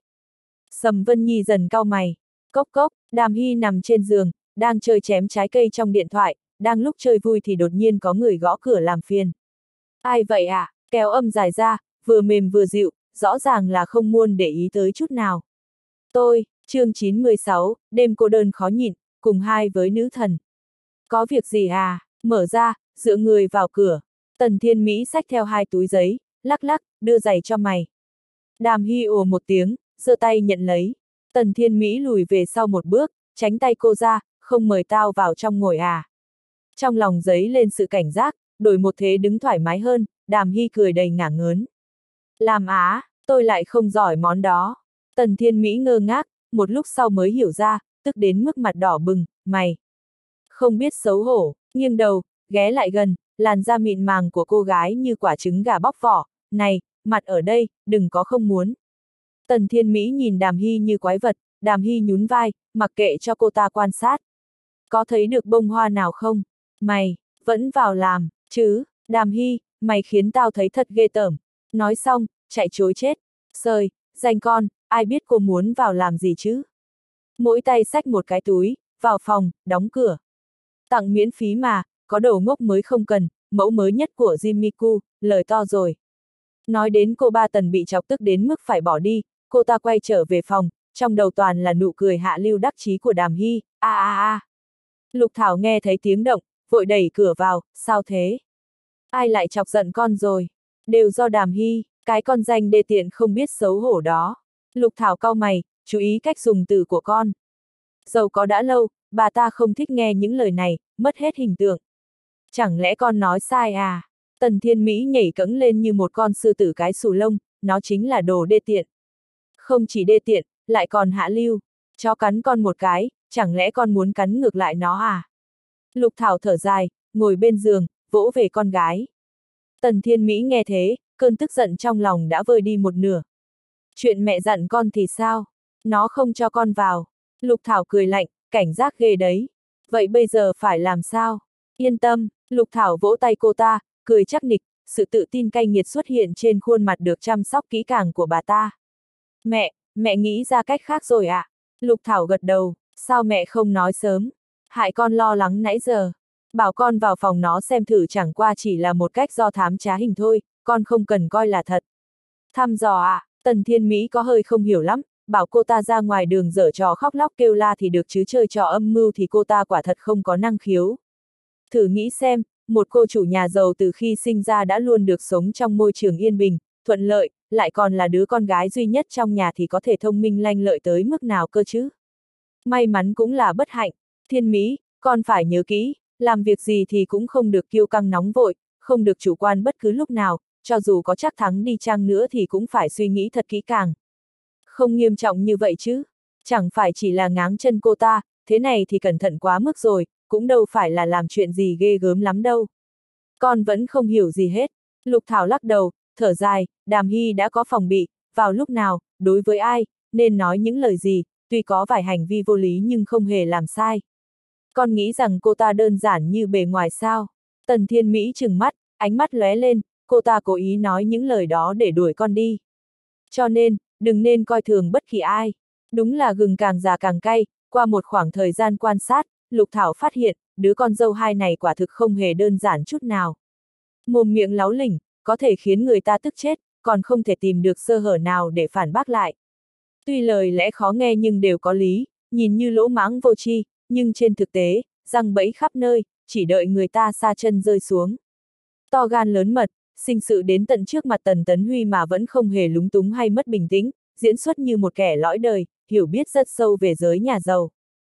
Sầm Vân Nhi dần cau mày. Cốc cốc, Đàm Hy nằm trên giường, đang chơi chém trái cây trong điện thoại, đang lúc chơi vui thì đột nhiên có người gõ cửa làm phiền. Ai vậy à? Kéo âm dài ra, vừa mềm vừa dịu, rõ ràng là không muốn để ý tới chút nào. Tôi, chương chín mươi sáu, đêm cô đơn khó nhịn, cùng hai với nữ thần. Có việc gì à? Mở ra, dựa người vào cửa. Tần Thiên Mỹ xách theo hai túi giấy, lắc lắc, đưa giày cho mày. Đàm Hy ồ một tiếng, giơ tay nhận lấy. Tần Thiên Mỹ lùi về sau một bước, tránh tay cô ra, không mời tao vào trong ngồi à. Trong lòng giấy lên sự cảnh giác, đổi một thế đứng thoải mái hơn, Đàm Hy cười đầy ngả ngớn. Làm á, tôi lại không giỏi món đó. Tần Thiên Mỹ ngơ ngác, một lúc sau mới hiểu ra, tức đến mức mặt đỏ bừng, mày. Không biết xấu hổ, nghiêng đầu, ghé lại gần, làn da mịn màng của cô gái như quả trứng gà bóc vỏ. Này, mặt ở đây, đừng có không muốn. Tần Thiên Mỹ nhìn Đàm Hy như quái vật, Đàm Hy nhún vai, mặc kệ cho cô ta quan sát. Có thấy được bông hoa nào không? Mày, vẫn vào làm, chứ, Đàm Hy, mày khiến tao thấy thật ghê tởm. Nói xong, chạy chối chết. Sời, danh con, ai biết cô muốn vào làm gì chứ? Mỗi tay xách một cái túi, vào phòng, đóng cửa. Tặng miễn phí mà, có đồ ngốc mới không cần, mẫu mới nhất của Jimiku, lời to rồi. Nói đến cô ba Tần bị chọc tức đến mức phải bỏ đi, cô ta quay trở về phòng, trong đầu toàn là nụ cười hạ lưu đắc chí của Đàm Hy, a a a. Lục Thảo nghe thấy tiếng động, vội đẩy cửa vào, sao thế? Ai lại chọc giận con rồi? Đều do Đàm Hy, cái con danh đê tiện không biết xấu hổ đó. Lục Thảo cau mày, chú ý cách dùng từ của con. Dẫu có đã lâu, bà ta không thích nghe những lời này, mất hết hình tượng. Chẳng lẽ con nói sai à? Tần Thiên Mỹ nhảy cẫng lên như một con sư tử cái xù lông, nó chính là đồ đê tiện. Không chỉ đê tiện, lại còn hạ lưu. Chó cắn con một cái, chẳng lẽ con muốn cắn ngược lại nó à? Lục Thảo thở dài, ngồi bên giường, vỗ về con gái. Tần Thiên Mỹ nghe thế, cơn tức giận trong lòng đã vơi đi một nửa. Chuyện mẹ dặn con thì sao? Nó không cho con vào. Lục Thảo cười lạnh, cảnh giác ghê đấy. Vậy bây giờ phải làm sao? Yên tâm, Lục Thảo vỗ tay cô ta, cười chắc nịch, sự tự tin cay nghiệt xuất hiện trên khuôn mặt được chăm sóc kỹ càng của bà ta. Mẹ, mẹ nghĩ ra cách khác rồi ạ. À? Lục Thảo gật đầu, sao mẹ không nói sớm? Hại con lo lắng nãy giờ. Bảo con vào phòng nó xem thử chẳng qua chỉ là một cách do thám trá hình thôi, con không cần coi là thật. Thăm dò ạ, à, Tần Thiên Mỹ có hơi không hiểu lắm, bảo cô ta ra ngoài đường dở trò khóc lóc kêu la thì được chứ chơi trò âm mưu thì cô ta quả thật không có năng khiếu. Thử nghĩ xem, một cô chủ nhà giàu từ khi sinh ra đã luôn được sống trong môi trường yên bình, thuận lợi, lại còn là đứa con gái duy nhất trong nhà thì có thể thông minh lanh lợi tới mức nào cơ chứ? May mắn cũng là bất hạnh. Thiên Mỹ, con phải nhớ kỹ, làm việc gì thì cũng không được kiêu căng nóng vội, không được chủ quan bất cứ lúc nào, cho dù có chắc thắng đi chăng nữa thì cũng phải suy nghĩ thật kỹ càng. Không nghiêm trọng như vậy chứ, chẳng phải chỉ là ngáng chân cô ta, thế này thì cẩn thận quá mức rồi, cũng đâu phải là làm chuyện gì ghê gớm lắm đâu. Con vẫn không hiểu gì hết. Lục Thảo lắc đầu, thở dài, Đàm Hy đã có phòng bị, vào lúc nào, đối với ai, nên nói những lời gì, tuy có vài hành vi vô lý nhưng không hề làm sai. Con nghĩ rằng cô ta đơn giản như bề ngoài sao? Tần Thiên Mỹ trừng mắt, ánh mắt lóe lên, cô ta cố ý nói những lời đó để đuổi con đi. Cho nên, đừng nên coi thường bất kỳ ai. Đúng là gừng càng già càng cay, qua một khoảng thời gian quan sát, Lục Thảo phát hiện, đứa con dâu hai này quả thực không hề đơn giản chút nào. Mồm miệng láu lỉnh, có thể khiến người ta tức chết, còn không thể tìm được sơ hở nào để phản bác lại. Tuy lời lẽ khó nghe nhưng đều có lý, nhìn như lỗ mãng vô tri, nhưng trên thực tế, răng bẫy khắp nơi, chỉ đợi người ta sa chân rơi xuống. To gan lớn mật, sinh sự đến tận trước mặt Tần Tấn Huy mà vẫn không hề lúng túng hay mất bình tĩnh, diễn xuất như một kẻ lõi đời, hiểu biết rất sâu về giới nhà giàu.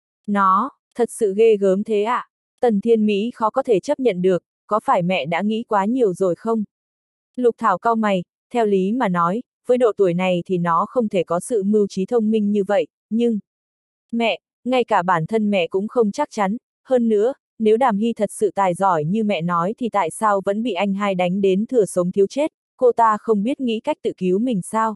Nó, thật sự ghê gớm thế ạ? À? Tần Thiên Mỹ khó có thể chấp nhận được, có phải mẹ đã nghĩ quá nhiều rồi không? Lục Thảo cau mày, theo lý mà nói, với độ tuổi này thì nó không thể có sự mưu trí thông minh như vậy, nhưng... Mẹ, ngay cả bản thân mẹ cũng không chắc chắn, hơn nữa, nếu Đàm Hy thật sự tài giỏi như mẹ nói thì tại sao vẫn bị anh hai đánh đến thừa sống thiếu chết, cô ta không biết nghĩ cách tự cứu mình sao?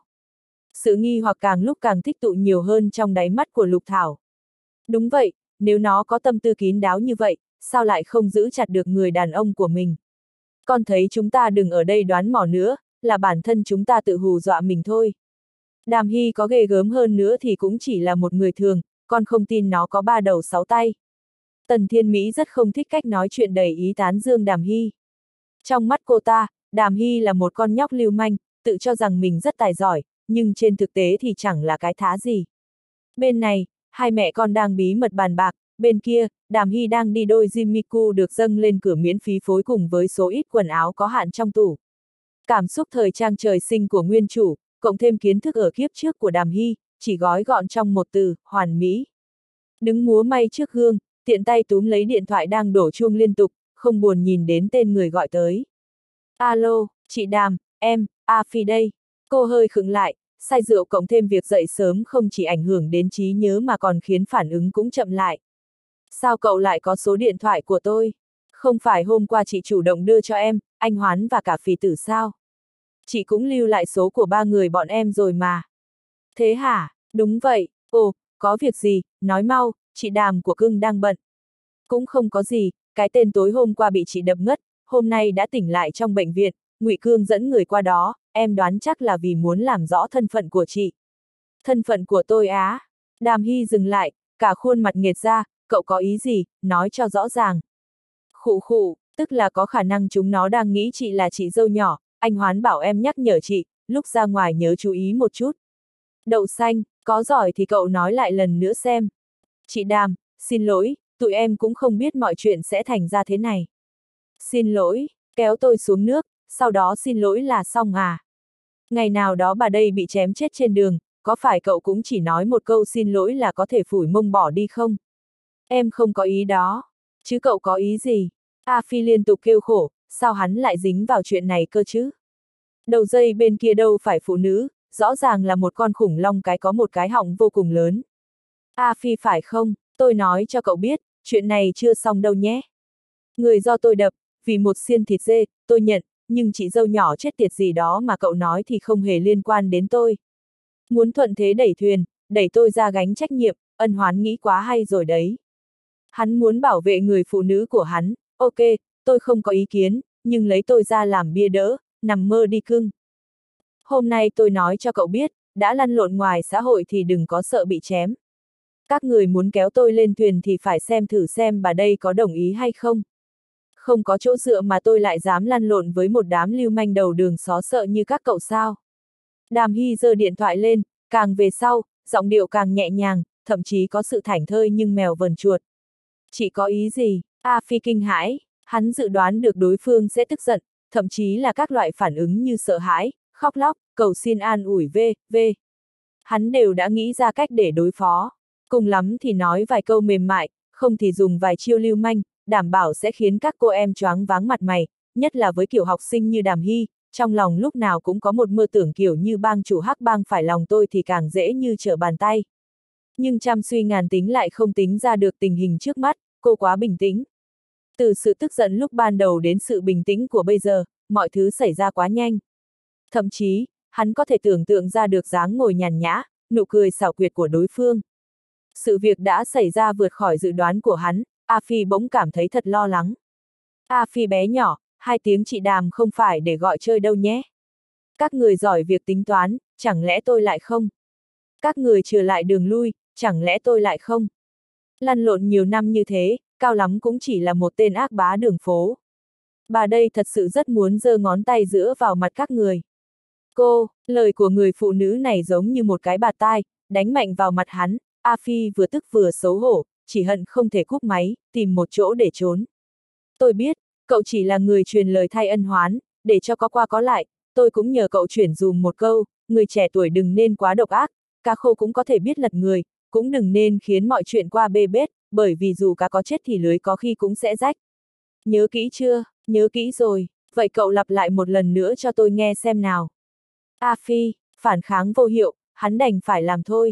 Sự nghi hoặc càng lúc càng tích tụ nhiều hơn trong đáy mắt của Lục Thảo. Đúng vậy, nếu nó có tâm tư kín đáo như vậy, sao lại không giữ chặt được người đàn ông của mình? Con thấy chúng ta đừng ở đây đoán mò nữa, là bản thân chúng ta tự hù dọa mình thôi. Đàm Hy có ghê gớm hơn nữa thì cũng chỉ là một người thường, con không tin nó có ba đầu sáu tay. Tần Thiên Mỹ rất không thích cách nói chuyện đầy ý tán dương Đàm Hy. Trong mắt cô ta, Đàm Hy là một con nhóc lưu manh, tự cho rằng mình rất tài giỏi, nhưng trên thực tế thì chẳng là cái thá gì. Bên này, hai mẹ con đang bí mật bàn bạc, bên kia, Đàm Hy đang đi đôi Jimiku được dâng lên cửa miễn phí phối cùng với số ít quần áo có hạn trong tủ. Cảm xúc thời trang trời sinh của nguyên chủ, cộng thêm kiến thức ở kiếp trước của Đàm Hy, chỉ gói gọn trong một từ, hoàn mỹ. Đứng múa may trước gương, tiện tay túm lấy điện thoại đang đổ chuông liên tục, không buồn nhìn đến tên người gọi tới. Alo, chị Đàm, em, A Phi đây. Cô hơi khựng lại, say rượu cộng thêm việc dậy sớm không chỉ ảnh hưởng đến trí nhớ mà còn khiến phản ứng cũng chậm lại. Sao cậu lại có số điện thoại của tôi? Không phải hôm qua chị chủ động đưa cho em, anh Hoán và cả Phì Tử sao? Chị cũng lưu lại số của ba người bọn em rồi mà. Thế hả? Đúng vậy. Ồ, có việc gì, nói mau, chị Đàm của cưng đang bận. Cũng không có gì, cái tên tối hôm qua bị chị đập ngất, hôm nay đã tỉnh lại trong bệnh viện, Ngụy Cương dẫn người qua đó, em đoán chắc là vì muốn làm rõ thân phận của chị. Thân phận của tôi á? Đàm Hy dừng lại, cả khuôn mặt nghệt ra, cậu có ý gì, nói cho rõ ràng. Khụ khụ, tức là có khả năng chúng nó đang nghĩ chị là chị dâu nhỏ, anh Hoán bảo em nhắc nhở chị, lúc ra ngoài nhớ chú ý một chút. Đậu xanh, có giỏi thì cậu nói lại lần nữa xem. Chị Đàm, xin lỗi, tụi em cũng không biết mọi chuyện sẽ thành ra thế này. Xin lỗi, kéo tôi xuống nước, sau đó xin lỗi là xong à? Ngày nào đó bà đây bị chém chết trên đường, có phải cậu cũng chỉ nói một câu xin lỗi là có thể phủi mông bỏ đi không? Em không có ý đó. Chứ cậu có ý gì? A Phi liên tục kêu khổ, sao hắn lại dính vào chuyện này cơ chứ? Đầu dây bên kia đâu phải phụ nữ, rõ ràng là một con khủng long cái có một cái họng vô cùng lớn. A Phi phải không? Tôi nói cho cậu biết, chuyện này chưa xong đâu nhé. Người do tôi đập, vì một xiên thịt dê, tôi nhận, nhưng chị dâu nhỏ chết tiệt gì đó mà cậu nói thì không hề liên quan đến tôi. Muốn thuận thế đẩy thuyền, đẩy tôi ra gánh trách nhiệm, Ân Hoán nghĩ quá hay rồi đấy. Hắn muốn bảo vệ người phụ nữ của hắn, ok, tôi không có ý kiến, nhưng lấy tôi ra làm bia đỡ, nằm mơ đi cưng. Hôm nay tôi nói cho cậu biết, đã lăn lộn ngoài xã hội thì đừng có sợ bị chém. Các người muốn kéo tôi lên thuyền thì phải xem thử xem bà đây có đồng ý hay không. Không có chỗ dựa mà tôi lại dám lăn lộn với một đám lưu manh đầu đường xó sợ như các cậu sao. Đàm Hy giơ điện thoại lên, càng về sau, giọng điệu càng nhẹ nhàng, thậm chí có sự thảnh thơi nhưng mèo vờn chuột. Chị có ý gì? A Phi kinh hãi, hắn dự đoán được đối phương sẽ tức giận, thậm chí là các loại phản ứng như sợ hãi, khóc lóc, cầu xin an ủi v, v. Hắn đều đã nghĩ ra cách để đối phó. Cùng lắm thì nói vài câu mềm mại, không thì dùng vài chiêu lưu manh, đảm bảo sẽ khiến các cô em choáng váng mặt mày, nhất là với kiểu học sinh như Đàm Hy, trong lòng lúc nào cũng có một mơ tưởng kiểu như bang chủ hắc bang phải lòng tôi thì càng dễ như trở bàn tay. Nhưng trăm suy ngàn tính lại không tính ra được tình hình trước mắt, cô quá bình tĩnh. Từ sự tức giận lúc ban đầu đến sự bình tĩnh của bây giờ, mọi thứ xảy ra quá nhanh. Thậm chí, hắn có thể tưởng tượng ra được dáng ngồi nhàn nhã, nụ cười xảo quyệt của đối phương. Sự việc đã xảy ra vượt khỏi dự đoán của hắn, A Phi bỗng cảm thấy thật lo lắng. A Phi bé nhỏ, hai tiếng chị Đàm không phải để gọi chơi đâu nhé. Các người giỏi việc tính toán, chẳng lẽ tôi lại không? Các người trừ lại đường lui, chẳng lẽ tôi lại không? Lăn lộn nhiều năm như thế, cao lắm cũng chỉ là một tên ác bá đường phố. Bà đây thật sự rất muốn giơ ngón tay giữa vào mặt các người. Cô, lời của người phụ nữ này giống như một cái bạt tai, đánh mạnh vào mặt hắn, A Phi vừa tức vừa xấu hổ, chỉ hận không thể cúp máy, tìm một chỗ để trốn. Tôi biết, cậu chỉ là người truyền lời thay Ân Hoán, để cho có qua có lại, tôi cũng nhờ cậu chuyển dùm một câu, người trẻ tuổi đừng nên quá độc ác, cá khô cũng có thể biết lật người, cũng đừng nên khiến mọi chuyện qua bê bết, bởi vì dù cá có chết thì lưới có khi cũng sẽ rách. Nhớ kỹ chưa? Nhớ kỹ rồi, vậy cậu lặp lại một lần nữa cho tôi nghe xem nào. A Phi, phản kháng vô hiệu, hắn đành phải làm thôi.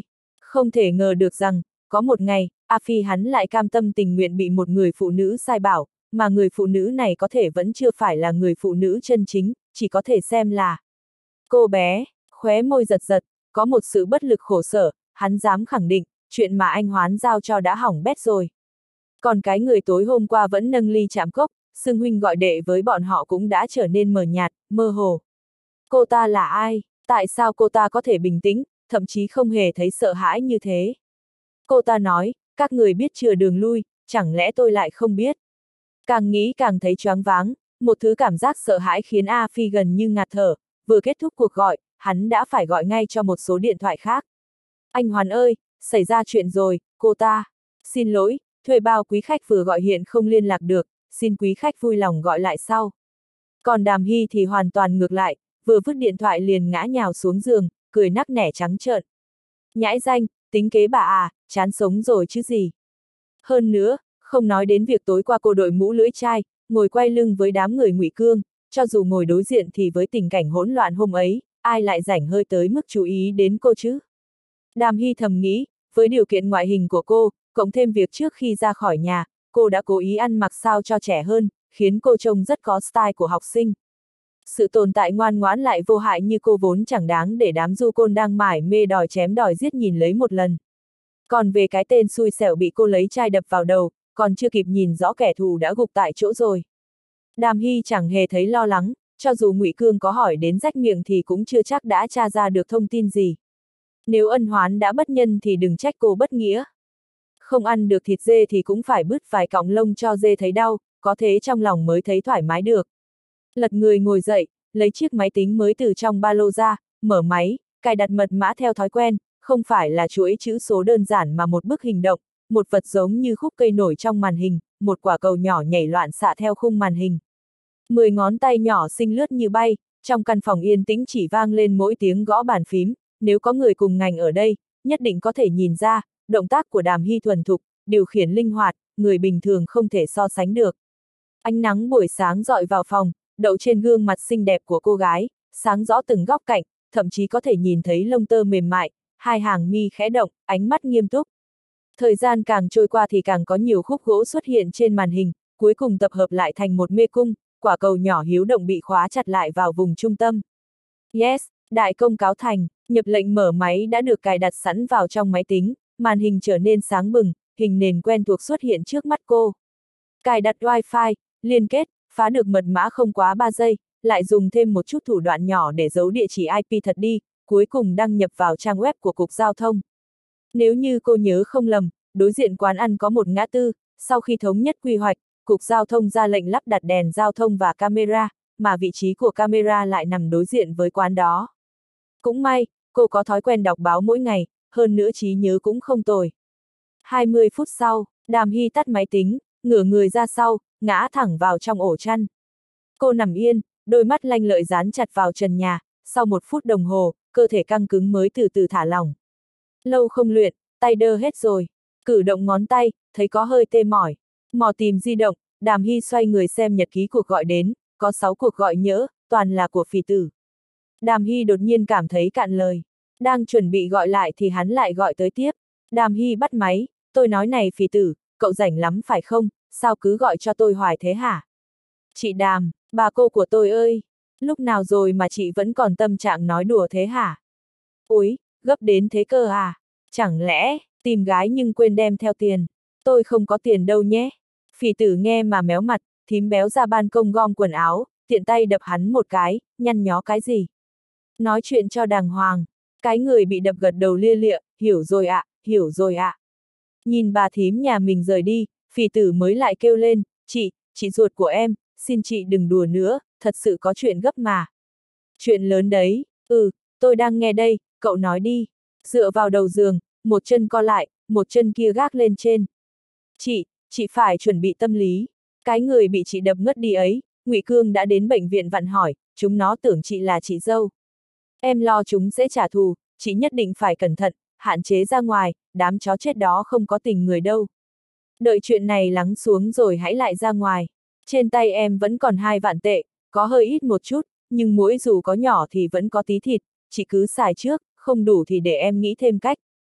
Không thể ngờ được rằng, có một ngày, A Phi hắn lại cam tâm tình nguyện bị một người phụ nữ sai bảo, mà người phụ nữ này có thể vẫn chưa phải là người phụ nữ chân chính, chỉ có thể xem là cô bé, khóe môi giật giật, có một sự bất lực khổ sở, hắn dám khẳng định, chuyện mà anh Hoán giao cho đã hỏng bét rồi. Còn cái người tối hôm qua vẫn nâng ly chạm cốc, xưng huynh gọi đệ với bọn họ cũng đã trở nên mờ nhạt, mơ hồ. Cô ta là ai? Tại sao cô ta có thể bình tĩnh, thậm chí không hề thấy sợ hãi như thế? Cô ta nói, các người biết chừa đường lui, chẳng lẽ tôi lại không biết? Càng nghĩ càng thấy choáng váng, một thứ cảm giác sợ hãi khiến A Phi gần như ngạt thở, vừa kết thúc cuộc gọi, hắn đã phải gọi ngay cho một số điện thoại khác. Anh Hoàn ơi, xảy ra chuyện rồi, cô ta. Xin lỗi, thuê bao quý khách vừa gọi hiện không liên lạc được, xin quý khách vui lòng gọi lại sau. Còn Đàm Hy thì hoàn toàn ngược lại, vừa vứt điện thoại liền ngã nhào xuống giường, cười nắc nẻ trắng trợn. Nhãi danh, tính kế bà à, chán sống rồi chứ gì. Hơn nữa, không nói đến việc tối qua cô đội mũ lưỡi chai, ngồi quay lưng với đám người Ngụy Cương, cho dù ngồi đối diện thì với tình cảnh hỗn loạn hôm ấy, ai lại rảnh hơi tới mức chú ý đến cô chứ? Đàm Hy thầm nghĩ, với điều kiện ngoại hình của cô, cộng thêm việc trước khi ra khỏi nhà, cô đã cố ý ăn mặc sao cho trẻ hơn, khiến cô trông rất có style của học sinh. Sự tồn tại ngoan ngoãn lại vô hại như cô vốn chẳng đáng để đám du côn đang mải mê đòi chém đòi giết nhìn lấy một lần. Còn về cái tên xui xẻo bị cô lấy chai đập vào đầu, còn chưa kịp nhìn rõ kẻ thù đã gục tại chỗ rồi. Đàm Hy chẳng hề thấy lo lắng, cho dù Ngụy Cương có hỏi đến rách miệng thì cũng chưa chắc đã tra ra được thông tin gì. Nếu ân hoán đã bất nhân thì đừng trách cô bất nghĩa. Không ăn được thịt dê thì cũng phải bứt vài cọng lông cho dê thấy đau, có thế trong lòng mới thấy thoải mái được. Lật người ngồi dậy, lấy chiếc máy tính mới từ trong ba lô ra, mở máy, cài đặt mật mã theo thói quen, không phải là chuỗi chữ số đơn giản mà một bức hình động, một vật giống như khúc cây nổi trong màn hình, một quả cầu nhỏ nhảy loạn xạ theo khung màn hình. Mười ngón tay nhỏ xinh lướt như bay, trong căn phòng yên tĩnh chỉ vang lên mỗi tiếng gõ bàn phím, nếu có người cùng ngành ở đây, nhất định có thể nhìn ra, động tác của Đàm Hy thuần thục, điều khiển linh hoạt, người bình thường không thể so sánh được. Ánh nắng buổi sáng rọi vào phòng, đậu trên gương mặt xinh đẹp của cô gái, sáng rõ từng góc cạnh, thậm chí có thể nhìn thấy lông tơ mềm mại, hai hàng mi khẽ động, ánh mắt nghiêm túc. Thời gian càng trôi qua thì càng có nhiều khúc gỗ xuất hiện trên màn hình, cuối cùng tập hợp lại thành một mê cung, quả cầu nhỏ hiếu động bị khóa chặt lại vào vùng trung tâm. Yes, đại công cáo thành, nhập lệnh mở máy đã được cài đặt sẵn vào trong máy tính, màn hình trở nên sáng bừng, hình nền quen thuộc xuất hiện trước mắt cô. Cài đặt Wi-Fi, liên kết, phá được mật mã không quá ba giây, lại dùng thêm một chút thủ đoạn nhỏ để giấu địa chỉ I P thật đi, cuối cùng đăng nhập vào trang web của Cục Giao thông. Nếu như cô nhớ không lầm, đối diện quán ăn có một ngã tư, sau khi thống nhất quy hoạch, Cục Giao thông ra lệnh lắp đặt đèn giao thông và camera, mà vị trí của camera lại nằm đối diện với quán đó. Cũng may, cô có thói quen đọc báo mỗi ngày, hơn nữa trí nhớ cũng không tồi. hai mươi phút sau, Đàm Hy tắt máy tính, ngửa người ra sau, ngã thẳng vào trong ổ chăn. Cô nằm yên, đôi mắt lanh lợi dán chặt vào trần nhà, sau một phút đồng hồ, cơ thể căng cứng mới từ từ thả lỏng. Lâu không luyện, tay đơ hết rồi. Cử động ngón tay, thấy có hơi tê mỏi. Mò tìm di động, Đàm Hy xoay người xem nhật ký cuộc gọi đến, có sáu cuộc gọi nhỡ, toàn là của Phỉ Tử. Đàm Hy đột nhiên cảm thấy cạn lời. Đang chuẩn bị gọi lại thì hắn lại gọi tới tiếp. Đàm Hy bắt máy, tôi nói này Phỉ Tử, cậu rảnh lắm phải không, sao cứ gọi cho tôi hoài thế hả? Chị Đàm, bà cô của tôi ơi, lúc nào rồi mà chị vẫn còn tâm trạng nói đùa thế hả? Úi, gấp đến thế cơ à? Chẳng lẽ, tìm gái nhưng quên đem theo tiền? Tôi không có tiền đâu nhé. Phỉ Tử nghe mà méo mặt, thím béo ra ban công gom quần áo, tiện tay đập hắn một cái, nhăn nhó cái gì? Nói chuyện cho đàng hoàng. Cái người bị đập gật đầu lia lịa, hiểu rồi ạ, à, hiểu rồi ạ. À. Nhìn bà thím nhà mình rời đi, Phỉ Tử mới lại kêu lên, chị, chị ruột của em, xin chị đừng đùa nữa, thật sự có chuyện gấp mà. Chuyện lớn đấy, ừ, tôi đang nghe đây, cậu nói đi. Dựa vào đầu giường, một chân co lại, một chân kia gác lên trên. Chị, chị phải chuẩn bị tâm lý. Cái người bị chị đập ngất đi ấy, Ngụy Cương đã đến bệnh viện vặn hỏi, chúng nó tưởng chị là chị dâu. Em lo chúng sẽ trả thù, chị nhất định phải cẩn thận, hạn chế ra ngoài, đám chó chết đó không có tình người đâu. Đợi chuyện này lắng xuống rồi hãy lại ra ngoài. Trên tay em vẫn còn hai vạn tệ, có hơi ít một chút, nhưng muỗi dù có nhỏ thì vẫn có tí thịt, chị cứ xài trước, không đủ thì để em nghĩ thêm cách.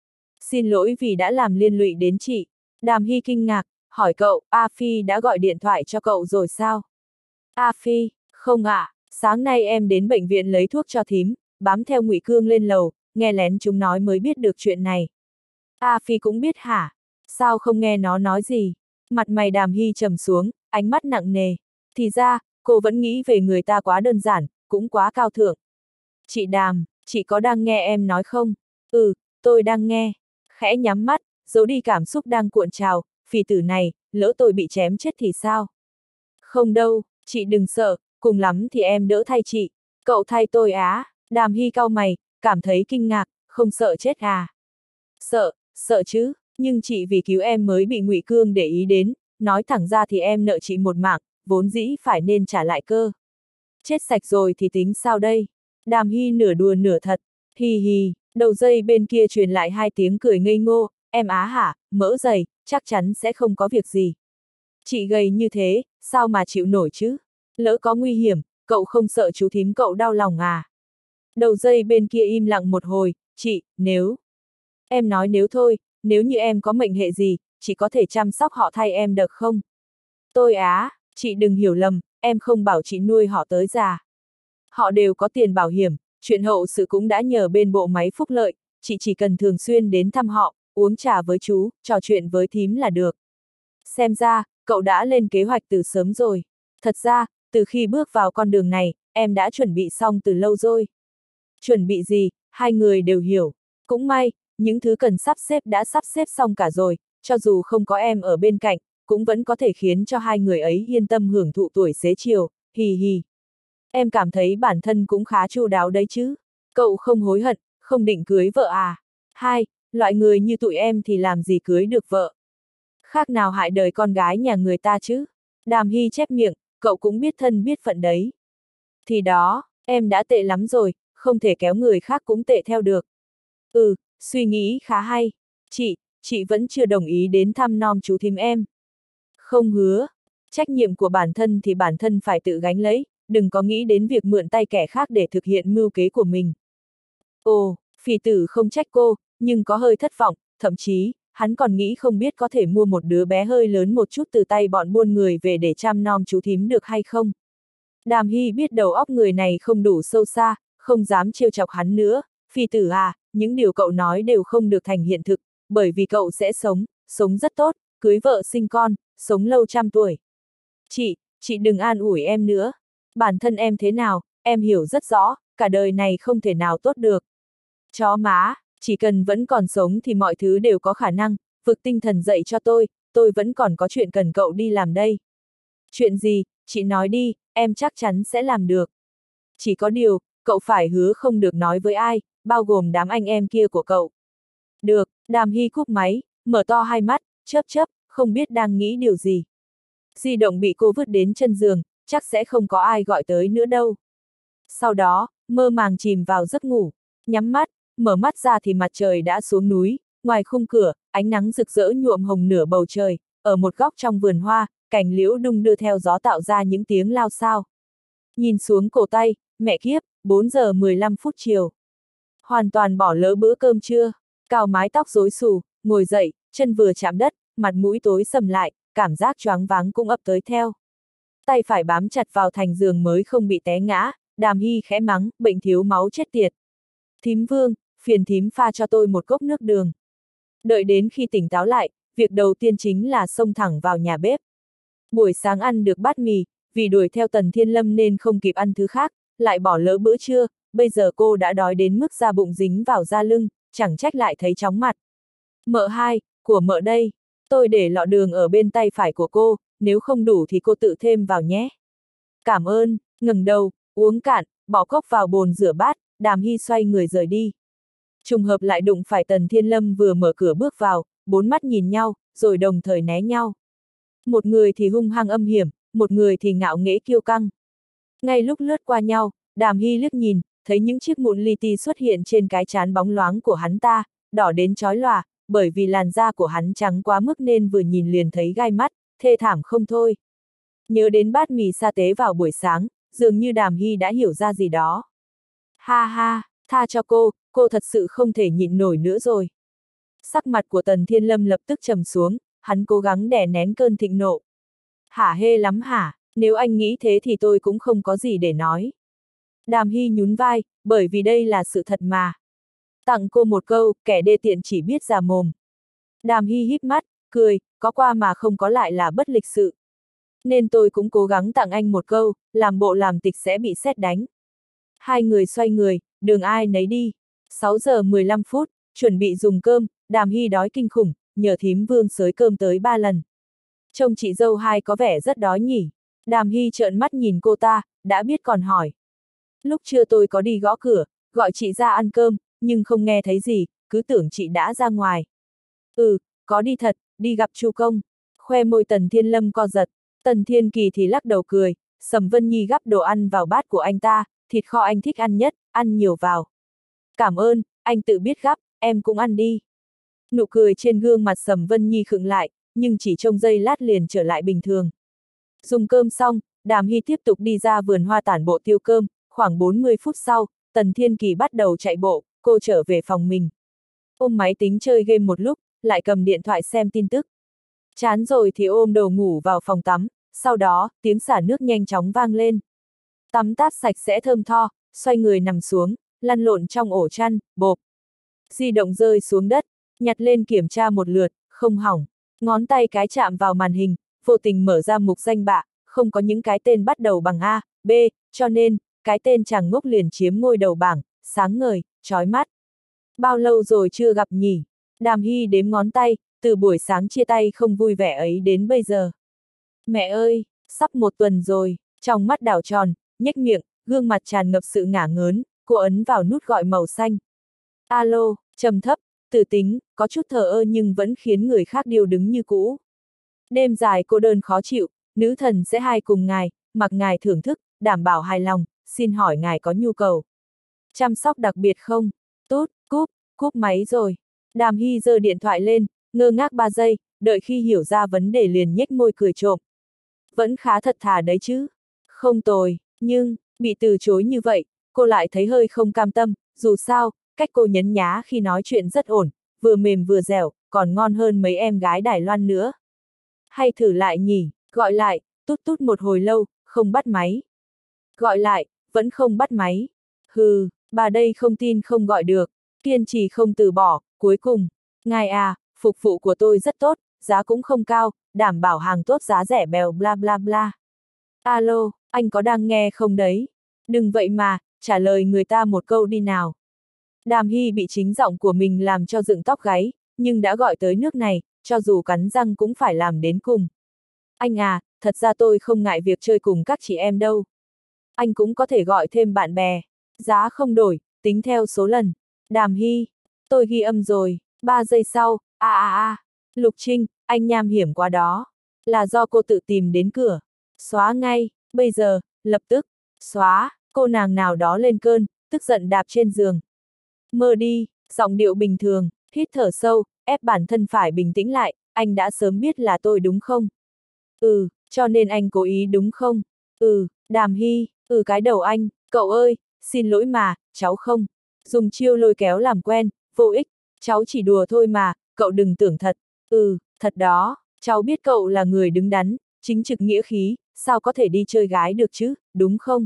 Xin lỗi vì đã làm liên lụy đến chị. Đàm Hy kinh ngạc, hỏi cậu, A Phi đã gọi điện thoại cho cậu rồi sao? A Phi, không ạ, à, sáng nay em đến bệnh viện lấy thuốc cho thím, bám theo Ngụy Cương lên lầu, nghe lén chúng nói mới biết được chuyện này. A Phi cũng biết hả? Sao không nghe nó nói gì? Mặt mày Đàm Hy trầm xuống, ánh mắt nặng nề. Thì ra, cô vẫn nghĩ về người ta quá đơn giản, cũng quá cao thượng. Chị Đàm, chị có đang nghe em nói không? Ừ, tôi đang nghe. Khẽ nhắm mắt, giấu đi cảm xúc đang cuộn trào, phì tử này, lỡ tôi bị chém chết thì sao? Không đâu, chị đừng sợ, cùng lắm thì em đỡ thay chị. Cậu thay tôi á, Đàm Hy cau mày, cảm thấy kinh ngạc, không sợ chết à? Sợ, sợ chứ, nhưng chị vì cứu em mới bị Ngụy Cương để ý đến, nói thẳng ra thì em nợ chị một mạng, vốn dĩ phải nên trả lại cơ. Chết sạch rồi thì tính sao đây? Đàm Hy nửa đùa nửa thật, hi hi, đầu dây bên kia truyền lại hai tiếng cười ngây ngô, em á hả, mỡ dày, chắc chắn sẽ không có việc gì. Chị gầy như thế, sao mà chịu nổi chứ? Lỡ có nguy hiểm, cậu không sợ chú thím cậu đau lòng à? Đầu dây bên kia im lặng một hồi, chị, nếu... Em nói nếu thôi, nếu như em có mệnh hệ gì, chị có thể chăm sóc họ thay em được không? Tôi á, chị đừng hiểu lầm, em không bảo chị nuôi họ tới già. Họ đều có tiền bảo hiểm, chuyện hậu sự cũng đã nhờ bên bộ máy phúc lợi, chị chỉ cần thường xuyên đến thăm họ, uống trà với chú, trò chuyện với thím là được. Xem ra, cậu đã lên kế hoạch từ sớm rồi. Thật ra, từ khi bước vào con đường này, em đã chuẩn bị xong từ lâu rồi. Chuẩn bị gì, hai người đều hiểu. Cũng may, những thứ cần sắp xếp đã sắp xếp xong cả rồi, cho dù không có em ở bên cạnh, cũng vẫn có thể khiến cho hai người ấy yên tâm hưởng thụ tuổi xế chiều, hì hì. Em cảm thấy bản thân cũng khá chu đáo đấy chứ. Cậu không hối hận, không định cưới vợ à? Hai, loại người như tụi em thì làm gì cưới được vợ? Khác nào hại đời con gái nhà người ta chứ? Đàm Hy chép miệng, cậu cũng biết thân biết phận đấy. Thì đó, em đã tệ lắm rồi, không thể kéo người khác cũng tệ theo được. Ừ, suy nghĩ khá hay. Chị, chị vẫn chưa đồng ý đến thăm nom chú thím em. Không hứa, trách nhiệm của bản thân thì bản thân phải tự gánh lấy, đừng có nghĩ đến việc mượn tay kẻ khác để thực hiện mưu kế của mình. Ồ, phì tử không trách cô, nhưng có hơi thất vọng, thậm chí, hắn còn nghĩ không biết có thể mua một đứa bé hơi lớn một chút từ tay bọn buôn người về để chăm nom chú thím được hay không. Đàm Hy biết đầu óc người này không đủ sâu xa, không dám trêu chọc hắn nữa, phì tử à, những điều cậu nói đều không được thành hiện thực, bởi vì cậu sẽ sống, sống rất tốt, cưới vợ sinh con, sống lâu trăm tuổi. Chị, chị đừng an ủi em nữa. Bản thân em thế nào, em hiểu rất rõ, cả đời này không thể nào tốt được. Chó má, chỉ cần vẫn còn sống thì mọi thứ đều có khả năng, vực tinh thần dậy cho tôi, tôi vẫn còn có chuyện cần cậu đi làm đây. Chuyện gì, chị nói đi, em chắc chắn sẽ làm được. Chỉ có điều, cậu phải hứa không được nói với ai, bao gồm đám anh em kia của cậu. Được, Đàm Hy cúp máy, mở to hai mắt, chớp chớp, không biết đang nghĩ điều gì. Di động bị cô vứt đến chân giường, chắc sẽ không có ai gọi tới nữa đâu. Sau đó, mơ màng chìm vào giấc ngủ, nhắm mắt, mở mắt ra thì mặt trời đã xuống núi, ngoài khung cửa, ánh nắng rực rỡ nhuộm hồng nửa bầu trời, ở một góc trong vườn hoa, cành liễu đung đưa theo gió tạo ra những tiếng lao xao. Nhìn xuống cổ tay, mẹ kiếp, bốn giờ mười lăm phút chiều. Hoàn toàn bỏ lỡ bữa cơm trưa, cào mái tóc rối xù, ngồi dậy, chân vừa chạm đất, mặt mũi tối sầm lại, cảm giác choáng váng cũng ập tới theo. Tay phải bám chặt vào thành giường mới không bị té ngã, Đàm Hy khẽ mắng, bệnh thiếu máu chết tiệt. Thím Vương, phiền thím pha cho tôi một cốc nước đường. Đợi đến khi tỉnh táo lại, việc đầu tiên chính là xông thẳng vào nhà bếp. Buổi sáng ăn được bát mì, vì đuổi theo Tần Thiên Lâm nên không kịp ăn thứ khác, lại bỏ lỡ bữa trưa, bây giờ cô đã đói đến mức da bụng dính vào da lưng, chẳng trách lại thấy chóng mặt. Mợ hai, của mợ đây, tôi để lọ đường ở bên tay phải của cô, nếu không đủ thì cô tự thêm vào nhé. Cảm ơn, ngẩng đầu, uống cạn, bỏ cốc vào bồn rửa bát, Đàm Hy xoay người rời đi. Trùng hợp lại đụng phải Tần Thiên Lâm vừa mở cửa bước vào, bốn mắt nhìn nhau, rồi đồng thời né nhau. Một người thì hung hăng âm hiểm, một người thì ngạo nghễ kiêu căng. Ngay lúc lướt qua nhau, Đàm Hy liếc nhìn, thấy những chiếc mụn li ti xuất hiện trên cái trán bóng loáng của hắn ta, đỏ đến chói lòa, bởi vì làn da của hắn trắng quá mức nên vừa nhìn liền thấy gai mắt, thê thảm không thôi. Nhớ đến bát mì sa tế vào buổi sáng, dường như Đàm Hy đã hiểu ra gì đó. Ha ha, tha cho cô, cô thật sự không thể nhịn nổi nữa rồi. Sắc mặt của Tần Thiên Lâm lập tức trầm xuống, hắn cố gắng đè nén cơn thịnh nộ. Hả hê lắm hả, nếu anh nghĩ thế thì tôi cũng không có gì để nói. Đàm Hy nhún vai, bởi vì đây là sự thật mà. Tặng cô một câu, kẻ đê tiện chỉ biết già mồm. Đàm Hy híp mắt, cười, có qua mà không có lại là bất lịch sự. Nên tôi cũng cố gắng tặng anh một câu, làm bộ làm tịch sẽ bị sét đánh. Hai người xoay người, đường ai nấy đi. sáu giờ mười lăm phút, chuẩn bị dùng cơm, Đàm Hy đói kinh khủng, nhờ thím Vương xới cơm tới ba lần. Trông chị dâu hai có vẻ rất đói nhỉ. Đàm Hy trợn mắt nhìn cô ta, đã biết còn hỏi. Lúc trưa tôi có đi gõ cửa, gọi chị ra ăn cơm, nhưng không nghe thấy gì, cứ tưởng chị đã ra ngoài. Ừ, có đi thật, đi gặp Chu Công. Khoe môi Tần Thiên Lâm co giật, Tần Thiên Kỳ thì lắc đầu cười, Sầm Vân Nhi gắp đồ ăn vào bát của anh ta, thịt kho anh thích ăn nhất, ăn nhiều vào. Cảm ơn, anh tự biết gắp, em cũng ăn đi. Nụ cười trên gương mặt Sầm Vân Nhi khựng lại, nhưng chỉ trong giây lát liền trở lại bình thường. Dùng cơm xong, Đàm Hy tiếp tục đi ra vườn hoa tản bộ tiêu cơm, khoảng bốn mươi phút sau, Tần Thiên Kỳ bắt đầu chạy bộ, cô trở về phòng mình. Ôm máy tính chơi game một lúc, lại cầm điện thoại xem tin tức. Chán rồi thì ôm đồ ngủ vào phòng tắm, sau đó, tiếng xả nước nhanh chóng vang lên. Tắm táp sạch sẽ thơm tho, xoay người nằm xuống, lăn lộn trong ổ chăn, bộp. Di động rơi xuống đất, nhặt lên kiểm tra một lượt, không hỏng. Ngón tay cái chạm vào màn hình, vô tình mở ra mục danh bạ, không có những cái tên bắt đầu bằng A, B, cho nên, cái tên chàng ngốc liền chiếm ngôi đầu bảng, sáng ngời, chói mắt. Bao lâu rồi chưa gặp nhỉ? Đàm Hy đếm ngón tay, từ buổi sáng chia tay không vui vẻ ấy đến bây giờ. Mẹ ơi, sắp một tuần rồi, trong mắt đảo tròn, nhếch miệng, gương mặt tràn ngập sự ngả ngớn, cô ấn vào nút gọi màu xanh. Alo, trầm thấp, tử tính, có chút thờ ơ nhưng vẫn khiến người khác điêu đứng như cũ. Đêm dài cô đơn khó chịu, nữ thần sẽ hai cùng ngài, mặc ngài thưởng thức, đảm bảo hài lòng, xin hỏi ngài có nhu cầu chăm sóc đặc biệt không? Tốt, cúp, cúp máy rồi. Đàm Hy giơ điện thoại lên, ngơ ngác ba giây, đợi khi hiểu ra vấn đề liền nhếch môi cười trộm. Vẫn khá thật thà đấy chứ. Không tồi, nhưng, bị từ chối như vậy, cô lại thấy hơi không cam tâm, dù sao, cách cô nhấn nhá khi nói chuyện rất ổn, vừa mềm vừa dẻo, còn ngon hơn mấy em gái Đài Loan nữa. Hay thử lại nhỉ, gọi lại, tút tút một hồi lâu, không bắt máy. Gọi lại, vẫn không bắt máy. Hừ, bà đây không tin không gọi được, kiên trì không từ bỏ, cuối cùng. Ngài à, phục vụ của tôi rất tốt, giá cũng không cao, đảm bảo hàng tốt giá rẻ bèo bla bla bla. Alo, anh có đang nghe không đấy? Đừng vậy mà, trả lời người ta một câu đi nào. Đàm Hy bị chính giọng của mình làm cho dựng tóc gáy, nhưng đã gọi tới nước này, cho dù cắn răng cũng phải làm đến cùng. Anh à, thật ra tôi không ngại việc chơi cùng các chị em đâu. Anh cũng có thể gọi thêm bạn bè. Giá không đổi, tính theo số lần. Đàm Hy, tôi ghi âm rồi. Ba giây sau, a a a, Lục Trinh, anh nham hiểm quá đó. Là do cô tự tìm đến cửa. Xóa ngay, bây giờ, lập tức, xóa, cô nàng nào đó lên cơn, tức giận đạp trên giường. Mơ đi, giọng điệu bình thường, hít thở sâu, ép bản thân phải bình tĩnh lại, anh đã sớm biết là tôi đúng không? Ừ, cho nên anh cố ý đúng không? Ừ, Đàm Hy, ừ cái đầu anh, cậu ơi, xin lỗi mà, cháu không. Dùng chiêu lôi kéo làm quen, vô ích, cháu chỉ đùa thôi mà, cậu đừng tưởng thật. Ừ, thật đó, cháu biết cậu là người đứng đắn, chính trực nghĩa khí, sao có thể đi chơi gái được chứ, đúng không?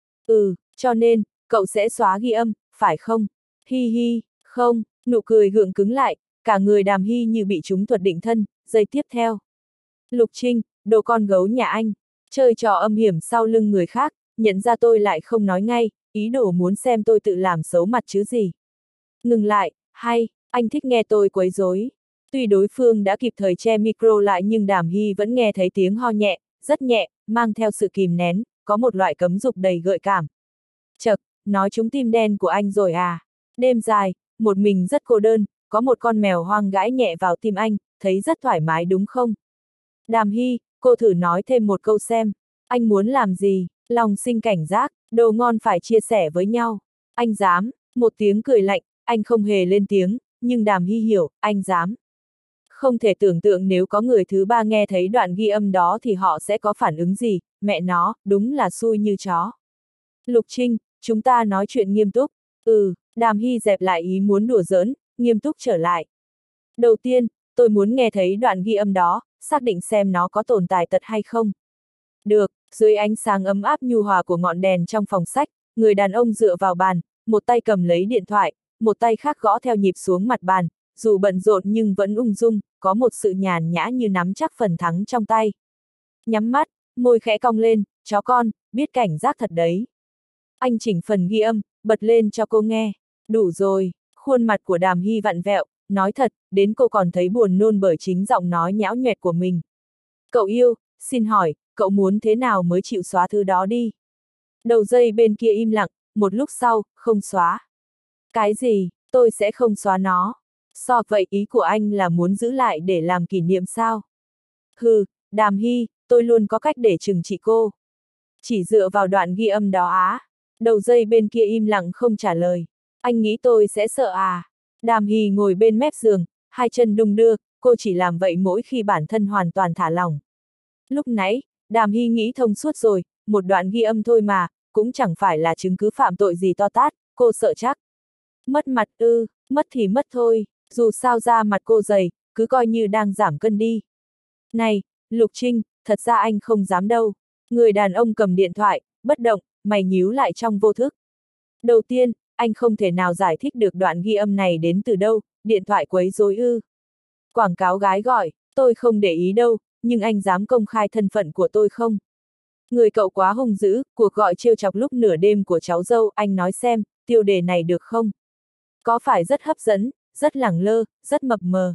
Ừ, cho nên, cậu sẽ xóa ghi âm, phải không? Hi hi, không, nụ cười gượng cứng lại, cả người Đàm Hy như bị trúng thuật định thân, giây tiếp theo. Lục Trinh, đồ con gấu nhà anh, chơi trò âm hiểm sau lưng người khác, nhận ra tôi lại không nói ngay, ý đồ muốn xem tôi tự làm xấu mặt chứ gì. Ngừng lại, hay, anh thích nghe tôi quấy rối. Tuy đối phương đã kịp thời che micro lại nhưng Đàm Hy vẫn nghe thấy tiếng ho nhẹ, rất nhẹ, mang theo sự kìm nén, có một loại cấm dục đầy gợi cảm. Chật, nói trúng tim đen của anh rồi à. Đêm dài, một mình rất cô đơn, có một con mèo hoang gãi nhẹ vào tim anh, thấy rất thoải mái đúng không? Đàm Hy, cô thử nói thêm một câu xem. Anh muốn làm gì? Lòng sinh cảnh giác, đồ ngon phải chia sẻ với nhau. Anh dám, một tiếng cười lạnh, anh không hề lên tiếng, nhưng Đàm Hy hiểu, anh dám. Không thể tưởng tượng nếu có người thứ ba nghe thấy đoạn ghi âm đó thì họ sẽ có phản ứng gì, mẹ nó, đúng là xui như chó. Lục Trinh, chúng ta nói chuyện nghiêm túc. Ừ, Đàm Hy dẹp lại ý muốn đùa giỡn, nghiêm túc trở lại. Đầu tiên, tôi muốn nghe thấy đoạn ghi âm đó, xác định xem nó có tồn tại thật hay không. Được, dưới ánh sáng ấm áp nhu hòa của ngọn đèn trong phòng sách, người đàn ông dựa vào bàn, một tay cầm lấy điện thoại, một tay khác gõ theo nhịp xuống mặt bàn, dù bận rộn nhưng vẫn ung dung, có một sự nhàn nhã như nắm chắc phần thắng trong tay. Nhắm mắt, môi khẽ cong lên, chó con, biết cảnh giác thật đấy. Anh chỉnh phần ghi âm, bật lên cho cô nghe. Đủ rồi, khuôn mặt của Đàm Hy vặn vẹo, nói thật, đến cô còn thấy buồn nôn bởi chính giọng nói nhão nhoẹt của mình. Cậu yêu, xin hỏi, cậu muốn thế nào mới chịu xóa thứ đó đi? Đầu dây bên kia im lặng, một lúc sau, không xóa. Cái gì, tôi sẽ không xóa nó. So vậy ý của anh là muốn giữ lại để làm kỷ niệm sao? Hừ, Đàm Hy, tôi luôn có cách để trừng trị cô. Chỉ dựa vào đoạn ghi âm đó á. Đầu dây bên kia im lặng không trả lời. Anh nghĩ tôi sẽ sợ à? Đàm Hy ngồi bên mép giường, hai chân đung đưa, cô chỉ làm vậy mỗi khi bản thân hoàn toàn thả lỏng. Lúc nãy, Đàm Hy nghĩ thông suốt rồi, một đoạn ghi âm thôi mà, cũng chẳng phải là chứng cứ phạm tội gì to tát, cô sợ chắc. Mất mặt ư, mất thì mất thôi, dù sao da mặt cô dày, cứ coi như đang giảm cân đi. Này, Lục Trinh, thật ra anh không dám đâu. Người đàn ông cầm điện thoại, bất động, mày nhíu lại trong vô thức. Đầu tiên, anh không thể nào giải thích được đoạn ghi âm này đến từ đâu, điện thoại quấy rối ư. Quảng cáo gái gọi, tôi không để ý đâu, nhưng anh dám công khai thân phận của tôi không? Người cậu quá hung dữ, cuộc gọi trêu chọc lúc nửa đêm của cháu dâu, anh nói xem, tiêu đề này được không? Có phải rất hấp dẫn, rất lẳng lơ, rất mập mờ?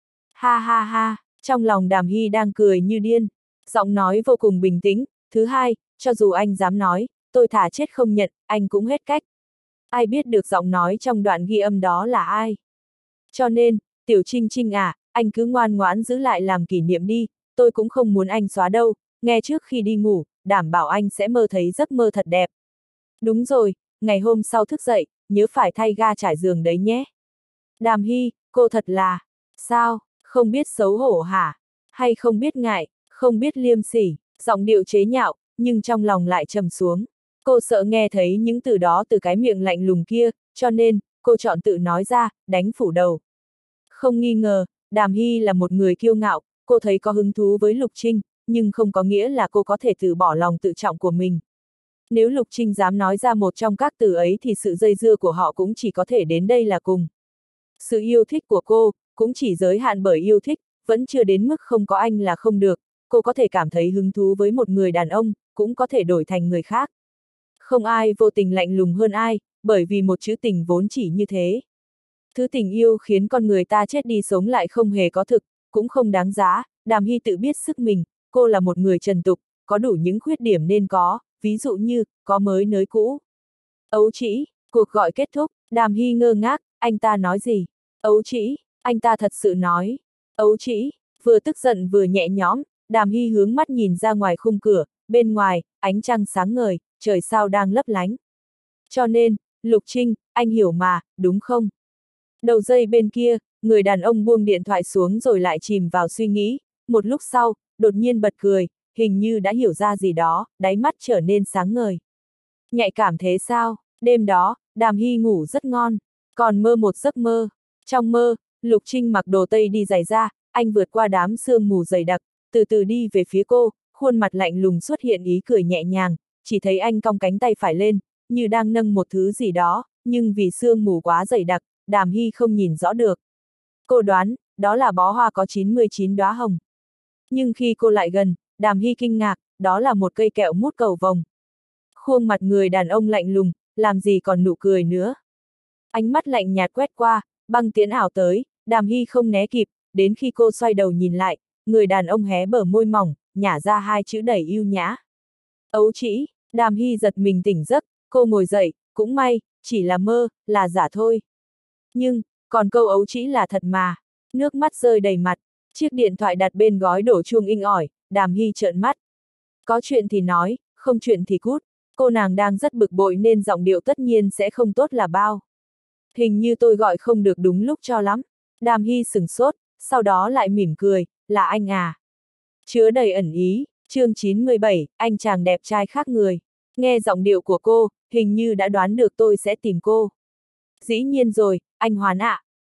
Ha ha ha, trong lòng Đàm Hy đang cười như điên, giọng nói vô cùng bình tĩnh. Thứ hai, cho dù anh dám nói, tôi thà chết không nhận, anh cũng hết cách. Ai biết được giọng nói trong đoạn ghi âm đó là ai? Cho nên, Tiểu Trinh Trinh à, anh cứ ngoan ngoãn giữ lại làm kỷ niệm đi, tôi cũng không muốn anh xóa đâu, nghe trước khi đi ngủ, đảm bảo anh sẽ mơ thấy giấc mơ thật đẹp. Đúng rồi, ngày hôm sau thức dậy, nhớ phải thay ga trải giường đấy nhé. Đàm Hy, cô thật là, sao, không biết xấu hổ hả? Hay không biết ngại, không biết liêm sỉ, giọng điệu chế nhạo, nhưng trong lòng lại trầm xuống. Cô sợ nghe thấy những từ đó từ cái miệng lạnh lùng kia, cho nên, cô chọn tự nói ra, đánh phủ đầu. Không nghi ngờ, Đàm Hy là một người kiêu ngạo, cô thấy có hứng thú với Lục Trinh, nhưng không có nghĩa là cô có thể từ bỏ lòng tự trọng của mình. Nếu Lục Trinh dám nói ra một trong các từ ấy thì sự dây dưa của họ cũng chỉ có thể đến đây là cùng. Sự yêu thích của cô, cũng chỉ giới hạn bởi yêu thích, vẫn chưa đến mức không có anh là không được, cô có thể cảm thấy hứng thú với một người đàn ông, cũng có thể đổi thành người khác. Không ai vô tình lạnh lùng hơn ai, bởi vì một chữ tình vốn chỉ như thế. Thứ tình yêu khiến con người ta chết đi sống lại không hề có thực, cũng không đáng giá. Đàm Hy tự biết sức mình, cô là một người trần tục, có đủ những khuyết điểm nên có, ví dụ như, có mới nới cũ. Ấu trĩ, cuộc gọi kết thúc, Đàm Hy ngơ ngác, anh ta nói gì? Ấu trĩ, anh ta thật sự nói. Ấu trĩ, vừa tức giận vừa nhẹ nhõm, Đàm Hy hướng mắt nhìn ra ngoài khung cửa, bên ngoài, ánh trăng sáng ngời, trời sao đang lấp lánh. Cho nên, Lục Trinh, anh hiểu mà, đúng không? Đầu dây bên kia, người đàn ông buông điện thoại xuống rồi lại chìm vào suy nghĩ, một lúc sau, đột nhiên bật cười, hình như đã hiểu ra gì đó, đáy mắt trở nên sáng ngời. Nhạy cảm thế sao? Đêm đó, Đàm Hy ngủ rất ngon, còn mơ một giấc mơ. Trong mơ, Lục Trinh mặc đồ tây đi giày da, anh vượt qua đám sương mù dày đặc, từ từ đi về phía cô, khuôn mặt lạnh lùng xuất hiện ý cười nhẹ nhàng, chỉ thấy anh cong cánh tay phải lên, như đang nâng một thứ gì đó, nhưng vì sương mù quá dày đặc, Đàm Hy không nhìn rõ được. Cô đoán, đó là bó hoa có chín mươi chín đóa hồng. Nhưng khi cô lại gần, Đàm Hy kinh ngạc, đó là một cây kẹo mút cầu vồng. Khuôn mặt người đàn ông lạnh lùng, làm gì còn nụ cười nữa. Ánh mắt lạnh nhạt quét qua, băng tiễn ảo tới, Đàm Hy không né kịp, đến khi cô xoay đầu nhìn lại, người đàn ông hé bờ môi mỏng, nhả ra hai chữ đầy yêu nhã. Ấu trĩ, Đàm Hy giật mình tỉnh giấc, cô ngồi dậy, cũng may, chỉ là mơ, là giả thôi. Nhưng, còn câu ấu trĩ là thật mà, nước mắt rơi đầy mặt, chiếc điện thoại đặt bên gói đổ chuông inh ỏi, Đàm Hy trợn mắt. Có chuyện thì nói, không chuyện thì cút, cô nàng đang rất bực bội nên giọng điệu tất nhiên sẽ không tốt là bao. Hình như tôi gọi không được đúng lúc cho lắm. Đàm Hy sửng sốt, sau đó lại mỉm cười, là anh à. Chứa đầy ẩn ý, chương chín mươi bảy, anh chàng đẹp trai khác người. Nghe giọng điệu của cô, hình như đã đoán được tôi sẽ tìm cô. Dĩ nhiên rồi, anh Hoán ạ.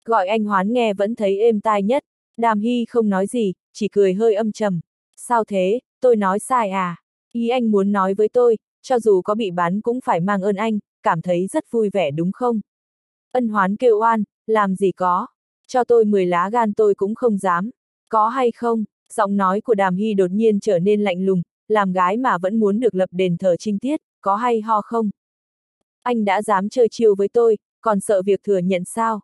Gọi anh Hoán nghe vẫn thấy êm tai nhất. Đàm Hy không nói gì, chỉ cười hơi âm trầm. Sao thế, tôi nói sai à? Ý anh muốn nói với tôi, cho dù có bị bán cũng phải mang ơn anh, cảm thấy rất vui vẻ đúng không? Ân Hoán kêu oan, làm gì có. Cho tôi mười lá gan tôi cũng không dám. Có hay không? Giọng nói của Đàm Hy đột nhiên trở nên lạnh lùng, làm gái mà vẫn muốn được lập đền thờ trinh tiết, có hay ho không? Anh đã dám chơi chiêu với tôi, còn sợ việc thừa nhận sao?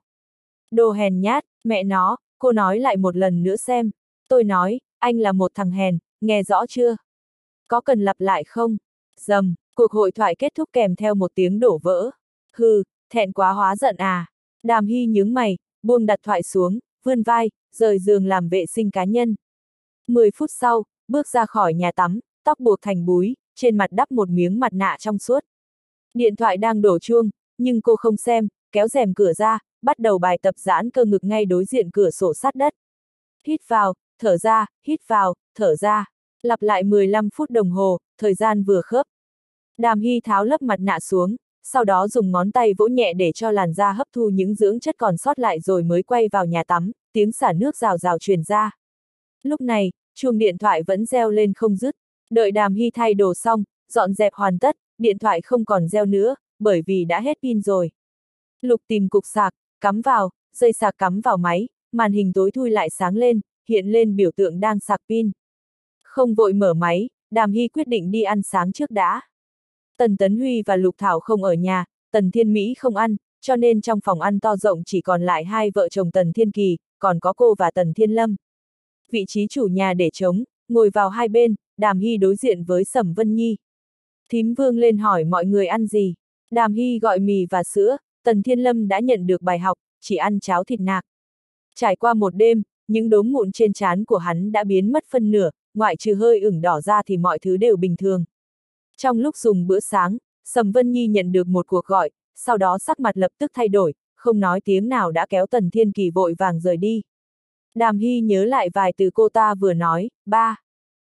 Đồ hèn nhát, mẹ nó, cô nói lại một lần nữa xem. Tôi nói, anh là một thằng hèn, nghe rõ chưa? Có cần lặp lại không? Dầm, cuộc hội thoại kết thúc kèm theo một tiếng đổ vỡ. Hừ, thẹn quá hóa giận à? Đàm Hy nhướng mày, buông đặt thoại xuống, vươn vai, rời giường làm vệ sinh cá nhân. Mười phút sau, bước ra khỏi nhà tắm, tóc buộc thành búi, trên mặt đắp một miếng mặt nạ trong suốt. Điện thoại đang đổ chuông, nhưng cô không xem, kéo rèm cửa ra, bắt đầu bài tập giãn cơ ngực ngay đối diện cửa sổ sát đất. Hít vào, thở ra, hít vào, thở ra. Lặp lại mười lăm phút đồng hồ, thời gian vừa khớp. Đàm Hy tháo lớp mặt nạ xuống, sau đó dùng ngón tay vỗ nhẹ để cho làn da hấp thu những dưỡng chất còn sót lại rồi mới quay vào nhà tắm, tiếng xả nước rào rào truyền ra. Lúc này, chuông điện thoại vẫn reo lên không dứt. Đợi Đàm Hy thay đồ xong, dọn dẹp hoàn tất, điện thoại không còn reo nữa, bởi vì đã hết pin rồi. Lục tìm cục sạc, cắm vào, dây sạc cắm vào máy, màn hình tối thui lại sáng lên, hiện lên biểu tượng đang sạc pin. Không vội mở máy, Đàm Hy quyết định đi ăn sáng trước đã. Tần Tấn Huy và Lục Thảo không ở nhà, Tần Thiên Mỹ không ăn, cho nên trong phòng ăn to rộng chỉ còn lại hai vợ chồng Tần Thiên Kỳ, còn có cô và Tần Thiên Lâm. Vị trí chủ nhà để trống, ngồi vào hai bên, Đàm Hy đối diện với Sẩm Vân Nhi. Thím Vương lên hỏi mọi người ăn gì. Đàm Hy gọi mì và sữa, Tần Thiên Lâm đã nhận được bài học, chỉ ăn cháo thịt nạc. Trải qua một đêm, những đốm mụn trên trán của hắn đã biến mất phân nửa, ngoại trừ hơi ửng đỏ ra thì mọi thứ đều bình thường. Trong lúc dùng bữa sáng, Sẩm Vân Nhi nhận được một cuộc gọi, sau đó sắc mặt lập tức thay đổi, không nói tiếng nào đã kéo Tần Thiên Kỳ vội vàng rời đi. Đàm Hy nhớ lại vài từ cô ta vừa nói, ba.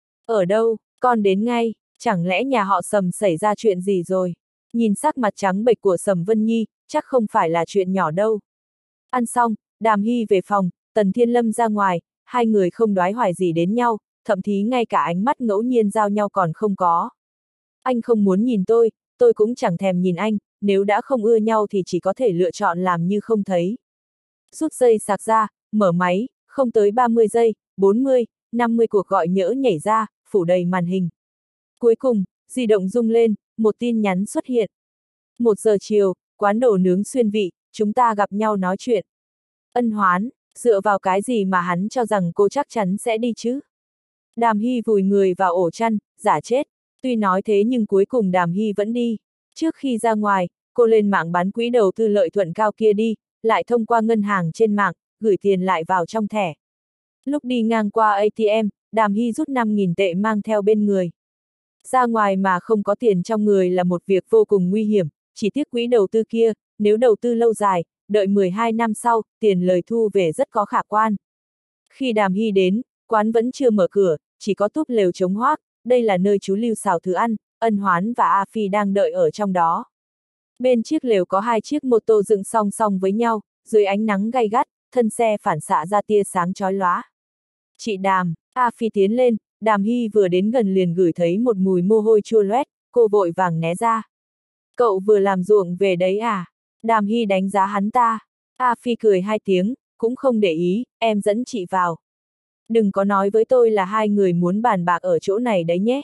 Ở đâu, con đến ngay, chẳng lẽ nhà họ Sẩm xảy ra chuyện gì rồi? Nhìn sắc mặt trắng bệch của Sẩm Vân Nhi, chắc không phải là chuyện nhỏ đâu. Ăn xong, Đàm Hy về phòng, Tần Thiên Lâm ra ngoài, hai người không đoái hoài gì đến nhau, thậm chí ngay cả ánh mắt ngẫu nhiên giao nhau còn không có. Anh không muốn nhìn tôi, tôi cũng chẳng thèm nhìn anh, nếu đã không ưa nhau thì chỉ có thể lựa chọn làm như không thấy. Rút dây sạc ra, mở máy, không tới ba mươi giây, bốn mươi, năm mươi cuộc gọi nhỡ nhảy ra, phủ đầy màn hình. Cuối cùng, di động rung lên, một tin nhắn xuất hiện. Một giờ chiều, quán đồ nướng Xuyên Vị, chúng ta gặp nhau nói chuyện. Ân Hoán, dựa vào cái gì mà hắn cho rằng cô chắc chắn sẽ đi chứ? Đàm Hy vùi người vào ổ chăn, giả chết. Tuy nói thế nhưng cuối cùng Đàm Hy vẫn đi. Trước khi ra ngoài, cô lên mạng bán quỹ đầu tư lợi nhuận cao kia đi, lại thông qua ngân hàng trên mạng, gửi tiền lại vào trong thẻ. Lúc đi ngang qua a tê em, Đàm Hy rút năm nghìn tệ mang theo bên người. Ra ngoài mà không có tiền trong người là một việc vô cùng nguy hiểm, chỉ tiếc quỹ đầu tư kia, nếu đầu tư lâu dài, đợi mười hai năm sau, tiền lời thu về rất có khả quan. Khi Đàm Hy đến, quán vẫn chưa mở cửa, chỉ có túp lều trống hoác, đây là nơi chú lưu xào thứ ăn, Ân Hoán và A Phi đang đợi ở trong đó. Bên chiếc lều có hai chiếc mô tô dựng song song với nhau, dưới ánh nắng gay gắt, thân xe phản xạ ra tia sáng chói lóa. Chị Đàm, A Phi tiến lên, Đàm Hy vừa đến gần liền ngửi thấy một mùi mồ hôi chua loét, cô vội vàng né ra. Cậu vừa làm ruộng về đấy à? Đàm Hy đánh giá hắn ta. A Phi cười hai tiếng, cũng không để ý, em dẫn chị vào. Đừng có nói với tôi là hai người muốn bàn bạc ở chỗ này đấy nhé.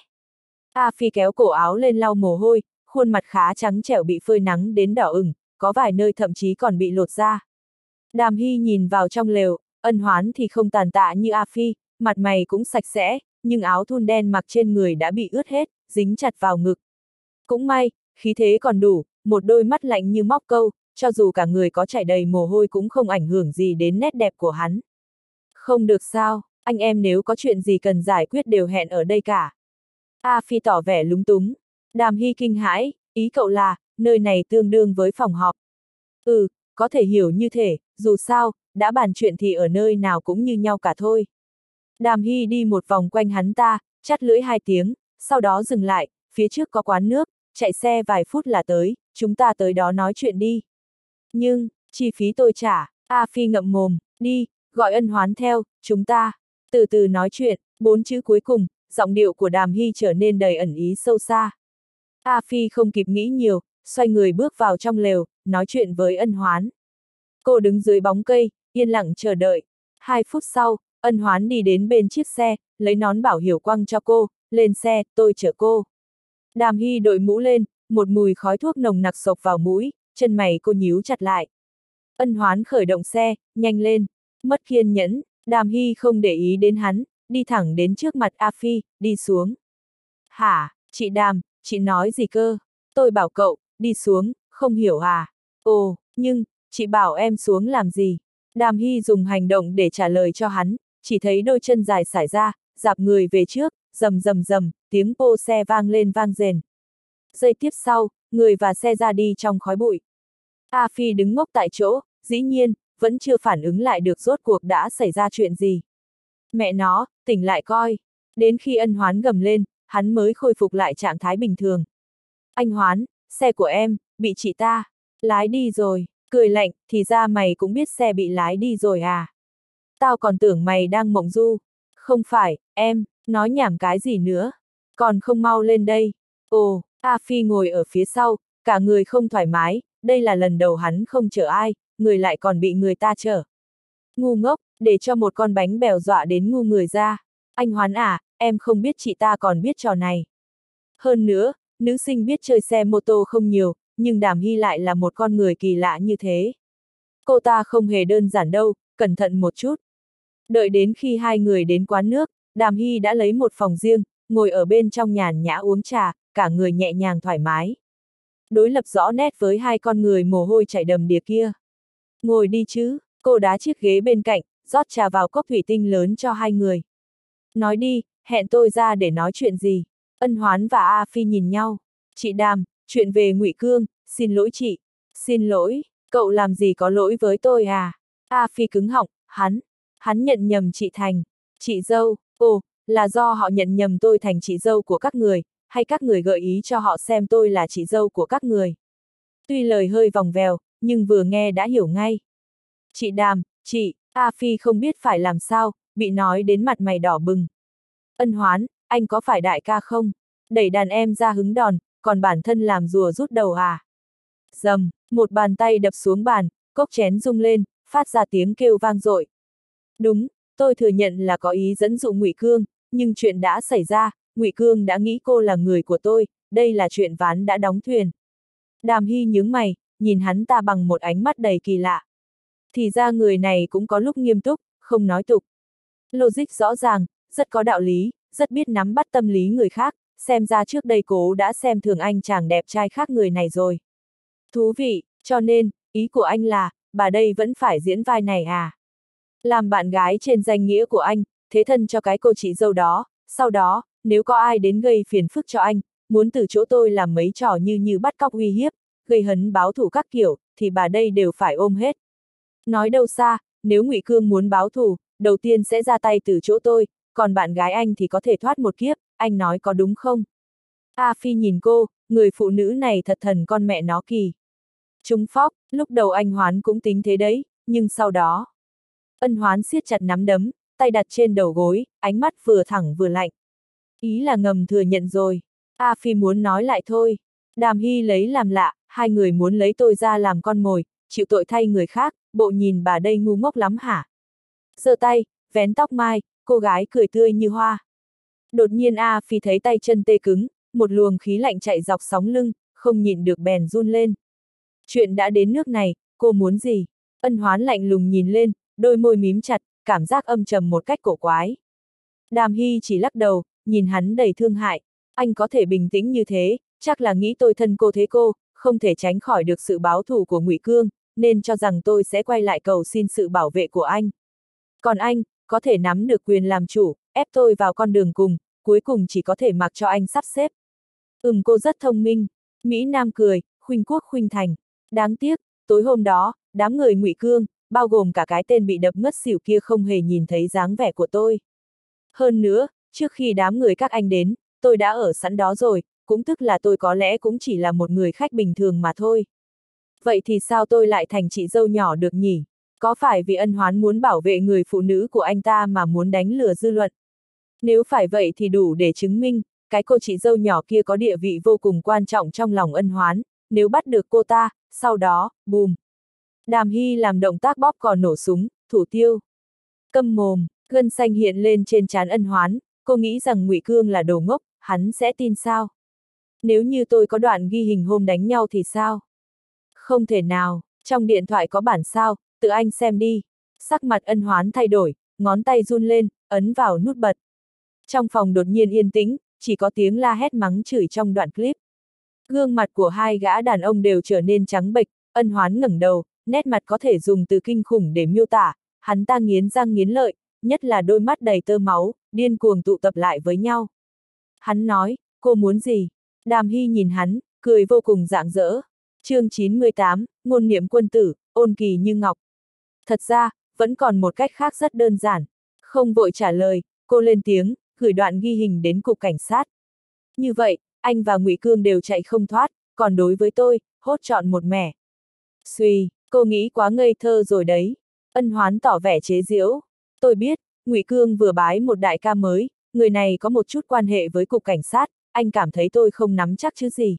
A Phi kéo cổ áo lên lau mồ hôi, khuôn mặt khá trắng trẻo bị phơi nắng đến đỏ ửng, có vài nơi thậm chí còn bị lột da. Đàm Hy nhìn vào trong lều, Ân Hoán thì không tàn tạ như A Phi, mặt mày cũng sạch sẽ, nhưng áo thun đen mặc trên người đã bị ướt hết, dính chặt vào ngực. Cũng may, khí thế còn đủ, một đôi mắt lạnh như móc câu, cho dù cả người có chảy đầy mồ hôi cũng không ảnh hưởng gì đến nét đẹp của hắn. Không được sao, anh em nếu có chuyện gì cần giải quyết đều hẹn ở đây cả. A Phi tỏ vẻ lúng túng. Đàm Hy kinh hãi, ý cậu là, nơi này tương đương với phòng họp. Ừ, có thể hiểu như thế, dù sao, đã bàn chuyện thì ở nơi nào cũng như nhau cả thôi. Đàm Hy đi một vòng quanh hắn ta, chắt lưỡi hai tiếng, sau đó dừng lại, phía trước có quán nước, chạy xe vài phút là tới, chúng ta tới đó nói chuyện đi. Nhưng, chi phí tôi trả, A Phi ngậm mồm, đi, gọi Ân Hoán theo, chúng ta, từ từ nói chuyện, bốn chữ cuối cùng, giọng điệu của Đàm Hy trở nên đầy ẩn ý sâu xa. A Phi không kịp nghĩ nhiều, xoay người bước vào trong lều, nói chuyện với Ân Hoán. Cô đứng dưới bóng cây, yên lặng chờ đợi. Hai phút sau, Ân Hoán đi đến bên chiếc xe, lấy nón bảo hiểm quăng cho cô, lên xe, tôi chở cô. Đàm Hy đội mũ lên, một mùi khói thuốc nồng nặc xộc vào mũi, chân mày cô nhíu chặt lại. Ân Hoán khởi động xe, nhanh lên, mất kiên nhẫn, Đàm Hy không để ý đến hắn, đi thẳng đến trước mặt A Phi, đi xuống. Hả, chị Đàm, chị nói gì cơ? Tôi bảo cậu, đi xuống, không hiểu à? Ồ, nhưng, chị bảo em xuống làm gì? Đàm Hy dùng hành động để trả lời cho hắn, chỉ thấy đôi chân dài sải ra, dạp người về trước, rầm rầm rầm, tiếng pô xe vang lên vang rền. Giây tiếp sau, người và xe ra đi trong khói bụi. A Phi đứng ngốc tại chỗ, dĩ nhiên, vẫn chưa phản ứng lại được rốt cuộc đã xảy ra chuyện gì. Mẹ nó, tỉnh lại coi. Đến khi Ân Hoán gầm lên, hắn mới khôi phục lại trạng thái bình thường. Anh Hoán, xe của em, bị chị ta lái đi rồi. Cười lạnh, thì ra mày cũng biết xe bị lái đi rồi à? Tao còn tưởng mày đang mộng du. Không phải, em, nói nhảm cái gì nữa. Còn không mau lên đây. Ồ, A Phi ngồi ở phía sau, cả người không thoải mái, đây là lần đầu hắn không chở ai, người lại còn bị người ta chở. Ngu ngốc, để cho một con bánh bèo dọa đến ngu người ra. Anh Hoán à, em không biết chị ta còn biết trò này. Hơn nữa, nữ sinh biết chơi xe mô tô không nhiều, nhưng Đàm Hy lại là một con người kỳ lạ như thế. Cô ta không hề đơn giản đâu, cẩn thận một chút. Đợi đến khi hai người đến quán nước, Đàm Hy đã lấy một phòng riêng, ngồi ở bên trong nhàn nhã uống trà, cả người nhẹ nhàng thoải mái. Đối lập rõ nét với hai con người mồ hôi chảy đầm đìa kia. Ngồi đi chứ, cô đá chiếc ghế bên cạnh, rót trà vào cốc thủy tinh lớn cho hai người. Nói đi, hẹn tôi ra để nói chuyện gì? Ân Hoán và A Phi nhìn nhau. Chị Đàm, chuyện về Ngụy Cương, xin lỗi chị. Xin lỗi, cậu làm gì có lỗi với tôi à? A Phi cứng họng, hắn, hắn nhận nhầm chị thành chị dâu. Ồ, là do họ nhận nhầm tôi thành chị dâu của các người, hay các người gợi ý cho họ xem tôi là chị dâu của các người? Tuy lời hơi vòng vèo, nhưng vừa nghe đã hiểu ngay. Chị Đàm, chị, A Phi không biết phải làm sao, bị nói đến mặt mày đỏ bừng. Ân Hoán, anh có phải đại ca không? Đẩy đàn em ra hứng đòn, còn bản thân làm rùa rút đầu à? Dầm, một bàn tay đập xuống bàn, cốc chén rung lên, phát ra tiếng kêu vang dội. Đúng, tôi thừa nhận là có ý dẫn dụ Ngụy Cương, nhưng chuyện đã xảy ra, Ngụy Cương đã nghĩ cô là người của tôi, đây là chuyện ván đã đóng thuyền. Đàm Hy nhướng mày, nhìn hắn ta bằng một ánh mắt đầy kỳ lạ. Thì ra người này cũng có lúc nghiêm túc, không nói tục. Logic rõ ràng, rất có đạo lý, rất biết nắm bắt tâm lý người khác, xem ra trước đây cố đã xem thường anh chàng đẹp trai khác người này rồi. Thú vị, cho nên, ý của anh là, bà đây vẫn phải diễn vai này à? Làm bạn gái trên danh nghĩa của anh, thế thân cho cái cô chị dâu đó, sau đó, nếu có ai đến gây phiền phức cho anh, muốn từ chỗ tôi làm mấy trò như như bắt cóc uy hiếp, gây hấn báo thù các kiểu, thì bà đây đều phải ôm hết. Nói đâu xa, nếu Ngụy Cương muốn báo thù, đầu tiên sẽ ra tay từ chỗ tôi, còn bạn gái anh thì có thể thoát một kiếp, anh nói có đúng không? A Phi nhìn cô, người phụ nữ này thật thần con mẹ nó kỳ. Trúng phóc, lúc đầu anh Hoán cũng tính thế đấy, nhưng sau đó. Ân Hoán siết chặt nắm đấm, tay đặt trên đầu gối, ánh mắt vừa thẳng vừa lạnh. Ý là ngầm thừa nhận rồi. A Phi muốn nói lại thôi. Đàm Hy lấy làm lạ, hai người muốn lấy tôi ra làm con mồi, chịu tội thay người khác, bộ nhìn bà đây ngu ngốc lắm hả? Giơ tay, vén tóc mai, cô gái cười tươi như hoa. Đột nhiên A Phi thấy tay chân tê cứng, một luồng khí lạnh chạy dọc sóng lưng, không nhịn được bèn run lên. Chuyện đã đến nước này, cô muốn gì? Ân Hoán lạnh lùng nhìn lên, đôi môi mím chặt, cảm giác âm trầm một cách cổ quái. Đàm Hy chỉ lắc đầu, nhìn hắn đầy thương hại. Anh có thể bình tĩnh như thế, chắc là nghĩ tôi thân cô thế cô, không thể tránh khỏi được sự báo thù của Ngụy Cương, nên cho rằng tôi sẽ quay lại cầu xin sự bảo vệ của anh. Còn anh, có thể nắm được quyền làm chủ, ép tôi vào con đường cùng, cuối cùng chỉ có thể mặc cho anh sắp xếp. Ừm, cô rất thông minh. Mỹ Nam cười, khuynh quốc khuynh thành. Đáng tiếc, tối hôm đó, đám người Ngụy Cương, bao gồm cả cái tên bị đập ngất xỉu kia không hề nhìn thấy dáng vẻ của tôi. Hơn nữa, trước khi đám người các anh đến, tôi đã ở sẵn đó rồi, cũng tức là tôi có lẽ cũng chỉ là một người khách bình thường mà thôi. Vậy thì sao tôi lại thành chị dâu nhỏ được nhỉ? Có phải vì Ân Hoán muốn bảo vệ người phụ nữ của anh ta mà muốn đánh lừa dư luận? Nếu phải vậy thì đủ để chứng minh, cái cô chị dâu nhỏ kia có địa vị vô cùng quan trọng trong lòng Ân Hoán, nếu bắt được cô ta, sau đó, bùm. Đàm Hy làm động tác bóp cò nổ súng, thủ tiêu. Câm mồm, gân xanh hiện lên trên trán Ân Hoán, cô nghĩ rằng Ngụy Cương là đồ ngốc, hắn sẽ tin sao? Nếu như tôi có đoạn ghi hình hôm đánh nhau thì sao? Không thể nào, trong điện thoại có bản sao, tự anh xem đi. Sắc mặt Ân Hoán thay đổi, ngón tay run lên, ấn vào nút bật. Trong phòng đột nhiên yên tĩnh, chỉ có tiếng la hét mắng chửi trong đoạn clip. Gương mặt của hai gã đàn ông đều trở nên trắng bệch, Ân Hoán ngẩng đầu, nét mặt có thể dùng từ kinh khủng để miêu tả, hắn ta nghiến răng nghiến lợi, nhất là đôi mắt đầy tơ máu, điên cuồng tụ tập lại với nhau. Hắn nói, cô muốn gì? Đàm Hy nhìn hắn, cười vô cùng rạng rỡ. Chương chín mươi tám, ngôn niệm quân tử, ôn kỳ như ngọc. Thật ra, vẫn còn một cách khác rất đơn giản. Không vội trả lời, cô lên tiếng, gửi đoạn ghi hình đến cục cảnh sát. Như vậy, anh và Ngụy Cương đều chạy không thoát, còn đối với tôi, hốt trọn một mẻ. Suy, cô nghĩ quá ngây thơ rồi đấy. Ân Hoán tỏ vẻ chế giễu. Tôi biết, Ngụy Cương vừa bái một đại ca mới, người này có một chút quan hệ với cục cảnh sát, anh cảm thấy tôi không nắm chắc chứ gì.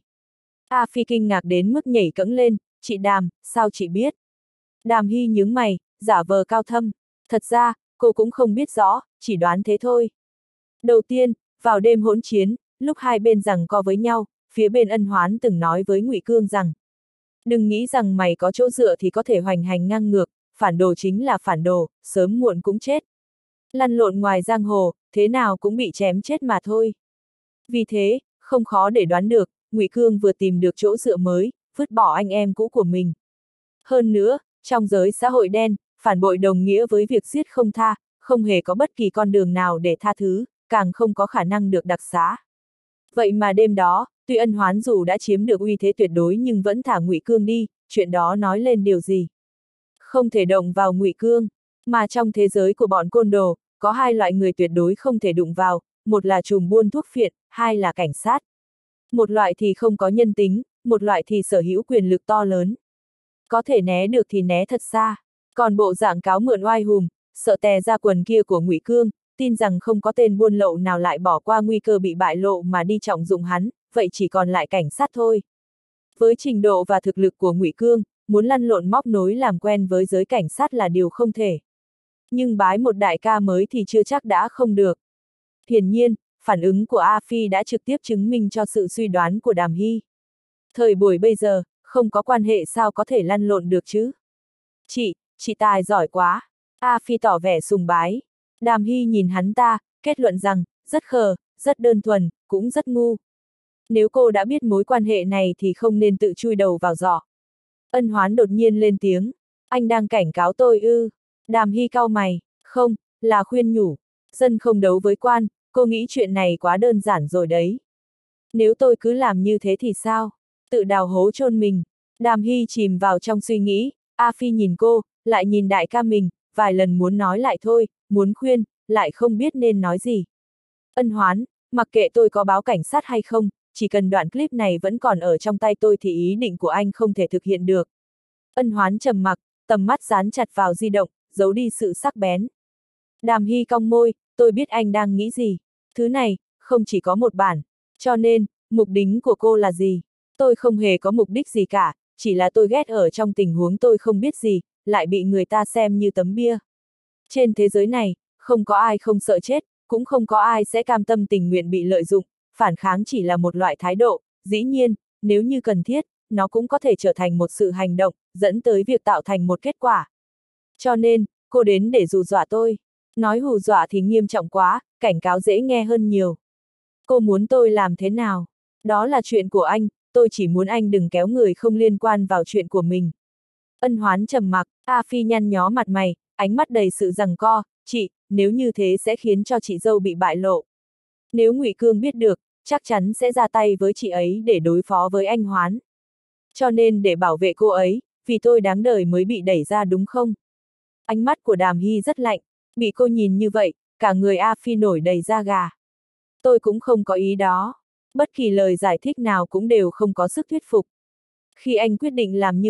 A Phi kinh ngạc đến mức nhảy cẫng lên, chị Đàm, sao chị biết? Đàm Hy nhướng mày, giả vờ cao thâm. Thật ra, cô cũng không biết rõ, chỉ đoán thế thôi. Đầu tiên, vào đêm hỗn chiến, lúc hai bên giằng co với nhau, phía bên Ân Hoán từng nói với Ngụy Cương rằng: đừng nghĩ rằng mày có chỗ dựa thì có thể hoành hành ngang ngược, phản đồ chính là phản đồ, sớm muộn cũng chết. Lăn lộn ngoài giang hồ, thế nào cũng bị chém chết mà thôi. Vì thế, không khó để đoán được, Ngụy Cương vừa tìm được chỗ dựa mới, vứt bỏ anh em cũ của mình. Hơn nữa, trong giới xã hội đen, phản bội đồng nghĩa với việc giết không tha, không hề có bất kỳ con đường nào để tha thứ, càng không có khả năng được đặc xá. Vậy mà đêm đó, tuy Ân Hoán dù đã chiếm được uy thế tuyệt đối nhưng vẫn thả Ngụy Cương đi, chuyện đó nói lên điều gì? Không thể động vào Ngụy Cương, mà trong thế giới của bọn côn đồ, có hai loại người tuyệt đối không thể đụng vào, một là trùm buôn thuốc phiện, hai là cảnh sát. Một loại thì không có nhân tính, một loại thì sở hữu quyền lực to lớn. Có thể né được thì né thật xa, còn bộ dạng cáo mượn oai hùm, sợ tè ra quần kia của Ngụy Cương, tin rằng không có tên buôn lậu nào lại bỏ qua nguy cơ bị bại lộ mà đi trọng dụng hắn, vậy chỉ còn lại cảnh sát thôi. Với trình độ và thực lực của Ngụy Cương, muốn lăn lộn móc nối làm quen với giới cảnh sát là điều không thể. Nhưng bái một đại ca mới thì chưa chắc đã không được. Hiển nhiên, phản ứng của A Phi đã trực tiếp chứng minh cho sự suy đoán của Đàm Hy. Thời buổi bây giờ, không có quan hệ sao có thể lăn lộn được chứ? Chị, chị tài giỏi quá. A Phi tỏ vẻ sùng bái. Đàm Hy nhìn hắn ta, kết luận rằng, rất khờ, rất đơn thuần, cũng rất ngu. Nếu cô đã biết mối quan hệ này thì không nên tự chui đầu vào giỏ. Ân Hoán đột nhiên lên tiếng. Anh đang cảnh cáo tôi ư? Đàm Hy cau mày. Không, là khuyên nhủ. Dân không đấu với quan, cô nghĩ chuyện này quá đơn giản rồi đấy. Nếu tôi cứ làm như thế thì sao? Tự đào hố chôn mình. Đàm Hy chìm vào trong suy nghĩ, A Phi nhìn cô, lại nhìn đại ca mình, vài lần muốn nói lại thôi, muốn khuyên, lại không biết nên nói gì. Ân Hoán, mặc kệ tôi có báo cảnh sát hay không, chỉ cần đoạn clip này vẫn còn ở trong tay tôi thì ý định của anh không thể thực hiện được. Ân Hoán trầm mặc, tầm mắt dán chặt vào di động, giấu đi sự sắc bén. Đàm Hy cong môi, tôi biết anh đang nghĩ gì. Thứ này, không chỉ có một bản. Cho nên, mục đích của cô là gì? Tôi không hề có mục đích gì cả, chỉ là tôi ghét ở trong tình huống tôi không biết gì, lại bị người ta xem như tấm bia. Trên thế giới này, không có ai không sợ chết, cũng không có ai sẽ cam tâm tình nguyện bị lợi dụng, phản kháng chỉ là một loại thái độ, dĩ nhiên, nếu như cần thiết, nó cũng có thể trở thành một sự hành động, dẫn tới việc tạo thành một kết quả. Cho nên, cô đến để hù dọa tôi. Nói hù dọa thì nghiêm trọng quá, cảnh cáo dễ nghe hơn nhiều. Cô muốn tôi làm thế nào? Đó là chuyện của anh, tôi chỉ muốn anh đừng kéo người không liên quan vào chuyện của mình. Ân Hoán trầm mặc, A Phi nhăn nhó mặt mày, ánh mắt đầy sự giằng co, chị, nếu như thế sẽ khiến cho chị dâu bị bại lộ. Nếu Ngụy Cương biết được, chắc chắn sẽ ra tay với chị ấy để đối phó với anh Hoán. Cho nên để bảo vệ cô ấy, vì tôi đáng đời mới bị đẩy ra đúng không? Ánh mắt của Đàm Hy rất lạnh, bị cô nhìn như vậy, cả người A Phi nổi đầy da gà. Tôi cũng không có ý đó. Bất kỳ lời giải thích nào cũng đều không có sức thuyết phục. Khi anh quyết định làm như vậy,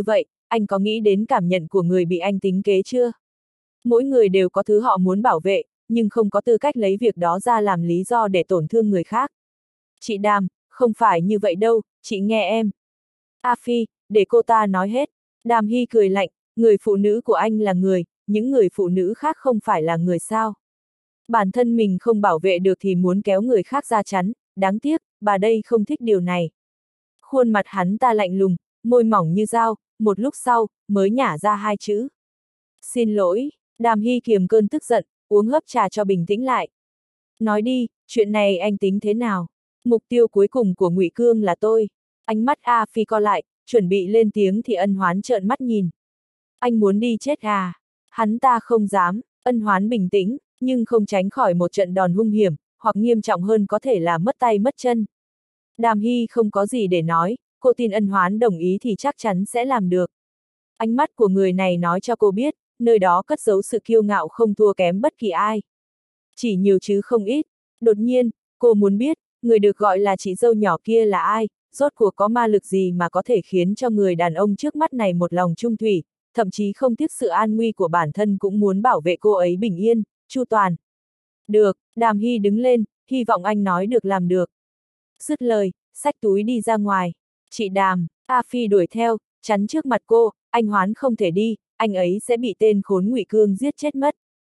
anh có nghĩ đến cảm nhận của người bị anh tính kế chưa? Mỗi người đều có thứ họ muốn bảo vệ, nhưng không có tư cách lấy việc đó ra làm lý do để tổn thương người khác. Chị Đàm, không phải như vậy đâu, chị nghe em. A Phi, để cô ta nói hết. Đàm Hy cười lạnh, người phụ nữ của anh là người, những người phụ nữ khác không phải là người sao. Bản thân mình không bảo vệ được thì muốn kéo người khác ra chắn, đáng tiếc, bà đây không thích điều này. Khuôn mặt hắn ta lạnh lùng, môi mỏng như dao, một lúc sau, mới nhả ra hai chữ. Xin lỗi, Đàm Hy kiềm cơn tức giận, uống hớp trà cho bình tĩnh lại. Nói đi, chuyện này anh tính thế nào? Mục tiêu cuối cùng của Ngụy Cương là tôi. Ánh mắt A Phi co lại, chuẩn bị lên tiếng thì Ân Hoán trợn mắt nhìn. Anh muốn đi chết à? Hắn ta không dám, Ân Hoán bình tĩnh, nhưng không tránh khỏi một trận đòn hung hiểm, hoặc nghiêm trọng hơn có thể là mất tay mất chân. Đàm Hy không có gì để nói, cô tin Ân Hoán đồng ý thì chắc chắn sẽ làm được. Ánh mắt của người này nói cho cô biết, nơi đó cất giấu sự kiêu ngạo không thua kém bất kỳ ai. Chỉ nhiều chứ không ít. Đột nhiên, cô muốn biết, người được gọi là chị dâu nhỏ kia là ai, rốt cuộc có ma lực gì mà có thể khiến cho người đàn ông trước mắt này một lòng trung thủy, thậm chí không tiếc sự an nguy của bản thân cũng muốn bảo vệ cô ấy bình yên, chu toàn. Được, Đàm Hy đứng lên, hy vọng anh nói được làm được. Dứt lời, xách túi đi ra ngoài. Chị Đàm, A Phi đuổi theo, chắn trước mặt cô, anh Hoán không thể đi, anh ấy sẽ bị tên khốn Ngụy Cương giết chết mất.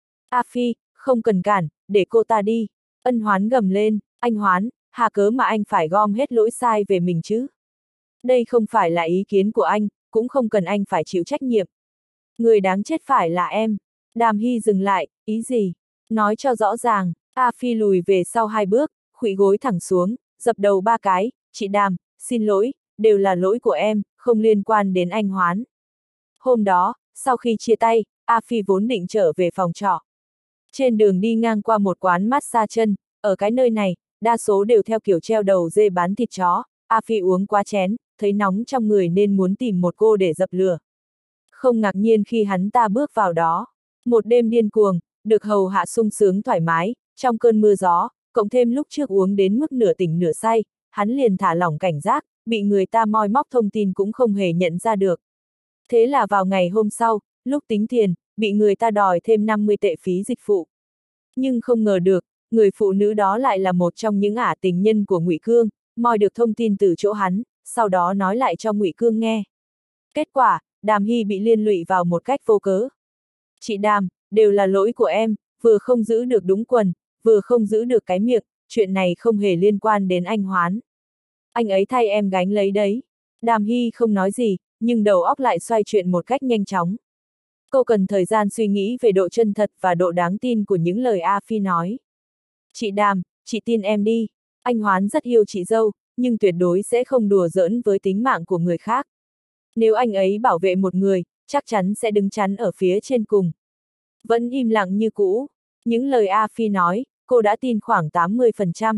A Phi, không cần cản, để cô ta đi. Ân Hoán gầm lên, anh Hoán, hà cớ mà anh phải gom hết lỗi sai về mình chứ? Đây không phải là ý kiến của anh, cũng không cần anh phải chịu trách nhiệm. Người đáng chết phải là em. Đàm Hy dừng lại, ý gì? Nói cho rõ ràng. A Phi lùi về sau hai bước, khuỵu gối thẳng xuống, dập đầu ba cái, chị Đàm, xin lỗi, đều là lỗi của em, không liên quan đến anh Hoán. Hôm đó, sau khi chia tay, A Phi vốn định trở về phòng trọ. Trên đường đi ngang qua một quán massage chân, ở cái nơi này, đa số đều theo kiểu treo đầu dê bán thịt chó, A Phi uống quá chén, thấy nóng trong người nên muốn tìm một cô để dập lửa. Không ngạc nhiên khi hắn ta bước vào đó. Một đêm điên cuồng, được hầu hạ sung sướng thoải mái, trong cơn mưa gió, cộng thêm lúc trước uống đến mức nửa tỉnh nửa say, hắn liền thả lỏng cảnh giác, bị người ta moi móc thông tin cũng không hề nhận ra được. Thế là vào ngày hôm sau, lúc tính tiền, bị người ta đòi thêm năm mươi tệ phí dịch vụ. Nhưng không ngờ được, người phụ nữ đó lại là một trong những ả tình nhân của Ngụy Cương, moi được thông tin từ chỗ hắn, sau đó nói lại cho Ngụy Cương nghe. Kết quả, Đàm Hy bị liên lụy vào một cách vô cớ. Chị Đàm, đều là lỗi của em, vừa không giữ được đúng quần, vừa không giữ được cái miệng, chuyện này không hề liên quan đến anh Hoán. Anh ấy thay em gánh lấy đấy. Đàm Hy không nói gì, nhưng đầu óc lại xoay chuyện một cách nhanh chóng. Cô cần thời gian suy nghĩ về độ chân thật và độ đáng tin của những lời A Phi nói. Chị Đàm, chị tin em đi. Anh Hoán rất yêu chị dâu, nhưng tuyệt đối sẽ không đùa giỡn với tính mạng của người khác. Nếu anh ấy bảo vệ một người, chắc chắn sẽ đứng chắn ở phía trên cùng. Vẫn im lặng như cũ. Những lời A Phi nói, cô đã tin khoảng tám mươi phần trăm.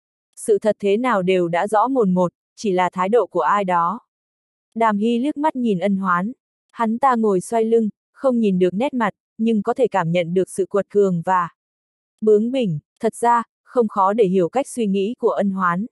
Sự thật thế nào đều đã rõ mồn một, chỉ là thái độ của ai đó. Đàm Hy liếc mắt nhìn Ân Hoán. Hắn ta ngồi xoay lưng, không nhìn được nét mặt, nhưng có thể cảm nhận được sự quật cường và bướng bỉnh. Thật ra, không khó để hiểu cách suy nghĩ của Ân Hoán.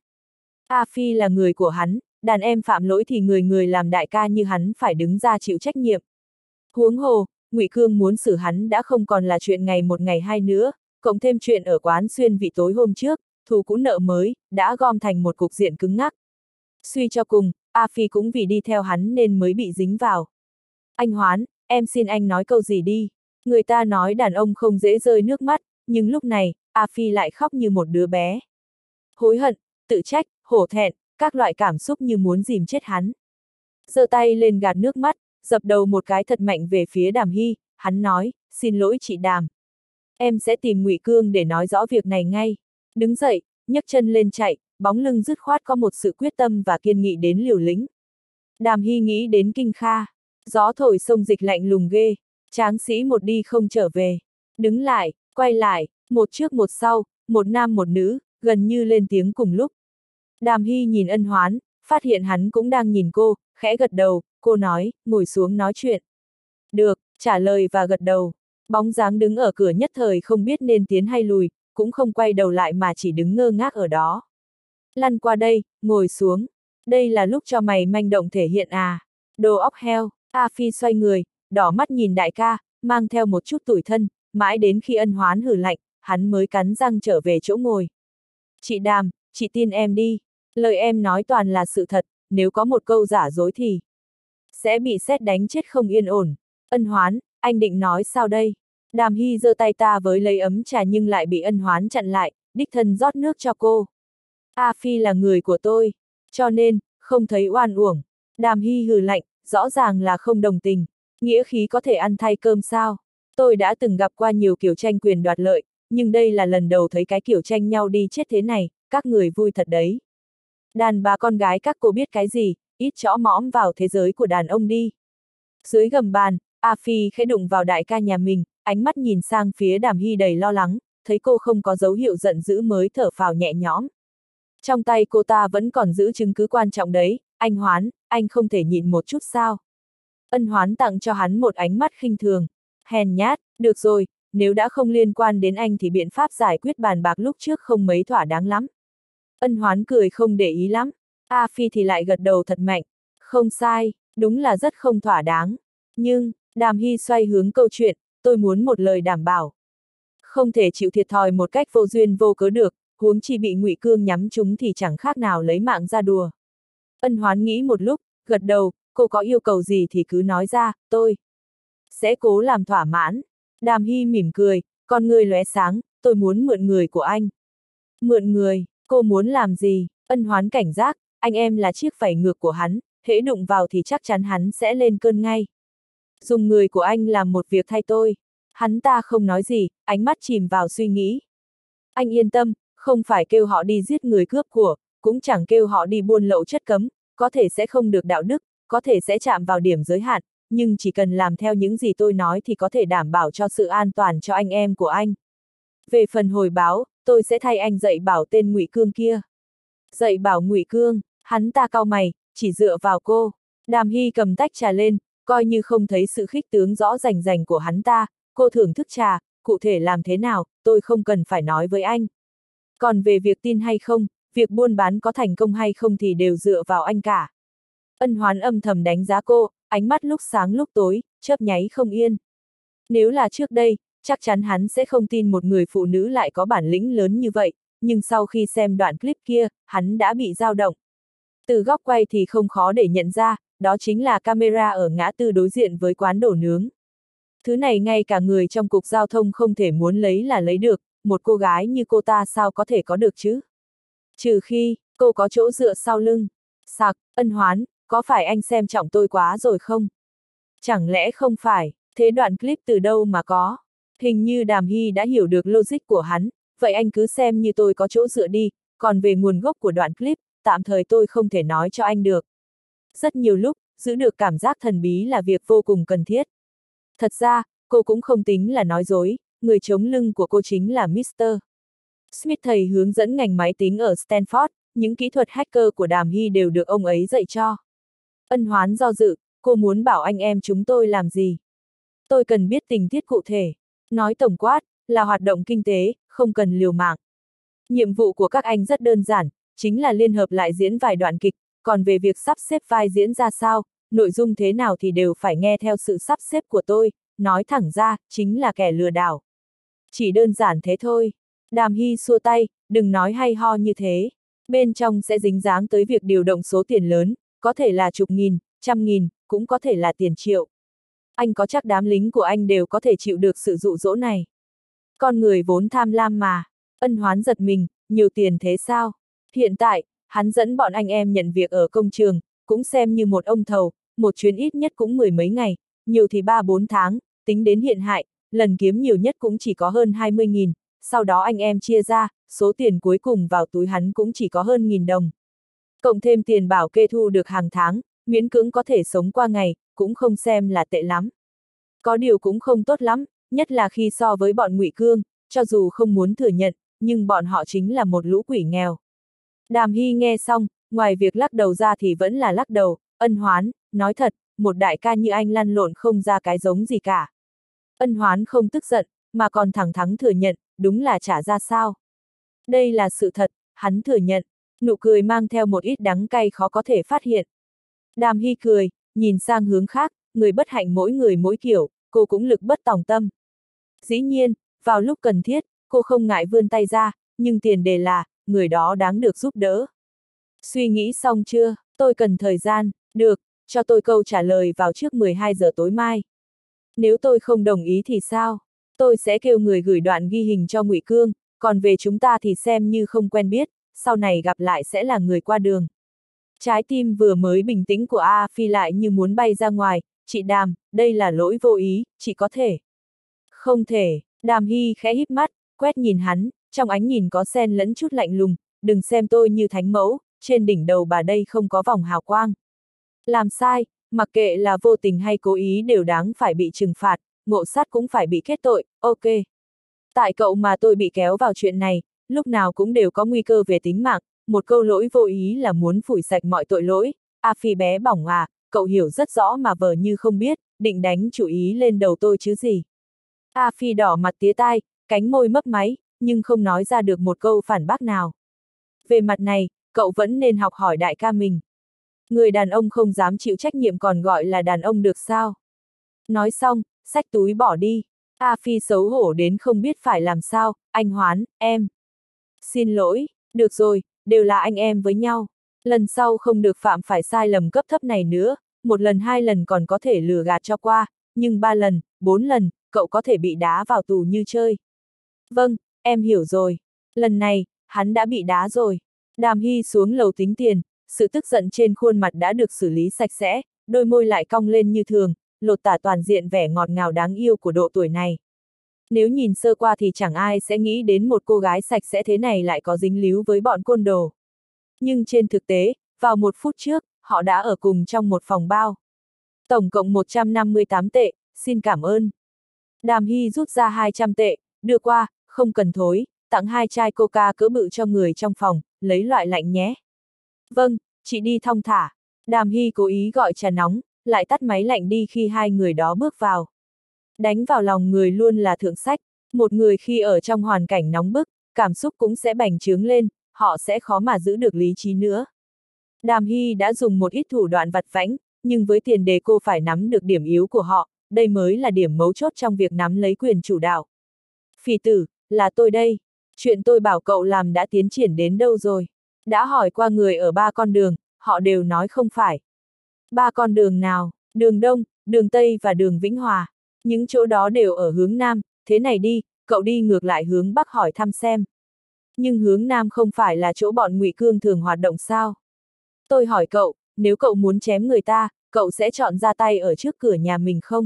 A Phi là người của hắn, đàn em phạm lỗi thì người người làm đại ca như hắn phải đứng ra chịu trách nhiệm. Huống hồ, Ngụy Cương muốn xử hắn đã không còn là chuyện ngày một ngày hai nữa, cộng thêm chuyện ở quán xuyên vị tối hôm trước, thù cũ nợ mới, đã gom thành một cục diện cứng ngắc. Suy cho cùng, A Phi cũng vì đi theo hắn nên mới bị dính vào. Anh Hoán, em xin anh nói câu gì đi. Người ta nói đàn ông không dễ rơi nước mắt, nhưng lúc này, A Phi lại khóc như một đứa bé. Hối hận, tự trách, hổ thẹn, các loại cảm xúc như muốn dìm chết hắn. Giơ tay lên gạt nước mắt, dập đầu một cái thật mạnh về phía Đàm Hy, hắn nói, xin lỗi chị Đàm. Em sẽ tìm Ngụy Cương để nói rõ việc này ngay. Đứng dậy, nhấc chân lên chạy, bóng lưng dứt khoát có một sự quyết tâm và kiên nghị đến liều lĩnh. Đàm Hy nghĩ đến Kinh Kha. Gió thổi sông dịch lạnh lùng ghê, tráng sĩ một đi không trở về. Đứng lại, quay lại, một trước một sau, một nam một nữ, gần như lên tiếng cùng lúc. Đàm Hy nhìn Ân Hoán, phát hiện hắn cũng đang nhìn cô, khẽ gật đầu, cô nói, ngồi xuống nói chuyện. Được, trả lời và gật đầu. Bóng dáng đứng ở cửa nhất thời không biết nên tiến hay lùi, cũng không quay đầu lại mà chỉ đứng ngơ ngác ở đó. Lăn qua đây, ngồi xuống. Đây là lúc cho mày manh động thể hiện à. Đồ óc heo. A Phi xoay người, đỏ mắt nhìn đại ca, mang theo một chút tủi thân, mãi đến khi Ân Hoán hừ lạnh, hắn mới cắn răng trở về chỗ ngồi. Chị Đàm, chị tin em đi. Lời em nói toàn là sự thật, nếu có một câu giả dối thì sẽ bị sét đánh chết không yên ổn. Ân Hoán, anh định nói sao đây? Đàm Hy giơ tay ta với lấy ấm trà nhưng lại bị Ân Hoán chặn lại, đích thân rót nước cho cô. A Phi là người của tôi, cho nên, không thấy oan uổng. Đàm Hy hừ lạnh, rõ ràng là không đồng tình. Nghĩa khí có thể ăn thay cơm sao? Tôi đã từng gặp qua nhiều kiểu tranh quyền đoạt lợi, nhưng đây là lần đầu thấy cái kiểu tranh nhau đi chết thế này, các người vui thật đấy. Đàn bà con gái các cô biết cái gì, ít chõ mõm vào thế giới của đàn ông đi. Dưới gầm bàn, A Phi khẽ đụng vào đại ca nhà mình, ánh mắt nhìn sang phía Đàm Hy đầy lo lắng, thấy cô không có dấu hiệu giận dữ mới thở phào nhẹ nhõm. Trong tay cô ta vẫn còn giữ chứng cứ quan trọng đấy, anh Hoán, anh không thể nhịn một chút sao? Ân Hoán tặng cho hắn một ánh mắt khinh thường. Hèn nhát, được rồi, nếu đã không liên quan đến anh thì biện pháp giải quyết bàn bạc lúc trước không mấy thỏa đáng lắm. Ân Hoán cười không để ý lắm. A Phi thì lại gật đầu thật mạnh. Không sai, đúng là rất không thỏa đáng. Nhưng, Đàm Hy xoay hướng câu chuyện, tôi muốn một lời đảm bảo. Không thể chịu thiệt thòi một cách vô duyên vô cớ được, huống chi bị Ngụy Cương nhắm trúng thì chẳng khác nào lấy mạng ra đùa. Ân Hoán nghĩ một lúc, gật đầu, cô có yêu cầu gì thì cứ nói ra, tôi sẽ cố làm thỏa mãn. Đàm Hy mỉm cười, con người lóe sáng, tôi muốn mượn người của anh. Mượn người, cô muốn làm gì? Ân Hoán cảnh giác, anh em là chiếc vảy ngược của hắn, hễ đụng vào thì chắc chắn hắn sẽ lên cơn ngay. Dùng người của anh làm một việc thay tôi. Hắn ta không nói gì, ánh mắt chìm vào suy nghĩ. Anh yên tâm, không phải kêu họ đi giết người cướp của, cũng chẳng kêu họ đi buôn lậu chất cấm, có thể sẽ không được đạo đức, có thể sẽ chạm vào điểm giới hạn, nhưng chỉ cần làm theo những gì tôi nói thì có thể đảm bảo cho sự an toàn cho anh em của anh. Về phần hồi báo, tôi sẽ thay anh dạy bảo tên Ngụy Cương kia. Dạy bảo Ngụy Cương, hắn ta cau mày, chỉ dựa vào cô. Đàm Hy cầm tách trà lên, coi như không thấy sự khích tướng rõ rành rành của hắn ta, cô thưởng thức trà, cụ thể làm thế nào, tôi không cần phải nói với anh. Còn về việc tin hay không, việc buôn bán có thành công hay không thì đều dựa vào anh cả. Ân Hoán âm thầm đánh giá cô, ánh mắt lúc sáng lúc tối, chớp nháy không yên. Nếu là trước đây, chắc chắn hắn sẽ không tin một người phụ nữ lại có bản lĩnh lớn như vậy, nhưng sau khi xem đoạn clip kia, hắn đã bị dao động. Từ góc quay thì không khó để nhận ra, đó chính là camera ở ngã tư đối diện với quán đồ nướng. Thứ này ngay cả người trong cục giao thông không thể muốn lấy là lấy được, một cô gái như cô ta sao có thể có được chứ? Trừ khi, cô có chỗ dựa sau lưng. Sặc, Ân Hoán, có phải anh xem trọng tôi quá rồi không? Chẳng lẽ không phải, thế đoạn clip từ đâu mà có? Hình như Đàm Hy đã hiểu được logic của hắn, vậy anh cứ xem như tôi có chỗ dựa đi, còn về nguồn gốc của đoạn clip, tạm thời tôi không thể nói cho anh được. Rất nhiều lúc, giữ được cảm giác thần bí là việc vô cùng cần thiết. Thật ra, cô cũng không tính là nói dối, người chống lưng của cô chính là mít tơ Smith, thầy hướng dẫn ngành máy tính ở Stanford, những kỹ thuật hacker của Đàm Hy đều được ông ấy dạy cho. Ân Hoán do dự, cô muốn bảo anh em chúng tôi làm gì? Tôi cần biết tình tiết cụ thể. Nói tổng quát, là hoạt động kinh tế, không cần liều mạng. Nhiệm vụ của các anh rất đơn giản, chính là liên hợp lại diễn vài đoạn kịch, còn về việc sắp xếp vai diễn ra sao, nội dung thế nào thì đều phải nghe theo sự sắp xếp của tôi, nói thẳng ra, chính là kẻ lừa đảo. Chỉ đơn giản thế thôi. Đàm Hy xua tay, đừng nói hay ho như thế. Bên trong sẽ dính dáng tới việc điều động số tiền lớn, có thể là chục nghìn, trăm nghìn, cũng có thể là tiền triệu. Anh có chắc đám lính của anh đều có thể chịu được sự dụ dỗ này? Con người vốn tham lam mà. Ân Hoán giật mình, nhiều tiền thế sao? Hiện tại, hắn dẫn bọn anh em nhận việc ở công trường, cũng xem như một ông thầu, một chuyến ít nhất cũng mười mấy ngày, nhiều thì ba bốn tháng, tính đến hiện hại, lần kiếm nhiều nhất cũng chỉ có hơn hai mươi nghìn, sau đó anh em chia ra, số tiền cuối cùng vào túi hắn cũng chỉ có hơn nghìn đồng. Cộng thêm tiền bảo kê thu được hàng tháng, miễn cưỡng có thể sống qua ngày, cũng không xem là tệ lắm. Có điều cũng không tốt lắm, nhất là khi so với bọn Ngụy Cương, cho dù không muốn thừa nhận, nhưng bọn họ chính là một lũ quỷ nghèo. Đàm Hy nghe xong, ngoài việc lắc đầu ra thì vẫn là lắc đầu, Ân Hoán, nói thật, một đại ca như anh lăn lộn không ra cái giống gì cả. Ân Hoán không tức giận, mà còn thẳng thắn thừa nhận, đúng là trả ra sao. Đây là sự thật, hắn thừa nhận, nụ cười mang theo một ít đắng cay khó có thể phát hiện. Đàm Hy cười, nhìn sang hướng khác, người bất hạnh mỗi người mỗi kiểu, cô cũng lực bất tòng tâm. Dĩ nhiên, vào lúc cần thiết, cô không ngại vươn tay ra, nhưng tiền đề là, người đó đáng được giúp đỡ. Suy nghĩ xong chưa? Tôi cần thời gian. Được, cho tôi câu trả lời vào trước mười hai giờ tối mai. Nếu tôi không đồng ý thì sao? Tôi sẽ kêu người gửi đoạn ghi hình cho Ngụy Cương, còn về chúng ta thì xem như không quen biết, sau này gặp lại sẽ là người qua đường. Trái tim vừa mới bình tĩnh của A Phi lại như muốn bay ra ngoài, chị Đàm, đây là lỗi vô ý, chị có thể. Không thể, Đàm Hy khẽ híp mắt, quét nhìn hắn, trong ánh nhìn có xen lẫn chút lạnh lùng, đừng xem tôi như thánh mẫu, trên đỉnh đầu bà đây không có vòng hào quang. Làm sai, mặc kệ là vô tình hay cố ý đều đáng phải bị trừng phạt, ngộ sát cũng phải bị kết tội, ok. Tại cậu mà tôi bị kéo vào chuyện này, lúc nào cũng đều có nguy cơ về tính mạng, một câu lỗi vô ý là muốn phủi sạch mọi tội lỗi. A Phi bé bỏng à, cậu hiểu rất rõ mà vờ như không biết, định đánh chủ ý lên đầu tôi chứ gì. A Phi đỏ mặt tía tai, cánh môi mấp máy, nhưng không nói ra được một câu phản bác nào. Về mặt này, cậu vẫn nên học hỏi đại ca mình. Người đàn ông không dám chịu trách nhiệm còn gọi là đàn ông được sao? Nói xong, xách túi bỏ đi. A Phi xấu hổ đến không biết phải làm sao, anh Hoán, em. Xin lỗi, được rồi, đều là anh em với nhau. Lần sau không được phạm phải sai lầm cấp thấp này nữa, một lần hai lần còn có thể lừa gạt cho qua, nhưng ba lần, bốn lần, cậu có thể bị đá vào tù như chơi. Vâng, em hiểu rồi. Lần này, hắn đã bị đá rồi. Đàm Hy xuống lầu tính tiền, sự tức giận trên khuôn mặt đã được xử lý sạch sẽ, đôi môi lại cong lên như thường, lột tả toàn diện vẻ ngọt ngào đáng yêu của độ tuổi này. Nếu nhìn sơ qua thì chẳng ai sẽ nghĩ đến một cô gái sạch sẽ thế này lại có dính líu với bọn côn đồ. Nhưng trên thực tế, vào một phút trước, họ đã ở cùng trong một phòng bao. Tổng cộng một trăm năm mươi tám tệ, xin cảm ơn. Đàm Hy rút ra hai trăm tệ, đưa qua, không cần thối, tặng hai chai coca cỡ bự cho người trong phòng, lấy loại lạnh nhé. Vâng, chị đi thong thả. Đàm Hy cố ý gọi trà nóng, lại tắt máy lạnh đi khi hai người đó bước vào. Đánh vào lòng người luôn là thượng sách, một người khi ở trong hoàn cảnh nóng bức, cảm xúc cũng sẽ bành trướng lên, họ sẽ khó mà giữ được lý trí nữa. Đàm Hy đã dùng một ít thủ đoạn vặt vãnh, nhưng với tiền đề cô phải nắm được điểm yếu của họ, đây mới là điểm mấu chốt trong việc nắm lấy quyền chủ đạo. Phỉ tử, là tôi đây. Chuyện tôi bảo cậu làm đã tiến triển đến đâu rồi? Đã hỏi qua người ở ba con đường, họ đều nói không phải. Ba con đường nào? Đường Đông, đường Tây và đường Vĩnh Hòa. Những chỗ đó đều ở hướng Nam, thế này đi, cậu đi ngược lại hướng Bắc hỏi thăm xem. Nhưng hướng Nam không phải là chỗ bọn Ngụy Cương thường hoạt động sao? Tôi hỏi cậu, nếu cậu muốn chém người ta, cậu sẽ chọn ra tay ở trước cửa nhà mình không?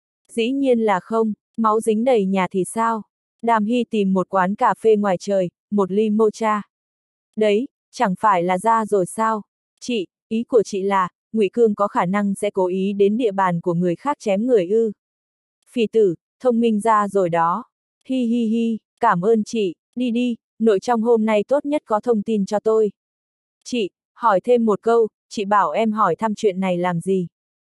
Dĩ nhiên là không, máu dính đầy nhà thì sao? Đàm Hy tìm một quán cà phê ngoài trời, một ly mocha. Đấy, chẳng phải là ra rồi sao? Chị, ý của chị là, Ngụy Cương có khả năng sẽ cố ý đến địa bàn của người khác chém người ư? Phỉ tử, thông minh ra rồi đó. Hi hi hi, cảm ơn chị, đi đi, nội trong hôm nay tốt nhất có thông tin cho tôi. Chị, hỏi thêm một câu, chị bảo em hỏi thăm chuyện này làm gì?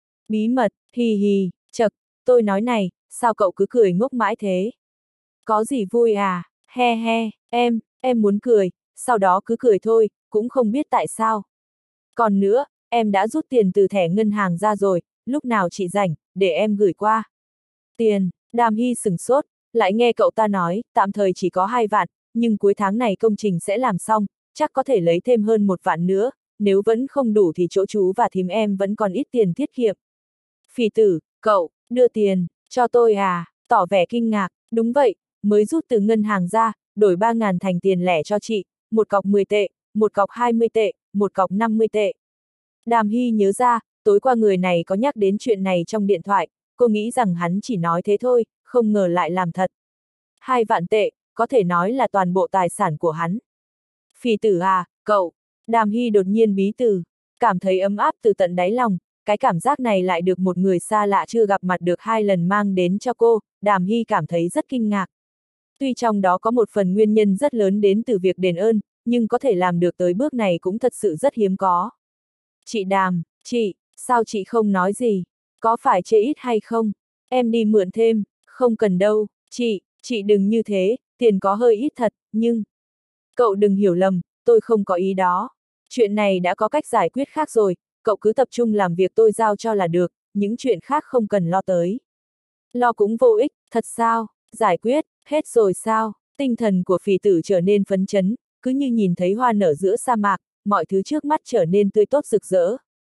Bí mật, hi hi, chậc, tôi nói này, sao cậu cứ cười ngốc mãi thế? Có gì vui à, he he, em, em muốn cười, sau đó cứ cười thôi, cũng không biết tại sao. Còn nữa, em đã rút tiền từ thẻ ngân hàng ra rồi, lúc nào chị rảnh, để em gửi qua. Tiền, Đàm Hy sửng sốt, lại nghe cậu ta nói, tạm thời chỉ có hai vạn, nhưng cuối tháng này công trình sẽ làm xong, chắc có thể lấy thêm hơn một vạn nữa, nếu vẫn không đủ thì chỗ chú và thím em vẫn còn ít tiền tiết kiệm. Phỉ tử, cậu, đưa tiền, cho tôi à, tỏ vẻ kinh ngạc, đúng vậy, mới rút từ ngân hàng ra, đổi ba ngàn thành tiền lẻ cho chị, một cọc mười tệ, một cọc hai mươi tệ, một cọc năm mươi tệ. Đàm Hy nhớ ra, tối qua người này có nhắc đến chuyện này trong điện thoại, cô nghĩ rằng hắn chỉ nói thế thôi, không ngờ lại làm thật. Hai vạn tệ, có thể nói là toàn bộ tài sản của hắn. Phỉ tử à, cậu, Đàm Hy đột nhiên bí từ, cảm thấy ấm áp từ tận đáy lòng, cái cảm giác này lại được một người xa lạ chưa gặp mặt được hai lần mang đến cho cô, Đàm Hy cảm thấy rất kinh ngạc. Tuy trong đó có một phần nguyên nhân rất lớn đến từ việc đền ơn, nhưng có thể làm được tới bước này cũng thật sự rất hiếm có. Chị Đàm, chị, sao chị không nói gì? Có phải chê ít hay không? Em đi mượn thêm, không cần đâu, chị, chị đừng như thế, tiền có hơi ít thật, nhưng... Cậu đừng hiểu lầm, tôi không có ý đó. Chuyện này đã có cách giải quyết khác rồi, cậu cứ tập trung làm việc tôi giao cho là được, những chuyện khác không cần lo tới. Lo cũng vô ích, thật sao, giải quyết, hết rồi sao, tinh thần của phì tử trở nên phấn chấn, cứ như nhìn thấy hoa nở giữa sa mạc, mọi thứ trước mắt trở nên tươi tốt rực rỡ.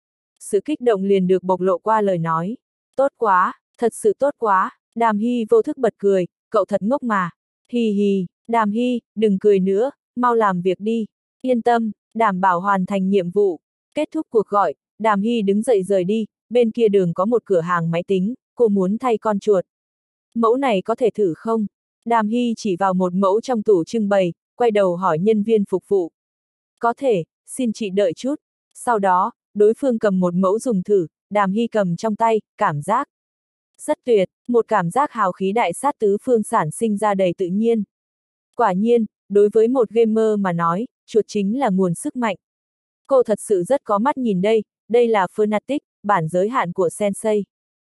Sự kích động liền được bộc lộ qua lời nói. Tốt quá, thật sự tốt quá, Đàm Hy vô thức bật cười, cậu thật ngốc mà. Hì hì, Đàm Hy, đừng cười nữa, mau làm việc đi. Yên tâm, đảm bảo hoàn thành nhiệm vụ. Kết thúc cuộc gọi, Đàm Hy đứng dậy rời đi, bên kia đường có một cửa hàng máy tính, cô muốn thay con chuột. Mẫu này có thể thử không? Đàm Hy chỉ vào một mẫu trong tủ trưng bày, quay đầu hỏi nhân viên phục vụ. Có thể, xin chị đợi chút. Sau đó, đối phương cầm một mẫu dùng thử, Đàm Hy cầm trong tay, cảm giác rất tuyệt, một cảm giác hào khí đại sát tứ phương sản sinh ra đầy tự nhiên. Quả nhiên, đối với một gamer mà nói, chuột chính là nguồn sức mạnh. Cô thật sự rất có mắt nhìn đây, đây là Fnatic, bản giới hạn của Sensei.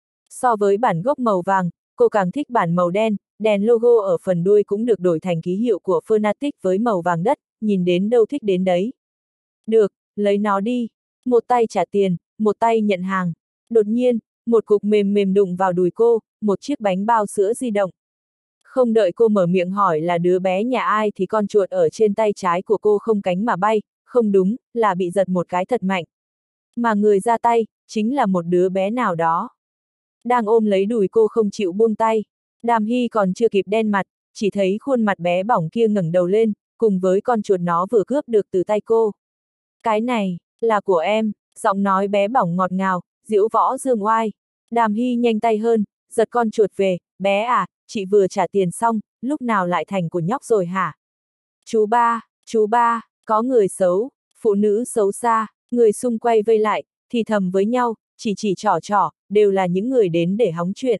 So với bản gốc màu vàng, cô càng thích bản màu đen, đèn logo ở phần đuôi cũng được đổi thành ký hiệu của Fnatic với màu vàng đất, nhìn đến đâu thích đến đấy. Được, lấy nó đi. Một tay trả tiền, một tay nhận hàng. Đột nhiên, một cục mềm mềm đụng vào đùi cô, một chiếc bánh bao sữa di động. Không đợi cô mở miệng hỏi là đứa bé nhà ai thì con chuột ở trên tay trái của cô không cánh mà bay, không đúng, là bị giật một cái thật mạnh. Mà người ra tay, chính là một đứa bé nào đó. Đang ôm lấy đùi cô không chịu buông tay. Đàm Hy còn chưa kịp đen mặt, chỉ thấy khuôn mặt bé bỏng kia ngẩng đầu lên, cùng với con chuột nó vừa cướp được từ tay cô. Cái này, là của em, giọng nói bé bỏng ngọt ngào, diễu võ dương oai. Đàm Hy nhanh tay hơn, giật con chuột về, bé à, chị vừa trả tiền xong, lúc nào lại thành của nhóc rồi hả? Chú ba, chú ba, có người xấu, phụ nữ xấu xa, người xung quay vây lại, thì thầm với nhau, chỉ chỉ trỏ trỏ, đều là những người đến để hóng chuyện.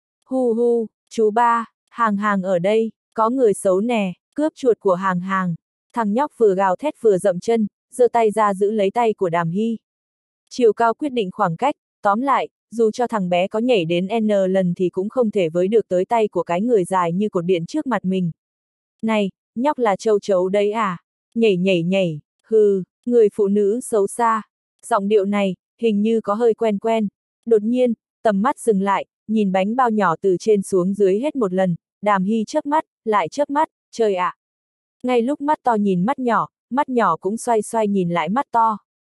Hu hu, chú ba, hàng hàng ở đây, có người xấu nè, cướp chuột của hàng hàng. Thằng nhóc vừa gào thét vừa dậm chân, giơ tay ra giữ lấy tay của Đàm Hy. Chiều cao quyết định khoảng cách, tóm lại, dù cho thằng bé có nhảy đến N lần thì cũng không thể với được tới tay của cái người dài như cột điện trước mặt mình. Này, nhóc là châu chấu đấy à? Nhảy nhảy nhảy, hừ, người phụ nữ xấu xa. Giọng điệu này, hình như có hơi quen quen. Đột nhiên, tầm mắt dừng lại, nhìn bánh bao nhỏ từ trên xuống dưới hết một lần, Đàm Hy chớp mắt, lại chớp mắt, trời ạ. À. Ngay lúc mắt to nhìn mắt nhỏ, mắt nhỏ cũng xoay xoay nhìn lại mắt to.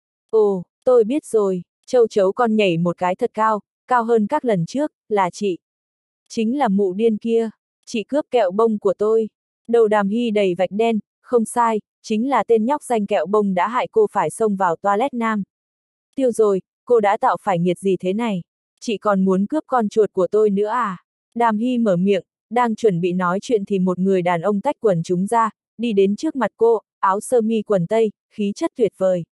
Ồ, tôi biết rồi, châu chấu con nhảy một cái thật cao, cao hơn các lần trước, là chị. Chính là mụ điên kia, chị cướp kẹo bông của tôi. Đầu Đàm Hy đầy vạch đen, không sai, chính là tên nhóc danh kẹo bông đã hại cô phải xông vào toilet nam. Tiêu rồi, cô đã tạo phải nghiệt gì thế này? Chị còn muốn cướp con chuột của tôi nữa à? Đàm Hy mở miệng, đang chuẩn bị nói chuyện thì một người đàn ông tách quần chúng ra, đi đến trước mặt cô, áo sơ mi quần tây, khí chất tuyệt vời.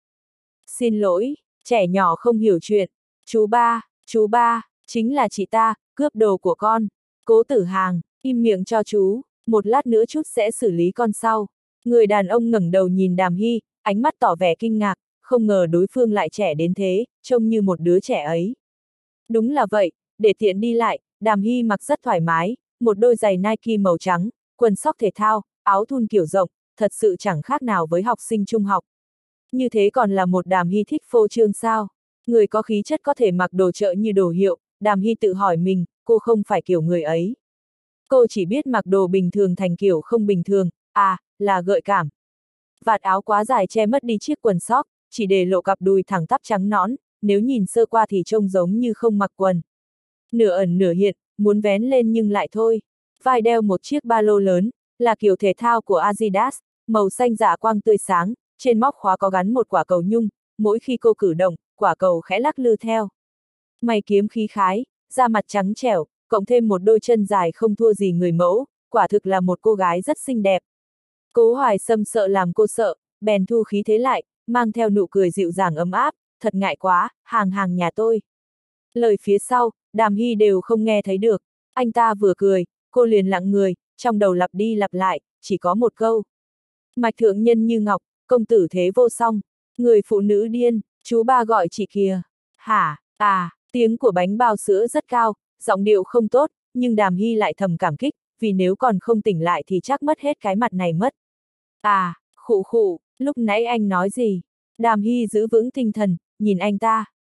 Xin lỗi, trẻ nhỏ không hiểu chuyện. Chú ba, chú ba, chính là chị ta, cướp đồ của con. Cố Tử Hàng, im miệng cho chú, một lát nữa chút sẽ xử lý con sau. Người đàn ông ngẩng đầu nhìn Đàm Hy, ánh mắt tỏ vẻ kinh ngạc, không ngờ đối phương lại trẻ đến thế, trông như một đứa trẻ ấy. Đúng là vậy, để tiện đi lại, Đàm Hy mặc rất thoải mái, một đôi giày Nike màu trắng, quần sóc thể thao, áo thun kiểu rộng, thật sự chẳng khác nào với học sinh trung học. Như thế còn là một Đàm Hy thích phô trương sao? Người có khí chất có thể mặc đồ chợ như đồ hiệu, Đàm Hy tự hỏi mình, cô không phải kiểu người ấy. Cô chỉ biết mặc đồ bình thường thành kiểu không bình thường, à, là gợi cảm. Vạt áo quá dài che mất đi chiếc quần sóc, chỉ để lộ cặp đùi thẳng tắp trắng nõn, nếu nhìn sơ qua thì trông giống như không mặc quần. Nửa ẩn nửa hiện, muốn vén lên nhưng lại thôi. Vai đeo một chiếc ba lô lớn, là kiểu thể thao của Adidas, màu xanh dạ quang tươi sáng, trên móc khóa có gắn một quả cầu nhung, mỗi khi cô cử động, quả cầu khẽ lắc lư theo. Mày kiếm khí khái, da mặt trắng trẻo, cộng thêm một đôi chân dài không thua gì người mẫu, quả thực là một cô gái rất xinh đẹp. Cố Hoài Sâm sợ làm cô sợ, bèn thu khí thế lại, mang theo nụ cười dịu dàng ấm áp, thật ngại quá, hàng hàng nhà tôi. Lời phía sau, Đàm Hy đều không nghe thấy được, anh ta vừa cười, cô liền lặng người, trong đầu lặp đi lặp lại, chỉ có một câu. Mạch thượng nhân như ngọc, công tử thế vô song, người phụ nữ điên, chú ba gọi chị kìa. Hả, à, tiếng của bánh bao sữa rất cao, giọng điệu không tốt, nhưng Đàm Hy lại thầm cảm kích, vì nếu còn không tỉnh lại thì chắc mất hết cái mặt này mất. À, khụ khụ, lúc nãy anh nói gì? Đàm Hy giữ vững tinh thần, nhìn anh ta.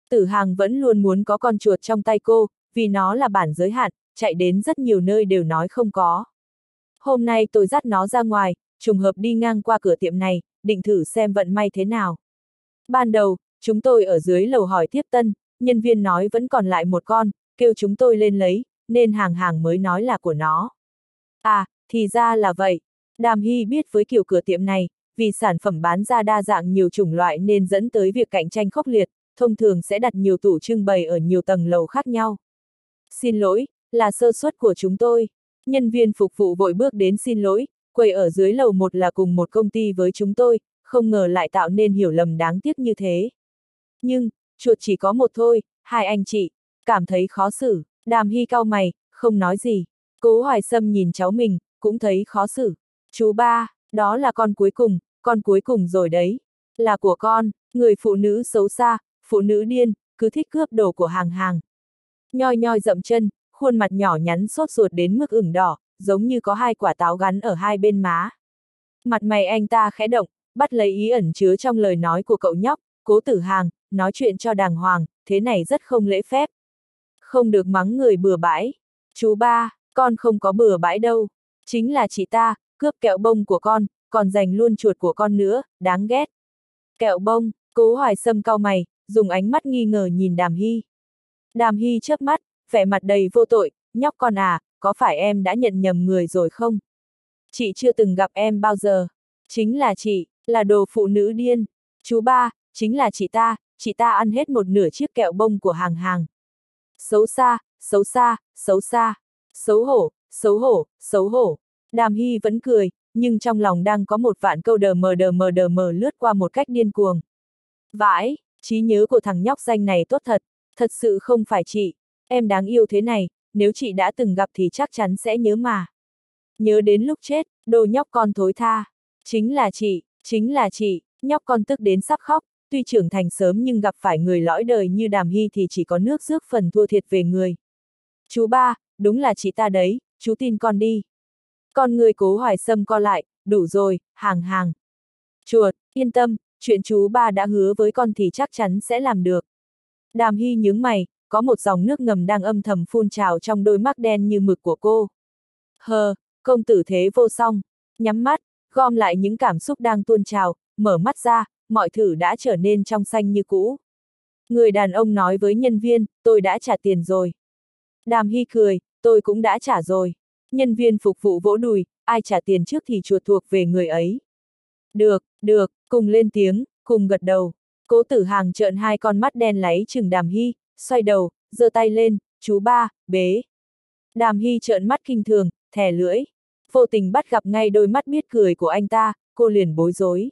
Tử Hàng vẫn luôn muốn có con chuột trong tay cô, vì nó là bản giới hạn, chạy đến rất nhiều nơi đều nói không có. Hôm nay tôi dắt nó ra ngoài, trùng hợp đi ngang qua cửa tiệm này, định thử xem vận may thế nào. Ban đầu, chúng tôi ở dưới lầu hỏi tiếp tân, nhân viên nói vẫn còn lại một con, kêu chúng tôi lên lấy, nên Hàng Hàng mới nói là của nó. À, thì ra là vậy. Đàm Hy biết với kiểu cửa tiệm này, vì sản phẩm bán ra đa dạng nhiều chủng loại nên dẫn tới việc cạnh tranh khốc liệt, thông thường sẽ đặt nhiều tủ trưng bày ở nhiều tầng lầu khác nhau. Xin lỗi, là sơ suất của chúng tôi. Nhân viên phục vụ vội bước đến xin lỗi, quầy ở dưới lầu một là cùng một công ty với chúng tôi, không ngờ lại tạo nên hiểu lầm đáng tiếc như thế. Nhưng, chuột chỉ có một thôi, hai anh chị, cảm thấy khó xử. Đàm Hy cau mày, không nói gì. Cố Hoài Sâm nhìn cháu mình, cũng thấy khó xử. Chú ba, đó là con cuối cùng, con cuối cùng rồi đấy. Là của con, người phụ nữ xấu xa, phụ nữ điên, cứ thích cướp đồ của Hàng Hàng. Nhoi nhoi dậm chân, khuôn mặt nhỏ nhắn sốt ruột đến mức ửng đỏ, giống như có hai quả táo gắn ở hai bên má. Mặt mày anh ta khẽ động, bắt lấy ý ẩn chứa trong lời nói của cậu nhóc, Cố Tử Hàng, nói chuyện cho đàng hoàng, thế này rất không lễ phép. Không được mắng người bừa bãi. Chú ba, con không có bừa bãi đâu. Chính là chị ta, cướp kẹo bông của con, còn giành luôn chuột của con nữa, đáng ghét. Kẹo bông, Cố Hoài Sâm cau mày, dùng ánh mắt nghi ngờ nhìn Đàm Hy. Đàm Hy chớp mắt, vẻ mặt đầy vô tội, nhóc con à, có phải em đã nhận nhầm người rồi không? Chị chưa từng gặp em bao giờ. Chính là chị, là đồ phụ nữ điên. Chú ba, chính là chị ta, chị ta ăn hết một nửa chiếc kẹo bông của Hàng Hàng. Xấu xa, xấu xa, xấu xa, xấu hổ, xấu hổ, xấu hổ. Đàm Hy vẫn cười, nhưng trong lòng đang có một vạn câu đờ mờ đờ mờ đờ mờ lướt qua một cách điên cuồng. Vãi, trí nhớ của thằng nhóc danh này tốt thật, thật sự không phải chị, em đáng yêu thế này, nếu chị đã từng gặp thì chắc chắn sẽ nhớ mà. Nhớ đến lúc chết, đồ nhóc con thối tha. Chính là chị, chính là chị, nhóc con tức đến sắp khóc, tuy trưởng thành sớm nhưng gặp phải người lõi đời như Đàm Hy thì chỉ có nước rước phần thua thiệt về người. Chú ba, đúng là chị ta đấy, chú tin con đi. Con người Cố Hoài Sâm co lại, đủ rồi, Hàng Hàng. Chuột, yên tâm, chuyện chú ba đã hứa với con thì chắc chắn sẽ làm được. Đàm Hy nhướng mày, có một dòng nước ngầm đang âm thầm phun trào trong đôi mắt đen như mực của cô. Hờ, công tử thế vô song, nhắm mắt, gom lại những cảm xúc đang tuôn trào, mở mắt ra, mọi thứ đã trở nên trong xanh như cũ. Người đàn ông nói với nhân viên, tôi đã trả tiền rồi. Đàm Hy cười, tôi cũng đã trả rồi. Nhân viên phục vụ vỗ đùi, ai trả tiền trước thì chuột thuộc về người ấy. Được, được, cùng lên tiếng, cùng gật đầu. Cố Tử Hàng trợn hai con mắt đen láy chừng Đàm Hy, xoay đầu, giơ tay lên, chú ba, bế. Đàm Hy trợn mắt kinh thường, thè lưỡi. Vô tình bắt gặp ngay đôi mắt biết cười của anh ta, cô liền bối rối.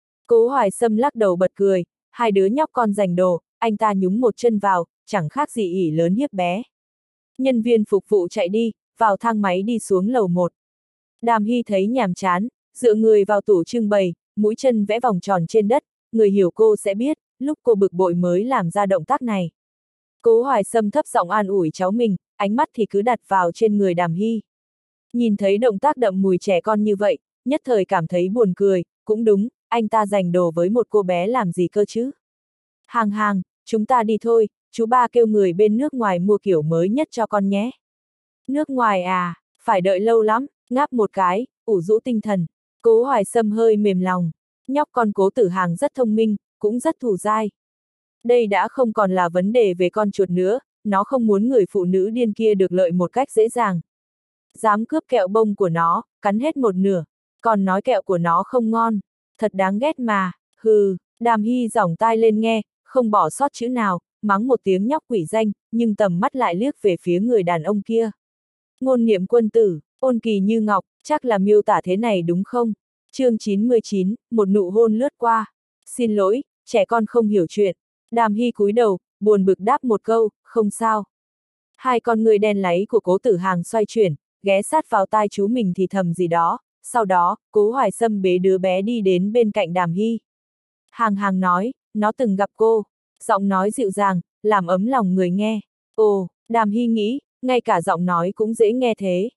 Cố Hoài Sâm lắc đầu bật cười, hai đứa nhóc con giành đồ, anh ta nhúng một chân vào, chẳng khác gì ỉ lớn hiếp bé. Nhân viên phục vụ chạy đi, vào thang máy đi xuống lầu một. Đàm Hy thấy nhàm chán, dựa người vào tủ trưng bày, mũi chân vẽ vòng tròn trên đất, người hiểu cô sẽ biết, lúc cô bực bội mới làm ra động tác này. Cố Hoài Sâm thấp giọng an ủi cháu mình, ánh mắt thì cứ đặt vào trên người Đàm Hy. Nhìn thấy động tác đậm mùi trẻ con như vậy, nhất thời cảm thấy buồn cười, cũng đúng, anh ta giành đồ với một cô bé làm gì cơ chứ. Hàng Hàng, chúng ta đi thôi, chú ba kêu người bên nước ngoài mua kiểu mới nhất cho con nhé. Nước ngoài à, phải đợi lâu lắm, ngáp một cái, ủ rũ tinh thần. Cố Hoài Sâm hơi mềm lòng, nhóc con Cố Tử Hàng rất thông minh, cũng rất thủ dai. Đây đã không còn là vấn đề về con chuột nữa, nó không muốn người phụ nữ điên kia được lợi một cách dễ dàng. Dám cướp kẹo bông của nó, cắn hết một nửa, còn nói kẹo của nó không ngon, thật đáng ghét mà, hừ. Đàm Hy giỏng tai lên nghe, không bỏ sót chữ nào, mắng một tiếng nhóc quỷ danh, nhưng tầm mắt lại liếc về phía người đàn ông kia. Ngôn niệm quân tử, ôn kỳ như ngọc, chắc là miêu tả thế này đúng không? Chương chín mươi chín, một nụ hôn lướt qua. Xin lỗi, trẻ con không hiểu chuyện. Đàm Hy cúi đầu, buồn bực đáp một câu, không sao. Hai con người đen láy của Cố Tử Hàng xoay chuyển, ghé sát vào tai chú mình thì thầm gì đó, sau đó, Cố Hoài Sâm bế đứa bé đi đến bên cạnh Đàm Hy. Hàng Hàng nói, nó từng gặp cô, giọng nói dịu dàng, làm ấm lòng người nghe. Ồ, Đàm Hy nghĩ, ngay cả giọng nói cũng dễ nghe thế.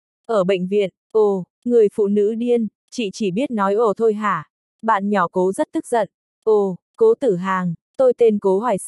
Ở bệnh viện, ồ, người phụ nữ điên, chị chỉ biết nói ồ thôi hả? Bạn nhỏ Cố rất tức giận. Ồ, Cố Tử Hàng, tôi tên Cố Hoài Sâm,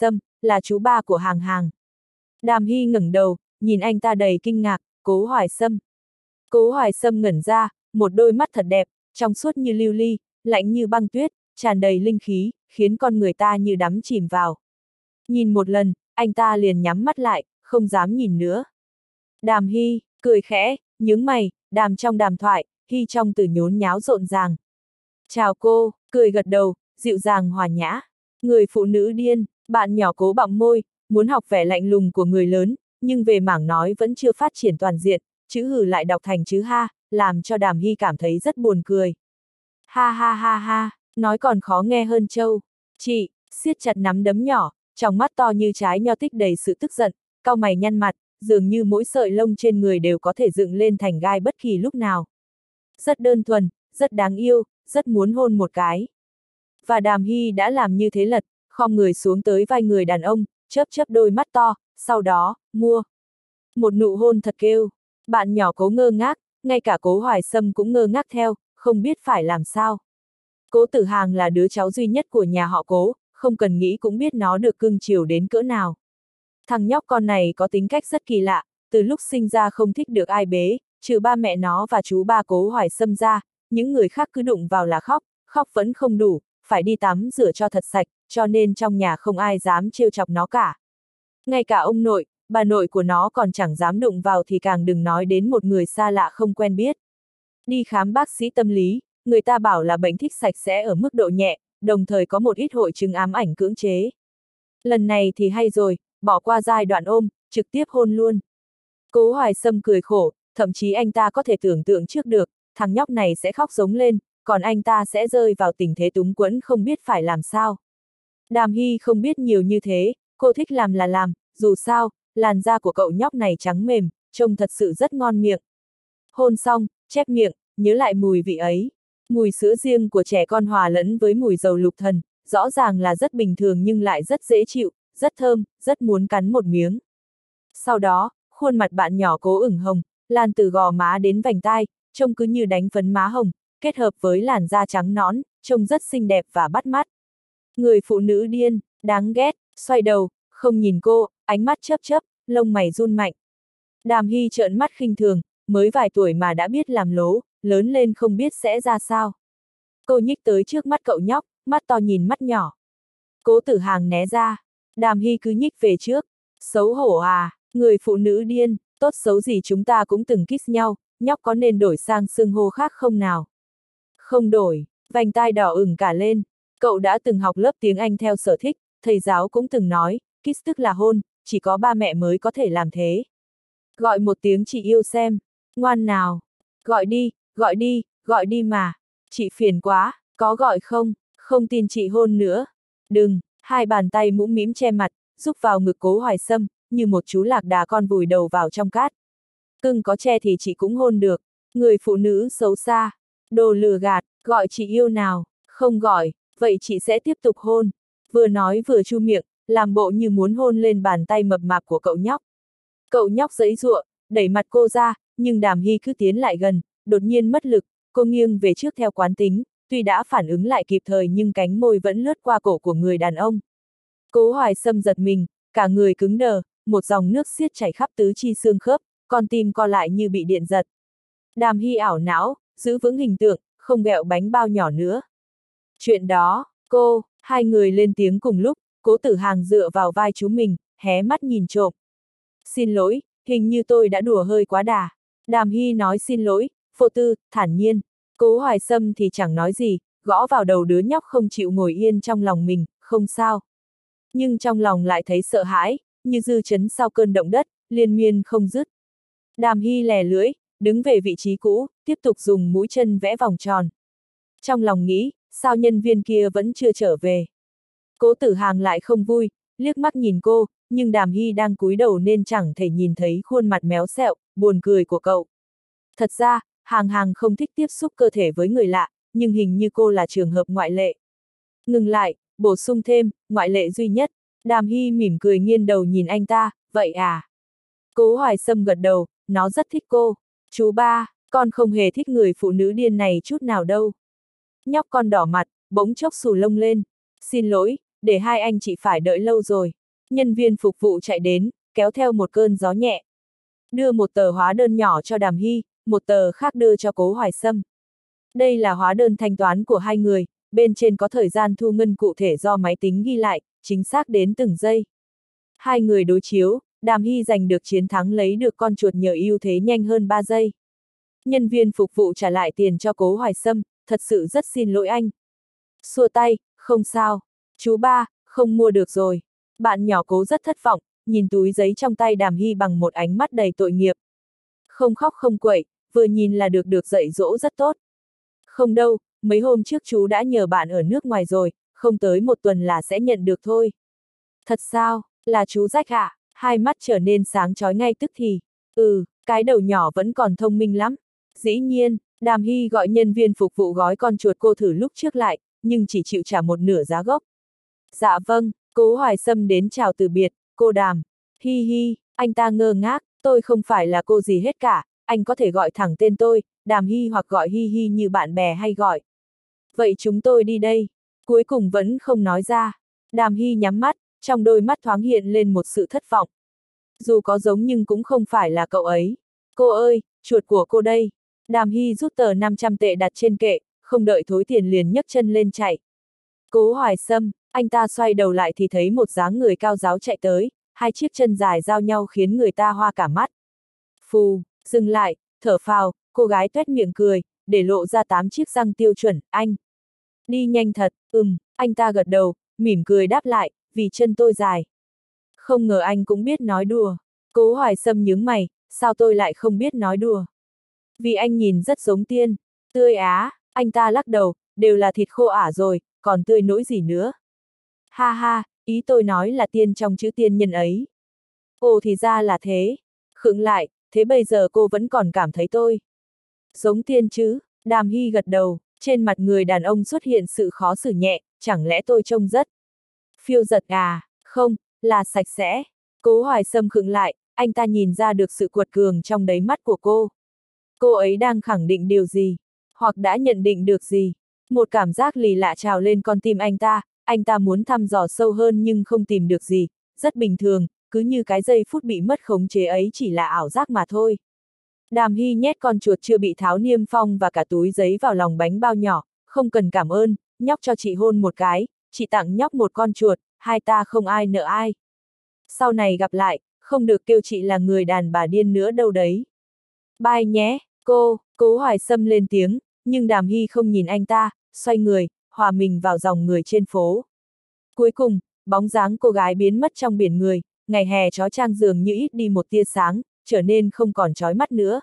là chú ba của Hàng Hàng. Đàm Hy ngẩng đầu, nhìn anh ta đầy kinh ngạc, Cố Hoài Sâm. Cố Hoài Sâm ngẩn ra, một đôi mắt thật đẹp, trong suốt như lưu ly, lạnh như băng tuyết, tràn đầy linh khí, khiến con người ta như đắm chìm vào. Nhìn một lần, anh ta liền nhắm mắt lại, không dám nhìn nữa. Đàm Hy, cười khẽ, nhướng mày, đàm trong đàm thoại, Hy trong từ nhốn nháo rộn ràng. Chào cô, cười gật đầu, dịu dàng hòa nhã. Người phụ nữ điên, bạn nhỏ Cố bặm môi, muốn học vẻ lạnh lùng của người lớn, nhưng về mảng nói vẫn chưa phát triển toàn diện, chữ hừ lại đọc thành chữ ha, làm cho Đàm Hy cảm thấy rất buồn cười. Ha ha ha ha, nói còn khó nghe hơn trâu. Chị, siết chặt nắm đấm nhỏ, trong mắt to như trái nho tích đầy sự tức giận, cau mày nhăn mặt, dường như mỗi sợi lông trên người đều có thể dựng lên thành gai bất kỳ lúc nào. Rất đơn thuần, rất đáng yêu, rất muốn hôn một cái. Và Đàm Hy đã làm như thế lật, khom người xuống tới vai người đàn ông, chớp chớp đôi mắt to, sau đó, mua. Một nụ hôn thật kêu. Bạn nhỏ Cố ngơ ngác, ngay cả Cố Hoài Sâm cũng ngơ ngác theo, không biết phải làm sao. Cố Tử Hàng là đứa cháu duy nhất của nhà họ Cố, không cần nghĩ cũng biết nó được cưng chiều đến cỡ nào. Thằng nhóc con này có tính cách rất kỳ lạ, từ lúc sinh ra không thích được ai bế, trừ ba mẹ nó và chú ba Cố Hoài Sâm ra, những người khác cứ đụng vào là khóc, khóc vẫn không đủ, phải đi tắm rửa cho thật sạch, cho nên trong nhà không ai dám trêu chọc nó cả. Ngay cả ông nội, bà nội của nó còn chẳng dám đụng vào thì càng đừng nói đến một người xa lạ không quen biết. Đi khám bác sĩ tâm lý, người ta bảo là bệnh thích sạch sẽ ở mức độ nhẹ, đồng thời có một ít hội chứng ám ảnh cưỡng chế. Lần này thì hay rồi, bỏ qua giai đoạn ôm, trực tiếp hôn luôn. Cố Hoài Sâm cười khổ, thậm chí anh ta có thể tưởng tượng trước được, thằng nhóc này sẽ khóc giống lên, còn anh ta sẽ rơi vào tình thế túng quẫn không biết phải làm sao. Đàm Hy không biết nhiều như thế, cô thích làm là làm, dù sao, làn da của cậu nhóc này trắng mềm, trông thật sự rất ngon miệng. Hôn xong, chép miệng, nhớ lại mùi vị ấy. Mùi sữa riêng của trẻ con hòa lẫn với mùi dầu lục thần, rõ ràng là rất bình thường nhưng lại rất dễ chịu, rất thơm, rất muốn cắn một miếng. Sau đó, khuôn mặt bạn nhỏ Cố ửng hồng, lan từ gò má đến vành tai, trông cứ như đánh phấn má hồng, kết hợp với làn da trắng nõn, trông rất xinh đẹp và bắt mắt. Người phụ nữ điên, đáng ghét, xoay đầu, không nhìn cô, ánh mắt chớp chớp, lông mày run mạnh. Đàm Hy trợn mắt khinh thường, mới vài tuổi mà đã biết làm lố, lớn lên không biết sẽ ra sao. Cô nhích tới trước mắt cậu nhóc, mắt to nhìn mắt nhỏ. Cố Tử Hàng né ra, Đàm Hy cứ nhích về trước. Xấu hổ à, người phụ nữ điên, tốt xấu gì chúng ta cũng từng kiss nhau, nhóc có nên đổi sang xưng hô khác không nào? Không đổi, vành tai đỏ ửng cả lên. Cậu đã từng học lớp tiếng Anh theo sở thích, thầy giáo cũng từng nói, kiss tức là hôn, chỉ có ba mẹ mới có thể làm thế. Gọi một tiếng chị yêu xem, ngoan nào, gọi đi, gọi đi, gọi đi mà, chị phiền quá, có gọi không, không tin chị hôn nữa, đừng, hai bàn tay mũm mĩm che mặt, rúc vào ngực Cố Hoài Sâm, như một chú lạc đà con vùi đầu vào trong cát. Cưng có che thì chị cũng hôn được, người phụ nữ xấu xa, đồ lừa gạt, gọi chị yêu nào, không gọi, vậy chị sẽ tiếp tục hôn, vừa nói vừa chu miệng, làm bộ như muốn hôn lên bàn tay mập mạp của cậu nhóc. Cậu nhóc giãy giụa, đẩy mặt cô ra, nhưng Đàm Hy cứ tiến lại gần, đột nhiên mất lực, cô nghiêng về trước theo quán tính, tuy đã phản ứng lại kịp thời nhưng cánh môi vẫn lướt qua cổ của người đàn ông. Cố Hoài Sâm giật mình, cả người cứng đờ, một dòng nước xiết chảy khắp tứ chi xương khớp, con tim co lại như bị điện giật. Đàm Hy ảo não, giữ vững hình tượng, không ghẹo bánh bao nhỏ nữa. Chuyện đó, cô, hai người lên tiếng cùng lúc, Cố Tử Hàng dựa vào vai chú mình, hé mắt nhìn trộm. Xin lỗi, hình như tôi đã đùa hơi quá đà. Đàm Hy nói xin lỗi, vô tư, thản nhiên. Cố Hoài Sâm thì chẳng nói gì, gõ vào đầu đứa nhóc không chịu ngồi yên trong lòng mình, không sao. Nhưng trong lòng lại thấy sợ hãi, như dư chấn sau cơn động đất, liên miên không dứt. Đàm Hy lè lưỡi, đứng về vị trí cũ, tiếp tục dùng mũi chân vẽ vòng tròn. Trong lòng nghĩ, sao nhân viên kia vẫn chưa trở về. Cố Tử Hàng lại không vui, liếc mắt nhìn cô, nhưng Đàm Hy đang cúi đầu nên chẳng thể nhìn thấy khuôn mặt méo xẹo, buồn cười của cậu. Thật ra, Hàng Hàng không thích tiếp xúc cơ thể với người lạ, nhưng hình như cô là trường hợp ngoại lệ. Ngừng lại, bổ sung thêm, ngoại lệ duy nhất. Đàm Hy mỉm cười nghiêng đầu nhìn anh ta, vậy à? Cố Hoài Sâm gật đầu, nó rất thích cô. Chú ba, con không hề thích người phụ nữ điên này chút nào đâu. Nhóc con đỏ mặt, bỗng chốc xù lông lên. Xin lỗi, để hai anh chị phải đợi lâu rồi. Nhân viên phục vụ chạy đến, kéo theo một cơn gió nhẹ. Đưa một tờ hóa đơn nhỏ cho Đàm Hy, một tờ khác đưa cho Cố Hoài Sâm. Đây là hóa đơn thanh toán của hai người, bên trên có thời gian thu ngân cụ thể do máy tính ghi lại, chính xác đến từng giây. Hai người đối chiếu, Đàm Hy giành được chiến thắng lấy được con chuột nhờ ưu thế nhanh hơn ba giây. Nhân viên phục vụ trả lại tiền cho Cố Hoài Sâm, thật sự rất xin lỗi anh. Xua tay, không sao. Chú ba, không mua được rồi. Bạn nhỏ Cố rất thất vọng, nhìn túi giấy trong tay Đàm Hy bằng một ánh mắt đầy tội nghiệp. Không khóc không quậy, vừa nhìn là được được dạy dỗ rất tốt. Không đâu, mấy hôm trước chú đã nhờ bạn ở nước ngoài rồi, không tới một tuần là sẽ nhận được thôi. Thật sao, là chú rách à? Hai mắt trở nên sáng chói ngay tức thì. Ừ, cái đầu nhỏ vẫn còn thông minh lắm. Dĩ nhiên, Đàm Hy gọi nhân viên phục vụ gói con chuột cô thử lúc trước lại, nhưng chỉ chịu trả một nửa giá gốc. Dạ vâng, Cố Hoài Sâm đến chào từ biệt, cô Đàm. Hi hi, anh ta ngơ ngác, tôi không phải là cô gì hết cả, anh có thể gọi thẳng tên tôi, Đàm Hy hoặc gọi Hi hi như bạn bè hay gọi. Vậy chúng tôi đi đây. Cuối cùng vẫn không nói ra. Đàm Hy nhắm mắt, trong đôi mắt thoáng hiện lên một sự thất vọng. Dù có giống nhưng cũng không phải là cậu ấy. Cô ơi, chuột của cô đây. Đàm Hy rút tờ năm trăm tệ đặt trên kệ, không đợi thối tiền liền nhấc chân lên chạy. Cố Hoài Sâm, anh ta xoay đầu lại thì thấy một dáng người cao ráo chạy tới, hai chiếc chân dài giao nhau khiến người ta hoa cả mắt. Phù, dừng lại, thở phào, cô gái tuét miệng cười, để lộ ra tám chiếc răng tiêu chuẩn, anh. Đi nhanh thật, ừm, anh ta gật đầu, mỉm cười đáp lại, vì chân tôi dài. Không ngờ anh cũng biết nói đùa. Cố Hoài Sâm nhướng mày, sao tôi lại không biết nói đùa? Vì anh nhìn rất giống tiên. Tươi á, anh ta lắc đầu, đều là thịt khô ả rồi, còn tươi nỗi gì nữa. Ha ha, ý tôi nói là tiên trong chữ tiên nhân ấy. Ồ thì ra là thế. Khựng lại, thế bây giờ cô vẫn còn cảm thấy tôi giống tiên chứ? Đàm Hy gật đầu, trên mặt người đàn ông xuất hiện sự khó xử nhẹ, chẳng lẽ tôi trông rất phiêu giật à? Không, là sạch sẽ. Cố Hoài Sâm khựng lại, anh ta nhìn ra được sự cuột cường trong đáy mắt của cô. Cô ấy đang khẳng định điều gì? Hoặc đã nhận định được gì? Một cảm giác lì lạ trào lên con tim anh ta, anh ta muốn thăm dò sâu hơn nhưng không tìm được gì, rất bình thường, cứ như cái giây phút bị mất khống chế ấy chỉ là ảo giác mà thôi. Đàm Hy nhét con chuột chưa bị tháo niêm phong và cả túi giấy vào lòng bánh bao nhỏ, không cần cảm ơn, nhóc cho chị hôn một cái, chị tặng nhóc một con chuột, hai ta không ai nợ ai. Sau này gặp lại, không được kêu chị là người đàn bà điên nữa đâu đấy. Bye nhé, cô, Cố Hoài Sâm lên tiếng, nhưng Đàm Hy không nhìn anh ta, xoay người, hòa mình vào dòng người trên phố. Cuối cùng, bóng dáng cô gái biến mất trong biển người, ngày hè chói chang dường như ít đi một tia sáng, trở nên không còn chói mắt nữa.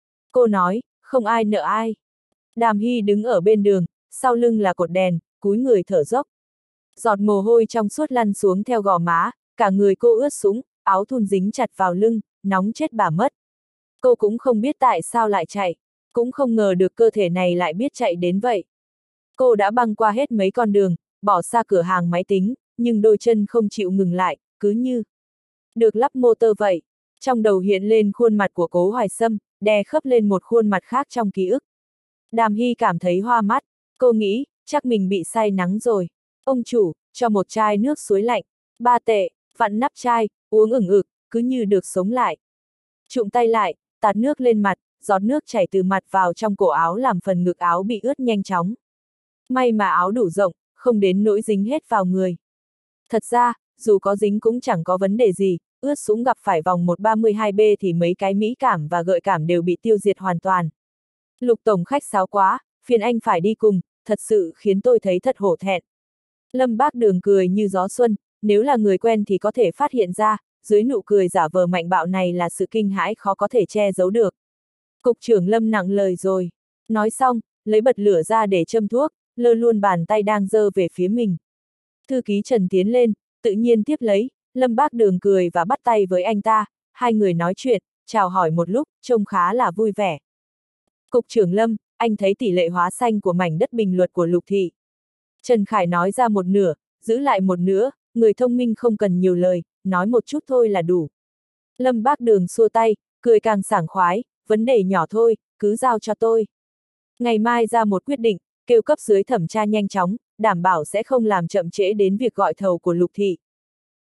Cô nói, không ai nợ ai. Đàm Hy đứng ở bên đường, sau lưng là cột đèn, cúi người thở dốc. Giọt mồ hôi trong suốt lăn xuống theo gò má, cả người cô ướt sũng, áo thun dính chặt vào lưng, nóng chết bà mất. Cô cũng không biết tại sao lại chạy, cũng không ngờ được cơ thể này lại biết chạy đến vậy. Cô đã băng qua hết mấy con đường, bỏ xa cửa hàng máy tính, nhưng đôi chân không chịu ngừng lại, cứ như được lắp motor vậy. Trong đầu hiện lên khuôn mặt của Cố Hoài Sâm, đè khớp lên một khuôn mặt khác trong ký ức. Đàm Hy cảm thấy hoa mắt, cô nghĩ, chắc mình bị say nắng rồi. Ông chủ, cho một chai nước suối lạnh, ba tệ, vặn nắp chai, uống ửng ực, cứ như được sống lại. Trụm tay lại, tạt nước lên mặt, giọt nước chảy từ mặt vào trong cổ áo làm phần ngực áo bị ướt nhanh chóng. May mà áo đủ rộng, không đến nỗi dính hết vào người. Thật ra, dù có dính cũng chẳng có vấn đề gì, ướt sũng gặp phải vòng một ba mươi hai B thì mấy cái mỹ cảm và gợi cảm đều bị tiêu diệt hoàn toàn. Lục tổng khách sáo quá, phiền anh phải đi cùng, thật sự khiến tôi thấy thật hổ thẹn. Lâm Bác Đường cười như gió xuân, nếu là người quen thì có thể phát hiện ra, dưới nụ cười giả vờ mạnh bạo này là sự kinh hãi khó có thể che giấu được. Cục trưởng Lâm nặng lời rồi. Nói xong, lấy bật lửa ra để châm thuốc, lơ luôn bàn tay đang giơ về phía mình. Thư ký Trần tiến lên, tự nhiên tiếp lấy, Lâm Bác Đường cười và bắt tay với anh ta, hai người nói chuyện, chào hỏi một lúc, trông khá là vui vẻ. Cục trưởng Lâm, anh thấy tỷ lệ hóa xanh của mảnh đất bình luật của Lục Thị. Trần Khải nói ra một nửa, giữ lại một nửa, người thông minh không cần nhiều lời, nói một chút thôi là đủ. Lâm Bác Đường xua tay, cười càng sảng khoái, vấn đề nhỏ thôi, cứ giao cho tôi. Ngày mai ra một quyết định, kêu cấp dưới thẩm tra nhanh chóng, đảm bảo sẽ không làm chậm trễ đến việc gọi thầu của Lục Thị.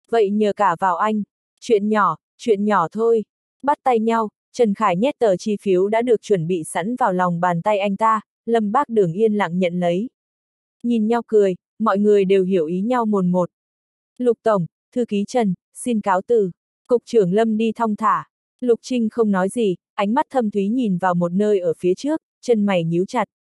Vậy nhờ cả vào anh. Chuyện nhỏ, chuyện nhỏ thôi. Bắt tay nhau, Trần Khải nhét tờ chi phiếu đã được chuẩn bị sẵn vào lòng bàn tay anh ta, Lâm Bác Đường yên lặng nhận lấy. Nhìn nhau cười, mọi người đều hiểu ý nhau mồn một. Lục Tổng, thư ký Trần, xin cáo từ. Cục trưởng Lâm đi thong thả. Lục Trinh không nói gì, ánh mắt thâm thúy nhìn vào một nơi ở phía trước, chân mày nhíu chặt.